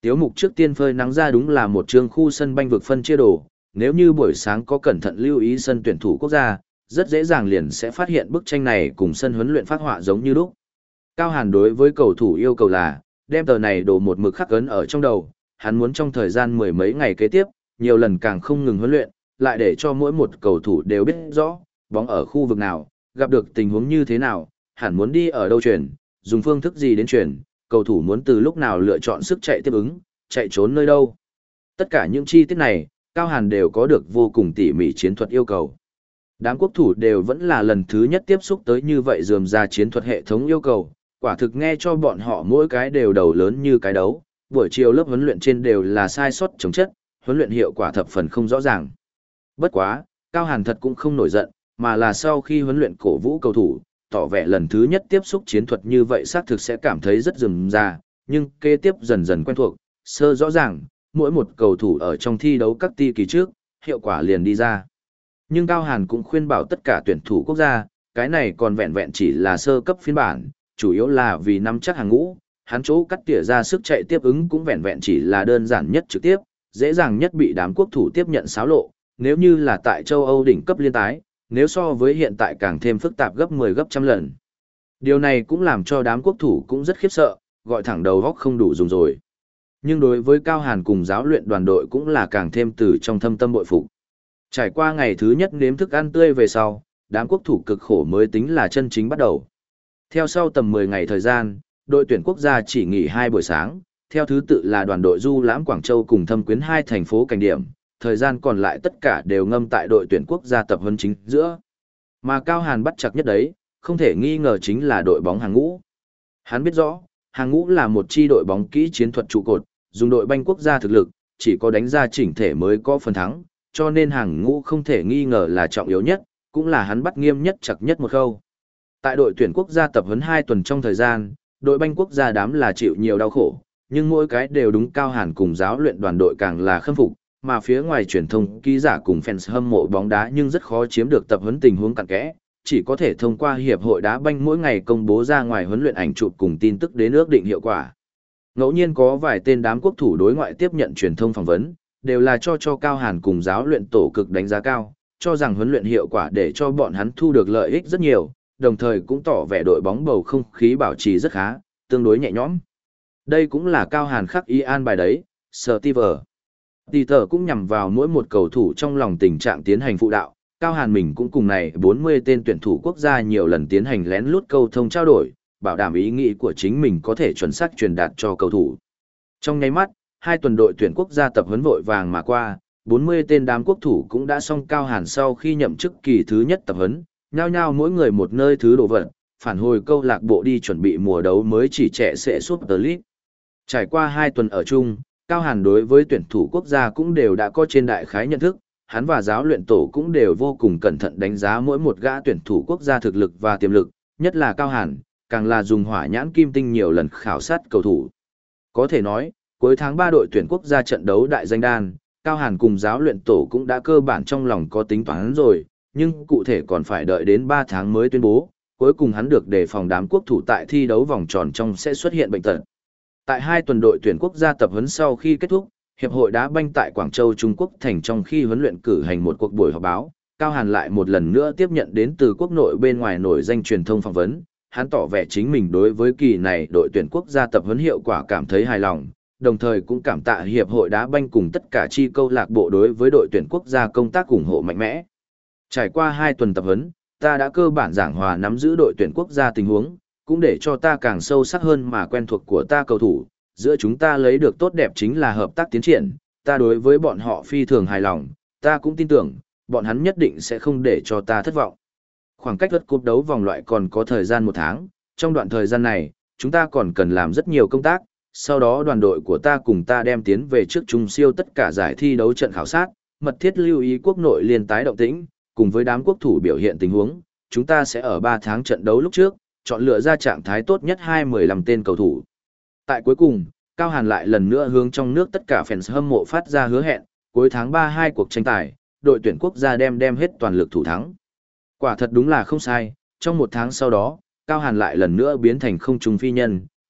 Tiếu mục trước tiên phơi nắng ra đúng là một trường khu sân banh vực phân chia đồ, nếu như buổi sáng có cẩn thận lưu ý sân tuyển thủ quốc gia, rất dễ dàng liền sẽ phát hiện bức tranh này cùng sân huấn luyện phác họa giống như lúc. Cao Hàn đối với cầu thủ yêu cầu là, đem tờ này đồ một mực khắc ấn ở trong đầu, hắn muốn trong thời gian mười mấy ngày kế tiếp, nhiều lần càng không ngừng huấn luyện, lại để cho mỗi một cầu thủ đều biết rõ, bóng ở khu vực nào, gặp được tình huống như thế nào, hẳn muốn đi ở đâu chuyển, dùng phương thức gì đến chuyển, cầu thủ muốn từ lúc nào lựa chọn sức chạy tiếp ứng, chạy trốn nơi đâu. Tất cả những chi tiết này, Cao Hàn đều có được vô cùng tỉ mỉ chiến thuật yêu cầu. Đám quốc thủ đều vẫn là lần thứ nhất tiếp xúc tới như vậy rườm ra chiến thuật hệ thống yêu cầu, quả thực nghe cho bọn họ mỗi cái đều đầu lớn như cái đấu, buổi chiều lớp huấn luyện trên đều là sai sót chống chất, huấn luyện hiệu quả thập phần không rõ ràng. Bất quá, Cao Hàn thật cũng không nổi giận, mà là sau khi huấn luyện cổ vũ cầu thủ, tỏ vẻ lần thứ nhất tiếp xúc chiến thuật như vậy xác thực sẽ cảm thấy rất rườm rà, nhưng kế tiếp dần dần quen thuộc, sơ rõ ràng, mỗi một cầu thủ ở trong thi đấu các ti kỳ trước, hiệu quả liền đi ra. Nhưng Cao Hàn cũng khuyên bảo tất cả tuyển thủ quốc gia, cái này còn vẹn vẹn chỉ là sơ cấp phiên bản, chủ yếu là vì nắm chắc hàng ngũ, hắn chỗ cắt tỉa ra sức chạy tiếp ứng cũng vẹn vẹn chỉ là đơn giản nhất trực tiếp, dễ dàng nhất bị đám quốc thủ tiếp nhận xáo lộ, nếu như là tại châu Âu đỉnh cấp liên tái, nếu so với hiện tại càng thêm phức tạp gấp mười gấp trăm lần. Điều này cũng làm cho đám quốc thủ cũng rất khiếp sợ, gọi thẳng đầu góc không đủ dùng rồi. Nhưng đối với Cao Hàn cùng giáo luyện đoàn đội cũng là càng thêm từ trong thâm tâm bội phục. Trải qua ngày thứ nhất nếm thức ăn tươi về sau, đám quốc thủ cực khổ mới tính là chân chính bắt đầu. Theo sau tầm mười ngày thời gian, đội tuyển quốc gia chỉ nghỉ hai buổi sáng, theo thứ tự là đoàn đội du lãm Quảng Châu cùng Thâm Quyến hai thành phố cảnh điểm, thời gian còn lại tất cả đều ngâm tại đội tuyển quốc gia tập huấn chính giữa. Mà Cao Hàn bắt chặt nhất đấy, không thể nghi ngờ chính là đội bóng hàng ngũ. Hắn biết rõ, hàng ngũ là một chi đội bóng kỹ chiến thuật trụ cột, dùng đội banh quốc gia thực lực, chỉ có đánh ra chỉnh thể mới có phần thắng, cho nên hàng ngũ không thể nghi ngờ là trọng yếu nhất, cũng là hắn bắt nghiêm nhất chặt nhất một khâu. Tại đội tuyển quốc gia tập huấn hai tuần trong thời gian, đội banh quốc gia đám là chịu nhiều đau khổ, nhưng mỗi cái đều đúng Cao Hàn cùng giáo luyện đoàn đội càng là khâm phục, mà phía ngoài truyền thông ký giả cùng fans hâm mộ bóng đá nhưng rất khó chiếm được tập huấn tình huống cặn kẽ, chỉ có thể thông qua hiệp hội đá banh mỗi ngày công bố ra ngoài huấn luyện ảnh chụp cùng tin tức đến ước định hiệu quả. Ngẫu nhiên có vài tên đám quốc thủ đối ngoại tiếp nhận truyền thông phỏng vấn, đều là cho cho Cao Hàn cùng giáo luyện tổ cực đánh giá cao, cho rằng huấn luyện hiệu quả để cho bọn hắn thu được lợi ích rất nhiều, đồng thời cũng tỏ vẻ đội bóng bầu không khí bảo trì rất khá, tương đối nhẹ nhõm. Đây cũng là Cao Hàn khắc ý an bài đấy, Steve. Peter cũng nhằm vào mỗi một cầu thủ trong lòng tình trạng tiến hành phụ đạo, Cao Hàn mình cũng cùng này bốn mươi tên tuyển thủ quốc gia nhiều lần tiến hành lén lút câu thông trao đổi, bảo đảm ý nghĩ của chính mình có thể chuẩn xác truyền đạt cho cầu thủ. Trong nháy mắt, hai tuần đội tuyển quốc gia tập huấn vội vàng mà qua, bốn mươi tên đám quốc thủ cũng đã xong Cao Hàn sau khi nhậm chức kỳ thứ nhất tập huấn, nhao nhao mỗi người một nơi thứ đồ vật, phản hồi câu lạc bộ đi chuẩn bị mùa đấu mới chỉ trẻ sẽ Super League. Trải qua hai tuần ở chung, Cao Hàn đối với tuyển thủ quốc gia cũng đều đã có trên đại khái nhận thức, hắn và giáo luyện tổ cũng đều vô cùng cẩn thận đánh giá mỗi một gã tuyển thủ quốc gia thực lực và tiềm lực, nhất là Cao Hàn, càng là dùng hỏa nhãn kim tinh nhiều lần khảo sát cầu thủ. Có thể nói, cuối tháng ba đội tuyển quốc gia trận đấu đại danh đan, Cao Hàn cùng giáo luyện tổ cũng đã cơ bản trong lòng có tính toán rồi, nhưng cụ thể còn phải đợi đến ba tháng mới tuyên bố, cuối cùng hắn được đề phòng đám quốc thủ tại thi đấu vòng tròn trong sẽ xuất hiện bệnh tật. Tại hai tuần đội tuyển quốc gia tập huấn sau khi kết thúc, Hiệp hội đá banh tại Quảng Châu Trung Quốc thành trong khi huấn luyện cử hành một cuộc buổi họp báo, Cao Hàn lại một lần nữa tiếp nhận đến từ quốc nội bên ngoài nổi danh truyền thông phỏng vấn, hắn tỏ vẻ chính mình đối với kỳ này đội tuyển quốc gia tập huấn hiệu quả cảm thấy hài lòng, đồng thời cũng cảm tạ Hiệp hội đá banh cùng tất cả chi câu lạc bộ đối với đội tuyển quốc gia công tác ủng hộ mạnh mẽ. Trải qua hai tuần tập huấn, ta đã cơ bản giảng hòa nắm giữ đội tuyển quốc gia tình huống, cũng để cho ta càng sâu sắc hơn mà quen thuộc của ta cầu thủ, giữa chúng ta lấy được tốt đẹp chính là hợp tác tiến triển, ta đối với bọn họ phi thường hài lòng, ta cũng tin tưởng, bọn hắn nhất định sẽ không để cho ta thất vọng. Khoảng cách lượt cúp đấu vòng loại còn có thời gian một tháng, trong đoạn thời gian này, chúng ta còn cần làm rất nhiều công tác, sau đó đoàn đội của ta cùng ta đem tiến về trước trung siêu tất cả giải thi đấu trận khảo sát, mật thiết lưu ý quốc nội liên tái động tĩnh, cùng với đám quốc thủ biểu hiện tình huống, chúng ta sẽ ở ba tháng trận đấu lúc trước, chọn lựa ra trạng thái tốt nhất hai mười lăm tên cầu thủ. Tại cuối cùng, Cao Hàn lại lần nữa hướng trong nước tất cả fans hâm mộ phát ra hứa hẹn, cuối tháng ba hai cuộc tranh tài, đội tuyển quốc gia đem đem hết toàn lực thủ thắng. Quả thật đúng là không sai, trong một tháng sau đó, Cao Hàn lại lần nữa biến thành không trung phi nhân,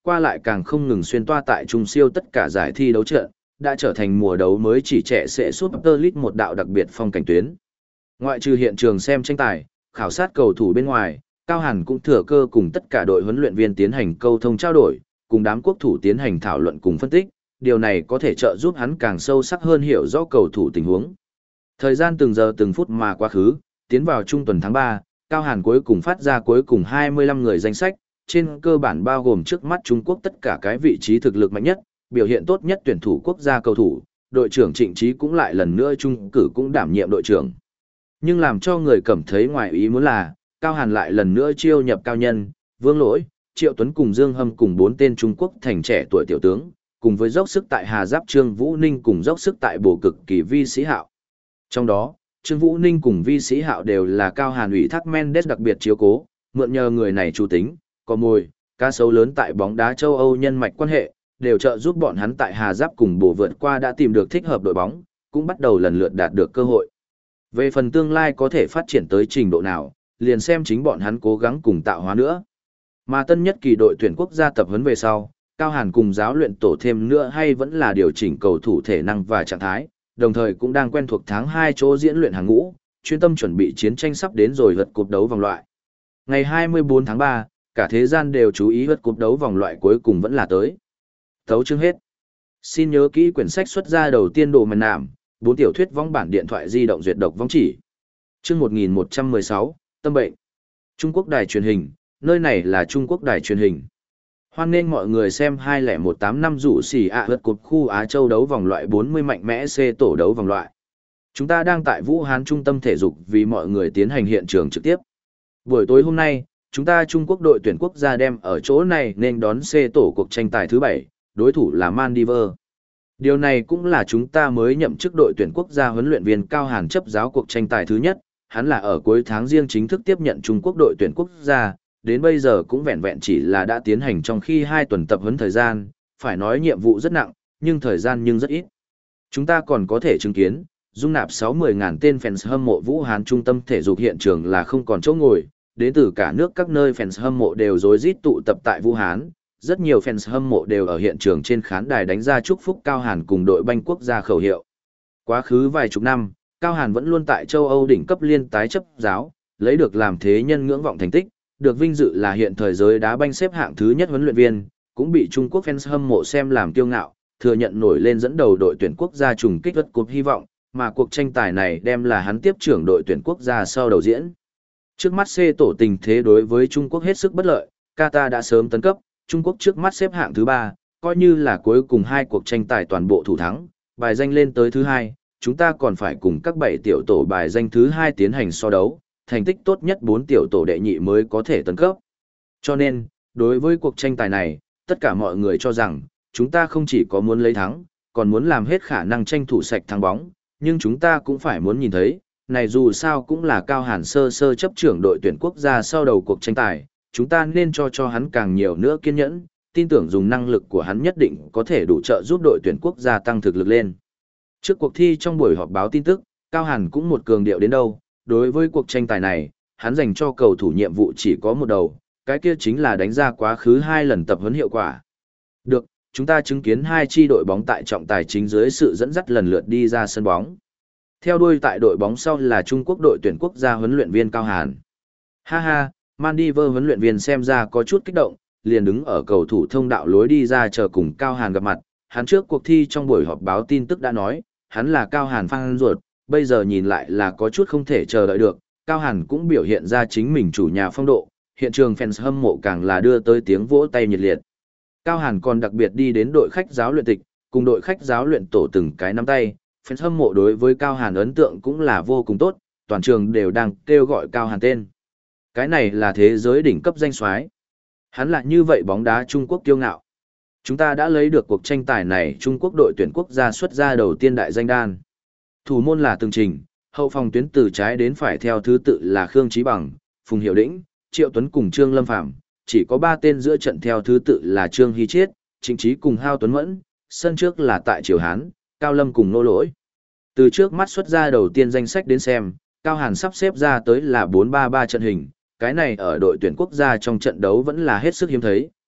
qua lại càng không ngừng xuyên toa tại trung siêu tất cả giải thi đấu trận, đã trở thành mùa đấu mới chỉ trẻ sẽ Super League một đạo đặc biệt phong cảnh tuyến. Ngoại trừ hiện trường xem tranh tài, khảo sát cầu thủ bên ngoài, Cao Hàn cũng thừa cơ cùng tất cả đội huấn luyện viên tiến hành câu thông trao đổi, cùng đám quốc thủ tiến hành thảo luận cùng phân tích, điều này có thể trợ giúp hắn càng sâu sắc hơn hiểu rõ cầu thủ tình huống. Thời gian từng giờ từng phút mà quá khứ, tiến vào trung tuần tháng ba, Cao Hàn cuối cùng phát ra cuối cùng hai mươi lăm người danh sách, trên cơ bản bao gồm trước mắt Trung Quốc tất cả cái vị trí thực lực mạnh nhất, biểu hiện tốt nhất tuyển thủ quốc gia cầu thủ, đội trưởng Trịnh Trí cũng lại lần nữa trung cử cũng đảm nhiệm đội trưởng. Nhưng làm cho người cảm thấy ngoài ý muốn là, Cao Hàn lại lần nữa chiêu nhập Cao Nhân, Vương Lỗi, Triệu Tuấn cùng Dương Hâm cùng bốn tên Trung Quốc thành trẻ tuổi tiểu tướng, cùng với dốc sức tại Hà Giáp Trương Vũ Ninh cùng dốc sức tại Bồ Cực Kỳ Vi Sĩ Hạo. Trong đó, Trương Vũ Ninh cùng Vi Sĩ Hạo đều là Cao Hàn ủy thác Mendes đặc biệt chiếu cố, mượn nhờ người này chủ tính, có mồi, cá sấu lớn tại bóng đá châu Âu nhân mạch quan hệ, đều trợ giúp bọn hắn tại Hà Giáp cùng Bồ vượt qua đã tìm được thích hợp đội bóng, cũng bắt đầu lần lượt đạt được cơ hội. Về phần tương lai có thể phát triển tới trình độ nào, liền xem chính bọn hắn cố gắng cùng tạo hóa nữa. Mà tân nhất kỳ đội tuyển quốc gia tập huấn về sau, Cao Hàn cùng giáo luyện tổ thêm nữa hay vẫn là điều chỉnh cầu thủ thể năng và trạng thái, đồng thời cũng đang quen thuộc tháng hai chỗ diễn luyện hàng ngũ, chuyên tâm chuẩn bị chiến tranh sắp đến rồi vượt cúp đấu vòng loại. Ngày hai mươi bốn tháng ba, cả thế gian đều chú ý vượt cúp đấu vòng loại cuối cùng vẫn là tới. Thấu chương hết. Xin nhớ kỹ quyển sách xuất ra đầu tiên đồ màn nạm, bốn tiểu thuyết vong bản điện thoại di động duyệt độc vong chỉ. Chương một nghìn một trăm mười sáu, Tâm bệnh. Trung Quốc đài truyền hình, nơi này là Trung Quốc đài truyền hình. Hoan nghênh mọi người xem hai không một tám năm rủ xỉ ạ vượt cột khu Á Châu đấu vòng loại bốn mươi mạnh mẽ C tổ đấu vòng loại. Chúng ta đang tại Vũ Hán Trung tâm thể dục vì mọi người tiến hành hiện trường trực tiếp. Buổi tối hôm nay, chúng ta Trung Quốc đội tuyển quốc gia đem ở chỗ này nên đón C tổ cuộc tranh tài thứ bảy, đối thủ là Maldives. Điều này cũng là chúng ta mới nhậm chức đội tuyển quốc gia huấn luyện viên Cao Hàn chấp giáo cuộc tranh tài thứ nhất, hắn là ở cuối tháng riêng chính thức tiếp nhận Trung Quốc đội tuyển quốc gia, đến bây giờ cũng vẹn vẹn chỉ là đã tiến hành trong khi hai tuần tập huấn thời gian, phải nói nhiệm vụ rất nặng, nhưng thời gian nhưng rất ít. Chúng ta còn có thể chứng kiến, dung nạp sáu mươi ngàn tên fans hâm mộ Vũ Hán trung tâm thể dục hiện trường là không còn chỗ ngồi, đến từ cả nước các nơi fans hâm mộ đều rối rít tụ tập tại Vũ Hán, rất nhiều fans hâm mộ đều ở hiện trường trên khán đài đánh ra chúc phúc Cao Hàn cùng đội banh quốc gia khẩu hiệu. Quá khứ vài chục năm, Cao Hàn vẫn luôn tại châu Âu đỉnh cấp liên tái chấp giáo, lấy được làm thế nhân ngưỡng vọng thành tích, được vinh dự là hiện thời giới đá banh xếp hạng thứ nhất huấn luyện viên, cũng bị Trung Quốc fans hâm mộ xem làm kiêu ngạo, thừa nhận nổi lên dẫn đầu đội tuyển quốc gia trùng kích vượt cúp hy vọng, mà cuộc tranh tài này đem là hắn tiếp trưởng đội tuyển quốc gia sau đầu diễn. Trước mắt C tổ tình thế đối với Trung Quốc hết sức bất lợi, Qatar đã sớm tấn cấp, Trung Quốc trước mắt xếp hạng thứ ba, coi như là cuối cùng hai cuộc tranh tài toàn bộ thủ thắng, bài danh lên tới thứ hai, chúng ta còn phải cùng các bảy tiểu tổ bài danh thứ hai tiến hành so đấu, thành tích tốt nhất bốn tiểu tổ đệ nhị mới có thể tấn cấp. Cho nên, đối với cuộc tranh tài này, tất cả mọi người cho rằng, chúng ta không chỉ có muốn lấy thắng, còn muốn làm hết khả năng tranh thủ sạch thắng bóng, nhưng chúng ta cũng phải muốn nhìn thấy, này dù sao cũng là Cao Hàn sơ sơ chấp trưởng đội tuyển quốc gia sau đầu cuộc tranh tài, chúng ta nên cho cho hắn càng nhiều nữa kiên nhẫn, tin tưởng dùng năng lực của hắn nhất định có thể đủ trợ giúp đội tuyển quốc gia tăng thực lực lên. Trước cuộc thi trong buổi họp báo tin tức, Cao Hàn cũng một cường điệu đến đâu, đối với cuộc tranh tài này, hắn dành cho cầu thủ nhiệm vụ chỉ có một đầu, cái kia chính là đánh ra quá khứ hai lần tập huấn hiệu quả. Được, chúng ta chứng kiến hai chi đội bóng tại trọng tài chính dưới sự dẫn dắt lần lượt đi ra sân bóng. Theo đuôi tại đội bóng sau là Trung Quốc đội tuyển quốc gia huấn luyện viên Cao Hàn. Ha ha, Maldives huấn luyện viên xem ra có chút kích động, liền đứng ở cầu thủ thông đạo lối đi ra chờ cùng Cao Hàn gặp mặt. Hắn trước cuộc thi trong buổi họp báo tin tức đã nói, hắn là Cao Hàn fan ruột, bây giờ nhìn lại là có chút không thể chờ đợi được. Cao Hàn cũng biểu hiện ra chính mình chủ nhà phong độ, hiện trường fans hâm mộ càng là đưa tới tiếng vỗ tay nhiệt liệt. Cao Hàn còn đặc biệt đi đến đội khách giáo luyện tịch, cùng đội khách giáo luyện tổ từng cái nắm tay, fans hâm mộ đối với Cao Hàn ấn tượng cũng là vô cùng tốt, toàn trường đều đang kêu gọi Cao Hàn tên. Cái này là thế giới đỉnh cấp danh soái. Hắn là như vậy bóng đá Trung Quốc kiêu ngạo. Chúng ta đã lấy được cuộc tranh tài này Trung Quốc đội tuyển quốc gia xuất ra đầu tiên đại danh đan. Thủ môn là Từng Trình, hậu phòng tuyến từ trái đến phải theo thứ tự là Khương Chí Bằng, Phùng Hiểu Đĩnh, Triệu Tuấn cùng Trương Lâm Phàm, chỉ có ba tên giữa trận theo thứ tự là Trương Hy Chiết, Trịnh Trí cùng Hao Tuấn Mẫn, sân trước là tại Triều Hán, Cao Lâm cùng Nô Lỗi. Từ trước mắt xuất ra đầu tiên danh sách đến xem, Cao Hàn sắp xếp ra tới là bốn ba ba trận hình, cái này ở đội tuyển quốc gia trong trận đấu vẫn là hết sức hiếm thấy,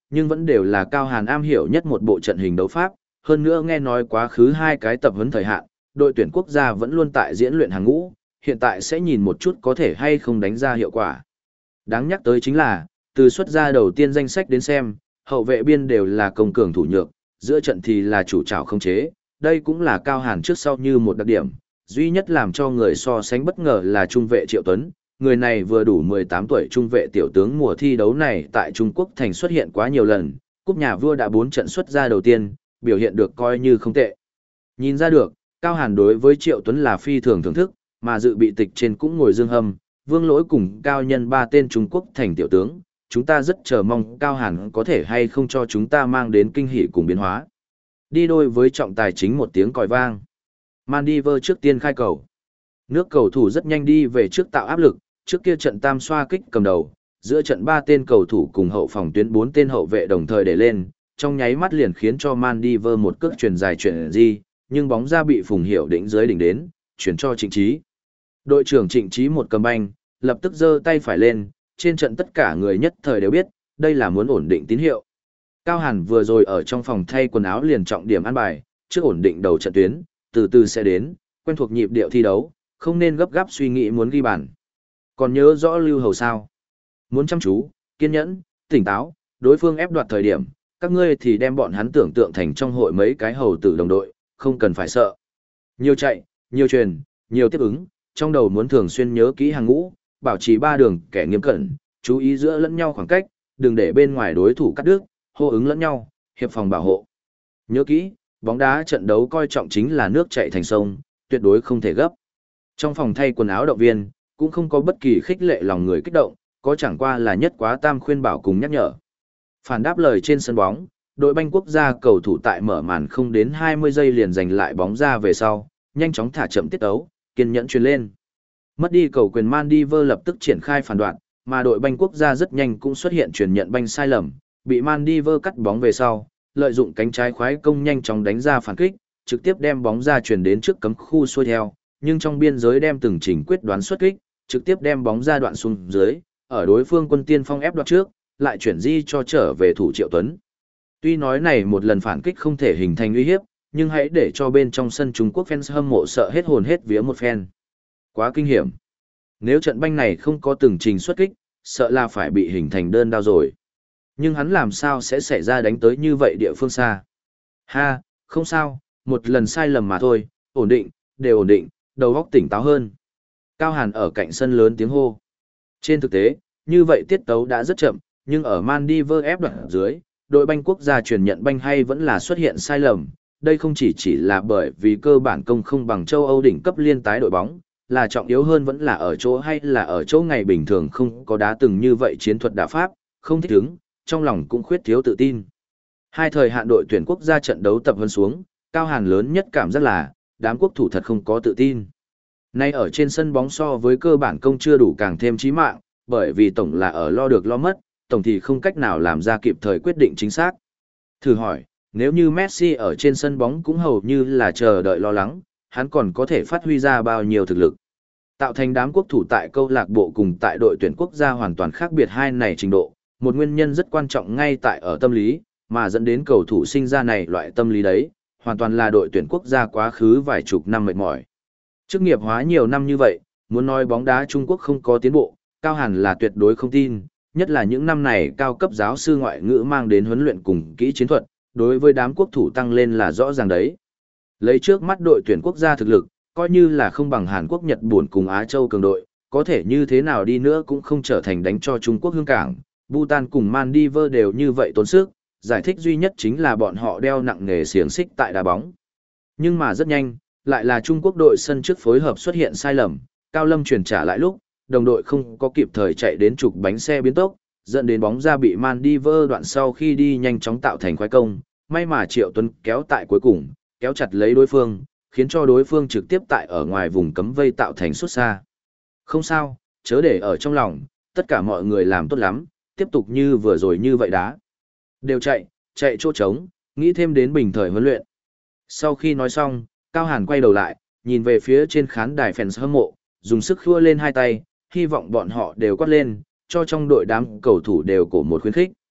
nhưng vẫn đều là Cao Hàn am hiểu nhất một bộ trận hình đấu pháp, hơn nữa nghe nói quá khứ hai cái tập huấn thời hạn, đội tuyển quốc gia vẫn luôn tại diễn luyện hàng ngũ, hiện tại sẽ nhìn một chút có thể hay không đánh ra hiệu quả. Đáng nhắc tới chính là, từ xuất ra đầu tiên danh sách đến xem, hậu vệ biên đều là công cường thủ nhược, giữa trận thì là chủ trảo không chế, đây cũng là Cao Hàn trước sau như một đặc điểm, duy nhất làm cho người so sánh bất ngờ là trung vệ Triệu Tuấn, người này vừa đủ mười tám tuổi trung vệ tiểu tướng mùa thi đấu này tại Trung Quốc thành xuất hiện quá nhiều lần, cúp nhà vua đã bốn trận xuất ra đầu tiên, biểu hiện được coi như không tệ. Nhìn ra được, Cao Hàn đối với Triệu Tuấn là phi thường thưởng thức, mà dự bị tịch trên cũng ngồi Dương Hâm, Vương Lỗi cùng Cao Nhân ba tên Trung Quốc thành tiểu tướng, chúng ta rất chờ mong Cao Hàn có thể hay không cho chúng ta mang đến kinh hỉ cùng biến hóa. Đi đôi với trọng tài chính một tiếng còi vang. Maldives trước tiên khai cầu. Nước cầu thủ rất nhanh đi về trước tạo áp lực, trước kia trận tam xoa kích cầm đầu, giữa trận ba tên cầu thủ cùng hậu phòng tuyến bốn tên hậu vệ đồng thời để lên, trong nháy mắt liền khiến cho Maldives một cước chuyền dài chuyển di, nhưng bóng ra bị Phùng Hiểu đỉnh dưới đỉnh đến, chuyển cho Trịnh Trí. Đội trưởng Trịnh Trí một cầm banh, lập tức giơ tay phải lên, trên trận tất cả người nhất thời đều biết, đây là muốn ổn định tín hiệu. Cao Hàn vừa rồi ở trong phòng thay quần áo liền trọng điểm ăn bài, trước ổn định đầu trận tuyến, từ từ sẽ đến, quen thuộc nhịp điệu thi đấu, không nên gấp gáp suy nghĩ muốn ghi bàn. Còn nhớ rõ Lưu Hầu sao? Muốn chăm chú, kiên nhẫn, tỉnh táo, đối phương ép đoạt thời điểm, các ngươi thì đem bọn hắn tưởng tượng thành trong hội mấy cái hầu tử đồng đội, không cần phải sợ. Nhiều chạy, nhiều truyền, nhiều tiếp ứng, trong đầu muốn thường xuyên nhớ kỹ hàng ngũ, bảo trì ba đường kẻ nghiêm cẩn, chú ý giữa lẫn nhau khoảng cách, đừng để bên ngoài đối thủ cắt đứt, hô ứng lẫn nhau, hiệp phòng bảo hộ. Nhớ kỹ, bóng đá trận đấu coi trọng chính là nước chảy thành sông, tuyệt đối không thể gấp. Trong phòng thay quần áo động viên, cũng không có bất kỳ khích lệ lòng người kích động, có chẳng qua là nhất quá tam khuyên bảo cùng nhắc nhở. Phản đáp lời trên sân bóng, đội banh quốc gia cầu thủ tại mở màn không đến hai mươi giây liền giành lại bóng ra về sau, nhanh chóng thả chậm tiết tấu, kiên nhẫn truyền lên. Mất đi cầu quyền Maldives lập tức triển khai phản đoạn, mà đội banh quốc gia rất nhanh cũng xuất hiện truyền nhận banh sai lầm, bị Maldives cắt bóng về sau, lợi dụng cánh trái khoái công nhanh chóng đánh ra phản kích, trực tiếp đem bóng ra truyền đến trước cấm khu xuôi theo, nhưng trong biên giới đem từng chỉnh quyết đoán xuất kích, trực tiếp đem bóng ra đoạn xuống dưới, ở đối phương quân tiên phong ép đoạt trước, lại chuyển di cho trở về thủ Triệu Tuấn. Tuy nói này một lần phản kích không thể hình thành uy hiếp, nhưng hãy để cho bên trong sân Trung Quốc fans hâm mộ sợ hết hồn hết vía một phen. Quá kinh hiểm. Nếu trận banh này không có từng trình xuất kích, sợ là phải bị hình thành đơn đao rồi. Nhưng hắn làm sao sẽ xảy ra đánh tới như vậy địa phương xa? Ha, không sao, một lần sai lầm mà thôi, ổn định, đều ổn định, đầu óc tỉnh táo hơn. Cao Hàn ở cạnh sân lớn tiếng hô. Trên thực tế, như vậy tiết tấu đã rất chậm, nhưng ở Maldives ép đoạt dưới, đội banh quốc gia truyền nhận banh hay vẫn là xuất hiện sai lầm. Đây không chỉ chỉ là bởi vì cơ bản công không bằng châu Âu đỉnh cấp liên tái đội bóng, là trọng yếu hơn vẫn là ở chỗ hay là ở chỗ ngày bình thường không có đá từng như vậy chiến thuật đá pháp, không thích ứng, trong lòng cũng khuyết thiếu tự tin. Hai thời hạn đội tuyển quốc gia trận đấu tập hơn xuống, Cao Hàn lớn nhất cảm giác là, đám quốc thủ thật không có tự tin. Nay ở trên sân bóng so với cơ bản công chưa đủ càng thêm chí mạng, bởi vì tổng là ở lo được lo mất, tổng thì không cách nào làm ra kịp thời quyết định chính xác. Thử hỏi, nếu như Messi ở trên sân bóng cũng hầu như là chờ đợi lo lắng, hắn còn có thể phát huy ra bao nhiêu thực lực. Tạo thành đám quốc thủ tại câu lạc bộ cùng tại đội tuyển quốc gia hoàn toàn khác biệt hai này trình độ, một nguyên nhân rất quan trọng ngay tại ở tâm lý, mà dẫn đến cầu thủ sinh ra này loại tâm lý đấy, hoàn toàn là đội tuyển quốc gia quá khứ vài chục năm mệt mỏi. Chức nghiệp hóa nhiều năm như vậy, muốn nói bóng đá Trung Quốc không có tiến bộ, Cao Hàn là tuyệt đối không tin, nhất là những năm này cao cấp giáo sư ngoại ngữ mang đến huấn luyện cùng kỹ chiến thuật, đối với đám quốc thủ tăng lên là rõ ràng đấy. Lấy trước mắt đội tuyển quốc gia thực lực, coi như là không bằng Hàn Quốc Nhật Bản cùng Á Châu cường đội, có thể như thế nào đi nữa cũng không trở thành đánh cho Trung Quốc hương cảng, Bhutan cùng Maldives đều như vậy tốn sức, giải thích duy nhất chính là bọn họ đeo nặng nghề xiềng xích tại đá bóng. Nhưng mà rất nhanh, lại là Trung Quốc đội sân trước phối hợp xuất hiện sai lầm, Cao Lâm chuyển trả lại lúc, đồng đội không có kịp thời chạy đến trục bánh xe biến tốc, dẫn đến bóng ra bị Maldives đoạn sau khi đi nhanh chóng tạo thành khoái công, may mà Triệu Tuấn kéo tại cuối cùng, kéo chặt lấy đối phương, khiến cho đối phương trực tiếp tại ở ngoài vùng cấm vây tạo thành xuất xa. Không sao, chớ để ở trong lòng, tất cả mọi người làm tốt lắm, tiếp tục như vừa rồi như vậy đá. Đều chạy, chạy chỗ trống, nghĩ thêm đến bình thời huấn luyện. Sau khi nói xong, Cao Hàn quay đầu lại, nhìn về phía trên khán đài fans hâm mộ, dùng sức khua lên hai tay, hy vọng bọn họ đều quát lên, cho trong đội đám cầu thủ đều cổ một khuyến khích.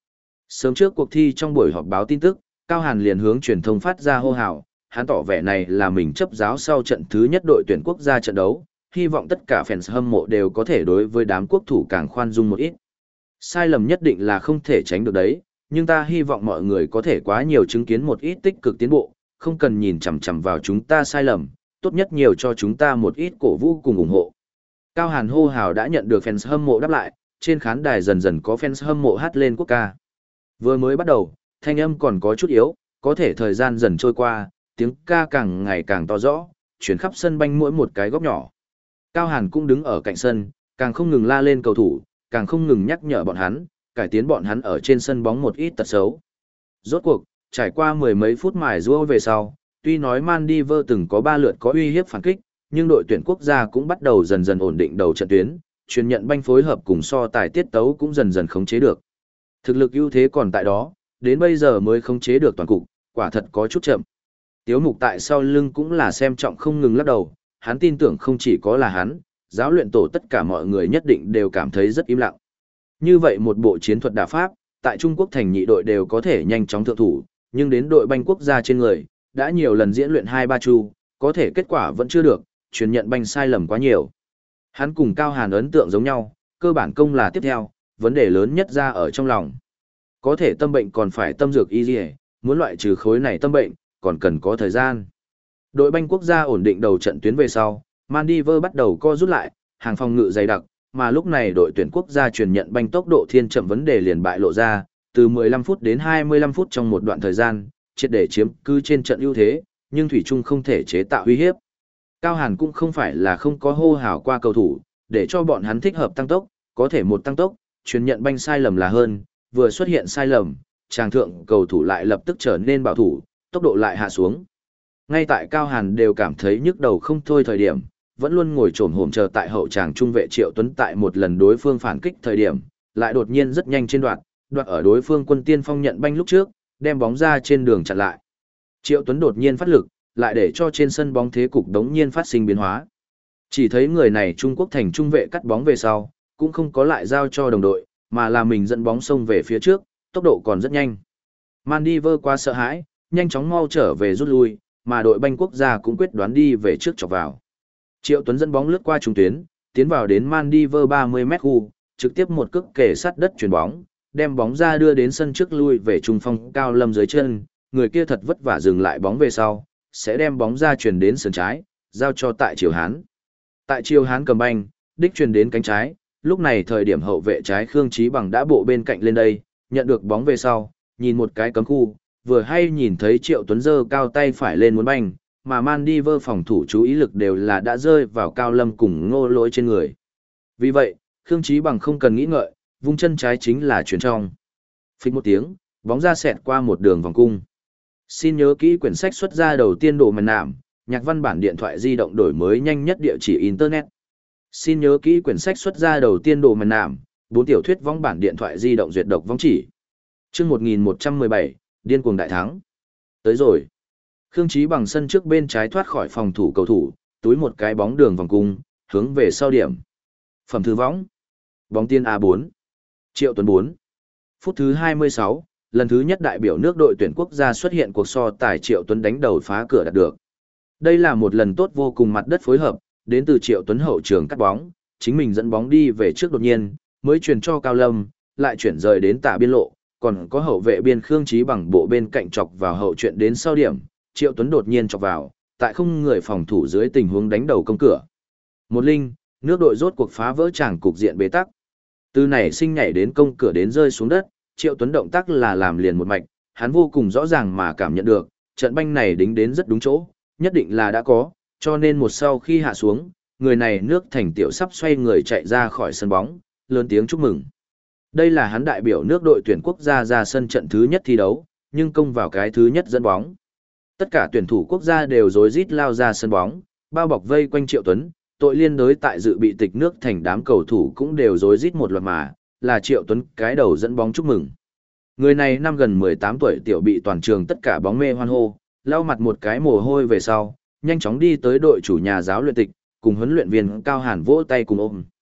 Sớm trước cuộc thi trong buổi họp báo tin tức, Cao Hàn liền hướng truyền thông phát ra hô hào, hắn tỏ vẻ này là mình chấp giáo sau trận thứ nhất đội tuyển quốc gia trận đấu, hy vọng tất cả fans hâm mộ đều có thể đối với đám quốc thủ càng khoan dung một ít. Sai lầm nhất định là không thể tránh được đấy, nhưng ta hy vọng mọi người có thể quá nhiều chứng kiến một ít tích cực tiến bộ, không cần nhìn chằm chằm vào chúng ta sai lầm, tốt nhất nhiều cho chúng ta một ít cổ vũ cùng ủng hộ. Cao Hàn hô hào đã nhận được fans hâm mộ đáp lại, trên khán đài dần dần có fans hâm mộ hát lên quốc ca. Vừa mới bắt đầu, thanh âm còn có chút yếu, có thể thời gian dần trôi qua, tiếng ca càng ngày càng to rõ, chuyển khắp sân banh mỗi một cái góc nhỏ. Cao Hàn cũng đứng ở cạnh sân, càng không ngừng la lên cầu thủ, càng không ngừng nhắc nhở bọn hắn, cải tiến bọn hắn ở trên sân bóng một ít tật xấu. Rốt cuộc, trải qua mười mấy phút mài giũa về sau, tuy nói Maldives từng có ba lượt có uy hiếp phản kích, nhưng đội tuyển quốc gia cũng bắt đầu dần dần ổn định đầu trận tuyến, truyền nhận banh phối hợp cùng so tài tiết tấu cũng dần dần khống chế được. Thực lực ưu thế còn tại đó, đến bây giờ mới khống chế được toàn cục, quả thật có chút chậm. Tiếu Mục tại sau lưng cũng là xem trọng không ngừng lắc đầu, hắn tin tưởng không chỉ có là hắn, giáo luyện tổ tất cả mọi người nhất định đều cảm thấy rất im lặng. Như vậy một bộ chiến thuật đả pháp, tại Trung Quốc thành nhị đội đều có thể nhanh chóng thượng thủ, nhưng đến đội banh quốc gia trên người, đã nhiều lần diễn luyện hai ba chu, có thể kết quả vẫn chưa được, truyền nhận banh sai lầm quá nhiều. Hắn cùng Cao Hàn ấn tượng giống nhau, cơ bản công là tiếp theo, vấn đề lớn nhất ra ở trong lòng. Có thể tâm bệnh còn phải tâm dược y dì, muốn loại trừ khối này tâm bệnh, còn cần có thời gian. Đội banh quốc gia ổn định đầu trận tuyến về sau, Maldives bắt đầu co rút lại, hàng phòng ngự dày đặc, mà lúc này đội tuyển quốc gia truyền nhận banh tốc độ thiên chậm vấn đề liền bại lộ ra, từ mười lăm phút đến hai mươi lăm phút trong một đoạn thời gian, triệt để chiếm cứ trên trận ưu thế, nhưng thủy chung không thể chế tạo uy hiếp. Cao Hàn cũng không phải là không có hô hào qua cầu thủ, để cho bọn hắn thích hợp tăng tốc, có thể một tăng tốc, truyền nhận banh sai lầm là hơn, vừa xuất hiện sai lầm, tràng thượng cầu thủ lại lập tức trở nên bảo thủ, tốc độ lại hạ xuống. Ngay tại Cao Hàn đều cảm thấy nhức đầu không thôi thời điểm, vẫn luôn ngồi trồm hổm chờ tại hậu tràng trung vệ Triệu Tuấn tại một lần đối phương phản kích thời điểm, lại đột nhiên rất nhanh trên đoạn, đoạn ở đối phương quân tiên phong nhận banh lúc trước, đem bóng ra trên đường chặn lại. Triệu Tuấn đột nhiên phát lực, lại để cho trên sân bóng thế cục đống nhiên phát sinh biến hóa. Chỉ thấy người này Trung Quốc thành trung vệ cắt bóng về sau, cũng không có lại giao cho đồng đội, mà là mình dẫn bóng xông về phía trước, tốc độ còn rất nhanh. Maldives quá sợ hãi, nhanh chóng mau trở về rút lui, mà đội banh quốc gia cũng quyết đoán đi về trước chọc vào. Triệu Tuấn dẫn bóng lướt qua trung tuyến, tiến vào đến Maldives ba mươi mét khu, trực tiếp một cước kề sát đất chuyền bóng, đem bóng ra đưa đến sân trước lui về trung phong Cao Lâm dưới chân, người kia thật vất vả dừng lại bóng về sau, sẽ đem bóng ra chuyển đến sân trái, giao cho tại Triều Hán. Tại Triều Hán cầm banh, đích truyền đến cánh trái, lúc này thời điểm hậu vệ trái Khương Chí Bằng đã bộ bên cạnh lên đây, nhận được bóng về sau, nhìn một cái cấm khu, vừa hay nhìn thấy Triệu Tuấn giơ cao tay phải lên muốn banh, mà Maldives phòng thủ chú ý lực đều là đã rơi vào Cao Lâm cùng Ngô Lỗi trên người. Vì vậy, Khương Chí Bằng không cần nghĩ ngợi, vung chân trái chính là chuyền trong. Phích một tiếng, bóng ra xẹt qua một đường vòng cung. Xin nhớ kỹ quyển sách xuất ra đầu tiên đồ màn nạm, nhạc văn bản điện thoại di động đổi mới nhanh nhất địa chỉ Internet. Xin nhớ kỹ quyển sách xuất ra đầu tiên đồ màn nạm, bốn tiểu thuyết vong bản điện thoại di động duyệt độc vong chỉ. Chương một nghìn một trăm mười bảy, điên cuồng đại thắng. Tới rồi. Khương Chí Bằng sân trước bên trái thoát khỏi phòng thủ cầu thủ, túi một cái bóng đường vòng cung, hướng về sau điểm. Phẩm thư võng. Bóng tiên a bốn. Triệu Tuấn bốn. Phút thứ hai mươi sáu, lần thứ nhất đại biểu nước đội tuyển quốc gia xuất hiện cuộc so tài Triệu Tuấn đánh đầu phá cửa đạt được. Đây là một lần tốt vô cùng mặt đất phối hợp, đến từ Triệu Tuấn hậu trường cắt bóng, chính mình dẫn bóng đi về trước đột nhiên, mới truyền cho Cao Lâm, lại chuyển rời đến tả biên lộ, còn có hậu vệ biên Khương Chí Bằng bộ bên cạnh chọc vào hậu chuyện đến sau điểm, Triệu Tuấn đột nhiên chọc vào, tại không người phòng thủ dưới tình huống đánh đầu công cửa. Một linh, nước đội rốt cuộc phá vỡ tràng cục diện bế tắc. Từ nảy sinh nhảy đến công cửa đến rơi xuống đất, Triệu Tuấn động tác là làm liền một mạch, hắn vô cùng rõ ràng mà cảm nhận được, trận banh này đính đến rất đúng chỗ, nhất định là đã có, cho nên một sau khi hạ xuống, người này nước thành tiểu sắp xoay người chạy ra khỏi sân bóng, lớn tiếng chúc mừng. Đây là hắn đại biểu nước đội tuyển quốc gia ra sân trận thứ nhất thi đấu, nhưng công vào cái thứ nhất dẫn bóng. Tất cả tuyển thủ quốc gia đều rối rít lao ra sân bóng, bao bọc vây quanh Triệu Tuấn, tội liên đối tại dự bị tịch nước thành đám cầu thủ cũng đều rối rít một loạt mà, là Triệu Tuấn cái đầu dẫn bóng chúc mừng. Người này năm gần mười tám tuổi tiểu bị toàn trường tất cả bóng mê hoan hô, lau mặt một cái mồ hôi về sau, nhanh chóng đi tới đội chủ nhà giáo luyện tịch, cùng huấn luyện viên Cao Hàn vỗ tay cùng ôm.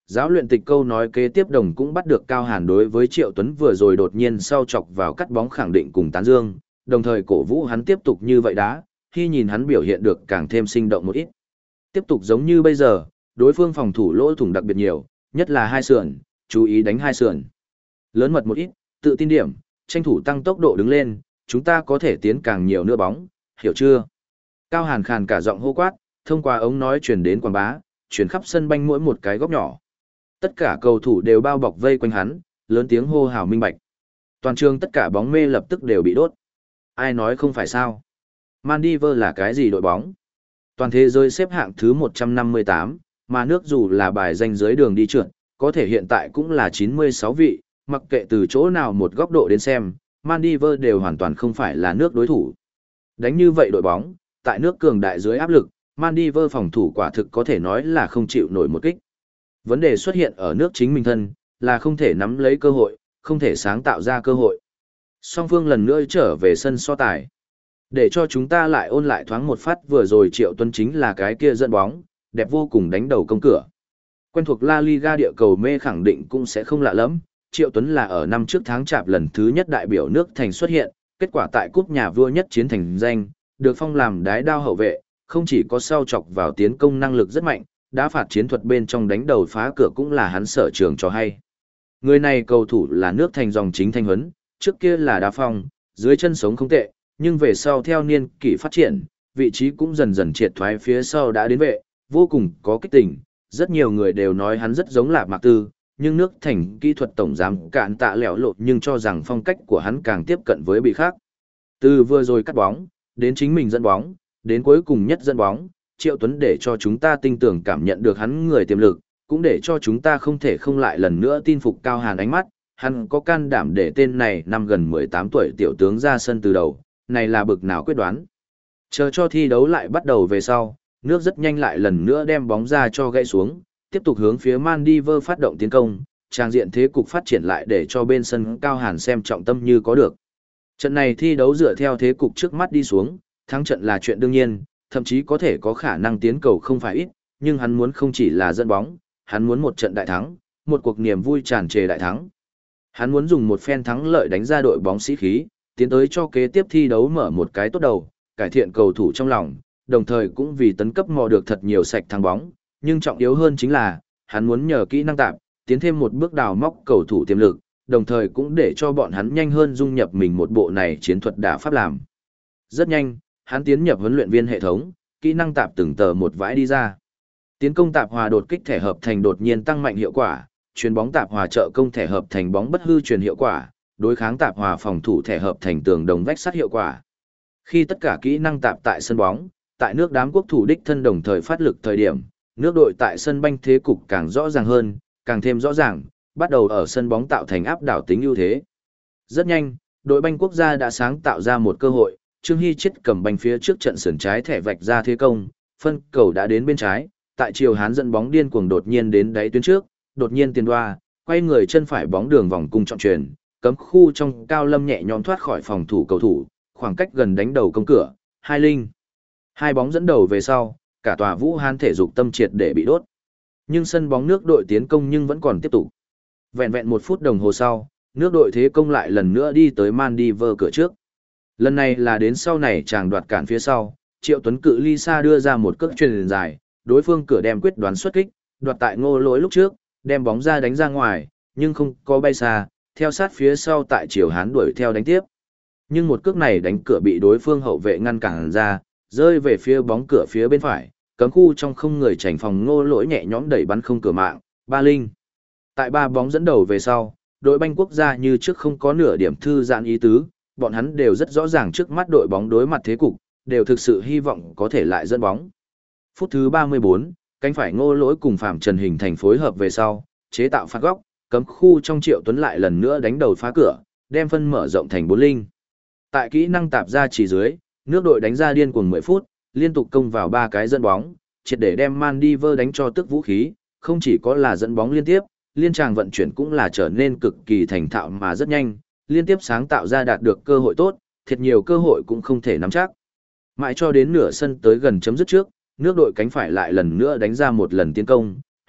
Giáo luyện tịch câu nói kế tiếp đồng cũng bắt được Cao Hàn đối với Triệu Tuấn vừa rồi đột nhiên sau chọc vào cắt bóng khẳng định cùng tán dương, đồng thời cổ vũ hắn tiếp tục như vậy đá, khi nhìn hắn biểu hiện được càng thêm sinh động một ít. Tiếp tục giống như bây giờ, đối phương phòng thủ lỗ thủng đặc biệt nhiều, nhất là hai sườn, chú ý đánh hai sườn. Lớn mật một ít, tự tin điểm, tranh thủ tăng tốc độ đứng lên, chúng ta có thể tiến càng nhiều nữa bóng, hiểu chưa? Cao Hàn khàn cả giọng hô quát, thông qua ống nói truyền đến quảng bá, truyền khắp sân banh mỗi một cái góc nhỏ. Tất cả cầu thủ đều bao bọc vây quanh hắn, lớn tiếng hô hào minh bạch. Toàn trường tất cả bóng mê lập tức đều bị đốt. Ai nói không phải sao? Maldives là cái gì đội bóng? Toàn thế giới xếp hạng thứ một trăm năm mươi tám, mà nước dù là bài danh dưới đường đi trượt, có thể hiện tại cũng là chín mươi sáu vị, mặc kệ từ chỗ nào một góc độ đến xem, Maldives đều hoàn toàn không phải là nước đối thủ. Đánh như vậy đội bóng, tại nước cường đại dưới áp lực, Maldives phòng thủ quả thực có thể nói là không chịu nổi một kích. Vấn đề xuất hiện ở nước chính mình thân, là không thể nắm lấy cơ hội, không thể sáng tạo ra cơ hội. Song phương lần nữa trở về sân so tài. Để cho chúng ta lại ôn lại thoáng một phát vừa rồi Triệu Tuấn chính là cái kia dẫn bóng, đẹp vô cùng đánh đầu công cửa. Quen thuộc La Liga địa cầu mê khẳng định cũng sẽ không lạ lắm. Triệu Tuấn là ở năm trước tháng chạp lần thứ nhất đại biểu nước thành xuất hiện, kết quả tại cúp nhà vua nhất chiến thành danh, được phong làm đái đao hậu vệ, không chỉ có sau chọc vào tiến công năng lực rất mạnh, đá phạt chiến thuật bên trong đánh đầu phá cửa cũng là hắn sở trường cho hay. Người này cầu thủ là nước thành dòng chính thanh huấn, trước kia là đá phong, dưới chân sống không tệ, nhưng về sau theo niên kỷ phát triển, vị trí cũng dần dần triệt thoái phía sau đã đến vệ, vô cùng có kích tình, rất nhiều người đều nói hắn rất giống Lạp Mạc Tư, nhưng nước thành kỹ thuật tổng giám cạn tạ lẹo lột nhưng cho rằng phong cách của hắn càng tiếp cận với bị khác. Từ vừa rồi cắt bóng, đến chính mình dẫn bóng, đến cuối cùng nhất dẫn bóng, Triệu Tuấn để cho chúng ta tin tưởng cảm nhận được hắn người tiềm lực, cũng để cho chúng ta không thể không lại lần nữa tin phục Cao Hàn ánh mắt, hắn có can đảm để tên này năm gần mười tám tuổi tiểu tướng ra sân từ đầu, này là bực nào quyết đoán. Chờ cho thi đấu lại bắt đầu về sau, nước rất nhanh lại lần nữa đem bóng ra cho gãy xuống, tiếp tục hướng phía Maldives phát động tiến công, trang diện thế cục phát triển lại để cho bên sân Cao Hàn xem trọng tâm như có được. Trận này thi đấu dựa theo thế cục trước mắt đi xuống, thắng trận là chuyện đương nhiên, thậm chí có thể có khả năng tiến cầu không phải ít, nhưng hắn muốn không chỉ là dẫn bóng, hắn muốn một trận đại thắng, một cuộc niềm vui tràn trề đại thắng. Hắn muốn dùng một phen thắng lợi đánh ra đội bóng sĩ khí, tiến tới cho kế tiếp thi đấu mở một cái tốt đầu, cải thiện cầu thủ trong lòng, đồng thời cũng vì tấn cấp mò được thật nhiều sạch thắng bóng, nhưng trọng yếu hơn chính là, hắn muốn nhờ kỹ năng tạp, tiến thêm một bước đào móc cầu thủ tiềm lực, đồng thời cũng để cho bọn hắn nhanh hơn dung nhập mình một bộ này chiến thuật đả pháp làm. Rất nhanh, hắn tiến nhập huấn luyện viên hệ thống, kỹ năng tạp từng tờ một vãi đi ra. Tiến công tạp hòa đột kích thể hợp thành đột nhiên tăng mạnh hiệu quả, chuyền bóng tạp hòa trợ công thể hợp thành bóng bất hư truyền hiệu quả, đối kháng tạp hòa phòng thủ thể hợp thành tường đồng vách sắt hiệu quả. Khi tất cả kỹ năng tạp tại sân bóng, tại nước đám quốc thủ đích thân đồng thời phát lực thời điểm, nước đội tại sân banh thế cục càng rõ ràng hơn, càng thêm rõ ràng, bắt đầu ở sân bóng tạo thành áp đảo tính ưu thế. Rất nhanh, đội banh quốc gia đã sáng tạo ra một cơ hội, Trương Hy chết cầm banh phía trước trận sườn trái thẻ vạch ra thế công, phân cầu đã đến bên trái, tại chiều Hán dẫn bóng điên cuồng đột nhiên đến đáy tuyến trước, đột nhiên tiền đoa, quay người chân phải bóng đường vòng cung trọng truyền, cấm khu trong Cao Lâm nhẹ nhõm thoát khỏi phòng thủ cầu thủ, khoảng cách gần đánh đầu công cửa, hai linh. Hai bóng dẫn đầu về sau, cả tòa Vũ Hán thể dục tâm triệt để bị đốt. Nhưng sân bóng nước đội tiến công nhưng vẫn còn tiếp tục. Vẹn vẹn một phút đồng hồ sau, nước đội thế công lại lần nữa đi tới Maldives cửa trước. Lần này là đến sau này chàng đoạt cản phía sau, Triệu Tuấn cự ly xa đưa ra một cước chuyền dài, đối phương cửa đem quyết đoán xuất kích, đoạt tại Ngô Lỗi lúc trước, đem bóng ra đánh ra ngoài, nhưng không có bay xa, theo sát phía sau tại chiều Hán đuổi theo đánh tiếp. Nhưng một cước này đánh cửa bị đối phương hậu vệ ngăn cản ra, rơi về phía bóng cửa phía bên phải, cấm khu trong không người chảnh phòng Ngô Lỗi nhẹ nhõm đẩy bắn không cửa mạng, ba linh. Tại ba bóng dẫn đầu về sau, đội banh quốc gia như trước không có nửa điểm thư giãn ý tứ, bọn hắn đều rất rõ ràng trước mắt đội bóng đối mặt thế cục, đều thực sự hy vọng có thể lại dẫn bóng. Phút thứ ba mươi bốn, cánh phải Ngô Lỗi cùng Phạm Trần hình thành phối hợp về sau, chế tạo phạt góc, cấm khu trong Triệu Tuấn lại lần nữa đánh đầu phá cửa, đem phân mở rộng thành bốn linh. Tại kỹ năng tạp ra chỉ dưới, nước đội đánh ra điên cuồng mười phút, liên tục công vào ba cái dẫn bóng, triệt để đem Maldives đánh cho tức vũ khí, không chỉ có là dẫn bóng liên tiếp, liên tràng vận chuyển cũng là trở nên cực kỳ thành thạo mà rất nhanh, liên tiếp sáng tạo ra đạt được cơ hội tốt, thiệt nhiều cơ hội cũng không thể nắm chắc. Mãi cho đến nửa sân tới gần chấm dứt trước, nước đội cánh phải lại lần nữa đánh ra một lần tiến công,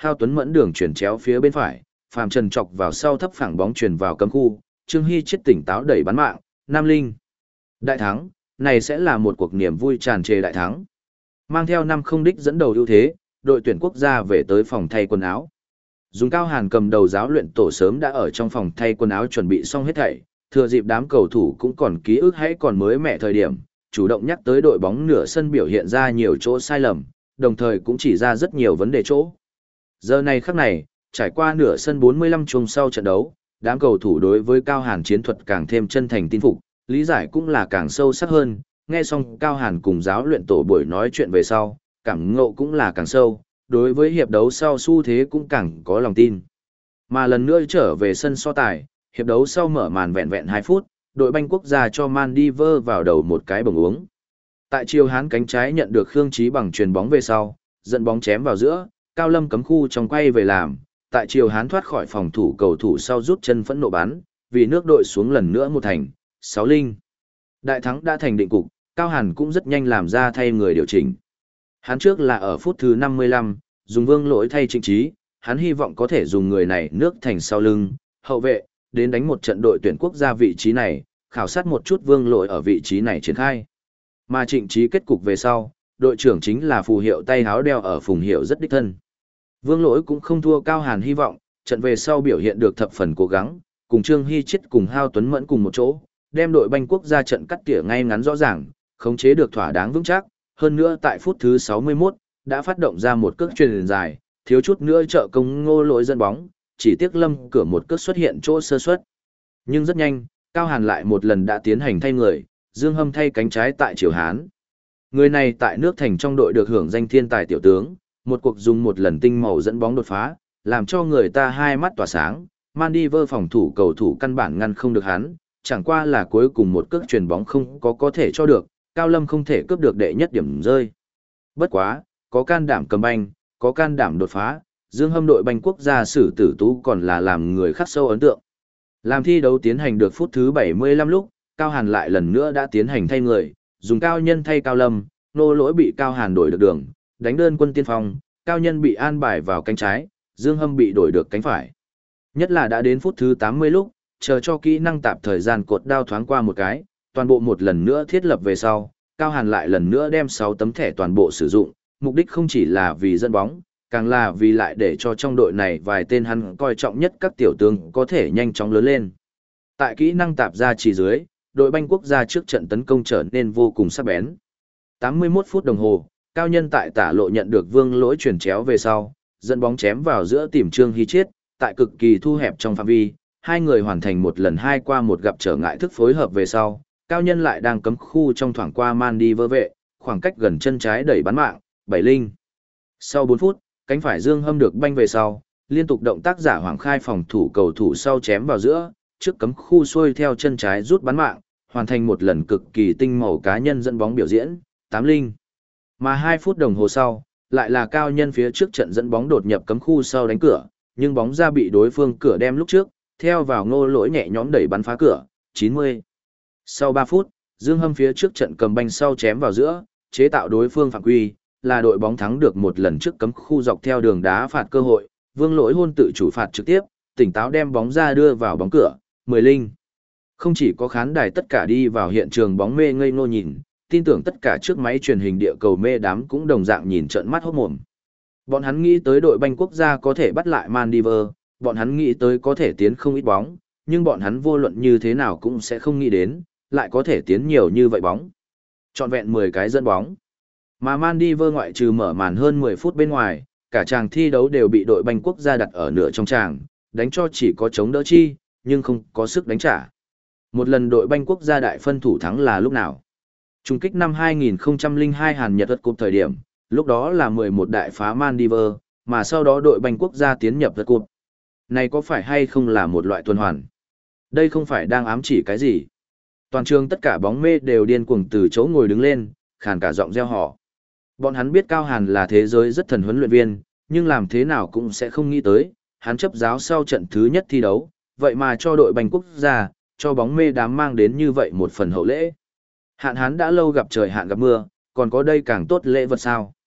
Hao Tuấn Mẫn đường chuyển chéo phía bên phải, Phạm Trần chọc vào sau thấp phẳng bóng chuyển vào cấm khu, Trương Hy chết tỉnh táo đẩy bắn mạng, Nam Linh. Đại thắng, này sẽ là một cuộc niềm vui tràn trề đại thắng. Mang theo năm không đích dẫn đầu ưu thế, đội tuyển quốc gia về tới phòng thay quần áo. Dùng Cao Hàn cầm đầu giáo luyện tổ sớm đã ở trong phòng thay quần áo chuẩn bị xong hết thảy, thừa dịp đám cầu thủ cũng còn ký ức hãy còn mới mẻ thời điểm, chủ động nhắc tới đội bóng nửa sân biểu hiện ra nhiều chỗ sai lầm, đồng thời cũng chỉ ra rất nhiều vấn đề chỗ. Giờ này khắc này, trải qua nửa sân bốn mươi lăm chuông sau trận đấu, đám cầu thủ đối với Cao Hàn chiến thuật càng thêm chân thành tin phục, lý giải cũng là càng sâu sắc hơn, nghe xong Cao Hàn cùng giáo luyện tổ buổi nói chuyện về sau, cảm ngộ cũng là càng sâu, đối với hiệp đấu sau xu thế cũng càng có lòng tin. Mà lần nữa trở về sân so tài, hiệp đấu sau mở màn vẹn vẹn hai phút, đội banh quốc gia cho Maldives vào đầu một cái bồng uống. Tại chiều Hán cánh trái nhận được Khương Chí Bằng chuyền bóng về sau, dẫn bóng chém vào giữa, Cao Lâm cấm khu trong quay về làm, tại chiều Hán thoát khỏi phòng thủ cầu thủ sau rút chân phẫn nộ bắn, vì nước đội xuống lần nữa một thành, sáu linh. Đại thắng đã thành định cục, Cao Hàn cũng rất nhanh làm ra thay người điều chỉnh. Hắn trước là ở phút thứ năm mươi lăm, dùng Vương Lỗi thay Trịnh Trí, hắn hy vọng có thể dùng người này nước thành sau lưng, hậu vệ, đến đánh một trận đội tuyển quốc gia vị trí này, khảo sát một chút Vương Lỗi ở vị trí này triển khai. Mà Trịnh Trí kết cục về sau, đội trưởng chính là phù hiệu tay háo đeo ở phùng hiệu rất đích thân. Vương Lỗi cũng không thua Cao Hàn hy vọng, trận về sau biểu hiện được thập phần cố gắng, cùng Trương Hy chết cùng Hao Tuấn Mẫn cùng một chỗ, đem đội banh quốc gia trận cắt tỉa ngay ngắn rõ ràng, khống chế được thỏa đáng vững chắc, hơn nữa tại phút thứ sáu mươi mốt, đã phát động ra một cước chuyền dài, thiếu chút nữa trợ công Ngô Lỗi dẫn bóng, chỉ tiếc Lâm cửa một cước xuất hiện chỗ sơ suất. Nhưng rất nhanh, Cao Hàn lại một lần đã tiến hành thay người, Dương Hâm thay cánh trái tại Triều Hán. Người này tại nước thành trong đội được hưởng danh thiên tài tiểu tướng, một cuộc dùng một lần tinh màu dẫn bóng đột phá, làm cho người ta hai mắt tỏa sáng, Maldives phòng thủ cầu thủ căn bản ngăn không được hắn, chẳng qua là cuối cùng một cước chuyền bóng không có có thể cho được, Cao Lâm không thể cướp được đệ nhất điểm rơi. Bất quá, có can đảm cầm banh, có can đảm đột phá, Dương Hâm đội banh quốc gia sử tử tú còn là làm người khắc sâu ấn tượng. Làm thi đấu tiến hành được phút thứ bảy mươi lăm lúc, Cao Hàn lại lần nữa đã tiến hành thay người, dùng Cao Nhân thay Cao Lâm, Nô Lỗi bị Cao Hàn đổi được đường, đánh đơn quân tiên phong, Cao Nhân bị an bài vào cánh trái, Dương Hâm bị đổi được cánh phải. Nhất là đã đến phút thứ tám mươi lúc, chờ cho kỹ năng tạp thời gian cột đao thoáng qua một cái, toàn bộ một lần nữa thiết lập về sau, Cao Hàn lại lần nữa đem sáu tấm thẻ toàn bộ sử dụng, mục đích không chỉ là vì dẫn bóng, càng là vì lại để cho trong đội này vài tên hắn coi trọng nhất các tiểu tướng có thể nhanh chóng lớn lên. Tại kỹ năng tạp ra chỉ dưới, đội banh quốc gia trước trận tấn công trở nên vô cùng sắc bén. tám mươi mốt phút đồng hồ, Cao Nhân tại tả lộ nhận được Vương Lỗi chuyển chéo về sau, dẫn bóng chém vào giữa tìm Trương Hy Chiết, tại cực kỳ thu hẹp trong phạm vi, hai người hoàn thành một lần hai qua một gặp trở ngại thức phối hợp về sau, Cao Nhân lại đang cấm khu trong thoảng qua Maldives vệ, khoảng cách gần chân trái đẩy bắn mạng, bảy linh. Sau bốn phút, cánh phải Dương Hâm được banh về sau, liên tục động tác giả Hoàng Khai phòng thủ cầu thủ sau chém vào giữa, trước cấm khu xuôi theo chân trái rút bắn mạng, hoàn thành một lần cực kỳ tinh màu cá nhân dẫn bóng biểu diễn, tám linh. Mà hai phút đồng hồ sau, lại là Cao Nhân phía trước trận dẫn bóng đột nhập cấm khu sau đánh cửa, nhưng bóng ra bị đối phương cửa đem lúc trước, theo vào Ngô Lỗi nhẹ nhõm đẩy bắn phá cửa, chín mươi. Sau ba phút, Dương Hâm phía trước trận cầm banh sau chém vào giữa, chế tạo đối phương phạm quy, là đội bóng thắng được một lần trước cấm khu dọc theo đường đá phạt cơ hội, Vương Lỗi hôn tự chủ phạt trực tiếp, tỉnh táo đem bóng ra đưa vào bóng cửa, mười linh. Không chỉ có khán đài tất cả đi vào hiện trường bóng mê ngây ngô nhìn, tin tưởng tất cả trước máy truyền hình địa cầu mê đám cũng đồng dạng nhìn trợn mắt hốt mồm. Bọn hắn nghĩ tới đội banh quốc gia có thể bắt lại Maldives, bọn hắn nghĩ tới có thể tiến không ít bóng, nhưng bọn hắn vô luận như thế nào cũng sẽ không nghĩ đến, lại có thể tiến nhiều như vậy bóng. Trọn vẹn mười cái dẫn bóng. Mà Maldives ngoại trừ mở màn hơn mười phút bên ngoài, cả tràng thi đấu đều bị đội banh quốc gia đặt ở nửa trong tràng, đánh cho chỉ có chống đỡ chi, nhưng không có sức đánh trả. Một lần đội banh quốc gia đại phân thủ thắng là lúc nào? Trung kích năm hai nghìn không trăm lẻ hai Hàn Nhật Vật Cúp thời điểm, lúc đó là mười một đại phá Maldives, mà sau đó đội banh quốc gia tiến nhập Vật Cúp. Này có phải hay không là một loại tuần hoàn? Đây không phải đang ám chỉ cái gì? Toàn trường tất cả bóng mê đều điên cuồng từ chỗ ngồi đứng lên, khàn cả giọng reo hò. Bọn hắn biết Cao Hàn là thế giới rất thần huấn luyện viên, nhưng làm thế nào cũng sẽ không nghĩ tới, hắn chấp giáo sau trận thứ nhất thi đấu, vậy mà cho đội banh quốc gia, cho bóng mê đám mang đến như vậy một phần hậu lễ. Hạn hán đã lâu gặp trời hạn gặp mưa, còn có đây càng tốt lễ vật sao?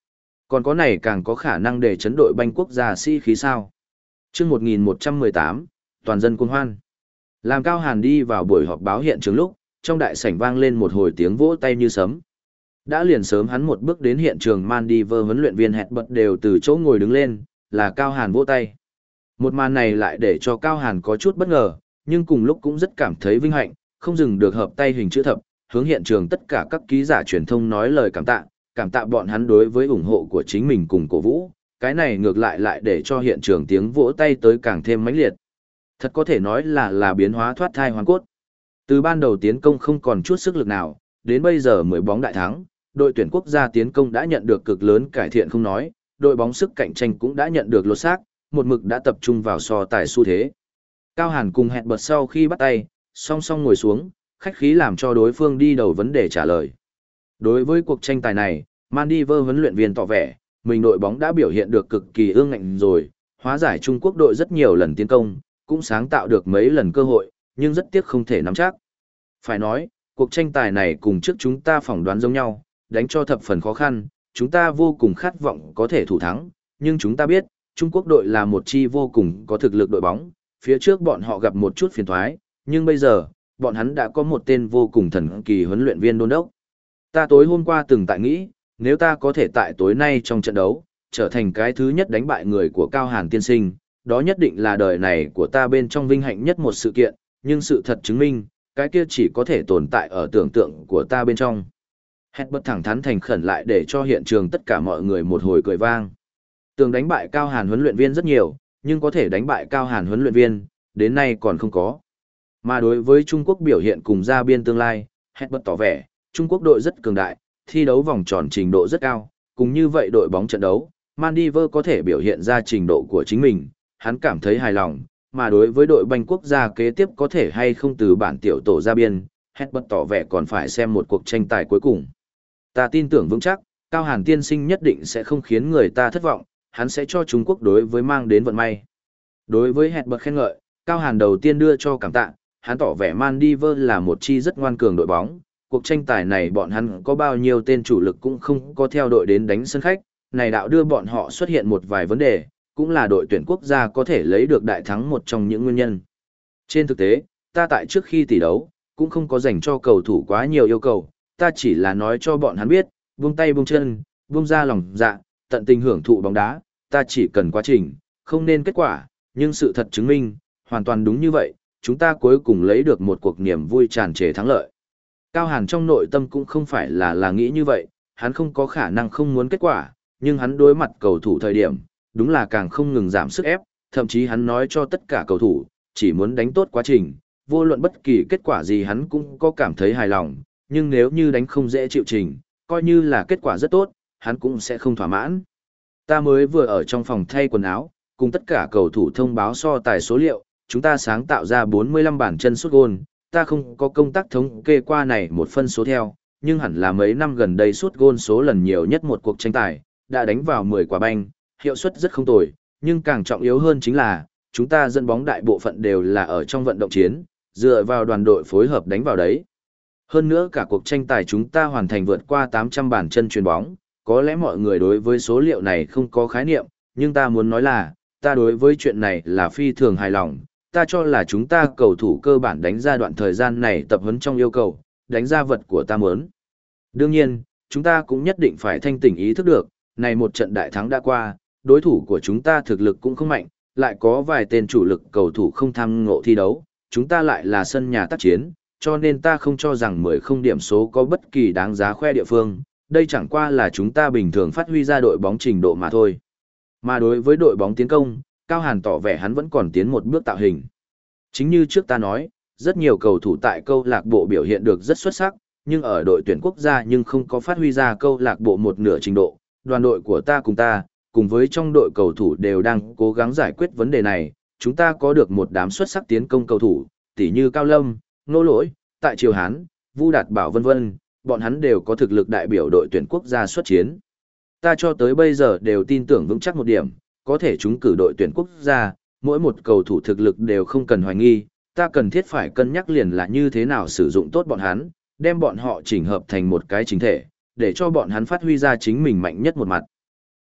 Còn có này càng có khả năng để chấn đội banh quốc gia sĩ khí sao. chương một nghìn một trăm mười tám, toàn dân cuồng hoan. Làm Cao Hàn đi vào buổi họp báo hiện trường lúc, trong đại sảnh vang lên một hồi tiếng vỗ tay như sấm. Đã liền sớm hắn một bước đến hiện trường Maldives huấn luyện viên hẹn bật đều từ chỗ ngồi đứng lên, là Cao Hàn vỗ tay. Một màn này lại để cho Cao Hàn có chút bất ngờ, nhưng cùng lúc cũng rất cảm thấy vinh hạnh, không dừng được hợp tay hình chữ thập, hướng hiện trường tất cả các ký giả truyền thông nói lời cảm tạ, cảm tạ bọn hắn đối với ủng hộ của chính mình cùng cổ vũ, cái này ngược lại lại để cho hiện trường tiếng vỗ tay tới càng thêm mãnh liệt. Thật có thể nói là là biến hóa thoát thai hoàn cốt. Từ ban đầu tiến công không còn chút sức lực nào, đến bây giờ mười bóng đại thắng, đội tuyển quốc gia tiến công đã nhận được cực lớn cải thiện không nói, đội bóng sức cạnh tranh cũng đã nhận được lột xác, một mực đã tập trung vào so tài xu thế. Cao Hàn cùng hẹn bật sau khi bắt tay, song song ngồi xuống, khách khí làm cho đối phương đi đầu vấn đề trả lời. Đối với cuộc tranh tài này, Maldives huấn luyện viên tỏ vẻ, mình đội bóng đã biểu hiện được cực kỳ ương ngạnh rồi, hóa giải Trung Quốc đội rất nhiều lần tiến công, cũng sáng tạo được mấy lần cơ hội, nhưng rất tiếc không thể nắm chắc. Phải nói, cuộc tranh tài này cùng trước chúng ta phỏng đoán giống nhau, đánh cho thập phần khó khăn, chúng ta vô cùng khát vọng có thể thủ thắng, nhưng chúng ta biết, Trung Quốc đội là một chi vô cùng có thực lực đội bóng, phía trước bọn họ gặp một chút phiền toái, nhưng bây giờ, bọn hắn đã có một tên vô cùng thần kỳ huấn luyện viên đôn đốc. Ta tối hôm qua từng tại nghĩ, nếu ta có thể tại tối nay trong trận đấu, trở thành cái thứ nhất đánh bại người của Cao Hàn tiên sinh, đó nhất định là đời này của ta bên trong vinh hạnh nhất một sự kiện, nhưng sự thật chứng minh, cái kia chỉ có thể tồn tại ở tưởng tượng của ta bên trong. Hét bất thẳng thắn thành khẩn lại để cho hiện trường tất cả mọi người một hồi cười vang. Tường đánh bại Cao Hàn huấn luyện viên rất nhiều, nhưng có thể đánh bại Cao Hàn huấn luyện viên, đến nay còn không có. Mà đối với Trung Quốc biểu hiện cùng ra biên tương lai, Hét bất tỏ vẻ, Trung Quốc đội rất cường đại, thi đấu vòng tròn trình độ rất cao, cùng như vậy đội bóng trận đấu, Maldives có thể biểu hiện ra trình độ của chính mình, hắn cảm thấy hài lòng, mà đối với đội banh quốc gia kế tiếp có thể hay không từ bản tiểu tổ ra biên, Hét bất tỏ vẻ còn phải xem một cuộc tranh tài cuối cùng. Ta tin tưởng vững chắc, Cao Hàn tiên sinh nhất định sẽ không khiến người ta thất vọng, hắn sẽ cho Trung Quốc đối với mang đến vận may. Đối với Hét bật khen ngợi, Cao Hàn đầu tiên đưa cho cảm tạ, hắn tỏ vẻ Maldives là một chi rất ngoan cường đội bóng, cuộc tranh tài này bọn hắn có bao nhiêu tên chủ lực cũng không có theo đội đến đánh sân khách, này đạo đưa bọn họ xuất hiện một vài vấn đề, cũng là đội tuyển quốc gia có thể lấy được đại thắng một trong những nguyên nhân. Trên thực tế, ta tại trước khi tỷ đấu, cũng không có dành cho cầu thủ quá nhiều yêu cầu, ta chỉ là nói cho bọn hắn biết, buông tay buông chân, buông ra lòng dạ, tận tình hưởng thụ bóng đá, ta chỉ cần quá trình, không nên kết quả, nhưng sự thật chứng minh, hoàn toàn đúng như vậy, chúng ta cuối cùng lấy được một cuộc niềm vui tràn trề thắng lợi. Cao Hàn trong nội tâm cũng không phải là là nghĩ như vậy, hắn không có khả năng không muốn kết quả, nhưng hắn đối mặt cầu thủ thời điểm, đúng là càng không ngừng giảm sức ép, thậm chí hắn nói cho tất cả cầu thủ, chỉ muốn đánh tốt quá trình, vô luận bất kỳ kết quả gì hắn cũng có cảm thấy hài lòng, nhưng nếu như đánh không dễ chịu trình, coi như là kết quả rất tốt, hắn cũng sẽ không thỏa mãn. Ta mới vừa ở trong phòng thay quần áo, cùng tất cả cầu thủ thông báo so tài số liệu, chúng ta sáng tạo ra bốn mươi lăm bàn chân sút gôn, ta không có công tác thống kê qua này một phân số theo, nhưng hẳn là mấy năm gần đây sút gôn số lần nhiều nhất một cuộc tranh tài, đã đánh vào mười quả banh, hiệu suất rất không tồi, nhưng càng trọng yếu hơn chính là, chúng ta dẫn bóng đại bộ phận đều là ở trong vận động chiến, dựa vào đoàn đội phối hợp đánh vào đấy. Hơn nữa cả cuộc tranh tài chúng ta hoàn thành vượt qua tám trăm bàn chân chuyền bóng, có lẽ mọi người đối với số liệu này không có khái niệm, nhưng ta muốn nói là, ta đối với chuyện này là phi thường hài lòng, ta cho là chúng ta cầu thủ cơ bản đánh ra đoạn thời gian này tập huấn trong yêu cầu, đánh ra vật của ta muốn. Đương nhiên, chúng ta cũng nhất định phải thanh tỉnh ý thức được, này một trận đại thắng đã qua, đối thủ của chúng ta thực lực cũng không mạnh, lại có vài tên chủ lực cầu thủ không tham ngộ thi đấu, chúng ta lại là sân nhà tác chiến, cho nên ta không cho rằng mười không điểm số có bất kỳ đáng giá khoe địa phương, đây chẳng qua là chúng ta bình thường phát huy ra đội bóng trình độ mà thôi. Mà đối với đội bóng tiến công, Cao Hàn tỏ vẻ hắn vẫn còn tiến một bước tạo hình. Chính như trước ta nói, rất nhiều cầu thủ tại câu lạc bộ biểu hiện được rất xuất sắc, nhưng ở đội tuyển quốc gia nhưng không có phát huy ra câu lạc bộ một nửa trình độ. Đoàn đội của ta cùng ta, cùng với trong đội cầu thủ đều đang cố gắng giải quyết vấn đề này, chúng ta có được một đám xuất sắc tiến công cầu thủ, tỉ như Cao Lâm, Nô Lỗi, Tại Triều Hán, Vu Đạt Bảo vân vân, bọn hắn đều có thực lực đại biểu đội tuyển quốc gia xuất chiến. Ta cho tới bây giờ đều tin tưởng vững chắc một điểm, có thể chúng cử đội tuyển quốc gia, mỗi một cầu thủ thực lực đều không cần hoài nghi, ta cần thiết phải cân nhắc liền là như thế nào sử dụng tốt bọn hắn, đem bọn họ chỉnh hợp thành một cái chính thể, để cho bọn hắn phát huy ra chính mình mạnh nhất một mặt.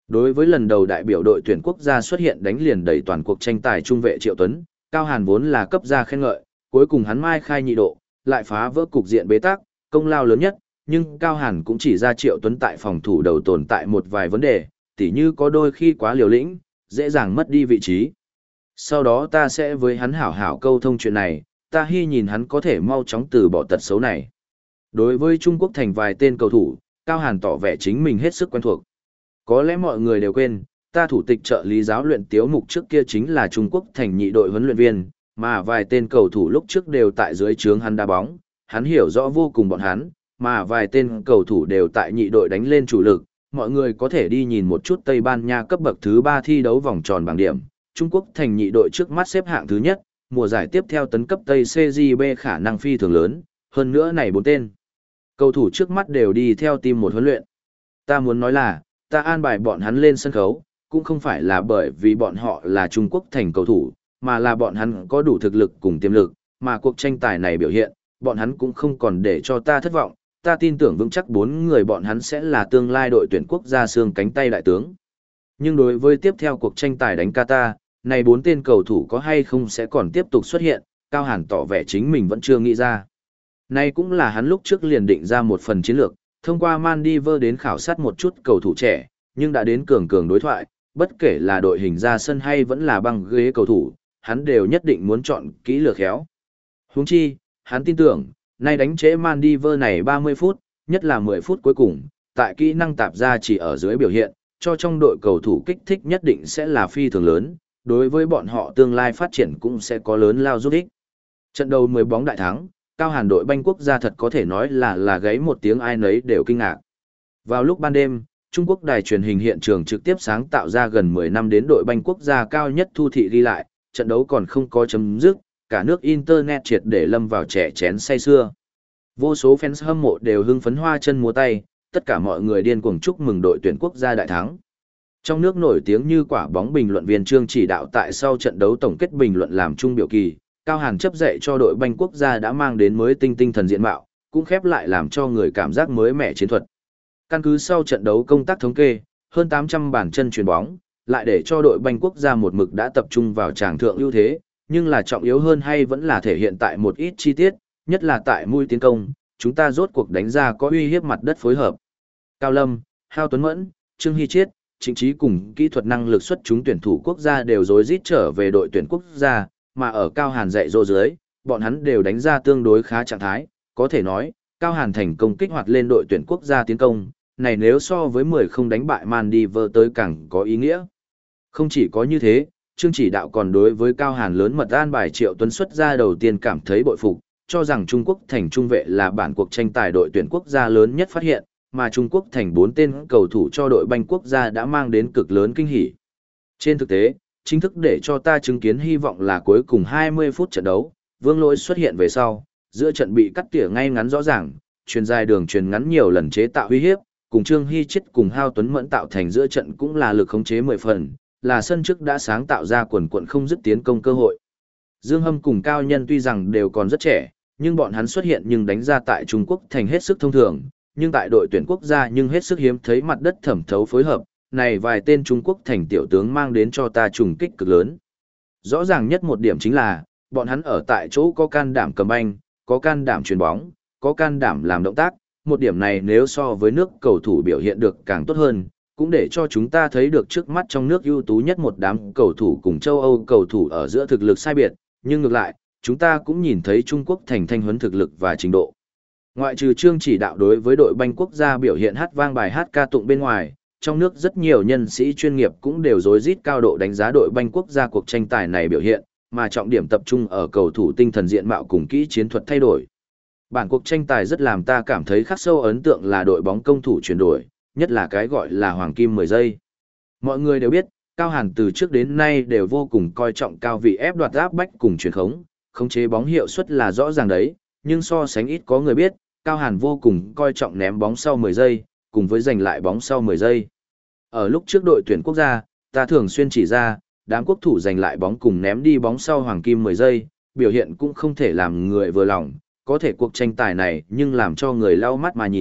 Đối với lần đầu đại biểu đội tuyển quốc gia xuất hiện đánh liền đẩy toàn cuộc tranh tài trung vệ Triệu Tuấn, Cao Hàn vốn là cấp ra khen ngợi, cuối cùng hắn mai khai nhị độ, lại phá vỡ cục diện bế tắc, công lao lớn nhất, nhưng Cao Hàn cũng chỉ ra Triệu Tuấn tại phòng thủ đầu tồn tại một vài vấn đề, tỉ như có đôi khi quá liều lĩnh, dễ dàng mất đi vị trí. Sau đó ta sẽ với hắn hảo hảo câu thông chuyện này, ta hy nhìn hắn có thể mau chóng từ bỏ tật xấu này. Đối với Trung Quốc thành vài tên cầu thủ, Cao Hàn tỏ vẻ chính mình hết sức quen thuộc. Có lẽ mọi người đều quên, ta thủ tịch trợ lý giáo luyện Tiếu Mục trước kia chính là Trung Quốc thành nhị đội huấn luyện viên, mà vài tên cầu thủ lúc trước đều tại dưới trướng hắn đá bóng, hắn hiểu rõ vô cùng bọn hắn, mà vài tên cầu thủ đều tại nhị đội đánh lên chủ lực, mọi người có thể đi nhìn một chút Tây Ban Nha cấp bậc thứ ba thi đấu vòng tròn bảng điểm, Trung Quốc thành nhị đội trước mắt xếp hạng thứ nhất, mùa giải tiếp theo tấn cấp Tây xê giê bê khả năng phi thường lớn, hơn nữa này bốn tên cầu thủ trước mắt đều đi theo team một huấn luyện. Ta muốn nói là, ta an bài bọn hắn lên sân khấu, cũng không phải là bởi vì bọn họ là Trung Quốc thành cầu thủ, mà là bọn hắn có đủ thực lực cùng tiềm lực, mà cuộc tranh tài này biểu hiện, bọn hắn cũng không còn để cho ta thất vọng, ta tin tưởng vững chắc bốn người bọn hắn sẽ là tương lai đội tuyển quốc gia xương cánh tay đại tướng. Nhưng đối với tiếp theo cuộc tranh tài đánh Qatar, này bốn tên cầu thủ có hay không sẽ còn tiếp tục xuất hiện, Cao Hàn tỏ vẻ chính mình vẫn chưa nghĩ ra. Này cũng là hắn lúc trước liền định ra một phần chiến lược, thông qua Maldives đến khảo sát một chút cầu thủ trẻ, nhưng đã đến cường cường đối thoại, bất kể là đội hình ra sân hay vẫn là băng ghế cầu thủ, hắn đều nhất định muốn chọn kỹ lược khéo. Huống chi, hắn tin tưởng, nay đánh trễ Maldives này ba mươi phút, nhất là mười phút cuối cùng, tại kỹ năng tạp ra chỉ ở dưới biểu hiện, cho trong đội cầu thủ kích thích nhất định sẽ là phi thường lớn, đối với bọn họ tương lai phát triển cũng sẽ có lớn lao giúp ích. Trận đầu mười bóng đại thắng, Cao Hàn đội banh quốc gia thật có thể nói là là gáy một tiếng ai nấy đều kinh ngạc. Vào lúc ban đêm, Trung Quốc đài truyền hình hiện trường trực tiếp sáng tạo ra gần mười năm đến đội banh quốc gia cao nhất thu thị ghi lại, trận đấu còn không có chấm dứt, cả nước internet triệt để lâm vào trẻ chén say xưa. Vô số fans hâm mộ đều hưng phấn hoa chân múa tay, tất cả mọi người điên cuồng chúc mừng đội tuyển quốc gia đại thắng. Trong nước nổi tiếng như quả bóng bình luận viên Trương Chỉ Đạo tại sau trận đấu tổng kết bình luận làm chung biểu kỳ, Cao Hàn chấp dạy cho đội banh quốc gia đã mang đến mới tinh tinh thần diện mạo, cũng khép lại làm cho người cảm giác mới mẻ chiến thuật. Căn cứ sau trận đấu công tác thống kê, hơn tám trăm bản chân chuyền bóng, lại để cho đội banh quốc gia một mực đã tập trung vào tràng thượng ưu thế, nhưng là trọng yếu hơn hay vẫn là thể hiện tại một ít chi tiết, nhất là tại mũi tiến công, chúng ta rốt cuộc đánh ra có uy hiếp mặt đất phối hợp. Cao Lâm, Hao Tuấn Mẫn, Trương Hy Chiết, Trịnh Trí cùng kỹ thuật năng lực xuất chúng tuyển thủ quốc gia đều rối rít trở về đội tuyển quốc gia, mà ở Cao Hàn dạy dỗ dưới, bọn hắn đều đánh ra tương đối khá trạng thái, có thể nói, Cao Hàn thành công kích hoạt lên đội tuyển quốc gia tiến công, này nếu so với mười không đánh bại Maldives tới càng có ý nghĩa. Không chỉ có như thế, Trương Chỉ Đạo còn đối với Cao Hàn lớn mật an bài Triệu Tuấn xuất ra đầu tiên cảm thấy bội phục, cho rằng Trung Quốc thành trung vệ là bản cuộc tranh tài đội tuyển quốc gia lớn nhất phát hiện, mà Trung Quốc thành bốn tên cầu thủ cho đội banh quốc gia đã mang đến cực lớn kinh hỉ. Trên thực tế, chính thức để cho ta chứng kiến hy vọng là cuối cùng hai mươi phút trận đấu, Vương Lỗi xuất hiện về sau, giữa trận bị cắt tỉa ngay ngắn rõ ràng, truyền dài đường truyền ngắn nhiều lần chế tạo uy hiếp, cùng Trương Hy Chiết cùng Hao Tuấn Mẫn tạo thành giữa trận cũng là lực khống chế mười phần, là sân trước đã sáng tạo ra quần quần không dứt tiến công cơ hội. Dương Hâm cùng Cao Nhân tuy rằng đều còn rất trẻ, nhưng bọn hắn xuất hiện nhưng đánh ra tại Trung Quốc thành hết sức thông thường, nhưng tại đội tuyển quốc gia nhưng hết sức hiếm thấy mặt đất thẩm thấu phối hợp, này vài tên Trung Quốc thành tiểu tướng mang đến cho ta trùng kích cực lớn. Rõ ràng nhất một điểm chính là, bọn hắn ở tại chỗ có can đảm cầm banh, có can đảm chuyền bóng, có can đảm làm động tác, một điểm này nếu so với nước cầu thủ biểu hiện được càng tốt hơn, cũng để cho chúng ta thấy được trước mắt trong nước ưu tú nhất một đám cầu thủ cùng châu Âu cầu thủ ở giữa thực lực sai biệt, nhưng ngược lại, chúng ta cũng nhìn thấy Trung Quốc thành thanh huấn thực lực và trình độ. Ngoại trừ Trương Chỉ Đạo đối với đội banh quốc gia biểu hiện hát vang bài hát ca tụng bên ngoài, trong nước rất nhiều nhân sĩ chuyên nghiệp cũng đều rối rít cao độ đánh giá đội banh quốc gia cuộc tranh tài này biểu hiện, mà trọng điểm tập trung ở cầu thủ tinh thần diện mạo cùng kỹ chiến thuật thay đổi. Bản cuộc tranh tài rất làm ta cảm thấy khắc sâu ấn tượng là đội bóng công thủ chuyển đổi, nhất là cái gọi là hoàng kim mười giây. Mọi người đều biết, Cao Hàn từ trước đến nay đều vô cùng coi trọng cao vị ép đoạt áp bách cùng truyền khống, khống chế bóng hiệu suất là rõ ràng đấy, nhưng so sánh ít có người biết, Cao Hàn vô cùng coi trọng ném bóng sau mười giây, cùng với giành lại bóng sau mười giây. Ở lúc trước đội tuyển quốc gia, ta thường xuyên chỉ ra, đám quốc thủ giành lại bóng cùng ném đi bóng sau hoàng kim mười giây, biểu hiện cũng không thể làm người vừa lòng, có thể cuộc tranh tài này nhưng làm cho người lau mắt mà nhìn,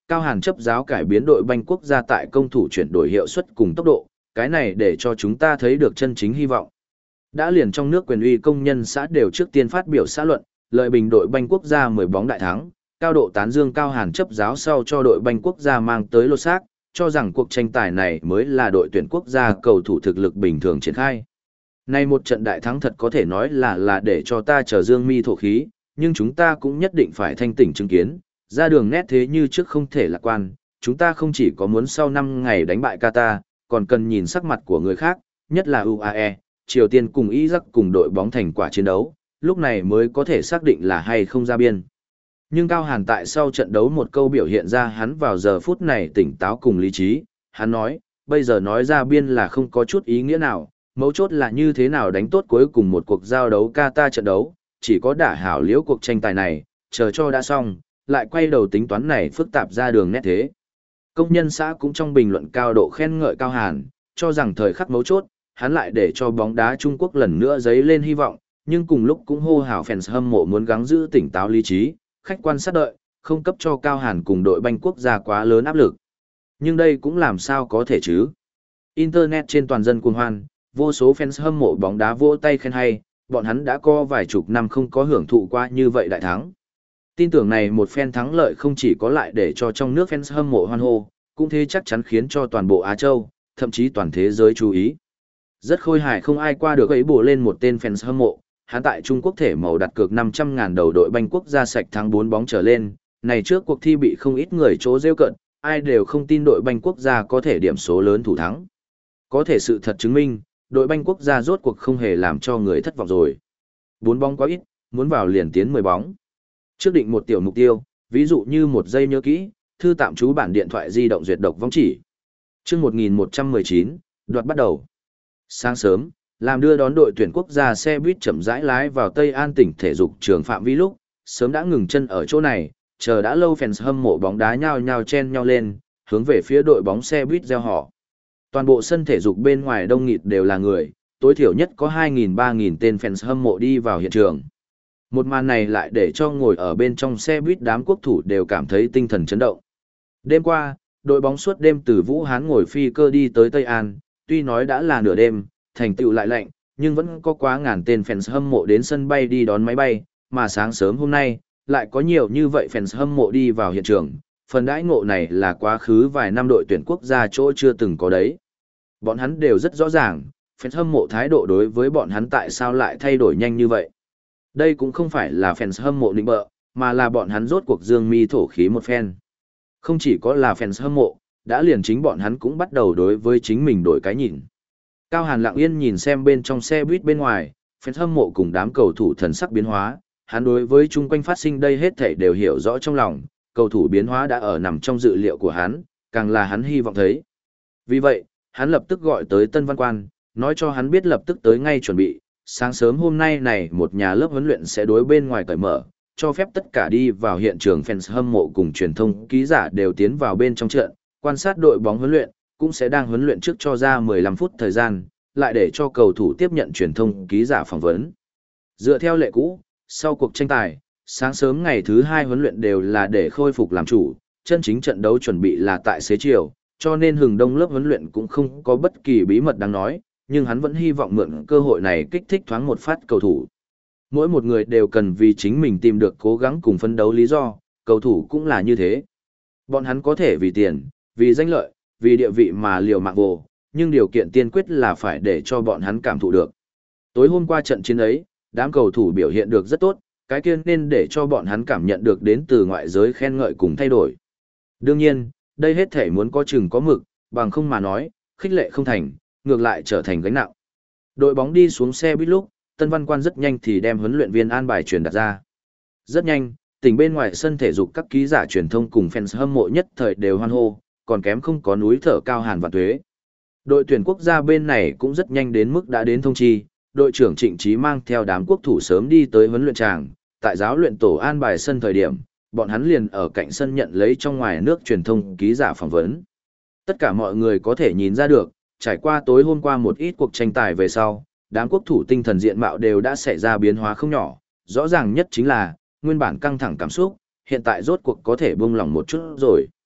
Cao Hàn chấp giáo cải biến đội banh quốc gia tại công thủ chuyển đổi hiệu suất cùng tốc độ, cái này để cho chúng ta thấy được chân chính hy vọng. Đã liền trong nước quyền uy công nhân xã đều trước tiên phát biểu xã luận, lợi bình đội banh quốc gia mười bóng đại thắng, cao độ tán dương Cao Hàn chấp giáo sau cho đội banh quốc gia mang tới lột xác, cho rằng cuộc tranh tài này mới là đội tuyển quốc gia cầu thủ thực lực bình thường triển khai. Nay một trận đại thắng thật có thể nói là là để cho ta chờ dương mi thổ khí, nhưng chúng ta cũng nhất định phải thanh tỉnh chứng kiến, ra đường nét thế như trước không thể lạc quan, chúng ta không chỉ có muốn sau năm ngày đánh bại Qatar, còn cần nhìn sắc mặt của người khác, nhất là u a e, Triều Tiên cùng Iraq cùng đội bóng thành quả chiến đấu, lúc này mới có thể xác định là hay không ra biên. Nhưng Cao Hàn tại sau trận đấu một câu biểu hiện ra hắn vào giờ phút này tỉnh táo cùng lý trí, hắn nói, bây giờ nói ra biên là không có chút ý nghĩa nào, mấu chốt là như thế nào đánh tốt cuối cùng một cuộc giao đấu Qatar trận đấu, chỉ có đả hảo liễu cuộc tranh tài này, chờ cho đã xong, lại quay đầu tính toán này phức tạp ra đường nét thế. Công nhân xã cũng trong bình luận cao độ khen ngợi Cao Hàn, cho rằng thời khắc mấu chốt, hắn lại để cho bóng đá Trung Quốc lần nữa dấy lên hy vọng, nhưng cùng lúc cũng hô hào fans hâm mộ muốn gắng giữ tỉnh táo lý trí, khách quan sát đợi, không cấp cho Cao Hàn cùng đội banh quốc gia quá lớn áp lực. Nhưng đây cũng làm sao có thể chứ? Internet trên toàn dân cuồng hoan, vô số fans hâm mộ bóng đá vỗ tay khen hay, bọn hắn đã có vài chục năm không có hưởng thụ qua như vậy đại thắng. Tin tưởng này một phen thắng lợi không chỉ có lại để cho trong nước fans hâm mộ hoan hô, cũng thế chắc chắn khiến cho toàn bộ Á Châu, thậm chí toàn thế giới chú ý. Rất khôi hài không ai qua được ấy bổ lên một tên fans hâm mộ, hắn tại Trung Quốc thể màu đặt cược năm trăm ngàn đầu đội banh quốc gia sạch thắng bốn bóng trở lên, này trước cuộc thi bị không ít người chỗ rêu cận, ai đều không tin đội banh quốc gia có thể điểm số lớn thủ thắng. Có thể sự thật chứng minh, đội banh quốc gia rốt cuộc không hề làm cho người thất vọng rồi. bốn bóng quá ít, muốn vào liền tiến mười bóng. Trước định một tiểu mục tiêu, ví dụ như một giây nhớ kỹ, thư tạm trú bản điện thoại di động duyệt độc vong chỉ. Chương một nghìn một trăm mười chín, đoạt bắt đầu. Sáng sớm, làm đưa đón đội tuyển quốc gia xe buýt chậm rãi lái vào Tây An tỉnh thể dục trường Phạm Vi lúc, sớm đã ngừng chân ở chỗ này, chờ đã lâu fans hâm mộ bóng đá nhao nhao chen nhau lên, hướng về phía đội bóng xe buýt reo hò. Toàn bộ sân thể dục bên ngoài đông nghịt đều là người, tối thiểu nhất có hai nghìn ba nghìn tên fans hâm mộ đi vào hiện trường. Một màn này lại để cho ngồi ở bên trong xe buýt đám quốc thủ đều cảm thấy tinh thần chấn động. Đêm qua, đội bóng suốt đêm từ Vũ Hán ngồi phi cơ đi tới Tây An, tuy nói đã là nửa đêm, thành tựu lại lạnh, nhưng vẫn có quá ngàn tên fans hâm mộ đến sân bay đi đón máy bay, mà sáng sớm hôm nay, lại có nhiều như vậy fans hâm mộ đi vào hiện trường. Phần đãi ngộ này là quá khứ vài năm đội tuyển quốc gia chỗ chưa từng có đấy. Bọn hắn đều rất rõ ràng, fans hâm mộ thái độ đối với bọn hắn tại sao lại thay đổi nhanh như vậy. Đây cũng không phải là fans hâm mộ nịnh bợ, mà là bọn hắn rốt cuộc dương mi thổ khí một phen. Không chỉ có là fans hâm mộ, đã liền chính bọn hắn cũng bắt đầu đối với chính mình đổi cái nhìn. Cao Hàn lặng yên nhìn xem bên trong xe buýt bên ngoài, fans hâm mộ cùng đám cầu thủ thần sắc biến hóa, hắn đối với chung quanh phát sinh đây hết thảy đều hiểu rõ trong lòng, cầu thủ biến hóa đã ở nằm trong dự liệu của hắn, càng là hắn hy vọng thấy. Vì vậy, hắn lập tức gọi tới Tân Văn Quan, nói cho hắn biết lập tức tới ngay chuẩn bị, sáng sớm hôm nay này một nhà lớp huấn luyện sẽ đối bên ngoài cởi mở, cho phép tất cả đi vào hiện trường fans hâm mộ cùng truyền thông ký giả đều tiến vào bên trong trận, quan sát đội bóng huấn luyện, cũng sẽ đang huấn luyện trước cho ra mười lăm phút thời gian, lại để cho cầu thủ tiếp nhận truyền thông ký giả phỏng vấn. Dựa theo lệ cũ, sau cuộc tranh tài, sáng sớm ngày thứ hai huấn luyện đều là để khôi phục làm chủ, chân chính trận đấu chuẩn bị là tại xế chiều, cho nên hừng đông lớp huấn luyện cũng không có bất kỳ bí mật đáng nói, nhưng hắn vẫn hy vọng mượn cơ hội này kích thích thoáng một phát cầu thủ. Mỗi một người đều cần vì chính mình tìm được cố gắng cùng phấn đấu lý do, cầu thủ cũng là như thế. Bọn hắn có thể vì tiền, vì danh lợi, vì địa vị mà liều mạng vô, nhưng điều kiện tiên quyết là phải để cho bọn hắn cảm thụ được. Tối hôm qua trận chiến ấy, đám cầu thủ biểu hiện được rất tốt, cái kia nên để cho bọn hắn cảm nhận được đến từ ngoại giới khen ngợi cùng thay đổi. Đương nhiên, đây hết thể muốn có chừng có mực, bằng không mà nói, khích lệ không thành, ngược lại trở thành gánh nặng. Đội bóng đi xuống xe buýt lúc, Tân Văn Quan rất nhanh thì đem huấn luyện viên an bài truyền đặt ra. Rất nhanh, tỉnh bên ngoài sân thể dục các ký giả truyền thông cùng fans hâm mộ nhất thời đều hoan hô, còn kém không có núi thở Cao Hàn và Tuế. Đội tuyển quốc gia bên này cũng rất nhanh đến mức đã đến thông chi, đội trưởng Trịnh Chí mang theo đám quốc thủ sớm đi tới huấn luyện tràng, tại giáo luyện tổ an bài sân thời điểm, bọn hắn liền ở cạnh sân nhận lấy trong ngoài nước truyền thông ký giả phỏng vấn. Tất cả mọi người có thể nhìn ra được, trải qua tối hôm qua một ít cuộc tranh tài về sau, đám quốc thủ tinh thần diện mạo đều đã xảy ra biến hóa không nhỏ, rõ ràng nhất chính là, nguyên bản căng thẳng cảm xúc, hiện tại rốt cuộc có thể buông lỏng một chút rồi.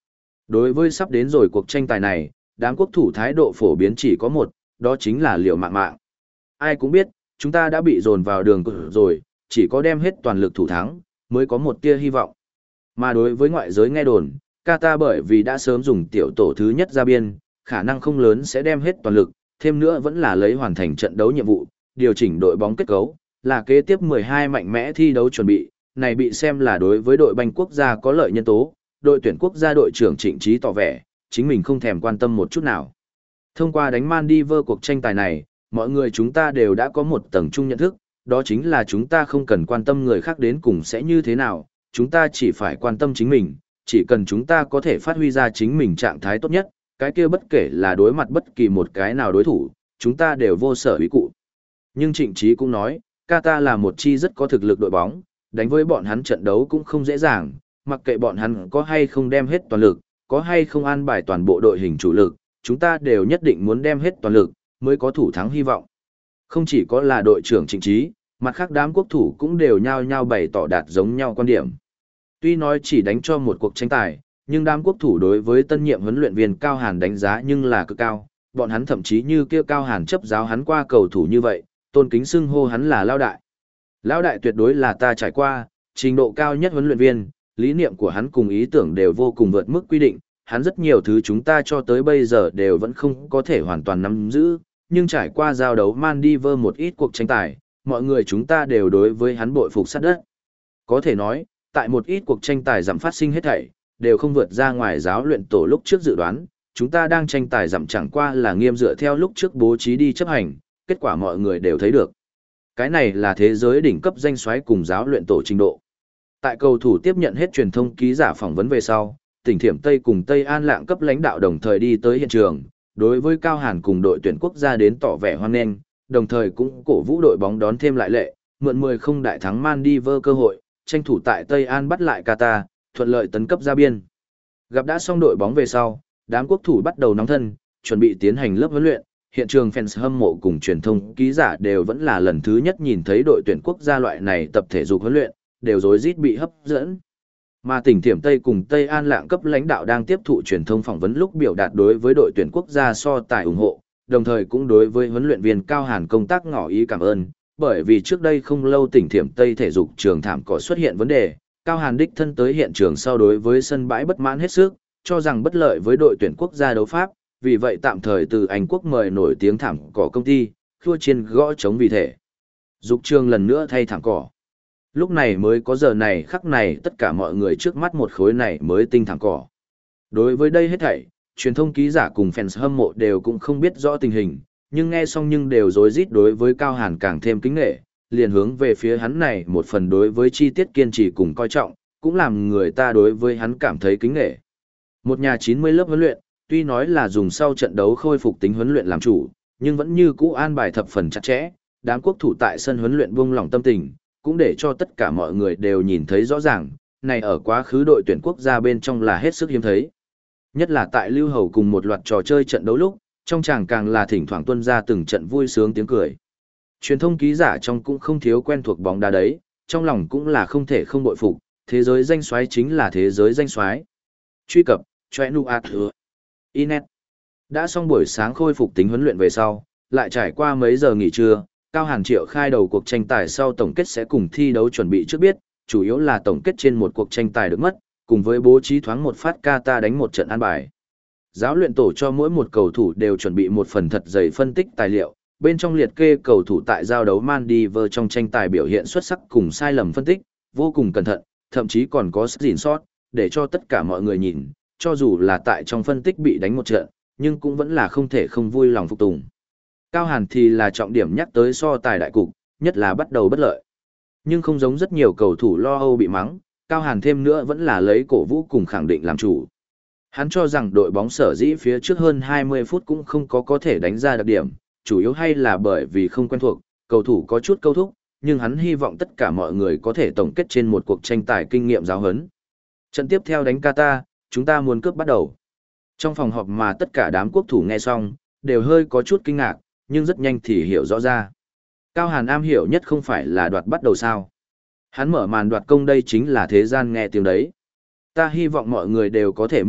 Đối với sắp đến rồi cuộc tranh tài này, đám quốc thủ thái độ phổ biến chỉ có một, đó chính là liều mạng mạng. Ai cũng biết, chúng ta đã bị dồn vào đường cử rồi, chỉ có đem hết toàn lực thủ thắng, mới có một tia hy vọng. Mà đối với ngoại giới nghe đồn, Qatar bởi vì đã sớm dùng tiểu tổ thứ nhất ra biên, khả năng không lớn sẽ đem hết toàn lực, thêm nữa vẫn là lấy hoàn thành trận đấu nhiệm vụ, điều chỉnh đội bóng kết cấu, là kế tiếp mười hai mạnh mẽ thi đấu chuẩn bị, này bị xem là đối với đội banh quốc gia có lợi nhân tố, đội tuyển quốc gia đội trưởng Trịnh Trí tỏ vẻ, chính mình không thèm quan tâm một chút nào. Thông qua đánh Maldives cuộc tranh tài này, mọi người chúng ta đều đã có một tầng chung nhận thức, đó chính là chúng ta không cần quan tâm người khác đến cùng sẽ như thế nào, chúng ta chỉ phải quan tâm chính mình, chỉ cần chúng ta có thể phát huy ra chính mình trạng thái tốt nhất, cái kia bất kể là đối mặt bất kỳ một cái nào đối thủ, chúng ta đều vô sở ý cụ. Nhưng Trịnh Trí cũng nói, Qatar là một chi rất có thực lực đội bóng, đánh với bọn hắn trận đấu cũng không dễ dàng, mặc kệ bọn hắn có hay không đem hết toàn lực, có hay không an bài toàn bộ đội hình chủ lực, chúng ta đều nhất định muốn đem hết toàn lực, mới có thủ thắng hy vọng. Không chỉ có là đội trưởng Trịnh Trí, mặt khác đám quốc thủ cũng đều nhao nhao bày tỏ đạt giống nhau quan điểm. Tuy nói chỉ đánh cho một cuộc tranh tài, nhưng đám quốc thủ đối với tân nhiệm huấn luyện viên Cao Hàn đánh giá nhưng là cực cao, bọn hắn thậm chí như kia Cao Hàn chấp giáo hắn qua cầu thủ như vậy, tôn kính xưng hô hắn là Lao Đại. Lao Đại tuyệt đối là ta trải qua, trình độ cao nhất huấn luyện viên, lý niệm của hắn cùng ý tưởng đều vô cùng vượt mức quy định, hắn rất nhiều thứ chúng ta cho tới bây giờ đều vẫn không có thể hoàn toàn nắm giữ, nhưng trải qua giao đấu Maldives một ít cuộc tranh tài, mọi người chúng ta đều đối với hắn bội phục sát đất. Có thể nói, tại một ít cuộc tranh tài giảm phát sinh hết thảy, đều không vượt ra ngoài giáo luyện tổ lúc trước dự đoán, chúng ta đang tranh tài giảm chẳng qua là nghiêm dựa theo lúc trước bố trí đi chấp hành, kết quả mọi người đều thấy được. Cái này là thế giới đỉnh cấp danh soái cùng giáo luyện tổ trình độ. Tại cầu thủ tiếp nhận hết truyền thông ký giả phỏng vấn về sau, tỉnh Thiểm Tây cùng Tây An Lạng cấp lãnh đạo đồng thời đi tới hiện trường, đối với Cao Hàn cùng đội tuyển quốc gia đến tỏ vẻ hoan nghênh, đồng thời cũng cổ vũ đội bóng đón thêm lại lệ, mượn mười không đại thắng Maldives cơ hội, tranh thủ tại Tây An bắt lại Qatar, thuận lợi tấn cấp ra biên. Gặp đã xong đội bóng về sau, đám quốc thủ bắt đầu nóng thân, chuẩn bị tiến hành lớp huấn luyện, hiện trường fans hâm mộ cùng truyền thông ký giả đều vẫn là lần thứ nhất nhìn thấy đội tuyển quốc gia loại này tập thể dục huấn luyện, đều rối rít bị hấp dẫn. Mà tỉnh Thiểm Tây cùng Tây An Lạng cấp lãnh đạo đang tiếp thụ truyền thông phỏng vấn lúc biểu đạt đối với đội tuyển quốc gia so tài ủng hộ, đồng thời cũng đối với huấn luyện viên Cao Hàn công tác ngỏ ý cảm ơn, bởi vì trước đây không lâu tỉnh Thiểm Tây thể dục trường thảm cỏ xuất hiện vấn đề, Cao Hàn đích thân tới hiện trường sau đối với sân bãi bất mãn hết sức, cho rằng bất lợi với đội tuyển quốc gia đấu pháp, vì vậy tạm thời từ Anh quốc mời nổi tiếng thảm cỏ công ty, khua chiên gõ chống vì thể. Dục trường lần nữa thay thảm cỏ. Lúc này mới có giờ này khắc này tất cả mọi người trước mắt một khối này mới tinh thảm cỏ. Đối với đây hết thảy, truyền thông ký giả cùng fans hâm mộ đều cũng không biết rõ tình hình, nhưng nghe xong nhưng đều rối rít đối với Cao Hàn càng thêm kính nghệ, liền hướng về phía hắn này một phần đối với chi tiết kiên trì cùng coi trọng, cũng làm người ta đối với hắn cảm thấy kính nghệ. Một nhà chín mươi lớp huấn luyện, tuy nói là dùng sau trận đấu khôi phục tính huấn luyện làm chủ, nhưng vẫn như cũ an bài thập phần chặt chẽ, đám quốc thủ tại sân huấn luyện buông lỏng tâm tình, cũng để cho tất cả mọi người đều nhìn thấy rõ ràng, này ở quá khứ đội tuyển quốc gia bên trong là hết sức hiếm thấy. Nhất là tại Lưu Hầu cùng một loạt trò chơi trận đấu lúc, trong chàng càng là thỉnh thoảng tuân ra từng trận vui sướng tiếng cười. Truyền thông ký giả trong cũng không thiếu quen thuộc bóng đá đấy, trong lòng cũng là không thể không bội phục, thế giới danh soái chính là thế giới danh soái. Truy cập, choe nu a thừa. Inet. Đã xong buổi sáng khôi phục tính huấn luyện về sau, lại trải qua mấy giờ nghỉ trưa, Cao Hàn triệu khai đầu cuộc tranh tài sau tổng kết sẽ cùng thi đấu chuẩn bị trước biết, chủ yếu là tổng kết trên một cuộc tranh tài được mất, cùng với bố trí thoáng một phát Qatar đánh một trận an bài. Giáo luyện tổ cho mỗi một cầu thủ đều chuẩn bị một phần thật dày phân tích tài liệu, bên trong liệt kê cầu thủ tại giao đấu Maldives trong tranh tài biểu hiện xuất sắc cùng sai lầm phân tích, vô cùng cẩn thận, thậm chí còn có gìn sót, để cho tất cả mọi người nhìn, cho dù là tại trong phân tích bị đánh một trận, nhưng cũng vẫn là không thể không vui lòng phục tùng. Cao Hàn thì là trọng điểm nhắc tới so tài đại cục, nhất là bắt đầu bất lợi. Nhưng không giống rất nhiều cầu thủ lo âu bị mắng, Cao Hàn thêm nữa vẫn là lấy cổ vũ cùng khẳng định làm chủ. Hắn cho rằng đội bóng sở dĩ phía trước hơn hai mươi phút cũng không có có thể đánh ra đặc điểm, chủ yếu hay là bởi vì không quen thuộc, cầu thủ có chút câu thúc, nhưng hắn hy vọng tất cả mọi người có thể tổng kết trên một cuộc tranh tài kinh nghiệm giáo huấn. Trận tiếp theo đánh Qatar, chúng ta muốn cướp bắt đầu. Trong phòng họp mà tất cả đám quốc thủ nghe xong, đều hơi có chút kinh ngạc, nhưng rất nhanh thì hiểu rõ ra. Cao Hàn am hiểu nhất không phải là đoạt bắt đầu sao. Hắn mở màn đoạt công đây chính là thế gian nghe tiếng đấy. Ta hy vọng mọi người đều có thể minh bạch,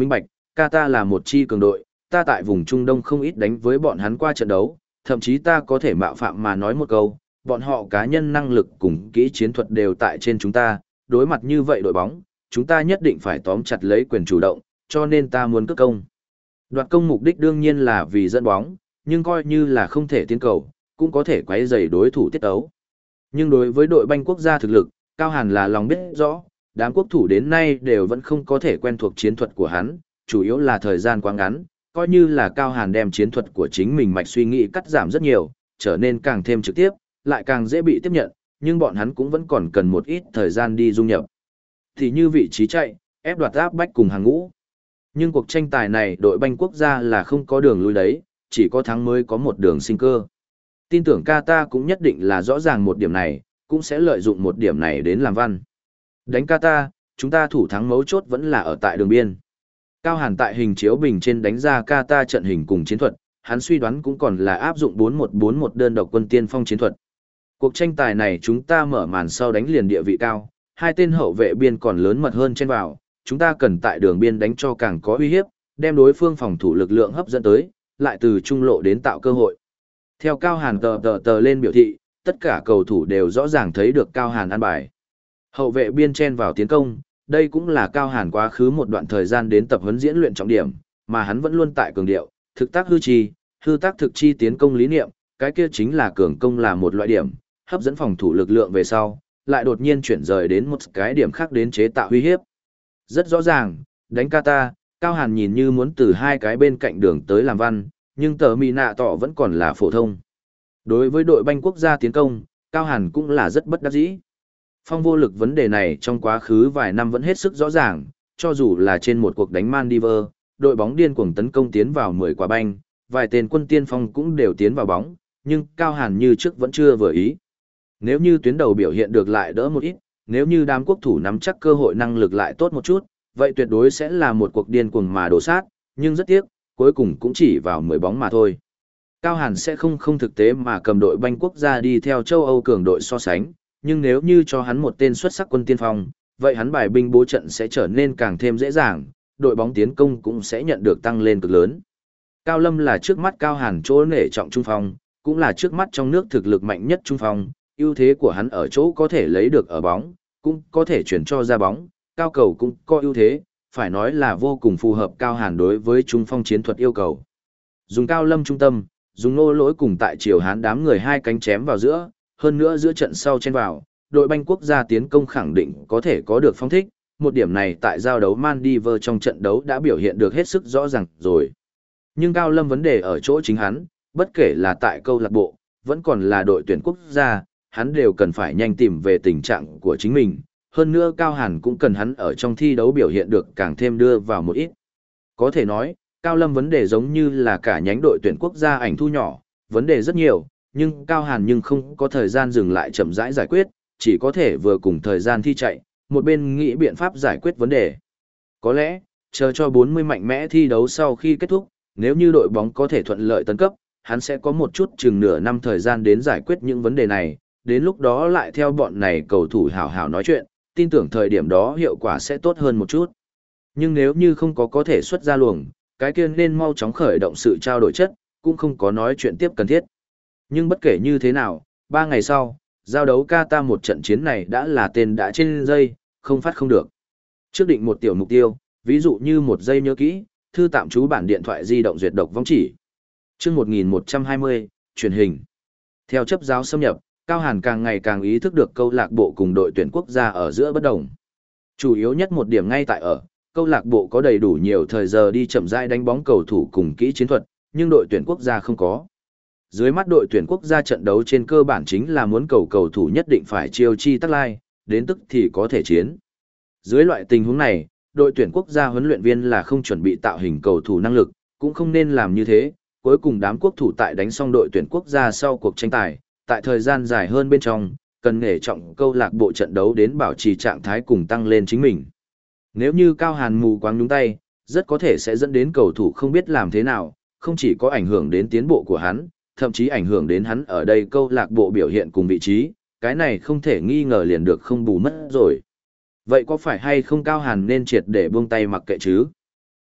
Qatar là một chi cường đội, ta tại vùng Trung Đông không ít đánh với bọn hắn qua trận đấu, thậm chí ta có thể mạo phạm mà nói một câu, bọn họ cá nhân năng lực cùng kỹ chiến thuật đều tại trên chúng ta, đối mặt như vậy đội bóng, chúng ta nhất định phải tóm chặt lấy quyền chủ động, cho nên ta muốn cướp công. Đoạt công mục đích đương nhiên là vì dẫn bóng, nhưng coi như là không thể tiến cầu, cũng có thể quấy rầy đối thủ tiết ấu. Nhưng đối với đội banh quốc gia thực lực, Cao Hàn là lòng biết rõ, đám quốc thủ đến nay đều vẫn không có thể quen thuộc chiến thuật của hắn, chủ yếu là thời gian quá ngắn, coi như là Cao Hàn đem chiến thuật của chính mình mạch suy nghĩ cắt giảm rất nhiều, trở nên càng thêm trực tiếp, lại càng dễ bị tiếp nhận, nhưng bọn hắn cũng vẫn còn cần một ít thời gian đi dung nhập. Thì như vị trí chạy, ép đoạt áp bách cùng hàng ngũ. Nhưng cuộc tranh tài này đội banh quốc gia là không có đường lui đấy, chỉ có thắng mới có một đường sinh cơ. Tin tưởng Qatar cũng nhất định là rõ ràng một điểm này, cũng sẽ lợi dụng một điểm này đến làm văn. Đánh Qatar, chúng ta thủ thắng mấu chốt vẫn là ở tại đường biên. Cao Hàn tại hình chiếu bình trên đánh ra Qatar trận hình cùng chiến thuật, hắn suy đoán cũng còn là áp dụng bốn một bốn một đơn độc quân tiên phong chiến thuật. Cuộc tranh tài này chúng ta mở màn sau đánh liền địa vị cao, hai tên hậu vệ biên còn lớn mật hơn trên vào, chúng ta cần tại đường biên đánh cho càng có uy hiếp, đem đối phương phòng thủ lực lượng hấp dẫn tới, lại từ trung lộ đến tạo cơ hội. Theo Cao Hàn tờ tờ tờ lên biểu thị, tất cả cầu thủ đều rõ ràng thấy được Cao Hàn ăn bài. Hậu vệ biên chen vào tiến công, đây cũng là Cao Hàn quá khứ một đoạn thời gian đến tập huấn diễn luyện trọng điểm, mà hắn vẫn luôn tại cường điệu, thực tác hư chi, hư tác thực chi tiến công lý niệm, cái kia chính là cường công là một loại điểm, hấp dẫn phòng thủ lực lượng về sau, lại đột nhiên chuyển rời đến một cái điểm khác đến chế tạo uy hiếp. Rất rõ ràng, đánh Qatar, Cao Hàn nhìn như muốn từ hai cái bên cạnh đường tới làm văn, nhưng tờ mì nạ tỏ vẫn còn là phổ thông. Đối với đội banh quốc gia tiến công, Cao Hàn cũng là rất bất đắc dĩ. Phong vô lực vấn đề này trong quá khứ vài năm vẫn hết sức rõ ràng, cho dù là trên một cuộc đánh Maldives, đội bóng điên cuồng tấn công tiến vào mười quả banh, vài tên quân tiên phong cũng đều tiến vào bóng, nhưng Cao Hàn như trước vẫn chưa vừa ý. Nếu như tuyến đầu biểu hiện được lại đỡ một ít, nếu như đám quốc thủ nắm chắc cơ hội năng lực lại tốt một chút, vậy tuyệt đối sẽ là một cuộc điên cuồng mà đổ sát, nhưng rất tiếc, cuối cùng cũng chỉ vào mười bóng mà thôi. Cao Hàn sẽ không không thực tế mà cầm đội banh quốc gia đi theo châu Âu cường đội so sánh, nhưng nếu như cho hắn một tên xuất sắc quân tiên phong, vậy hắn bài binh bố trận sẽ trở nên càng thêm dễ dàng, đội bóng tiến công cũng sẽ nhận được tăng lên cực lớn. Cao Lâm là trước mắt Cao Hàn chỗ nể trọng trung phong, cũng là trước mắt trong nước thực lực mạnh nhất trung phong, ưu thế của hắn ở chỗ có thể lấy được ở bóng, cũng có thể chuyển cho ra bóng, cao cầu cũng có ưu thế, phải nói là vô cùng phù hợp Cao Hàn đối với trung phong chiến thuật yêu cầu. Dùng Cao Lâm trung tâm, dùng nô lỗi cùng tại chiều hán đám người hai cánh chém vào giữa, hơn nữa giữa trận sau chen vào, đội banh quốc gia tiến công khẳng định có thể có được phong thích, một điểm này tại giao đấu Maldives trong trận đấu đã biểu hiện được hết sức rõ ràng rồi. Nhưng Cao Lâm vấn đề ở chỗ chính hắn, bất kể là tại câu lạc bộ, vẫn còn là đội tuyển quốc gia, hắn đều cần phải nhanh tìm về tình trạng của chính mình, hơn nữa Cao Hàn cũng cần hắn ở trong thi đấu biểu hiện được càng thêm đưa vào một ít. Có thể nói, Cao Lâm vấn đề giống như là cả nhánh đội tuyển quốc gia ảnh thu nhỏ, vấn đề rất nhiều, nhưng Cao Hàn nhưng không có thời gian dừng lại chậm rãi giải quyết, chỉ có thể vừa cùng thời gian thi chạy, một bên nghĩ biện pháp giải quyết vấn đề. Có lẽ, chờ cho bốn mươi mạnh mẽ thi đấu sau khi kết thúc, nếu như đội bóng có thể thuận lợi tấn cấp, hắn sẽ có một chút chừng nửa năm thời gian đến giải quyết những vấn đề này, đến lúc đó lại theo bọn này cầu thủ hảo hảo nói chuyện, tin tưởng thời điểm đó hiệu quả sẽ tốt hơn một chút. Nhưng nếu như không có có thể xuất ra luồng, cái kia nên mau chóng khởi động sự trao đổi chất, cũng không có nói chuyện tiếp cần thiết. Nhưng bất kể như thế nào, ba ngày sau, giao đấu Qatar một trận chiến này đã là tên đã trên dây, không phát không được. Trước định một tiểu mục tiêu, ví dụ như một giây nhớ kỹ, thư tạm trú bản điện thoại di động duyệt độc vong chỉ. Chương một nghìn một trăm hai mươi, truyền hình. Theo chấp giáo xâm nhập, Cao Hàn càng ngày càng ý thức được câu lạc bộ cùng đội tuyển quốc gia ở giữa bất đồng. Chủ yếu nhất một điểm ngay tại ở, câu lạc bộ có đầy đủ nhiều thời giờ đi chậm rãi đánh bóng cầu thủ cùng kỹ chiến thuật, nhưng đội tuyển quốc gia không có. Dưới mắt đội tuyển quốc gia trận đấu trên cơ bản chính là muốn cầu cầu thủ nhất định phải chiêu chi tắc lai, đến tức thì có thể chiến. Dưới loại tình huống này, đội tuyển quốc gia huấn luyện viên là không chuẩn bị tạo hình cầu thủ năng lực, cũng không nên làm như thế. Cuối cùng đám quốc thủ tại đánh xong đội tuyển quốc gia sau cuộc tranh tài, tại thời gian dài hơn bên trong, cần nể trọng câu lạc bộ trận đấu đến bảo trì trạng thái cùng tăng lên chính mình. Nếu như Cao Hàn mù quáng nhúng tay, rất có thể sẽ dẫn đến cầu thủ không biết làm thế nào, không chỉ có ảnh hưởng đến tiến bộ của hắn, thậm chí ảnh hưởng đến hắn ở đây câu lạc bộ biểu hiện cùng vị trí, cái này không thể nghi ngờ liền được không bù mất rồi. Vậy có phải hay không Cao Hàn nên triệt để buông tay mặc kệ chứ?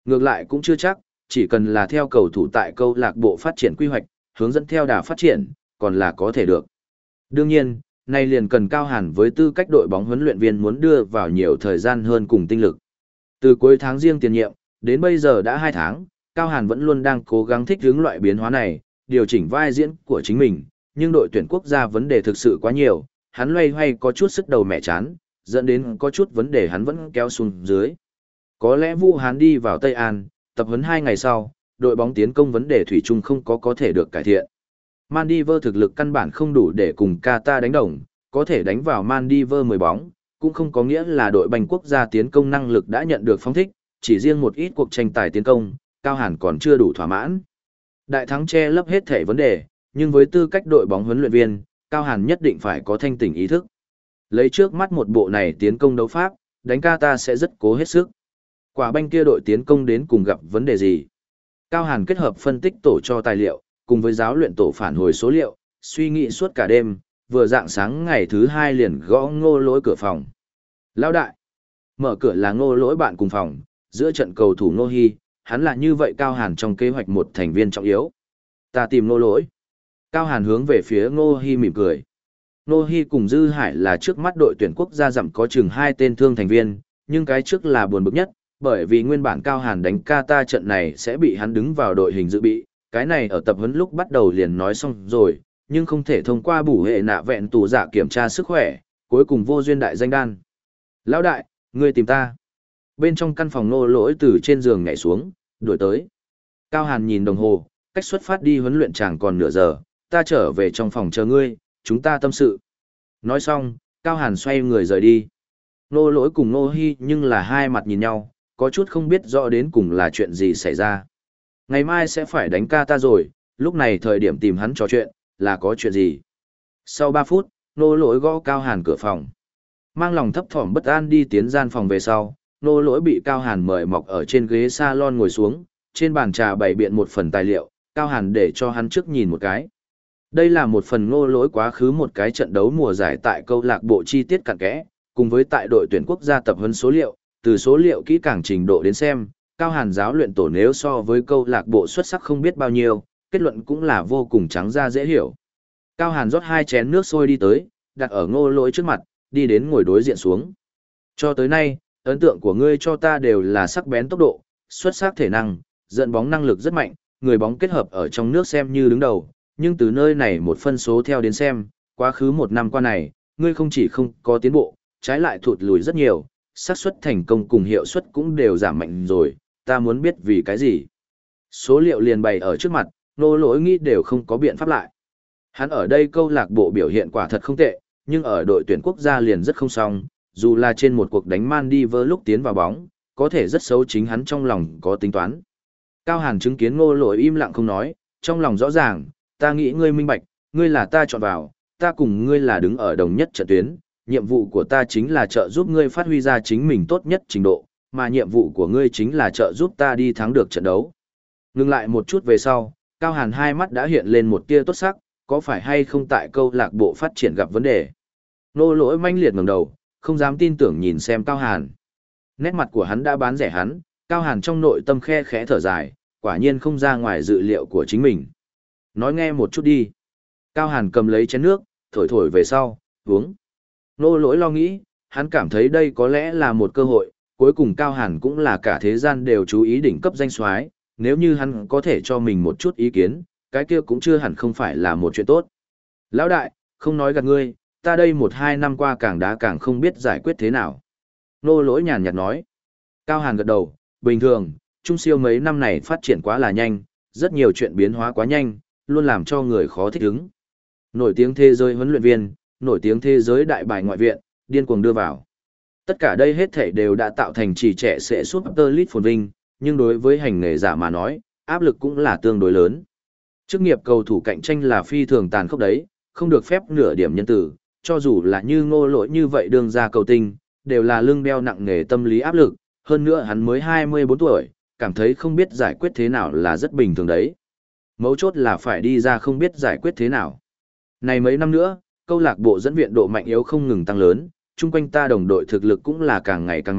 Ngược lại cũng chưa chắc, chỉ cần là theo cầu thủ tại câu lạc bộ phát triển quy hoạch, hướng dẫn theo đà phát triển, còn là có thể được. Đương nhiên, nay liền cần Cao Hàn với tư cách đội bóng huấn luyện viên muốn đưa vào nhiều thời gian hơn cùng tinh lực. Từ cuối tháng riêng tiền nhiệm, đến bây giờ đã hai tháng, Cao Hàn vẫn luôn đang cố gắng thích ứng loại biến hóa này, điều chỉnh vai diễn của chính mình, nhưng đội tuyển quốc gia vấn đề thực sự quá nhiều, hắn loay hoay có chút sức đầu mẹ chán, dẫn đến có chút vấn đề hắn vẫn kéo xuống dưới. Có lẽ Vũ Hán đi vào Tây An, tập huấn hai ngày sau, đội bóng tiến công vấn đề thủy chung không có có thể được cải thiện. Maldives thực lực căn bản không đủ để cùng Qatar đánh đồng, có thể đánh vào Maldives mười bóng, cũng không có nghĩa là đội banh quốc gia tiến công năng lực đã nhận được phóng thích, chỉ riêng một ít cuộc tranh tài tiến công, Cao Hàn còn chưa đủ thỏa mãn. Đại thắng che lấp hết thể vấn đề, nhưng với tư cách đội bóng huấn luyện viên, Cao Hàn nhất định phải có thanh tỉnh ý thức. Lấy trước mắt một bộ này tiến công đấu pháp, đánh Qatar sẽ rất cố hết sức. Quả banh kia đội tiến công đến cùng gặp vấn đề gì? Cao Hàn kết hợp phân tích tổ cho tài liệu, cùng với giáo luyện tổ phản hồi số liệu, suy nghĩ suốt cả đêm, vừa dạng sáng ngày thứ hai liền gõ Ngô Lỗi cửa phòng. Lão đại! Mở cửa là Ngô Lỗi bạn cùng phòng, giữa trận cầu thủ Ngô Hi, hắn là như vậy Cao Hàn trong kế hoạch một thành viên trọng yếu. Ta tìm Ngô Lỗi. Cao Hàn hướng về phía Ngô Hi mỉm cười. Ngô Hi cùng Dư Hải là trước mắt đội tuyển quốc gia dặm có chừng hai tên thương thành viên, nhưng cái trước là buồn bực nhất, bởi vì nguyên bản Cao Hàn đánh Qatar trận này sẽ bị hắn đứng vào đội hình dự bị, cái này ở tập huấn lúc bắt đầu liền nói xong rồi, nhưng không thể thông qua bù hệ nạ vẹn tù dạ kiểm tra sức khỏe, cuối cùng vô duyên đại danh đan. Lão đại, ngươi tìm ta. Bên trong căn phòng Ngô Lỗi từ trên giường nhảy xuống, đuổi tới. Cao Hàn nhìn đồng hồ, cách xuất phát đi huấn luyện chàng còn nửa giờ, ta trở về trong phòng chờ ngươi, chúng ta tâm sự. Nói xong, Cao Hàn xoay người rời đi. Ngô Lỗi cùng Ngô Hi nhưng là hai mặt nhìn nhau, có chút không biết rõ đến cùng là chuyện gì xảy ra. Ngày mai sẽ phải đánh Qatar rồi, lúc này thời điểm tìm hắn trò chuyện, là có chuyện gì. Sau ba phút, Ngô Lỗi gõ Cao Hàn cửa phòng. Mang lòng thấp thỏm bất an đi tiến gian phòng về sau, Ngô Lỗi bị Cao Hàn mời mọc ở trên ghế salon ngồi xuống, trên bàn trà bày biện một phần tài liệu, Cao Hàn để cho hắn trước nhìn một cái. Đây là một phần Ngô Lỗi quá khứ một cái trận đấu mùa giải tại câu lạc bộ chi tiết cặn kẽ, cùng với tại đội tuyển quốc gia tập huấn số liệu, từ số liệu kỹ càng trình độ đến xem, Cao Hàn giáo luyện tổ nếu so với câu lạc bộ xuất sắc không biết bao nhiêu, kết luận cũng là vô cùng trắng ra dễ hiểu. Cao Hàn rót hai chén nước sôi đi tới, đặt ở Ngô Lỗi trước mặt, đi đến ngồi đối diện xuống. Cho tới nay, ấn tượng của ngươi cho ta đều là sắc bén tốc độ, xuất sắc thể năng, dẫn bóng năng lực rất mạnh, người bóng kết hợp ở trong nước xem như đứng đầu, nhưng từ nơi này một phân số theo đến xem, quá khứ một năm qua này, ngươi không chỉ không có tiến bộ, trái lại thụt lùi rất nhiều, xác suất thành công cùng hiệu suất cũng đều giảm mạnh rồi, ta muốn biết vì cái gì. Số liệu liền bày ở trước mặt, Ngô Lỗi nghĩ đều không có biện pháp lại. Hắn ở đây câu lạc bộ biểu hiện quả thật không tệ, nhưng ở đội tuyển quốc gia liền rất không xong, dù là trên một cuộc đánh Maldives lúc tiến vào bóng, có thể rất xấu chính hắn trong lòng có tính toán. Cao Hàn chứng kiến Ngô Lỗi im lặng không nói, trong lòng rõ ràng, ta nghĩ ngươi minh bạch, ngươi là ta chọn vào, ta cùng ngươi là đứng ở đồng nhất trận tuyến, nhiệm vụ của ta chính là trợ giúp ngươi phát huy ra chính mình tốt nhất trình độ, mà nhiệm vụ của ngươi chính là trợ giúp ta đi thắng được trận đấu. Ngừng lại một chút về sau, Cao Hàn hai mắt đã hiện lên một tia tốt sắc, có phải hay không tại câu lạc bộ phát triển gặp vấn đề. Ngô Lỗi manh liệt ngẩng đầu, không dám tin tưởng nhìn xem Cao Hàn. Nét mặt của hắn đã bán rẻ hắn, Cao Hàn trong nội tâm khe khẽ thở dài, quả nhiên không ra ngoài dự liệu của chính mình. Nói nghe một chút đi. Cao Hàn cầm lấy chén nước, thổi thổi về sau, uống. Ngô Lỗi lo nghĩ, hắn cảm thấy đây có lẽ là một cơ hội, cuối cùng Cao Hàn cũng là cả thế gian đều chú ý đỉnh cấp danh soái, nếu như hắn có thể cho mình một chút ý kiến, cái kia cũng chưa hẳn không phải là một chuyện tốt. Lão đại, không nói gạt ngươi, ta đây một hai năm qua càng đá càng không biết giải quyết thế nào. Ngô Lỗi nhàn nhạt nói. Cao Hàn gật đầu, bình thường, Trung Siêu mấy năm này phát triển quá là nhanh, rất nhiều chuyện biến hóa quá nhanh, luôn làm cho người khó thích ứng. Nổi tiếng thế giới huấn luyện viên, nổi tiếng thế giới đại bài ngoại viện, điên cuồng đưa vào. Tất cả đây hết thảy đều đã tạo thành chỉ trẻ sẽ Super League phồn vinh, nhưng đối với hành nghề giả mà nói, áp lực cũng là tương đối lớn. Chức nghiệp cầu thủ cạnh tranh là phi thường tàn khốc đấy, không được phép nửa điểm nhân tử, cho dù là như Ngô Lỗi như vậy đương ra cầu tinh, đều là lưng đeo nặng nghề tâm lý áp lực, hơn nữa hắn mới hai mươi bốn tuổi, cảm thấy không biết giải quyết thế nào là rất bình thường đấy. Mấu chốt là phải đi ra không biết giải quyết thế nào. Này mấy năm nữa, câu lạc bộ dẫn viện độ mạnh yếu không ngừng tăng lớn, chung quanh ta đồng đội thực lực cũng là càng ngày càng mạnh,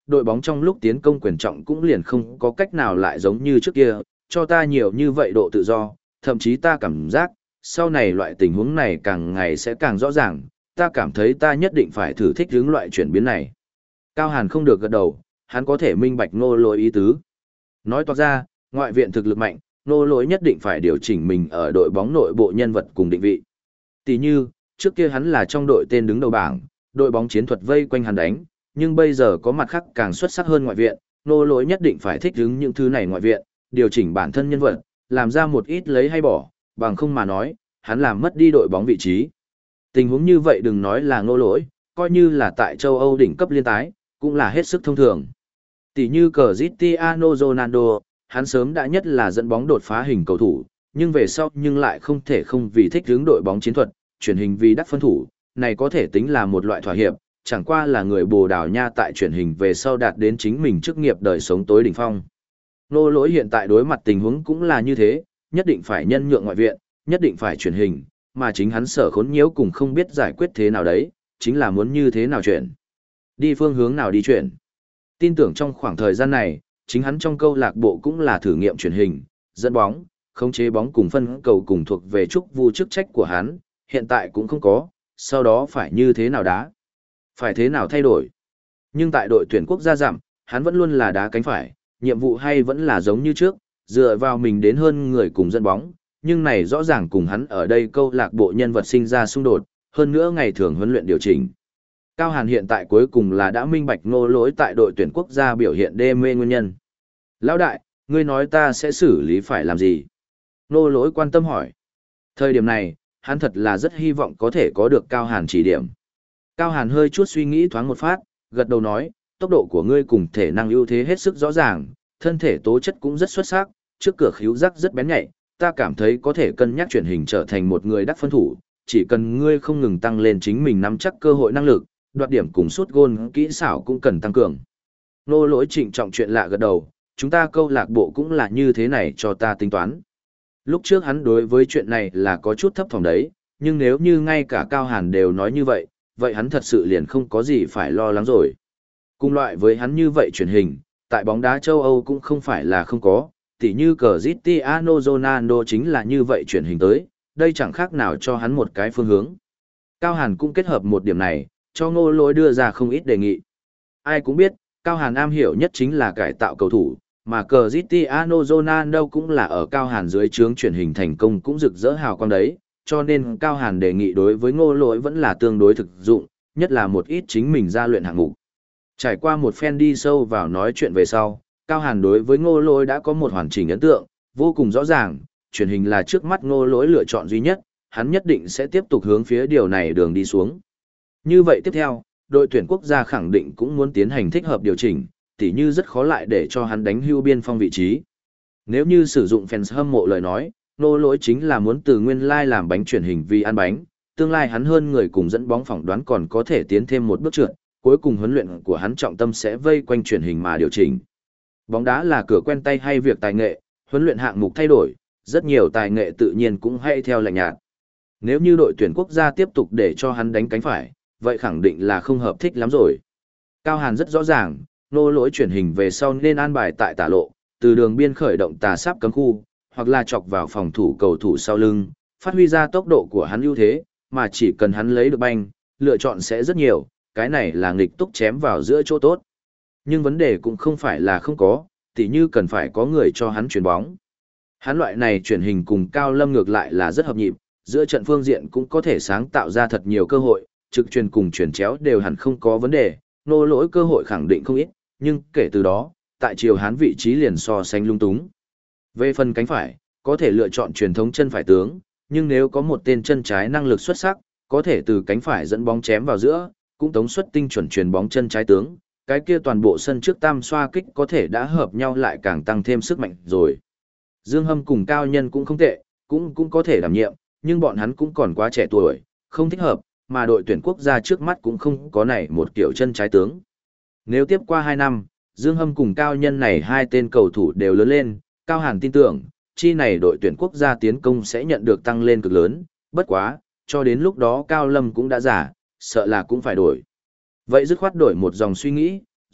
đội bóng trong lúc tiến công quyền trọng cũng liền không có cách nào lại giống như trước kia, cho ta nhiều như vậy độ tự do, thậm chí ta cảm giác, sau này loại tình huống này càng ngày sẽ càng rõ ràng, ta cảm thấy ta nhất định phải thử thích hướng loại chuyển biến này. Cao Hàn không được gật đầu, hắn có thể minh bạch Ngô Lỗi ý tứ. Nói toạc ra, ngoại viện thực lực mạnh, Ngô Lỗi nhất định phải điều chỉnh mình ở đội bóng nội bộ nhân vật cùng định vị. Tỷ như, trước kia hắn là trong đội tên đứng đầu bảng, đội bóng chiến thuật vây quanh hắn đánh, nhưng bây giờ có mặt khác càng xuất sắc hơn ngoại viện, Ngô Lỗi nhất định phải thích ứng những thứ này ngoại viện, điều chỉnh bản thân nhân vật, làm ra một ít lấy hay bỏ, bằng không mà nói, hắn làm mất đi đội bóng vị trí. Tình huống như vậy đừng nói là Ngô Lỗi, coi như là tại châu Âu đỉnh cấp liên tái, cũng là hết sức thông thường. Tỷ như Cristiano Ronaldo, hắn sớm đã nhất là dẫn bóng đột phá hình cầu thủ, nhưng về sau nhưng lại không thể không vì thích hướng đội bóng chiến thuật, chuyển hình vì đắc phân thủ, này có thể tính là một loại thỏa hiệp, chẳng qua là người Bồ Đào Nha tại chuyển hình về sau đạt đến chính mình chức nghiệp đời sống tối đỉnh phong. Ngô Lỗi hiện tại đối mặt tình huống cũng là như thế, nhất định phải nhân nhượng ngoại viện, nhất định phải chuyển hình, mà chính hắn sở khốn nhiễu cùng không biết giải quyết thế nào đấy, chính là muốn như thế nào chuyển. Đi phương hướng nào đi chuyển. Tin tưởng trong khoảng thời gian này, chính hắn trong câu lạc bộ cũng là thử nghiệm chuyển hình, dẫn bóng, khống chế bóng cùng phân cầu cùng thuộc về trúc vu chức trách của hắn, hiện tại cũng không có, sau đó phải như thế nào đá, phải thế nào thay đổi. Nhưng tại đội tuyển quốc gia dặm, hắn vẫn luôn là đá cánh phải, nhiệm vụ hay vẫn là giống như trước, dựa vào mình đến hơn người cùng dẫn bóng, nhưng này rõ ràng cùng hắn ở đây câu lạc bộ nhân vật sinh ra xung đột, hơn nữa ngày thường huấn luyện điều chỉnh. Cao Hàn hiện tại cuối cùng là đã minh bạch Ngô Lỗi tại đội tuyển quốc gia biểu hiện đê mê nguyên nhân. Lão đại, ngươi nói ta sẽ xử lý phải làm gì? Ngô Lỗi quan tâm hỏi. Thời điểm này, hắn thật là rất hy vọng có thể có được Cao Hàn chỉ điểm. Cao Hàn hơi chút suy nghĩ thoáng một phát, gật đầu nói, tốc độ của ngươi cùng thể năng ưu thế hết sức rõ ràng, thân thể tố chất cũng rất xuất sắc, trước cửa khíu giác rất bén nhạy, ta cảm thấy có thể cân nhắc chuyển hình trở thành một người đắc phân thủ, chỉ cần ngươi không ngừng tăng lên chính mình nắm chắc cơ hội năng lực, đoạt điểm cùng sút gôn kỹ xảo cũng cần tăng cường. Ngô Lỗi trịnh trọng chuyện lạ gật đầu, chúng ta câu lạc bộ cũng là như thế này cho ta tính toán. Lúc trước hắn đối với chuyện này là có chút thấp thỏm đấy, nhưng nếu như ngay cả Cao Hàn đều nói như vậy, vậy hắn thật sự liền không có gì phải lo lắng rồi. Cùng loại với hắn như vậy truyền hình, tại bóng đá châu Âu cũng không phải là không có, tỉ như Cristiano Ronaldo chính là như vậy truyền hình tới, đây chẳng khác nào cho hắn một cái phương hướng. Cao Hàn cũng kết hợp một điểm này, cho Ngô Lỗi đưa ra không ít đề nghị. Ai cũng biết, Cao Hàn am hiểu nhất chính là cải tạo cầu thủ, mà Cristiano Ronaldo cũng là ở Cao Hàn dưới trướng truyền hình thành công cũng rực rỡ hào quang đấy, cho nên Cao Hàn đề nghị đối với Ngô Lỗi vẫn là tương đối thực dụng, nhất là một ít chính mình ra luyện hạng mục. Trải qua một phen đi sâu vào nói chuyện về sau, Cao Hàn đối với Ngô Lỗi đã có một hoàn chỉnh ấn tượng, vô cùng rõ ràng, truyền hình là trước mắt Ngô Lỗi lựa chọn duy nhất, hắn nhất định sẽ tiếp tục hướng phía điều này đường đi xuống. Như vậy tiếp theo, đội tuyển quốc gia khẳng định cũng muốn tiến hành thích hợp điều chỉnh, tỉ như rất khó lại để cho hắn đánh hưu biên phong vị trí. Nếu như sử dụng fans hâm mộ lời nói, Ngô Lỗi chính là muốn từ nguyên lai làm bánh truyền hình vì ăn bánh, tương lai hắn hơn người cùng dẫn bóng phỏng đoán còn có thể tiến thêm một bước trượt, cuối cùng huấn luyện của hắn trọng tâm sẽ vây quanh truyền hình mà điều chỉnh. Bóng đá là cửa quen tay hay việc tài nghệ, huấn luyện hạng mục thay đổi, rất nhiều tài nghệ tự nhiên cũng hay theo lạnh nhạt. Nếu như đội tuyển quốc gia tiếp tục để cho hắn đánh cánh phải, vậy khẳng định là không hợp thích lắm rồi. Cao Hàn rất rõ ràng, Ngô Lỗi chuyển hình về sau nên an bài tại tả lộ, từ đường biên khởi động tà sáp cấm khu, hoặc là chọc vào phòng thủ cầu thủ sau lưng, phát huy ra tốc độ của hắn ưu thế, mà chỉ cần hắn lấy được banh, lựa chọn sẽ rất nhiều, cái này là nghịch túc chém vào giữa chỗ tốt. Nhưng vấn đề cũng không phải là không có, tỉ như cần phải có người cho hắn chuyển bóng. Hắn loại này chuyển hình cùng Cao Lâm ngược lại là rất hợp nhịp, giữa trận phương diện cũng có thể sáng tạo ra thật nhiều cơ hội, trực truyền cùng chuyển chéo đều hẳn không có vấn đề, Ngô Lỗi cơ hội khẳng định không ít, nhưng kể từ đó, tại chiều hắn vị trí liền so sánh lung túng. Về phần cánh phải, có thể lựa chọn truyền thống chân phải tướng, nhưng nếu có một tên chân trái năng lực xuất sắc, có thể từ cánh phải dẫn bóng chém vào giữa, cũng tống xuất tinh chuẩn truyền bóng chân trái tướng, cái kia toàn bộ sân trước tam xoa kích có thể đã hợp nhau lại càng tăng thêm sức mạnh rồi. Dương Hâm cùng Cao Nhân cũng không tệ, cũng cũng có thể đảm nhiệm, nhưng bọn hắn cũng còn quá trẻ tuổi, không thích hợp, mà đội tuyển quốc gia trước mắt cũng không có này một kiểu chân trái tướng. Nếu tiếp qua hai năm, Dương Hâm cùng Cao Nhân này hai tên cầu thủ đều lớn lên, Cao Hàn tin tưởng, chi này đội tuyển quốc gia tiến công sẽ nhận được tăng lên cực lớn, bất quá, cho đến lúc đó Cao Lâm cũng đã già, sợ là cũng phải đổi. Vậy dứt khoát đổi một dòng suy nghĩ,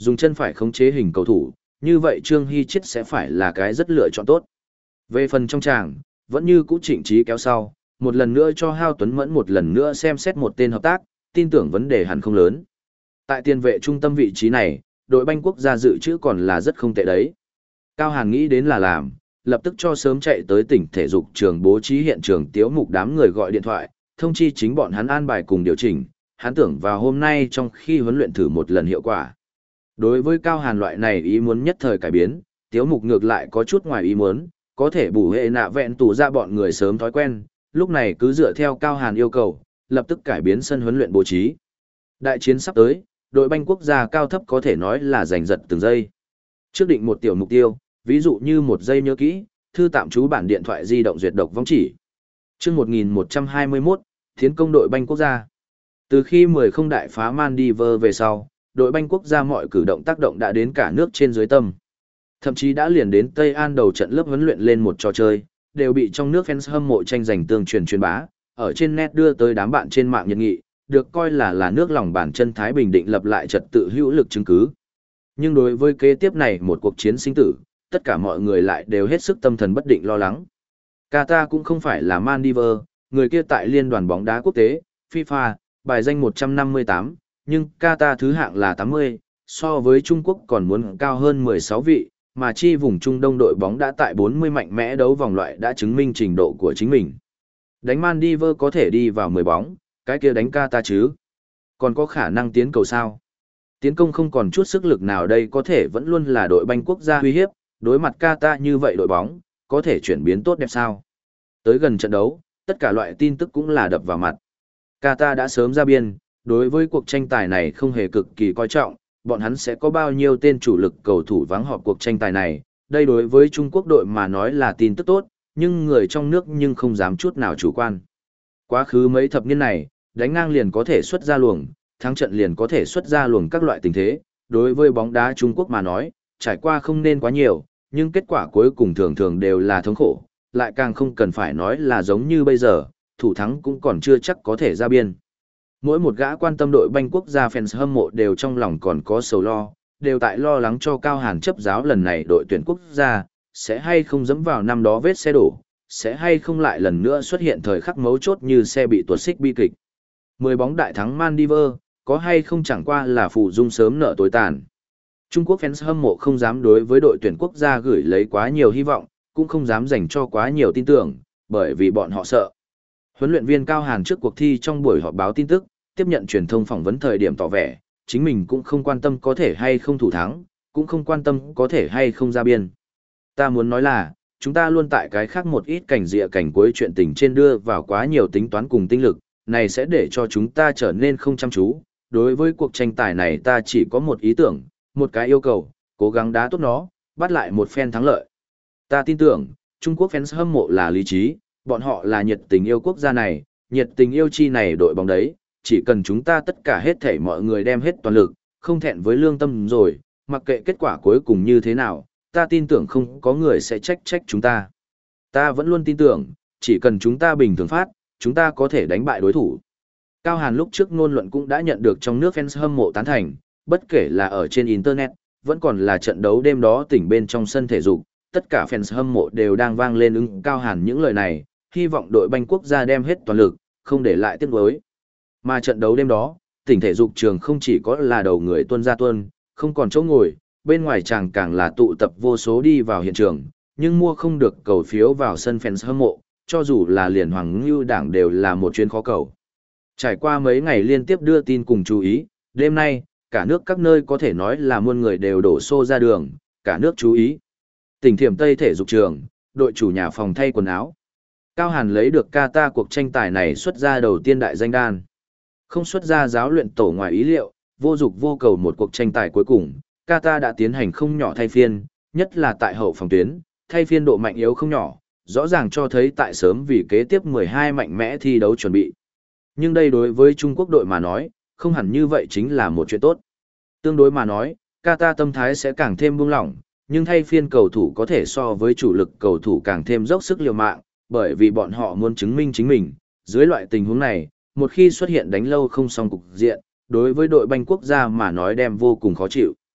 dùng chân phải khống chế hình cầu thủ, như vậy Trương Hy Chiết sẽ phải là cái rất lựa chọn tốt. Về phần trong tràng, vẫn như cũ Trịnh Trí kéo sau, một lần nữa cho Hao Tuấn Mẫn một lần nữa xem xét một tên hợp tác, tin tưởng vấn đề hẳn không lớn. Tại tiền vệ trung tâm vị trí này, đội banh quốc gia dự trữ còn là rất không tệ đấy. Cao Hàn nghĩ đến là làm, lập tức cho sớm chạy tới tỉnh thể dục trường bố trí hiện trường tiếu mục đám người gọi điện thoại, thông chi chính bọn hắn an bài cùng điều chỉnh, hắn tưởng vào hôm nay trong khi huấn luyện thử một lần hiệu quả. Đối với Cao Hàn loại này ý muốn nhất thời cải biến, tiếu mục ngược lại có chút ngoài ý muốn, có thể bù hệ nạ vẹn tủ ra bọn người sớm thói quen, lúc này cứ dựa theo Cao Hàn yêu cầu, lập tức cải biến sân huấn luyện bố trí. Đại chiến sắp tới, đội banh quốc gia cao thấp có thể nói là giành giật từng giây. Trước định một tiểu mục tiêu, ví dụ như một giây nhớ kỹ, thư tạm trú bản điện thoại di động duyệt độc vong chỉ. Trước một nghìn một trăm hai mươi mốt, tiến công đội banh quốc gia. Từ khi mười không đại phá Maldives về sau, đội banh quốc gia mọi cử động tác động đã đến cả nước trên dưới tâm. Thậm chí đã liền đến Tây An đầu trận lớp huấn luyện lên một trò chơi, đều bị trong nước fans hâm mộ tranh giành tương truyền truyền bá, ở trên net đưa tới đám bạn trên mạng nhiệt nghị, được coi là là nước lòng bàn chân Thái Bình định lập lại trật tự hữu lực chứng cứ. Nhưng đối với kế tiếp này một cuộc chiến sinh tử, tất cả mọi người lại đều hết sức tâm thần bất định lo lắng. Qatar cũng không phải là Maldives, người kia tại Liên đoàn bóng đá quốc tế, FIFA, bài danh một trăm năm mươi tám, nhưng Qatar thứ hạng là tám mươi, so với Trung Quốc còn muốn cao hơn mười sáu vị, mà chi vùng Trung Đông đội bóng đã tại bốn mươi mạnh mẽ đấu vòng loại đã chứng minh trình độ của chính mình. Đánh Maldives có thể đi vào mười bóng, cái kia đánh Qatar chứ. Còn có khả năng tiến cầu sao? Tiến công không còn chút sức lực nào đây có thể vẫn luôn là đội banh quốc gia uy hiếp, đối mặt Qatar như vậy đội bóng, có thể chuyển biến tốt đẹp sao? Tới gần trận đấu, tất cả loại tin tức cũng là đập vào mặt. Qatar đã sớm ra biên, đối với cuộc tranh tài này không hề cực kỳ coi trọng, bọn hắn sẽ có bao nhiêu tên chủ lực cầu thủ vắng họp cuộc tranh tài này, đây đối với Trung Quốc đội mà nói là tin tức tốt, nhưng người trong nước nhưng không dám chút nào chủ quan. Quá khứ mấy thập niên này, đánh ngang liền có thể xuất ra luồng, thắng trận liền có thể xuất ra luồng các loại tình thế, đối với bóng đá Trung Quốc mà nói, trải qua không nên quá nhiều, nhưng kết quả cuối cùng thường thường đều là thống khổ, lại càng không cần phải nói là giống như bây giờ, thủ thắng cũng còn chưa chắc có thể ra biên. Mỗi một gã quan tâm đội banh quốc gia fans hâm mộ đều trong lòng còn có sầu lo, đều tại lo lắng cho Cao Hàn chấp giáo lần này đội tuyển quốc gia, sẽ hay không dẫm vào năm đó vết xe đổ, sẽ hay không lại lần nữa xuất hiện thời khắc mấu chốt như xe bị tuột xích bi kịch. Mười bóng đại thắng Maldives, có hay không chẳng qua là phụ dung sớm nợ tối tàn. Trung Quốc fans hâm mộ không dám đối với đội tuyển quốc gia gửi lấy quá nhiều hy vọng, cũng không dám dành cho quá nhiều tin tưởng, bởi vì bọn họ sợ. Huấn luyện viên Cao Hàn trước cuộc thi trong buổi họp báo tin tức, tiếp nhận truyền thông phỏng vấn thời điểm tỏ vẻ, chính mình cũng không quan tâm có thể hay không thủ thắng, cũng không quan tâm có thể hay không ra biên. Ta muốn nói là, chúng ta luôn tại cái khác một ít cảnh dịa cảnh cuối chuyện tình trên đưa vào quá nhiều tính toán cùng tinh lực, này sẽ để cho chúng ta trở nên không chăm chú. Đối với cuộc tranh tài này ta chỉ có một ý tưởng, một cái yêu cầu, cố gắng đá tốt nó, bắt lại một phen thắng lợi. Ta tin tưởng, Trung Quốc fans hâm mộ là lý trí, bọn họ là nhiệt tình yêu quốc gia này, nhiệt tình yêu chi này đội bóng đấy, chỉ cần chúng ta tất cả hết thảy mọi người đem hết toàn lực, không thẹn với lương tâm rồi, mặc kệ kết quả cuối cùng như thế nào, ta tin tưởng không có người sẽ trách trách chúng ta. Ta vẫn luôn tin tưởng, chỉ cần chúng ta bình thường phát, chúng ta có thể đánh bại đối thủ. Cao Hàn lúc trước ngôn luận cũng đã nhận được trong nước fans hâm mộ tán thành, bất kể là ở trên Internet, vẫn còn là trận đấu đêm đó tỉnh bên trong sân thể dục, tất cả fans hâm mộ đều đang vang lên ứng Cao Hàn những lời này, hy vọng đội banh quốc gia đem hết toàn lực, không để lại tiếc nuối. Mà trận đấu đêm đó, tỉnh thể dục trường không chỉ có là đầu người tuân ra tuân, không còn chỗ ngồi, bên ngoài chàng càng là tụ tập vô số đi vào hiện trường, nhưng mua không được cầu phiếu vào sân fans hâm mộ, cho dù là liền Hoàng Ngưu Đảng đều là một chuyến khó cầu. Trải qua mấy ngày liên tiếp đưa tin cùng chú ý, đêm nay, cả nước các nơi có thể nói là muôn người đều đổ xô ra đường, cả nước chú ý. Tỉnh Thiểm Tây thể dục trường, đội chủ nhà phòng thay quần áo. Cao Hàn lấy được Qatar cuộc tranh tài này xuất ra đầu tiên đại danh đan. Không xuất ra giáo luyện tổ ngoài ý liệu, vô dục vô cầu một cuộc tranh tài cuối cùng, Qatar đã tiến hành không nhỏ thay phiên, nhất là tại hậu phòng tuyến, thay phiên độ mạnh yếu không nhỏ, rõ ràng cho thấy tại sớm vì kế tiếp mười hai mạnh mẽ thi đấu chuẩn bị. Nhưng đây đối với Trung Quốc đội mà nói, không hẳn như vậy chính là một chuyện tốt. Tương đối mà nói, Qatar tâm thái sẽ càng thêm buông lỏng, nhưng thay phiên cầu thủ có thể so với chủ lực cầu thủ càng thêm dốc sức liều mạng, bởi vì bọn họ muốn chứng minh chính mình. Dưới loại tình huống này, một khi xuất hiện đánh lâu không xong cục diện, đối với đội banh quốc gia mà nói đem vô cùng khó chịu.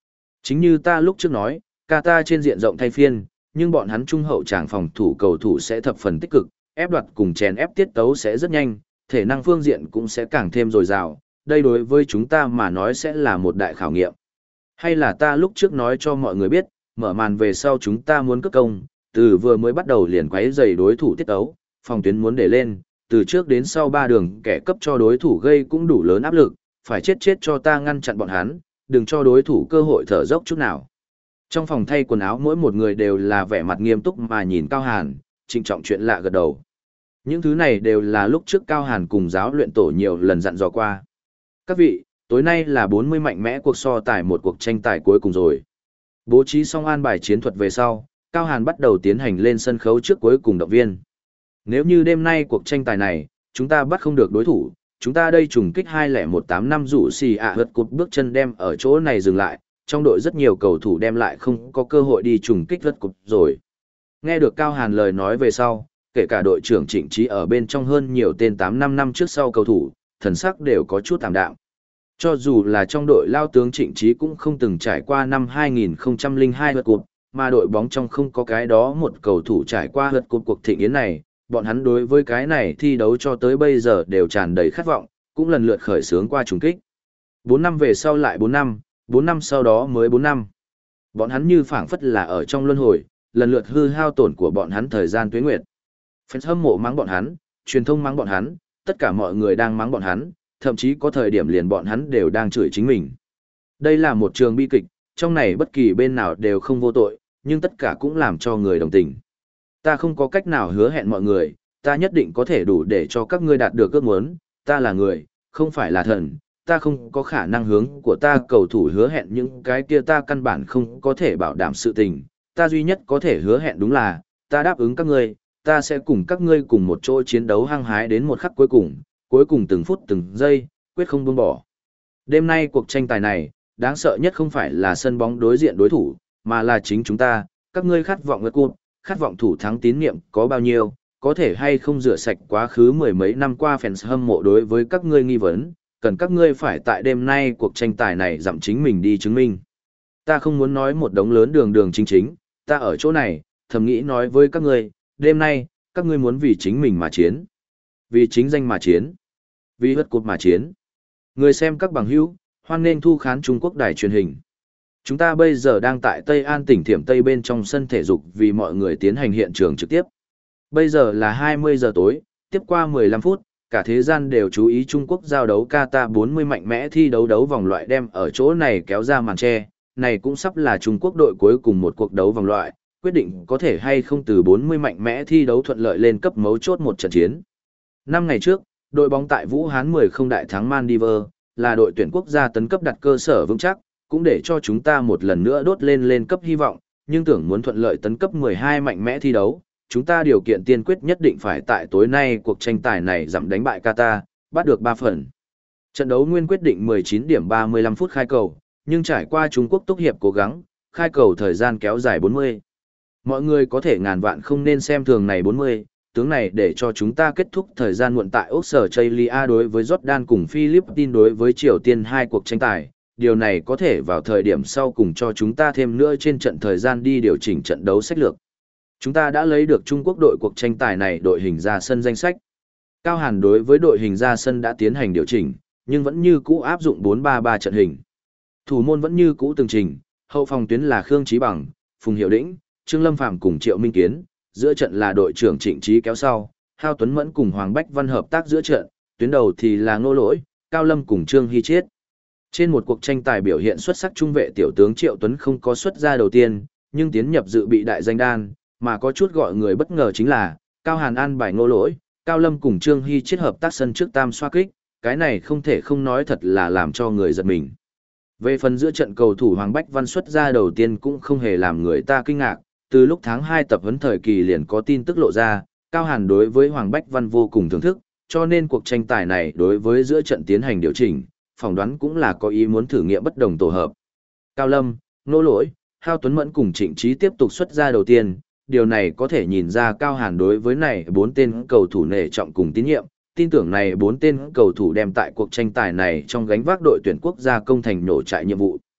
Chính như ta lúc trước nói, Qatar trên diện rộng thay phiên, nhưng bọn hắn trung hậu tràng phòng thủ cầu thủ sẽ thập phần tích cực, ép đoạt cùng chèn ép tiết tấu sẽ rất nhanh, thể năng phương diện cũng sẽ càng thêm dồi dào, đây đối với chúng ta mà nói sẽ là một đại khảo nghiệm. Hay là ta lúc trước nói cho mọi người biết, mở màn về sau chúng ta muốn cất công, từ vừa mới bắt đầu liền quấy rầy đối thủ tiết tấu, phòng tuyến muốn để lên, từ trước đến sau ba đường kẻ cấp cho đối thủ gây cũng đủ lớn áp lực, phải chết chết cho ta ngăn chặn bọn hắn, đừng cho đối thủ cơ hội thở dốc chút nào. Trong phòng thay quần áo mỗi một người đều là vẻ mặt nghiêm túc mà nhìn Cao Hàn, trịnh trọng chuyện lạ gật đầu. Những thứ này đều là lúc trước Cao Hàn cùng giáo luyện tổ nhiều lần dặn dò qua. Các vị, tối nay là bốn mươi mạnh mẽ cuộc so tài một cuộc tranh tài cuối cùng rồi. Bố trí xong an bài chiến thuật về sau, Cao Hàn bắt đầu tiến hành lên sân khấu trước cuối cùng động viên. Nếu như đêm nay cuộc tranh tài này, chúng ta bắt không được đối thủ, chúng ta đây trùng kích hai không một tám năm rủ xì ạ hớt cột bước chân đem ở chỗ này dừng lại, trong đội rất nhiều cầu thủ đem lại không có cơ hội đi trùng kích hớt cột rồi. Nghe được Cao Hàn lời nói về sau, kể cả đội trưởng Trịnh Trí ở bên trong hơn nhiều tên tám năm năm trước sau cầu thủ, thần sắc đều có chút tạm đạm. Cho dù là trong đội lao tướng Trịnh Trí cũng không từng trải qua năm hai nghìn không trăm lẻ hai hớt cột, mà đội bóng trong không có cái đó một cầu thủ trải qua hớt cột cuộc thịnh yến này. Bọn hắn đối với cái này thi đấu cho tới bây giờ đều tràn đầy khát vọng, cũng lần lượt khởi xướng qua trùng kích. bốn năm về sau lại bốn năm, bốn năm sau đó mới bốn năm. Bọn hắn như phảng phất là ở trong luân hồi, lần lượt hư hao tổn của bọn hắn thời gian tuế nguyệt. Fans hâm mộ mắng bọn hắn, truyền thông mắng bọn hắn, tất cả mọi người đang mắng bọn hắn, thậm chí có thời điểm liền bọn hắn đều đang chửi chính mình. Đây là một trường bi kịch, trong này bất kỳ bên nào đều không vô tội, nhưng tất cả cũng làm cho người đồng tình. Ta không có cách nào hứa hẹn mọi người, ta nhất định có thể đủ để cho các ngươi đạt được ước muốn, ta là người, không phải là thần, ta không có khả năng hướng của ta cầu thủ hứa hẹn những cái kia ta căn bản không có thể bảo đảm sự tình, ta duy nhất có thể hứa hẹn đúng là, ta đáp ứng các ngươi, ta sẽ cùng các ngươi cùng một chỗ chiến đấu hăng hái đến một khắc cuối cùng, cuối cùng từng phút từng giây, quyết không buông bỏ. Đêm nay cuộc tranh tài này, đáng sợ nhất không phải là sân bóng đối diện đối thủ, mà là chính chúng ta, các ngươi khát vọng ngất cụt, khát vọng thủ thắng tín nhiệm có bao nhiêu, có thể hay không rửa sạch quá khứ mười mấy năm qua fans hâm mộ đối với các ngươi nghi vấn, cần các ngươi phải tại đêm nay cuộc tranh tài này dặm chính mình đi chứng minh. Ta không muốn nói một đống lớn đường đường chính chính, ta ở chỗ này, thầm nghĩ nói với các ngươi, đêm nay, các ngươi muốn vì chính mình mà chiến, vì chính danh mà chiến, vì hất cột mà chiến. Người xem các bằng hữu, hoan nghênh thu khán Trung Quốc đài truyền hình. Chúng ta bây giờ đang tại Tây An tỉnh Thiểm Tây bên trong sân thể dục vì mọi người tiến hành hiện trường trực tiếp. Bây giờ là hai mươi giờ tối, tiếp qua mười lăm phút, cả thế gian đều chú ý Trung Quốc giao đấu Qatar bốn mươi mạnh mẽ thi đấu đấu vòng loại đem ở chỗ này kéo ra màn che, này cũng sắp là Trung Quốc đội cuối cùng một cuộc đấu vòng loại, quyết định có thể hay không từ bốn mươi mạnh mẽ thi đấu thuận lợi lên cấp mấu chốt một trận chiến. Năm ngày trước, đội bóng tại Vũ Hán mười không đại thắng Maldives, là đội tuyển quốc gia tấn cấp đặt cơ sở vững chắc, cũng để cho chúng ta một lần nữa đốt lên lên cấp hy vọng, nhưng tưởng muốn thuận lợi tấn cấp mười hai mạnh mẽ thi đấu, chúng ta điều kiện tiên quyết nhất định phải tại tối nay cuộc tranh tài này giảm đánh bại Qatar, bắt được ba phần. Trận đấu nguyên quyết định mười chín điểm ba mươi lăm phút khai cầu, nhưng trải qua Trung Quốc túc hiệp cố gắng, khai cầu thời gian kéo dài bốn mươi. Mọi người có thể ngàn vạn không nên xem thường này bốn mươi, tướng này để cho chúng ta kết thúc thời gian muộn tại Australia đối với Jordan cùng Philippines đối với Triều Tiên hai cuộc tranh tài. Điều này có thể vào thời điểm sau cùng cho chúng ta thêm nữa trên trận thời gian đi điều chỉnh trận đấu sách lược. Chúng ta đã lấy được Trung Quốc đội cuộc tranh tài này đội hình ra sân danh sách. Cao Hàn đối với đội hình ra sân đã tiến hành điều chỉnh, nhưng vẫn như cũ áp dụng bốn ba ba trận hình. Thủ môn vẫn như cũ từng trình, hậu phòng tuyến là Khương Chí Bằng, Phùng Hiệu Đĩnh, Trương Lâm Phàm cùng Triệu Minh Kiến, giữa trận là đội trưởng Trịnh Trí kéo sau, Hao Tuấn Mẫn cùng Hoàng Bách Văn hợp tác giữa trận, tuyến đầu thì là Ngô Lỗi, Cao Lâm cùng Trương Hy Chiết. Trên một cuộc tranh tài biểu hiện xuất sắc trung vệ tiểu tướng Triệu Tuấn không có xuất ra đầu tiên, nhưng tiến nhập dự bị đại danh đan, mà có chút gọi người bất ngờ chính là, Cao Hàn an bài Ngô Lỗi, Cao Lâm cùng Trương Hy Chiết hợp tác sân trước tam xoa kích, cái này không thể không nói thật là làm cho người giật mình. Về phần giữa trận cầu thủ Hoàng Bách Văn xuất ra đầu tiên cũng không hề làm người ta kinh ngạc, từ lúc tháng hai tập huấn thời kỳ liền có tin tức lộ ra, Cao Hàn đối với Hoàng Bách Văn vô cùng thưởng thức, cho nên cuộc tranh tài này đối với giữa trận tiến hành điều chỉnh, phỏng đoán cũng là có ý muốn thử nghiệm bất đồng tổ hợp. Cao Lâm, Ngô Lỗi, Hao Tuấn Mẫn cùng Trịnh Trí tiếp tục xuất ra đầu tiên, điều này có thể nhìn ra Cao Hàn đối với này bốn tên cầu thủ nể trọng cùng tín nhiệm, tin tưởng này bốn tên cầu thủ đem tại cuộc tranh tài này trong gánh vác đội tuyển quốc gia công thành nổ trại nhiệm vụ.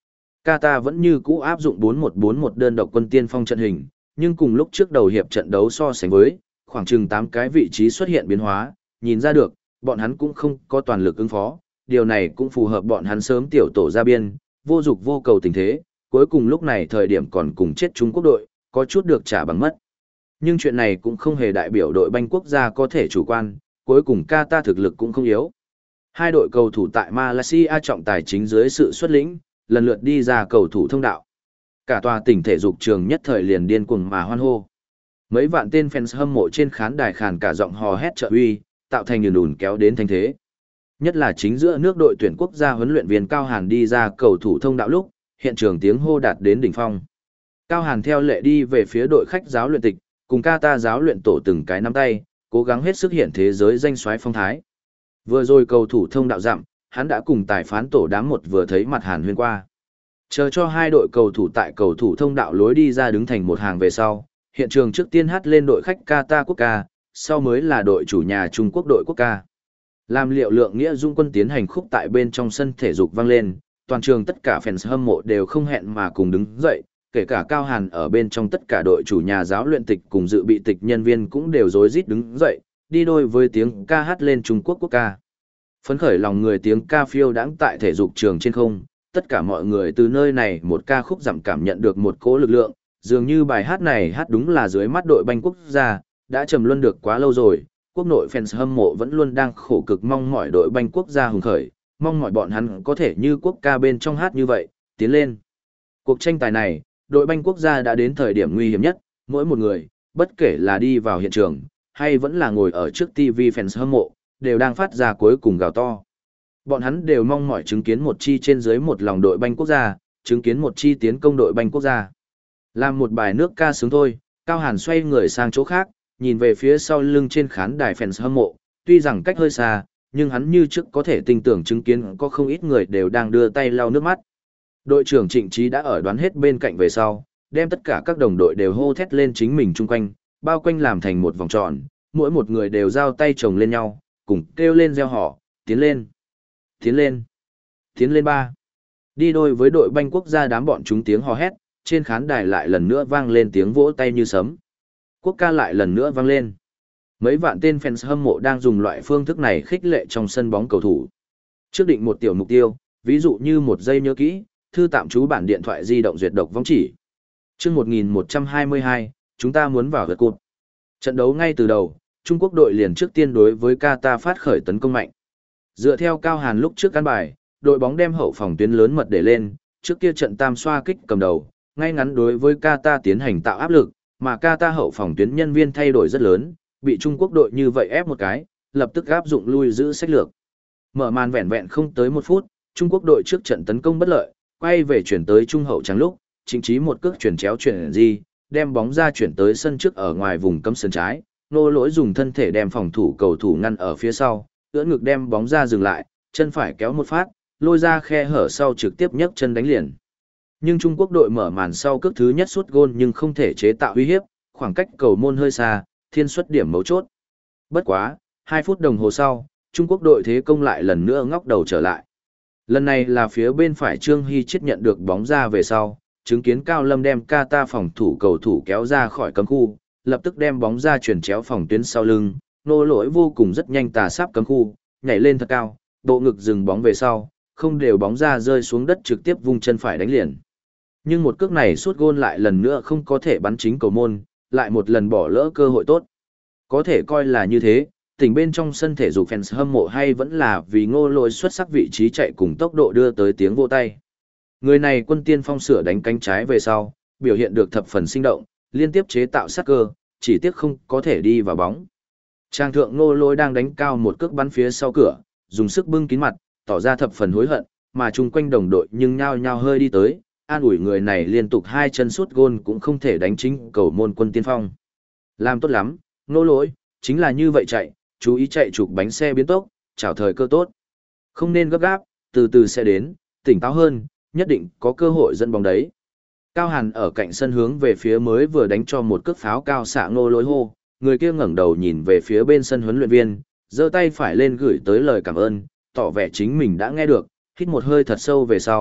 Qatar vẫn như cũ áp dụng bốn một bốn một đơn độc quân tiên phong trận hình, nhưng cùng lúc trước đầu hiệp trận đấu so sánh với, khoảng chừng tám cái vị trí xuất hiện biến hóa, nhìn ra được, bọn hắn cũng không có toàn lực ứng phó, điều này cũng phù hợp bọn hắn sớm tiểu tổ ra biên, vô dục vô cầu tình thế, cuối cùng lúc này thời điểm còn cùng chết Trung Quốc đội, có chút được trả bằng mất. Nhưng chuyện này cũng không hề đại biểu đội banh quốc gia có thể chủ quan, cuối cùng Qatar thực lực cũng không yếu. Hai đội cầu thủ tại Malaysia trọng tài chính dưới sự xuất lĩnh, lần lượt đi ra cầu thủ thông đạo. Cả tòa tỉnh thể dục trường nhất thời liền điên cuồng mà hoan hô. Mấy vạn tên fans hâm mộ trên khán đài khàn cả giọng hò hét trợ uy, tạo thành nhùn ùn kéo đến thanh thế. Nhất là chính giữa nước đội tuyển quốc gia huấn luyện viên Cao Hàn đi ra cầu thủ thông đạo lúc, hiện trường tiếng hô đạt đến đỉnh phong. Cao Hàn theo lệ đi về phía đội khách giáo luyện tịch, cùng Qatar giáo luyện tổ từng cái nắm tay, cố gắng hết sức hiện thế giới danh soái phong thái. Vừa rồi cầu thủ thông đạo dặm, hắn đã cùng tài phán tổ đám một vừa thấy mặt Hàn Huyên qua. Chờ cho hai đội cầu thủ tại cầu thủ thông đạo lối đi ra đứng thành một hàng về sau, hiện trường trước tiên hát lên đội khách Qatar quốc ca, sau mới là đội chủ nhà Trung Quốc đội quốc ca. Làm liệu lượng nghĩa dung quân tiến hành khúc tại bên trong sân thể dục vang lên, toàn trường tất cả fans hâm mộ đều không hẹn mà cùng đứng dậy, kể cả Cao Hàn ở bên trong tất cả đội chủ nhà giáo luyện tịch cùng dự bị tịch nhân viên cũng đều rối rít đứng dậy, đi đôi với tiếng ca hát lên Trung Quốc quốc ca. Phấn khởi lòng người tiếng ca phiêu đãng tại thể dục trường trên không, tất cả mọi người từ nơi này một ca khúc giảm cảm nhận được một cỗ lực lượng, dường như bài hát này hát đúng là dưới mắt đội banh quốc gia, đã trầm luân được quá lâu rồi, quốc nội fans hâm mộ vẫn luôn đang khổ cực mong mỏi đội banh quốc gia hùng khởi, mong mỏi bọn hắn có thể như quốc ca bên trong hát như vậy, tiến lên. Cuộc tranh tài này, đội banh quốc gia đã đến thời điểm nguy hiểm nhất, mỗi một người, bất kể là đi vào hiện trường, hay vẫn là ngồi ở trước ti vi fans hâm mộ, đều đang phát ra cuối cùng gào to. Bọn hắn đều mong mỏi chứng kiến một chi trên dưới một lòng đội banh quốc gia, chứng kiến một chi tiến công đội banh quốc gia. Làm một bài nước ca sướng thôi, Cao Hàn xoay người sang chỗ khác, nhìn về phía sau lưng trên khán đài fans hâm mộ, tuy rằng cách hơi xa, nhưng hắn như trước có thể tin tưởng chứng kiến có không ít người đều đang đưa tay lau nước mắt. Đội trưởng Trịnh Trí đã ở đoán hết bên cạnh về sau, đem tất cả các đồng đội đều hô thét lên chính mình chung quanh, bao quanh làm thành một vòng tròn, mỗi một người đều giao tay chồng lên nhau, cùng kêu lên reo hò, tiến lên, tiến lên, tiến lên ba. Đi đôi với đội banh quốc gia đám bọn chúng tiếng hò hét, trên khán đài lại lần nữa vang lên tiếng vỗ tay như sấm. Quốc ca lại lần nữa vang lên. Mấy vạn tên fans hâm mộ đang dùng loại phương thức này khích lệ trong sân bóng cầu thủ. Trước định một tiểu mục tiêu, ví dụ như một giây nhớ kỹ, thư tạm trú bản điện thoại di động duyệt độc vong chỉ. Chương một nghìn một trăm hai mươi hai, chúng ta muốn vào gật cột. Trận đấu ngay từ đầu, Trung Quốc đội liền trước tiên đối với Qatar phát khởi tấn công mạnh. Dựa theo Cao Hàn lúc trước căn bài, đội bóng đem hậu phòng tuyến lớn mật để lên, trước kia trận tam xoa kích cầm đầu, ngay ngắn đối với Qatar tiến hành tạo áp lực, mà Qatar hậu phòng tuyến nhân viên thay đổi rất lớn, bị Trung Quốc đội như vậy ép một cái, lập tức áp dụng lui giữ sách lược. Mở màn vẹn vẹn không tới một phút, Trung Quốc đội trước trận tấn công bất lợi, quay về chuyển tới trung hậu trắng lúc, chính trí một cước chuyển chéo chuyển di, đem bóng ra chuyển tới sân trước ở ngoài vùng cấm sân trái, nô lỗi dùng thân thể đem phòng thủ cầu thủ ngăn ở phía sau, ưỡn ngực đem bóng ra dừng lại, chân phải kéo một phát, lôi ra khe hở sau trực tiếp nhấc chân đánh liền. Nhưng Trung Quốc đội mở màn sau cước thứ nhất sút gôn nhưng không thể chế tạo uy hiếp, khoảng cách cầu môn hơi xa, thiên suất điểm mấu chốt. Bất quá, hai phút đồng hồ sau, Trung Quốc đội thế công lại lần nữa ngóc đầu trở lại. Lần này là phía bên phải Trương Hy Chiết nhận được bóng ra về sau, chứng kiến Cao Lâm đem Qatar phòng thủ cầu thủ kéo ra khỏi cấm khu, lập tức đem bóng ra chuyển chéo phòng tuyến sau lưng, nô lỗi vô cùng rất nhanh tà sáp cấm khu, nhảy lên thật cao, bộ ngực dừng bóng về sau, không đều bóng ra rơi xuống đất trực tiếp vung chân phải đánh liền. Nhưng một cước này sút gôn lại lần nữa không có thể bắn chính cầu môn, lại một lần bỏ lỡ cơ hội tốt. Có thể coi là như thế, tỉnh bên trong sân thể dục fans hâm mộ hay vẫn là vì ngô lỗi xuất sắc vị trí chạy cùng tốc độ đưa tới tiếng vỗ tay. Người này quân tiên phong sửa đánh cánh trái về sau, biểu hiện được thập phần sinh động, liên tiếp chế tạo sát cơ, chỉ tiếc không có thể đi vào bóng. Trang thượng ngô lỗi đang đánh cao một cước bắn phía sau cửa, dùng sức bưng kín mặt, tỏ ra thập phần hối hận, mà chung quanh đồng đội nhưng nhao nhao hơi đi tới, an ủi người này liên tục hai chân sút gôn cũng không thể đánh chính cầu môn quân tiên phong. Làm tốt lắm, ngô lỗi, chính là như vậy chạy, chú ý chạy trục bánh xe biến tốc, chào thời cơ tốt. Không nên gấp gáp, từ từ sẽ đến, tỉnh táo hơn, nhất định có cơ hội dẫn bóng đấy. Cao Hàn ở cạnh sân hướng về phía mới vừa đánh cho một cước pháo cao xạ ngô lỗi hô, người kia ngẩng đầu nhìn về phía bên sân huấn luyện viên, giơ tay phải lên gửi tới lời cảm ơn, tỏ vẻ chính mình đã nghe được, hít một hơi thật sâu về sau,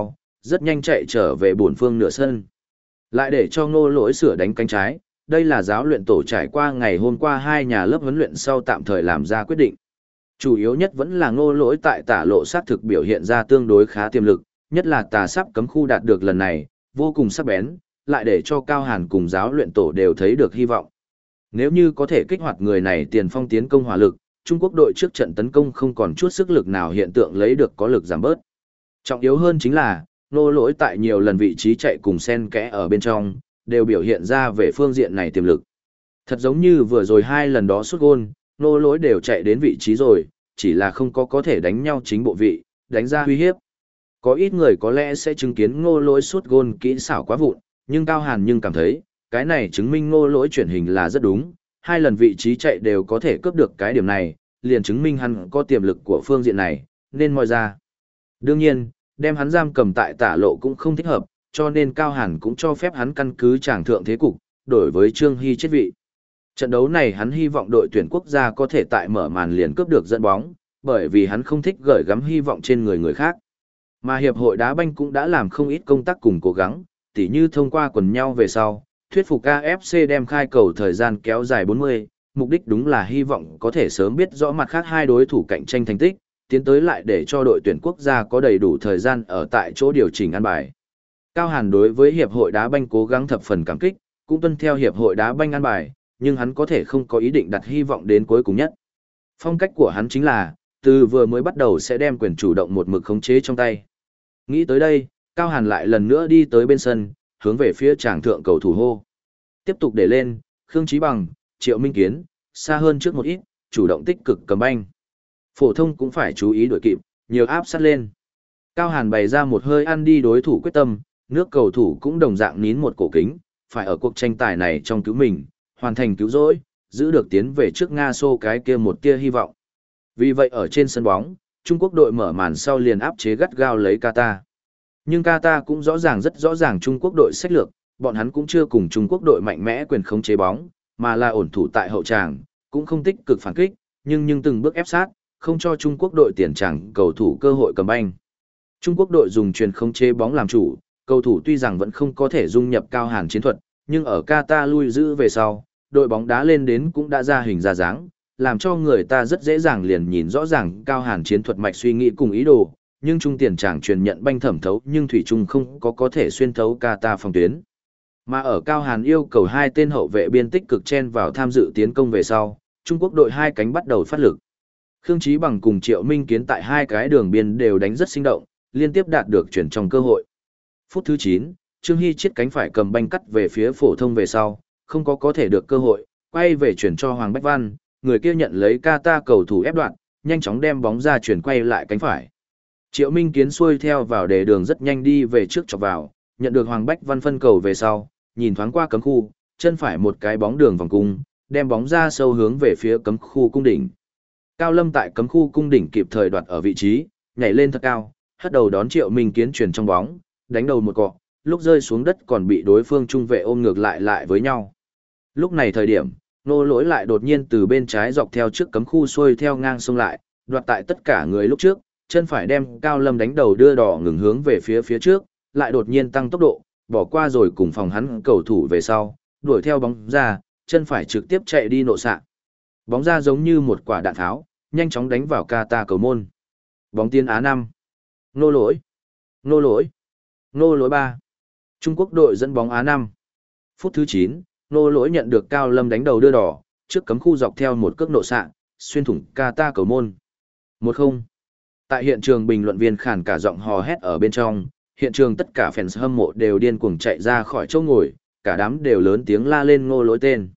rất nhanh chạy trở về bổn phương nửa sân. Lại để cho ngô lỗi sửa đánh cánh trái, đây là giáo luyện tổ trải qua ngày hôm qua hai nhà lớp huấn luyện sau tạm thời làm ra quyết định. Chủ yếu nhất vẫn là ngô lỗi tại tả lộ sát thực biểu hiện ra tương đối khá tiềm lực, nhất là tà sắp cấm khu đạt được lần này, vô cùng sắc bén, lại để cho Cao Hàn cùng giáo luyện tổ đều thấy được hy vọng. Nếu như có thể kích hoạt người này tiền phong tiến công hỏa lực, Trung Quốc đội trước trận tấn công không còn chút sức lực nào hiện tượng lấy được có lực giảm bớt. Trọng yếu hơn chính là, ngô lỗi tại nhiều lần vị trí chạy cùng sen kẽ ở bên trong, đều biểu hiện ra về phương diện này tiềm lực. Thật giống như vừa rồi hai lần đó sút gôn, ngô lỗi đều chạy đến vị trí rồi, chỉ là không có có thể đánh nhau chính bộ vị, đánh ra uy hiếp. Có ít người có lẽ sẽ chứng kiến ngô lỗi sút gôn kỹ xảo quá vụn, nhưng Cao Hàn nhưng cảm thấy, cái này chứng minh ngô lỗi chuyển hình là rất đúng, hai lần vị trí chạy đều có thể cướp được cái điểm này, liền chứng minh hắn có tiềm lực của phương diện này, nên moi ra. Đương nhiên, đem hắn giam cầm tại tả lộ cũng không thích hợp, cho nên Cao Hàn cũng cho phép hắn căn cứ tràng thượng thế cục, đổi với Trương Hy chết vị. Trận đấu này hắn hy vọng đội tuyển quốc gia có thể tại mở màn liền cướp được dẫn bóng, bởi vì hắn không thích gửi gắm hy vọng trên người người khác. Mà hiệp hội đá banh cũng đã làm không ít công tác cùng cố gắng, tỉ như thông qua quần nhau về sau, thuyết phục ca ép xê đem khai cầu thời gian kéo dài bốn mươi, mục đích đúng là hy vọng có thể sớm biết rõ mặt khác hai đối thủ cạnh tranh thành tích, tiến tới lại để cho đội tuyển quốc gia có đầy đủ thời gian ở tại chỗ điều chỉnh ăn bài. Cao Hàn đối với hiệp hội đá banh cố gắng thập phần cảm kích, cũng tuân theo hiệp hội đá banh ăn bài, nhưng hắn có thể không có ý định đặt hy vọng đến cuối cùng nhất. Phong cách của hắn chính là, từ vừa mới bắt đầu sẽ đem quyền chủ động một mực khống chế trong tay. Nghĩ tới đây, Cao Hàn lại lần nữa đi tới bên sân, hướng về phía tràng thượng cầu thủ hô. Tiếp tục để lên, Khương Chí Bằng, Triệu Minh Kiến, xa hơn trước một ít, chủ động tích cực cầm banh. Phổ thông cũng phải chú ý đuổi kịp, nhiều áp sát lên. Cao Hàn bày ra một hơi ăn đi đối thủ quyết tâm, nước cầu thủ cũng đồng dạng nín một cổ kính, phải ở cuộc tranh tài này trong cứu mình, hoàn thành cứu rỗi, giữ được tiến về trước Nga Xô cái kia một tia hy vọng. Vì vậy ở trên sân bóng, Trung Quốc đội mở màn sau liền áp chế gắt gao lấy Qatar. Nhưng Qatar cũng rõ ràng rất rõ ràng Trung Quốc đội sách lược, bọn hắn cũng chưa cùng Trung Quốc đội mạnh mẽ quyền khống chế bóng, mà là ổn thủ tại hậu tràng, cũng không tích cực phản kích, nhưng nhưng từng bước ép sát, không cho Trung Quốc đội tiền tràng cầu thủ cơ hội cầm banh. Trung Quốc đội dùng truyền khống chế bóng làm chủ, cầu thủ tuy rằng vẫn không có thể dung nhập Cao Hàn chiến thuật, nhưng ở Qatar lui giữ về sau, đội bóng đá lên đến cũng đã ra hình ra dáng, làm cho người ta rất dễ dàng liền nhìn rõ ràng Cao Hàn chiến thuật mạch suy nghĩ cùng ý đồ, nhưng trung tiền tràng truyền nhận banh thẩm thấu nhưng thủy trung không có có thể xuyên thấu Qatar phòng tuyến. Mà ở Cao Hàn yêu cầu hai tên hậu vệ biên tích cực chen vào tham dự tiến công về sau, Trung Quốc đội hai cánh bắt đầu phát lực. Khương Chí Bằng cùng Triệu Minh Kiến tại hai cái đường biên đều đánh rất sinh động, liên tiếp đạt được chuyển trong cơ hội. Phút thứ chín, Trương Hy chiết cánh phải cầm banh cắt về phía phổ thông về sau, không có có thể được cơ hội, quay về chuyển cho Hoàng Bách Văn, người kia nhận lấy Qatar cầu thủ ép đoạn, nhanh chóng đem bóng ra chuyển quay lại cánh phải. Triệu Minh Kiến xuôi theo vào đề đường rất nhanh đi về trước chọc vào, nhận được Hoàng Bách Văn phân cầu về sau, nhìn thoáng qua cấm khu, chân phải một cái bóng đường vòng cung, đem bóng ra sâu hướng về phía cấm khu cung đỉnh. Cao Lâm tại cấm khu cung đỉnh kịp thời đoạt ở vị trí, nhảy lên thật cao, hất đầu đón Triệu Minh Kiến chuyển trong bóng, đánh đầu một cọ, lúc rơi xuống đất còn bị đối phương trung vệ ôm ngược lại lại với nhau. Lúc này thời điểm, Ngô Lỗi lại đột nhiên từ bên trái dọc theo trước cấm khu xuôi theo ngang sông lại, đoạt tại tất cả người lúc trước, chân phải đem Cao Lâm đánh đầu đưa đỏ ngừng hướng về phía phía trước, lại đột nhiên tăng tốc độ, bỏ qua rồi cùng phòng hắn cầu thủ về sau, đuổi theo bóng ra, chân phải trực tiếp chạy đi nộ xạ. Bóng ra giống như một quả đạn tháo, nhanh chóng đánh vào Qatar cầu môn. Bóng tiến Á năm. Ngô Lỗi. Ngô Lỗi. Ngô Lỗi ba. Trung Quốc đội dẫn bóng Á năm. Phút thứ chín, Ngô Lỗi nhận được Cao Lâm đánh đầu đưa đỏ, trước cấm khu dọc theo một cước nộ xạ, xuyên thủng Qatar cầu môn. một không. Tại hiện trường bình luận viên khàn cả giọng hò hét ở bên trong, hiện trường tất cả fans hâm mộ đều điên cuồng chạy ra khỏi chỗ ngồi, cả đám đều lớn tiếng la lên Ngô Lỗi tên.